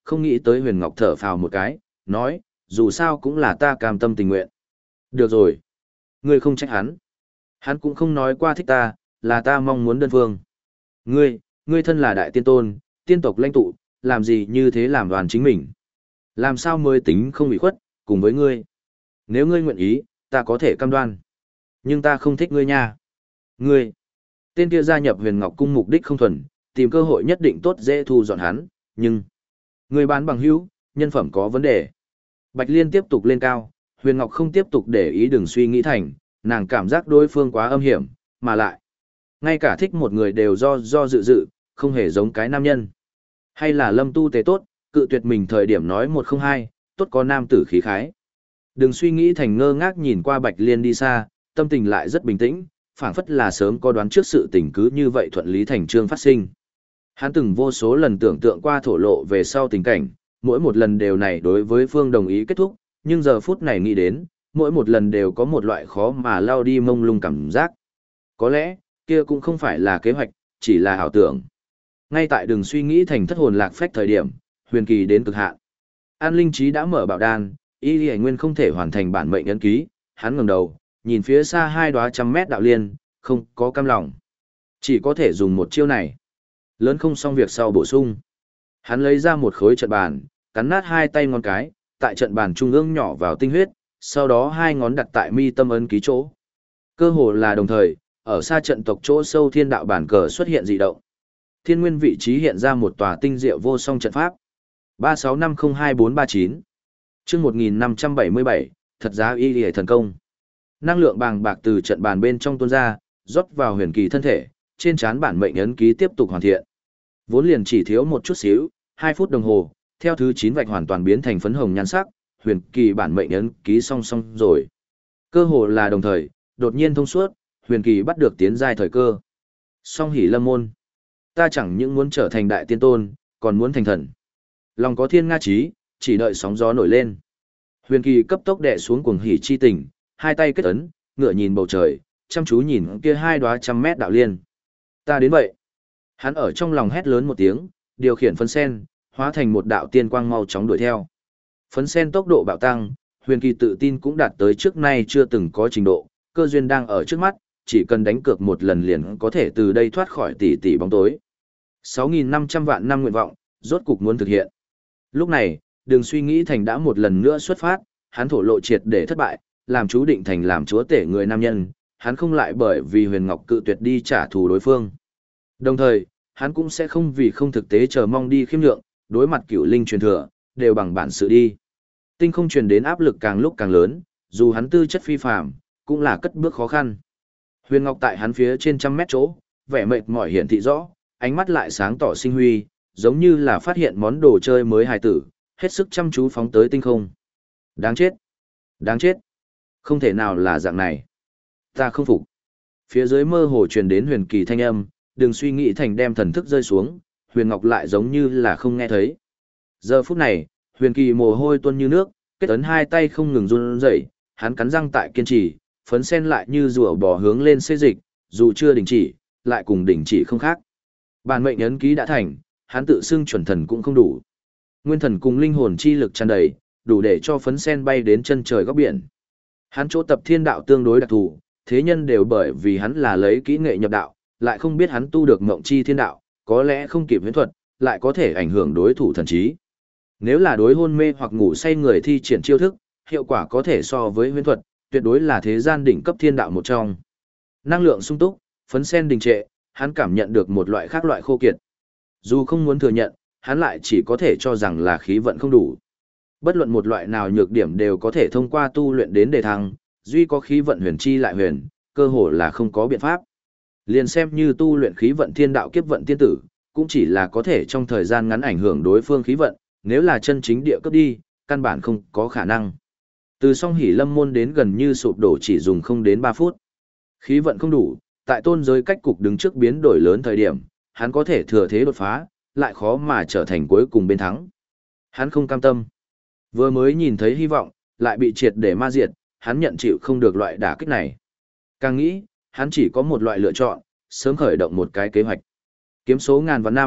không nghĩ tới Huyền Ngọc thở phào một cái, nói, dù sao cũng là ta cam tâm tình nguyện. Được rồi. Ngươi không trách hắn. Hắn cũng không nói qua thích ta, là ta mong muốn đơn phương. Ngươi, ngươi thân là đại tiên tôn, tiên tộc lãnh tụ, làm gì như thế làm đoàn chính mình. Làm sao mới tính không bị khuất, cùng với ngươi. Nếu ngươi nguyện ý, ta có thể cam đoan. Nhưng ta không thích ngươi nha. Ngươi, tên kia gia nhập Huyền Ngọc Cung mục đích không thuần, tìm cơ hội nhất định tốt dễ thu dọn hắn, nhưng ngươi bán bằng hữu, nhân phẩm có vấn đề. Bạch Liên tiếp tục lên cao, Huyền Ngọc không tiếp tục để ý đừng suy nghĩ thành, nàng cảm giác đối phương quá âm hiểm, mà lại ngay cả thích một người đều do do dự dự, không hề giống cái nam nhân. Hay là Lâm Tu tế tốt, cự tuyệt mình thời điểm nói một không hai, tốt có nam tử khí khái. Đừng suy nghĩ thành ngơ ngác nhìn qua Bạch Liên đi xa, tâm tình lại rất bình tĩnh, phảng phất là sớm có đoán trước sự tình cứ như vậy thuận lý thành trương phát sinh. Hắn từng vô số lần tưởng tượng qua thổ lộ về sau tình cảnh, mỗi một lần đều này đối với Phương đồng ý kết thúc, nhưng giờ phút này nghĩ đến, mỗi một lần đều có một loại khó mà lao đi mông lung cảm giác. Có lẽ, kia cũng không phải là kế hoạch, chỉ là ảo tưởng. Ngay tại đừng suy nghĩ thành thất hồn lạc phách thời điểm, huyền kỳ đến cực hạn. An Linh Trí đã mở bảo đan, y lý nguyên không thể hoàn thành bản mệnh ấn ký, hắn ngẩng đầu, nhìn phía xa hai đóa trăm mét đạo liên, không có cam lòng. Chỉ có thể dùng một chiêu này. Lớn không xong việc sau bổ sung. Hắn lấy ra một khối trận bàn, cắn nát hai tay ngón cái, tại trận bàn trung ương nhỏ vào tinh huyết, sau đó hai ngón đặt tại mi tâm ấn ký chỗ. Cơ hồ là đồng thời, ở xa trận tộc chỗ sâu thiên đạo bản cờ xuất hiện dị động. Thiên nguyên vị trí hiện ra một tòa tinh diệu vô song trận pháp. ba sáu năm không hai bốn ba chín. Chương một nghìn năm trăm bảy mươi bảy, thật giá y liễu thần công. Năng lượng bàng bạc từ trận bàn bên trong tuôn ra, rót vào huyền kỳ thân thể, trên trán bản mệnh ấn ký tiếp tục hoàn thiện. Vốn liền chỉ thiếu một chút xíu, hai phút đồng hồ, theo thứ chín vạch hoàn toàn biến thành phấn hồng nhan sắc, huyền kỳ bản mệnh ấn ký song song rồi. Cơ hồ là đồng thời, đột nhiên thông suốt, huyền kỳ bắt được tiến giai thời cơ. Song hỉ lâm môn. Ta chẳng những muốn trở thành đại tiên tôn, còn muốn thành thần. Lòng có thiên nga chí, chỉ đợi sóng gió nổi lên. Huyền kỳ cấp tốc đè xuống cuồng hỉ chi tình, hai tay kết ấn, ngửa nhìn bầu trời, chăm chú nhìn kia hai đóa trăm mét đạo liên. Ta đến vậy. Hắn ở trong lòng hét lớn một tiếng, điều khiển phấn sen, hóa thành một đạo tiên quang mau chóng đuổi theo. Phấn sen tốc độ bạo tăng, huyền kỳ tự tin cũng đạt tới trước nay chưa từng có trình độ, cơ duyên đang ở trước mắt, chỉ cần đánh cược một lần liền có thể từ đây thoát khỏi tỷ tỷ bóng tối. sáu nghìn năm trăm vạn năm nguyện vọng, rốt cục muốn thực hiện. Lúc này, đừng suy nghĩ thành đã một lần nữa xuất phát, hắn thổ lộ triệt để thất bại, làm chú định thành làm chúa tể người nam nhân, hắn không lại bởi vì huyền ngọc cự tuyệt đi trả thù đối phương. Đồng thời, hắn cũng sẽ không vì không thực tế chờ mong đi khiêm lượng, đối mặt cửu linh truyền thừa, đều bằng bản sự đi. Tinh không truyền đến áp lực càng lúc càng lớn, dù hắn tư chất phi phàm, cũng là cất bước khó khăn. Huyền Ngọc tại hắn phía trên trăm mét chỗ, vẻ mệt mỏi hiển thị rõ, ánh mắt lại sáng tỏ sinh huy, giống như là phát hiện món đồ chơi mới hài tử, hết sức chăm chú phóng tới tinh không. Đáng chết! Đáng chết! Không thể nào là dạng này. Ta không phục. Phía dưới mơ hồ truyền đến huyền kỳ thanh âm, đừng suy nghĩ thành đem thần thức rơi xuống, huyền ngọc lại giống như là không nghe thấy. Giờ phút này, huyền kỳ mồ hôi tuôn như nước, kết ấn hai tay không ngừng run rẩy, hắn cắn răng tại kiên trì, phấn sen lại như rùa bò hướng lên xê dịch, dù chưa đình chỉ, lại cùng đình chỉ không khác. Bản mệnh ấn ký đã thành, hắn tự xưng chuẩn thần cũng không đủ. Nguyên thần cùng linh hồn chi lực tràn đầy, đủ để cho phấn sen bay đến chân trời góc biển. Hắn chỗ tập thiên đạo tương đối đặc thù, thế nhân đều bởi vì hắn là lấy kỹ nghệ nhập đạo, lại không biết hắn tu được mộng chi thiên đạo, có lẽ không kịp huyễn thuật, lại có thể ảnh hưởng đối thủ thần trí. Nếu là đối hôn mê hoặc ngủ say người thi triển chiêu thức, hiệu quả có thể so với huyễn thuật, tuyệt đối là thế gian đỉnh cấp thiên đạo một trong. Năng lượng sung túc, phấn sen đình trệ, hắn cảm nhận được một loại khác loại khô kiệt. Dù không muốn thừa nhận, hắn lại chỉ có thể cho rằng là khí vận không đủ. Bất luận một loại nào nhược điểm đều có thể thông qua tu luyện đến đề thăng, duy có khí vận huyền chi lại huyền, cơ hồ là không có biện pháp. Liền xem như tu luyện khí vận thiên đạo kiếp vận tiên tử, cũng chỉ là có thể trong thời gian ngắn ảnh hưởng đối phương khí vận, nếu là chân chính địa cấp đi, căn bản không có khả năng. Từ song hỉ lâm môn đến gần như sụp đổ chỉ dùng không đến ba phút. Khí vận không đủ, tại tôn giới cách cục đứng trước biến đổi lớn thời điểm, hắn có thể thừa thế đột phá, lại khó mà trở thành cuối cùng bên thắng. Hắn không cam tâm. Vừa mới nhìn thấy hy vọng, lại bị triệt để ma diệt, hắn nhận chịu không được loại đả kích này. Càng nghĩ, hắn chỉ có một loại lựa chọn, sớm khởi động một cái kế hoạch. Kiếm số ngàn vạn năm,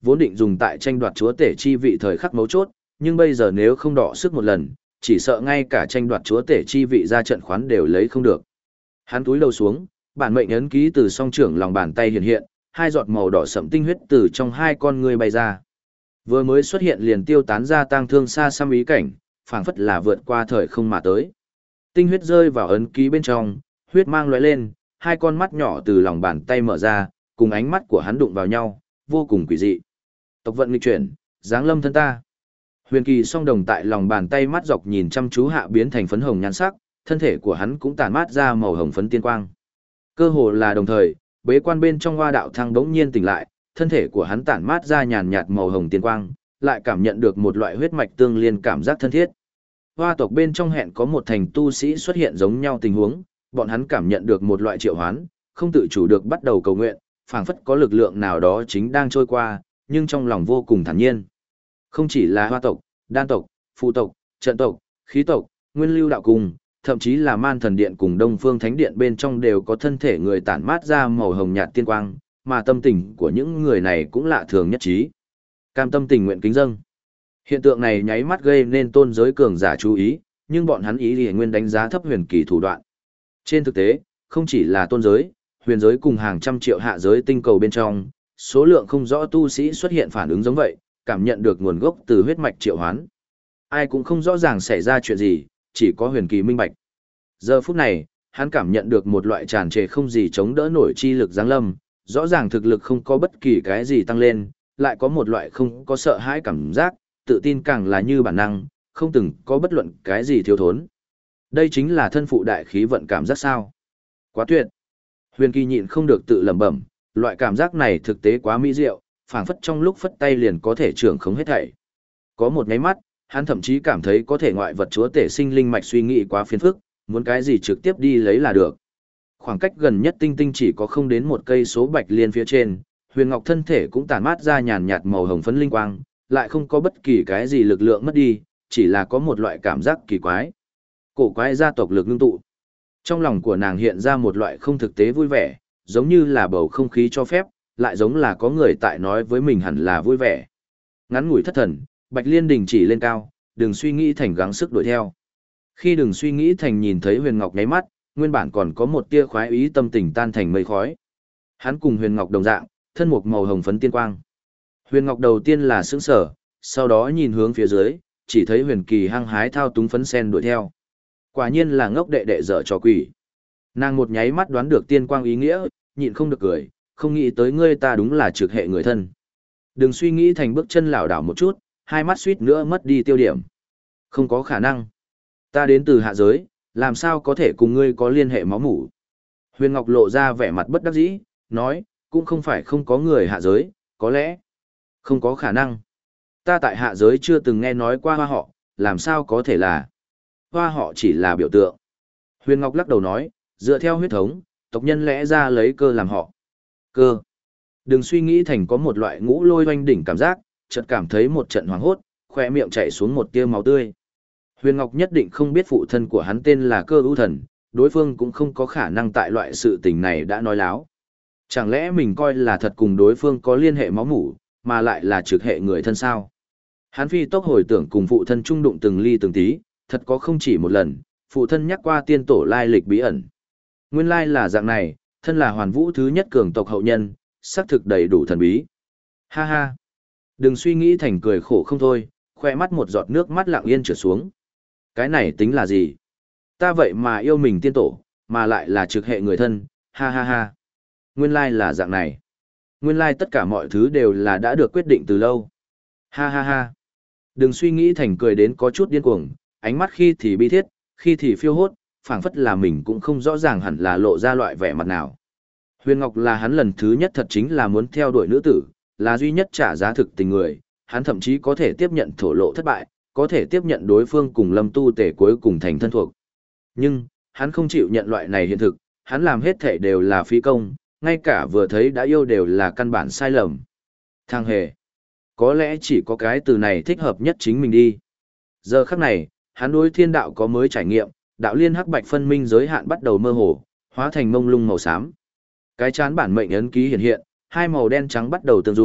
vốn định dùng tại tranh đoạt chúa tể chi vị thời khắc mấu chốt, nhưng bây giờ nếu không đọ sức một lần, chỉ sợ ngay cả tranh đoạt chúa tể chi vị ra trận khoán đều lấy không được. Hắn túi đầu xuống, bản mệnh ấn ký từ song trưởng lòng bàn tay hiện hiện, hai giọt màu đỏ sẫm tinh huyết từ trong hai con ngươi bay ra. Vừa mới xuất hiện liền tiêu tán ra tang thương xa xăm ý cảnh, phảng phất là vượt qua thời không mà tới. Tinh huyết rơi vào ấn ký bên trong, huyết mang lóe lên, hai con mắt nhỏ từ lòng bàn tay mở ra, cùng ánh mắt của hắn đụng vào nhau, vô cùng quỷ dị. Tộc vận nghịch chuyển, giáng lâm thân ta. Huyền Kỳ song đồng tại lòng bàn tay mắt dọc nhìn chăm chú hạ biến thành phấn hồng nhan sắc, thân thể của hắn cũng tản mát ra màu hồng phấn tiên quang. Cơ hồ là đồng thời, bế quan bên trong Hoa Đạo Thăng bỗng nhiên tỉnh lại, thân thể của hắn tản mát ra nhàn nhạt màu hồng tiên quang, lại cảm nhận được một loại huyết mạch tương liên cảm giác thân thiết. Hoa tộc bên trong hẹn có một thành tu sĩ xuất hiện giống nhau tình huống, bọn hắn cảm nhận được một loại triệu hoán, không tự chủ được bắt đầu cầu nguyện, phảng phất có lực lượng nào đó chính đang trôi qua, nhưng trong lòng vô cùng thản nhiên. Không chỉ là Hoa tộc, Đan tộc, Phụ tộc, Trận tộc, Khí tộc, Nguyên Lưu đạo cung, thậm chí là Man Thần Điện cùng Đông Phương Thánh Điện bên trong đều có thân thể người tản mát ra màu hồng nhạt tiên quang, mà tâm tình của những người này cũng lạ thường nhất trí. Cam tâm tình nguyện kính dâng. Hiện tượng này nháy mắt gây nên tôn giới cường giả chú ý, nhưng bọn hắn ý liền nguyên đánh giá thấp Huyền Kỳ thủ đoạn. Trên thực tế, không chỉ là tôn giới, huyền giới cùng hàng trăm triệu hạ giới tinh cầu bên trong, số lượng không rõ tu sĩ xuất hiện phản ứng giống vậy, cảm nhận được nguồn gốc từ huyết mạch triệu hoán. Ai cũng không rõ ràng xảy ra chuyện gì, chỉ có Huyền Kỳ minh bạch. Giờ phút này, hắn cảm nhận được một loại tràn trề không gì chống đỡ nổi chi lực giáng lâm, rõ ràng thực lực không có bất kỳ cái gì tăng lên, lại có một loại không có sợ hãi cảm giác, tự tin càng là như bản năng, không từng có bất luận cái gì thiếu thốn. Đây chính là thân phụ đại khí vận cảm giác sao? Quá tuyệt. Huyền Kỳ nhịn không được tự lẩm bẩm, loại cảm giác này thực tế quá mỹ diệu, phảng phất trong lúc phất tay liền có thể trưởng khống hết thảy. Có một cái mắt, hắn thậm chí cảm thấy có thể ngoại vật chúa tể sinh linh mạch suy nghĩ quá phiền phức, muốn cái gì trực tiếp đi lấy là được. Khoảng cách gần nhất tinh tinh chỉ có không đến một cây số bạch liên phía trên, Huyền Ngọc thân thể cũng tản mát ra nhàn nhạt màu hồng phấn linh quang, lại không có bất kỳ cái gì lực lượng mất đi, chỉ là có một loại cảm giác kỳ quái. Cổ quái gia tộc lực ngưng tụ. Trong lòng của nàng hiện ra một loại không thực tế vui vẻ, giống như là bầu không khí cho phép, lại giống là có người tại nói với mình hẳn là vui vẻ. Ngắn ngủi thất thần, Bạch Liên đình chỉ lên cao, đừng suy nghĩ thành gắng sức đuổi theo. Khi đừng suy nghĩ thành nhìn thấy Huyền Ngọc nháy mắt, nguyên bản còn có một tia khoái ý tâm tình tan thành mây khói. Hắn cùng Huyền Ngọc đồng dạng, thân một màu hồng phấn tiên quang. Huyền Ngọc đầu tiên là sững sở, sau đó nhìn hướng phía dưới, chỉ thấy Huyền Kỳ hăng hái thao túng phấn sen đuổi theo. Quả nhiên là ngốc đệ đệ dở trò quỷ. Nàng một nháy mắt đoán được tiên quang ý nghĩa, nhịn không được cười, không nghĩ tới ngươi ta đúng là trực hệ người thân. Đừng suy nghĩ thành bước chân lảo đảo một chút, hai mắt suýt nữa mất đi tiêu điểm. Không có khả năng. Ta đến từ hạ giới, làm sao có thể cùng ngươi có liên hệ máu mủ. Huyền Ngọc lộ ra vẻ mặt bất đắc dĩ, nói, cũng không phải không có người hạ giới, có lẽ không có khả năng. Ta tại hạ giới chưa từng nghe nói qua hoa họ, làm sao có thể là hoa họ chỉ là biểu tượng. Huyền Ngọc lắc đầu nói, dựa theo huyết thống, tộc nhân lẽ ra lấy cơ làm họ. Cơ. Đừng suy nghĩ thành có một loại ngũ lôi oanh đỉnh cảm giác, chợt cảm thấy một trận hoảng hốt, khỏe miệng chảy xuống một tia máu tươi. Huyền Ngọc nhất định không biết phụ thân của hắn tên là Cơ ưu thần, đối phương cũng không có khả năng tại loại sự tình này đã nói láo. Chẳng lẽ mình coi là thật cùng đối phương có liên hệ máu mủ, mà lại là trực hệ người thân sao? Hắn phi tốc hồi tưởng cùng phụ thân trung đụng từng ly từng tí, thật có không chỉ một lần, phụ thân nhắc qua tiên tổ lai lịch bí ẩn. Nguyên lai là dạng này, thân là hoàn vũ thứ nhất cường tộc hậu nhân, xác thực đầy đủ thần bí. Ha ha! Đừng suy nghĩ thành cười khổ không thôi, khoe mắt một giọt nước mắt lặng yên trượt xuống. Cái này tính là gì? Ta vậy mà yêu mình tiên tổ, mà lại là trực hệ người thân, ha ha ha. Nguyên lai là dạng này. Nguyên lai tất cả mọi thứ đều là đã được quyết định từ lâu. Ha ha ha. Đừng suy nghĩ thành cười đến có chút điên cuồng, ánh mắt khi thì bi thiết, khi thì phiêu hốt, phảng phất là mình cũng không rõ ràng hẳn là lộ ra loại vẻ mặt nào. Huyền Ngọc là hắn lần thứ nhất thật chính là muốn theo đuổi nữ tử, là duy nhất trả giá thực tình người, hắn thậm chí có thể tiếp nhận thổ lộ thất bại, có thể tiếp nhận đối phương cùng Lâm Tu Tể cuối cùng thành thân thuộc. Nhưng, hắn không chịu nhận loại này hiện thực, hắn làm hết thể đều là phí công, ngay cả vừa thấy đã yêu đều là căn bản sai lầm. Thằng hề, có lẽ chỉ có cái từ này thích hợp nhất chính mình đi. Giờ khắc này, hắn đối thiên đạo có mới trải nghiệm, đạo liên hắc bạch phân minh giới hạn bắt đầu mơ hồ, hóa thành mông lung màu xám. Cái chán bản mệnh ấn ký hiện hiện, hai màu đen trắng bắt đầu tương dung,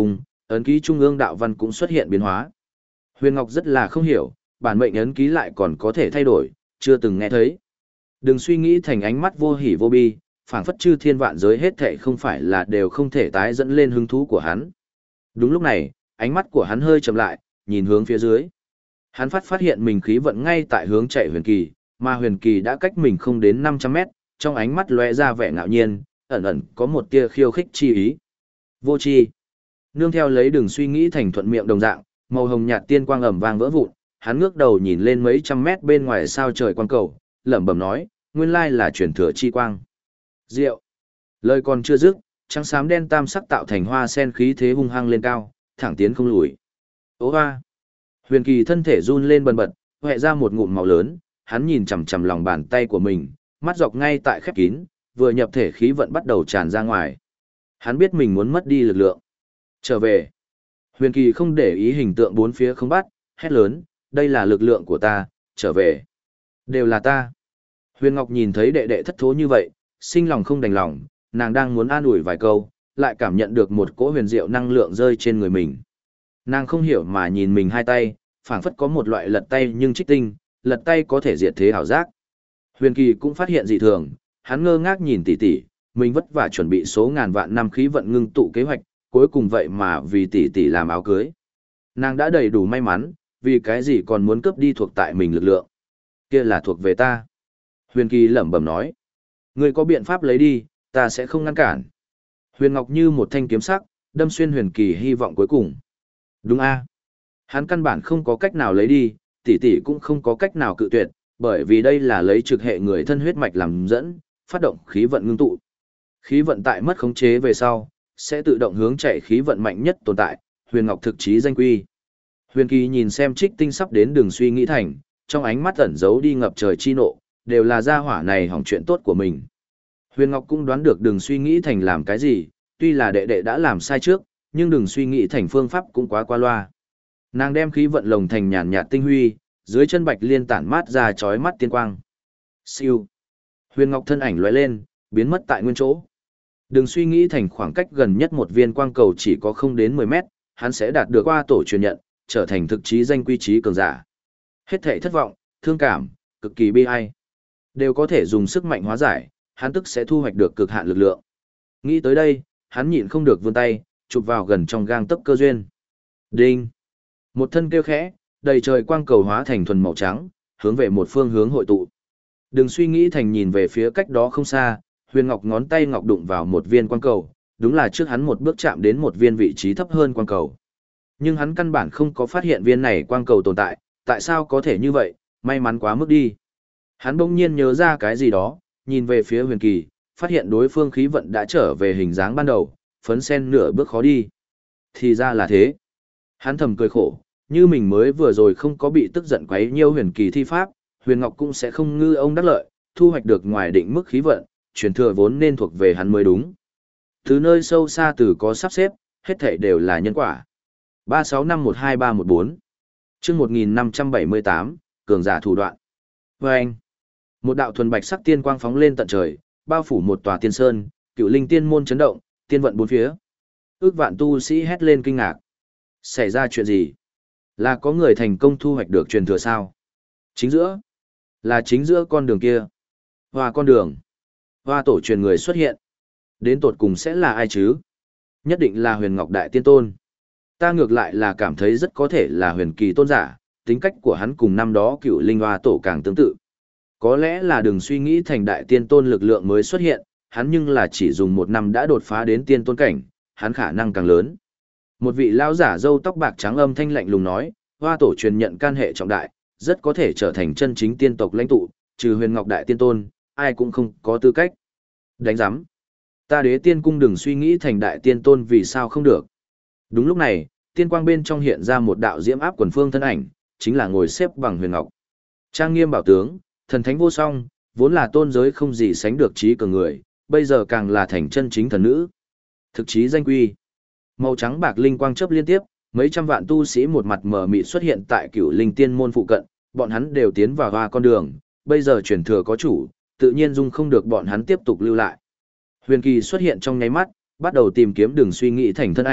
Ấn ký trung ương đạo văn cũng xuất hiện biến hóa. Huyền Ngọc rất là không hiểu, bản mệnh ấn ký lại còn có thể thay đổi, chưa từng nghe thấy. Đừng suy nghĩ thành ánh mắt vô hỉ vô bi, phảng phất chư thiên vạn giới hết thảy không phải là đều không thể tái dẫn lên hứng thú của hắn. Đúng lúc này, ánh mắt của hắn hơi chậm lại, nhìn hướng phía dưới. Hắn phát phát hiện mình khí vận ngay tại hướng chạy Huyền Kỳ, mà Huyền Kỳ đã cách mình không đến năm trăm mét, trong ánh mắt lóe ra vẻ ngạo nhiên, ẩn ẩn có một tia khiêu khích chi ý. Vô tri. Nương theo lấy đừng suy nghĩ thành thuận miệng đồng dạng, màu hồng nhạt tiên quang ầm vang vỡ vụn, hắn ngước đầu nhìn lên mấy trăm mét bên ngoài sao trời quang cầu, lẩm bẩm nói, nguyên lai là truyền thừa chi quang. Diệu. Lời còn chưa dứt, trắng xám đen tam sắc tạo thành hoa sen khí thế hung hăng lên cao, thẳng tiến không lùi. Ố hoa. Huyền Kỳ thân thể run lên bần bật, hoẹ ra một ngụm màu lớn, hắn nhìn chằm chằm lòng bàn tay của mình, mắt dọc ngay tại khép kín, vừa nhập thể khí vận bắt đầu tràn ra ngoài. Hắn biết mình muốn mất đi lực lượng. Trở về. Huyền Kỳ không để ý hình tượng bốn phía không bắt, hét lớn, đây là lực lượng của ta, trở về. Đều là ta. Huyền Ngọc nhìn thấy đệ đệ thất thố như vậy, sinh lòng không đành lòng, nàng đang muốn an ủi vài câu, lại cảm nhận được một cỗ huyền diệu năng lượng rơi trên người mình. Nàng không hiểu mà nhìn mình hai tay, phảng phất có một loại lật tay nhưng trích tinh, lật tay có thể diệt thế hảo giác. Huyền Kỳ cũng phát hiện dị thường, hắn ngơ ngác nhìn tỷ tỷ, mình vất vả chuẩn bị số ngàn vạn năm khí vận ngưng tụ kế hoạch, cuối cùng vậy mà vì tỷ tỷ làm áo cưới. Nàng đã đầy đủ may mắn, vì cái gì còn muốn cướp đi thuộc tại mình lực lượng. Kia là thuộc về ta. Huyền Kỳ lẩm bẩm nói. Ngươi có biện pháp lấy đi, ta sẽ không ngăn cản. Huyền Ngọc như một thanh kiếm sắc, đâm xuyên Huyền Kỳ hy vọng cuối cùng. Đúng a, hắn căn bản không có cách nào lấy đi, tỷ tỷ cũng không có cách nào cự tuyệt, bởi vì đây là lấy trực hệ người thân huyết mạch làm dẫn, phát động khí vận ngưng tụ. Khí vận tại mất khống chế về sau, sẽ tự động hướng chạy khí vận mạnh nhất tồn tại, Huyền Ngọc thực chí danh quy. Huyền Kỳ nhìn xem Trích Tinh sắp đến đường suy nghĩ thành, trong ánh mắt ẩn giấu đi ngập trời chi nộ, đều là gia hỏa này hỏng chuyện tốt của mình. Huyền Ngọc cũng đoán được đường suy nghĩ thành làm cái gì, tuy là đệ đệ đã làm sai trước, nhưng đừng suy nghĩ thành phương pháp cũng quá qua loa. Nàng đem khí vận lồng thành nhàn nhạt tinh huy, dưới chân bạch liên tản mát ra chói mắt tiên quang. Siêu. Huyền Ngọc thân ảnh lóe lên, biến mất tại nguyên chỗ. Đừng suy nghĩ thành khoảng cách gần nhất một viên quang cầu chỉ có không đến mười mét, hắn sẽ đạt được qua tổ truyền nhận, trở thành thực chí danh quy trí cường giả. Hết thảy thất vọng, thương cảm, cực kỳ bi ai, đều có thể dùng sức mạnh hóa giải, hắn tức sẽ thu hoạch được cực hạn lực lượng. Nghĩ tới đây, hắn nhịn không được vươn tay, chụp vào gần trong gang tấc cơ duyên. Đinh! Một thân kêu khẽ, đầy trời quang cầu hóa thành thuần màu trắng, hướng về một phương hướng hội tụ. Đừng suy nghĩ thành nhìn về phía cách đó không xa, Huyền Ngọc ngón tay ngọc đụng vào một viên quang cầu, đúng là trước hắn một bước chạm đến một viên vị trí thấp hơn quang cầu. Nhưng hắn căn bản không có phát hiện viên này quang cầu tồn tại, tại sao có thể như vậy, may mắn quá mức đi. Hắn bỗng nhiên nhớ ra cái gì đó, nhìn về phía Huyền Kỳ, phát hiện đối phương khí vận đã trở về hình dáng ban đầu, phấn sen nửa bước khó đi. Thì ra là thế. Hắn thầm cười khổ, như mình mới vừa rồi không có bị tức giận quấy nhiêu Huyền Kỳ thi pháp, Huyền Ngọc cũng sẽ không ngư ông đắc lợi, thu hoạch được ngoài định mức khí vận, truyền thừa vốn nên thuộc về hắn mới đúng. Từ nơi sâu xa từ có sắp xếp, hết thảy đều là nhân quả. ba sáu năm một hai ba một bốn Chương một nghìn năm trăm bảy mươi tám, cường giả thủ đoạn. Và anh, một đạo thuần bạch sắc tiên quang phóng lên tận trời, bao phủ một tòa tiên sơn, cựu linh tiên môn chấn động, tiên vận bốn phía. Ước vạn tu sĩ hét lên kinh ngạc. Xảy ra chuyện gì? Là có người thành công thu hoạch được truyền thừa sao? Chính giữa? Là chính giữa con đường kia. Hoa con đường. Hoa tổ truyền người xuất hiện. Đến tột cùng sẽ là ai chứ? Nhất định là Huyền Ngọc Đại Tiên Tôn. Ta ngược lại là cảm thấy rất có thể là Huyền Kỳ Tôn giả, tính cách của hắn cùng năm đó cựu linh hoa tổ càng tương tự. Có lẽ là đừng suy nghĩ thành Đại Tiên Tôn lực lượng mới xuất hiện, hắn nhưng là chỉ dùng một năm đã đột phá đến tiên tôn cảnh, hắn khả năng càng lớn. Một vị lão giả râu tóc bạc trắng âm thanh lạnh lùng nói, hoa tổ truyền nhận can hệ trọng đại, rất có thể trở thành chân chính tiên tộc lãnh tụ, trừ Huyền Ngọc Đại Tiên Tôn, ai cũng không có tư cách. Đánh giám. Ta Đế Tiên cung đừng suy nghĩ thành Đại Tiên Tôn vì sao không được. Đúng lúc này, tiên quang bên trong hiện ra một đạo diễm áp quần phương thân ảnh, chính là ngồi xếp bằng Huyền Ngọc. Trang nghiêm bảo tướng, thần thánh vô song, vốn là tôn giới không gì sánh được trí cường người, bây giờ càng là thành chân chính thần nữ. Thực chí danh quy. Màu trắng bạc linh quang chớp liên tiếp, mấy trăm vạn tu sĩ một mặt mờ mịt xuất hiện tại Cửu Linh Tiên môn phụ cận, bọn hắn đều tiến vào hoa con đường, bây giờ truyền thừa có chủ, tự nhiên dung không được bọn hắn tiếp tục lưu lại. Huyền Kỳ xuất hiện trong nháy mắt, bắt đầu tìm kiếm đường suy nghĩ thành thân ảnh,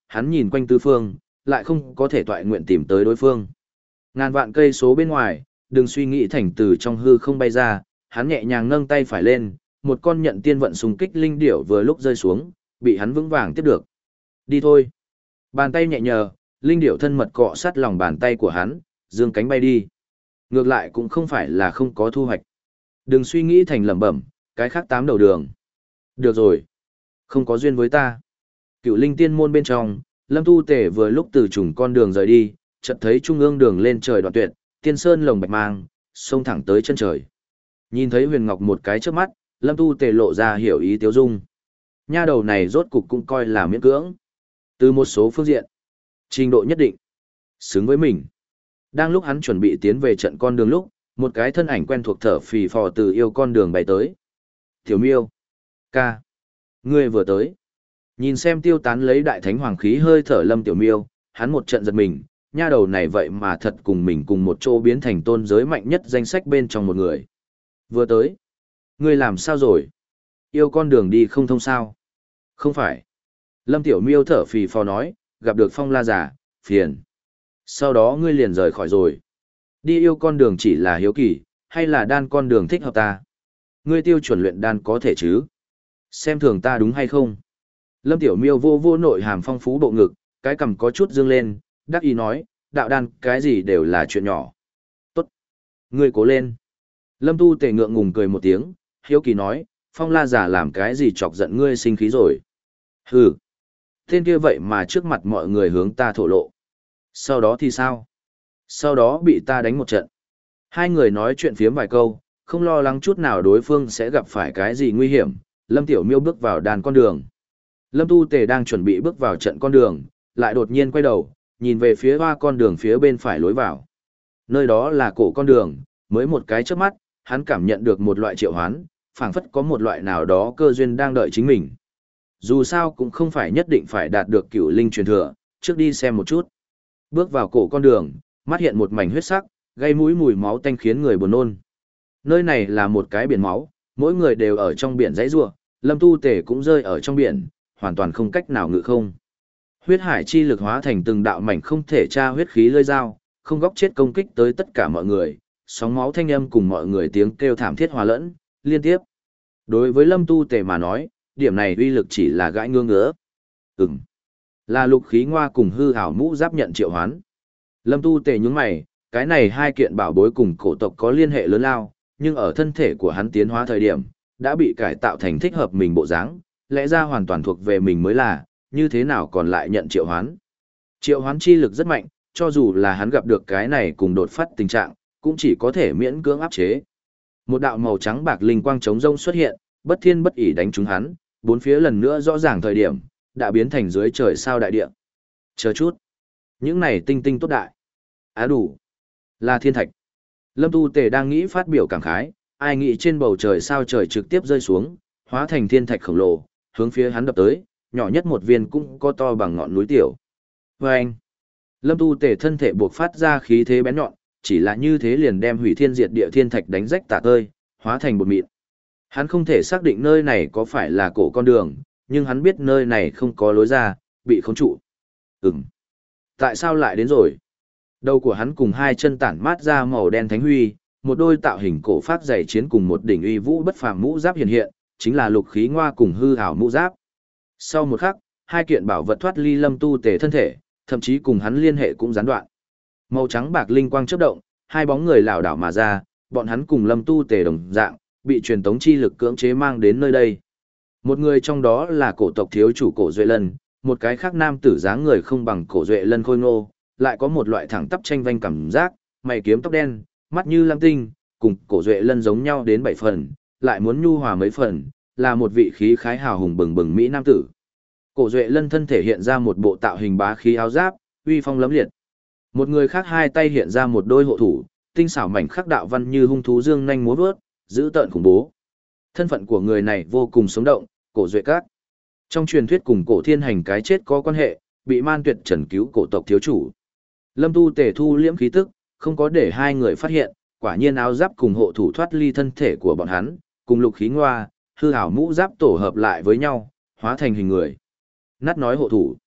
hắn nhìn quanh tứ phương, lại không có thể toại nguyện tìm tới đối phương. Ngàn vạn cây số bên ngoài, đừng suy nghĩ thành từ trong hư không bay ra, hắn nhẹ nhàng nâng tay phải lên, một con nhận tiên vận xung kích linh điểu vừa lúc rơi xuống, bị hắn vững vàng tiếp được. Đi thôi. Bàn tay nhẹ nhờ, linh điểu thân mật cọ sát lòng bàn tay của hắn, dương cánh bay đi. Ngược lại cũng không phải là không có thu hoạch. Đừng suy nghĩ thành lẩm bẩm, cái khác tám đầu đường. Được rồi. Không có duyên với ta. Cựu linh tiên môn bên trong, Lâm Tu Tể vừa lúc từ trùng con đường rời đi, chợt thấy trung ương đường lên trời đoạn tuyệt, tiên sơn lồng bạch mang, xông thẳng tới chân trời. Nhìn thấy Huyền Ngọc một cái trước mắt, Lâm Tu Tề lộ ra hiểu ý tiếu dung. Nha đầu này rốt cục cũng coi là miễn cưỡng. Từ một số phương diện, trình độ nhất định, xứng với mình. Đang lúc hắn chuẩn bị tiến về trận con đường lúc, một cái thân ảnh quen thuộc thở phì phò từ yêu con đường bay tới. Tiểu Miêu, ca, ngươi vừa tới. Nhìn xem tiêu tán lấy đại thánh hoàng khí hơi thở Lâm Tiểu Miêu, hắn một trận giật mình, nha đầu này vậy mà thật cùng mình cùng một chỗ biến thành tôn giới mạnh nhất danh sách bên trong một người. Vừa tới, ngươi làm sao rồi? Yêu con đường đi không thông sao? Không phải. Lâm Tiểu Miêu thở phì phò nói, gặp được Phong La giả, phiền. Sau đó ngươi liền rời khỏi rồi. Đi yêu con đường chỉ là hiếu kỳ, hay là đan con đường thích hợp ta? Ngươi tiêu chuẩn luyện đan có thể chứ? Xem thường ta đúng hay không? Lâm Tiểu Miêu vô vô nội hàm phong phú bộ ngực, cái cằm có chút dương lên, đắc ý nói, đạo đan cái gì đều là chuyện nhỏ. Tốt. Ngươi cố lên. Lâm Tu Tề ngượng ngùng cười một tiếng, hiếu kỳ nói, Phong La giả làm cái gì chọc giận ngươi sinh khí rồi? Hừ. Tên kia vậy mà trước mặt mọi người hướng ta thổ lộ. Sau đó thì sao? Sau đó bị ta đánh một trận. Hai người nói chuyện phiếm vài câu, không lo lắng chút nào đối phương sẽ gặp phải cái gì nguy hiểm. Lâm Tiểu Miêu bước vào đàn con đường. Lâm Tu Tề đang chuẩn bị bước vào trận con đường, lại đột nhiên quay đầu, nhìn về phía hoa con đường phía bên phải lối vào. Nơi đó là cổ con đường, mới một cái chớp mắt, hắn cảm nhận được một loại triệu hoán, phảng phất có một loại nào đó cơ duyên đang đợi chính mình. Dù sao cũng không phải nhất định phải đạt được cửu linh truyền thừa, trước đi xem một chút. Bước vào cổ con đường, mắt hiện một mảnh huyết sắc, gây mũi mùi máu tanh khiến người buồn nôn. Nơi này là một cái biển máu, mỗi người đều ở trong biển dãy rủa, Lâm Tu Tể cũng rơi ở trong biển, hoàn toàn không cách nào ngự không. Huyết hải chi lực hóa thành từng đạo mảnh không thể tra huyết khí lơi dao, không góc chết công kích tới tất cả mọi người, sóng máu thanh âm cùng mọi người tiếng kêu thảm thiết hòa lẫn, liên tiếp. Đối với Lâm Tu Tể mà nói, điểm này uy lực chỉ là gãi ngương ngứa. Ừm. Là lục khí ngoa cùng hư ảo mũ giáp nhận triệu hoán. Lâm Tu Tề nhướng mày, cái này hai kiện bảo bối cùng cổ tộc có liên hệ lớn lao, nhưng ở thân thể của hắn tiến hóa thời điểm, đã bị cải tạo thành thích hợp mình bộ dáng, lẽ ra hoàn toàn thuộc về mình mới là, như thế nào còn lại nhận triệu hoán. Triệu hoán chi lực rất mạnh, cho dù là hắn gặp được cái này cùng đột phát tình trạng, cũng chỉ có thể miễn cưỡng áp chế. Một đạo màu trắng bạc linh quang chống rông xuất hiện, bất thiên bất ỷ đánh trúng hắn, bốn phía lần nữa rõ ràng thời điểm, đã biến thành dưới trời sao đại địa. Chờ chút. Những này tinh tinh tốt đại. Á đủ. Là thiên thạch. Lâm Tu Tề đang nghĩ phát biểu cảm khái, ai nghĩ trên bầu trời sao trời trực tiếp rơi xuống, hóa thành thiên thạch khổng lồ, hướng phía hắn đập tới, nhỏ nhất một viên cũng có to bằng ngọn núi tiểu. Và anh. Lâm Tu Tề thân thể buộc phát ra khí thế bén nhọn, chỉ là như thế liền đem hủy thiên diệt địa thiên thạch đánh rách tả tơi, hóa thành bột mịn. Hắn không thể xác định nơi này có phải là cổ con đường, nhưng hắn biết nơi này không có lối ra, bị khống trụ. Ừm. Tại sao lại đến rồi? Đầu của hắn cùng hai chân tản mát ra màu đen thánh huy, một đôi tạo hình cổ phát dày chiến cùng một đỉnh uy vũ bất phàm mũ giáp hiện hiện, chính là lục khí ngoa cùng hư ảo mũ giáp. Sau một khắc, hai kiện bảo vật thoát ly Lâm Tu Tề thân thể, thậm chí cùng hắn liên hệ cũng gián đoạn. Màu trắng bạc linh quang chớp động, hai bóng người lảo đảo mà ra, bọn hắn cùng Lâm Tu Tề đồng dạng, bị truyền tống chi lực cưỡng chế mang đến nơi đây. Một người trong đó là cổ tộc thiếu chủ Cổ Duệ Lân, một cái khác nam tử dáng người không bằng Cổ Duệ Lân khôi ngô, lại có một loại thẳng tắp tranh vanh cảm giác, mày kiếm tóc đen, mắt như lam tinh, cùng Cổ Duệ Lân giống nhau đến bảy phần, lại muốn nhu hòa mấy phần, là một vị khí khái hào hùng bừng bừng mỹ nam tử. Cổ Duệ Lân thân thể hiện ra một bộ tạo hình bá khí áo giáp, uy phong lẫm liệt. Một người khác hai tay hiện ra một đôi hộ thủ, tinh xảo mảnh khắc đạo văn như hung thú dương nhanh múa vớt, dữ tợn khủng bố. Thân phận của người này vô cùng sống động, Cổ Duệ Các. Trong truyền thuyết cùng Cổ Thiên Hành cái chết có quan hệ, bị Man Tuyệt Trần cứu cổ tộc thiếu chủ. Lâm Tu Tề thu liễm khí tức, không có để hai người phát hiện, quả nhiên áo giáp cùng hộ thủ thoát ly thân thể của bọn hắn, cùng lục khí ngoa, hư ảo mũ giáp tổ hợp lại với nhau, hóa thành hình người. Nát nói hộ thủ.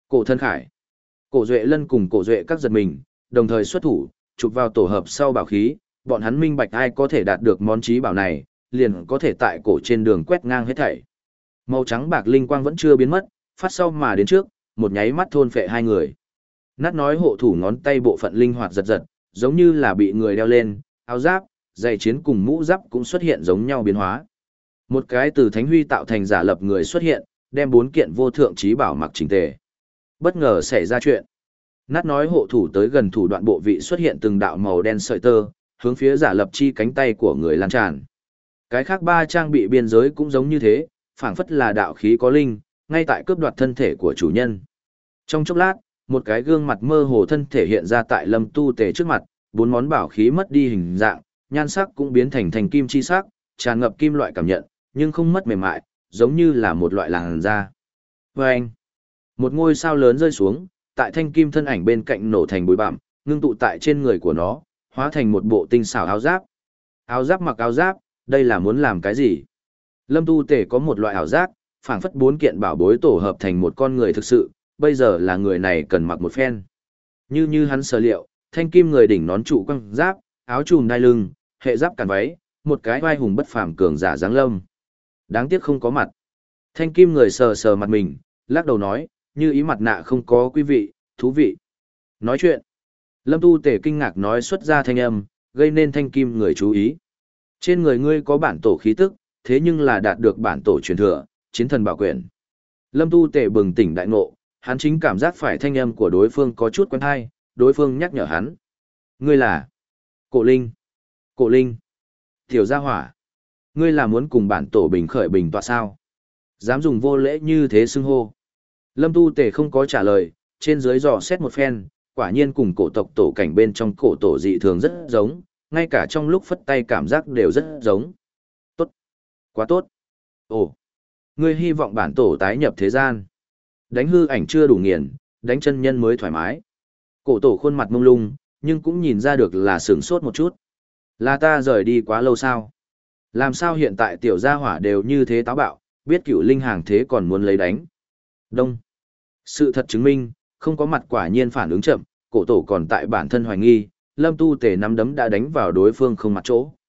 Cổ thân khải. Cổ Duệ Lân cùng Cổ Duệ các giật mình, đồng thời xuất thủ, chụp vào tổ hợp sau bảo khí, bọn hắn minh bạch ai có thể đạt được món trí bảo này, liền có thể tại cổ trên đường quét ngang hết thảy. Màu trắng bạc linh quang vẫn chưa biến mất, phát sau mà đến trước, một nháy mắt thôn phệ hai người. Nát nói hộ thủ ngón tay bộ phận linh hoạt giật giật, giống như là bị người đeo lên, áo giáp, giày chiến cùng mũ giáp cũng xuất hiện giống nhau biến hóa. Một cái từ Thánh Huy tạo thành giả lập người xuất hiện, đem bốn kiện vô thượng trí bảo mặc chỉnh tề. Bất ngờ xảy ra chuyện. Nát nói hộ thủ tới gần thủ đoạn bộ vị xuất hiện từng đạo màu đen sợi tơ, hướng phía giả lập chi cánh tay của người lan tràn. Cái khác ba trang bị biên giới cũng giống như thế, phảng phất là đạo khí có linh, ngay tại cướp đoạt thân thể của chủ nhân. Trong chốc lát, một cái gương mặt mơ hồ thân thể hiện ra tại Lâm Tu Tề trước mặt, bốn món bảo khí mất đi hình dạng, nhan sắc cũng biến thành thành kim chi sắc, tràn ngập kim loại cảm nhận, nhưng không mất mềm mại, giống như là một loại làn da. Vâng! Một ngôi sao lớn rơi xuống, tại thanh kim thân ảnh bên cạnh nổ thành bụi bặm, ngưng tụ tại trên người của nó, hóa thành một bộ tinh xảo áo giáp. Áo giáp mặc áo giáp, đây là muốn làm cái gì? Lâm Tu Tề có một loại áo giáp, phảng phất bốn kiện bảo bối tổ hợp thành một con người thực sự, bây giờ là người này cần mặc một phen. Như như hắn sở liệu, thanh kim người đỉnh nón trụ quăng giáp, áo trùm đai lưng, hệ giáp cản váy, một cái vai hùng bất phàm cường giả dáng lâm. Đáng tiếc không có mặt. Thanh kim người sờ sờ mặt mình, lắc đầu nói, như ý mặt nạ không có quý vị, thú vị. Nói chuyện. Lâm Tu Tề kinh ngạc nói xuất ra thanh âm, gây nên thanh kim người chú ý. Trên người ngươi có bản tổ khí tức, thế nhưng là đạt được bản tổ truyền thừa, chiến thần bảo quyền. Lâm Tu Tề bừng tỉnh đại ngộ, hắn chính cảm giác phải thanh âm của đối phương có chút quen hay, đối phương nhắc nhở hắn. Ngươi là Cổ Linh. Cổ Linh. Tiểu gia hỏa. Ngươi là muốn cùng bản tổ bình khởi bình tọa sao? Dám dùng vô lễ như thế xưng hô. Lâm Tu Tề không có trả lời, trên dưới dò xét một phen, quả nhiên cùng cổ tộc tổ cảnh bên trong cổ tổ dị thường rất giống, ngay cả trong lúc phất tay cảm giác đều rất giống. Tốt. Quá tốt. Ồ. Ngươi hy vọng bản tổ tái nhập thế gian. Đánh hư ảnh chưa đủ nghiền, đánh chân nhân mới thoải mái. Cổ tổ khuôn mặt mông lung, nhưng cũng nhìn ra được là sửng sốt một chút. Là ta rời đi quá lâu sao? Làm sao hiện tại tiểu gia hỏa đều như thế táo bạo, biết cựu linh hàng thế còn muốn lấy đánh. Đông. Sự thật chứng minh, không có mặt quả nhiên phản ứng chậm, cổ tổ còn tại bản thân hoài nghi, Lâm Tu Tề nắm đấm đã đánh vào đối phương không mặt chỗ.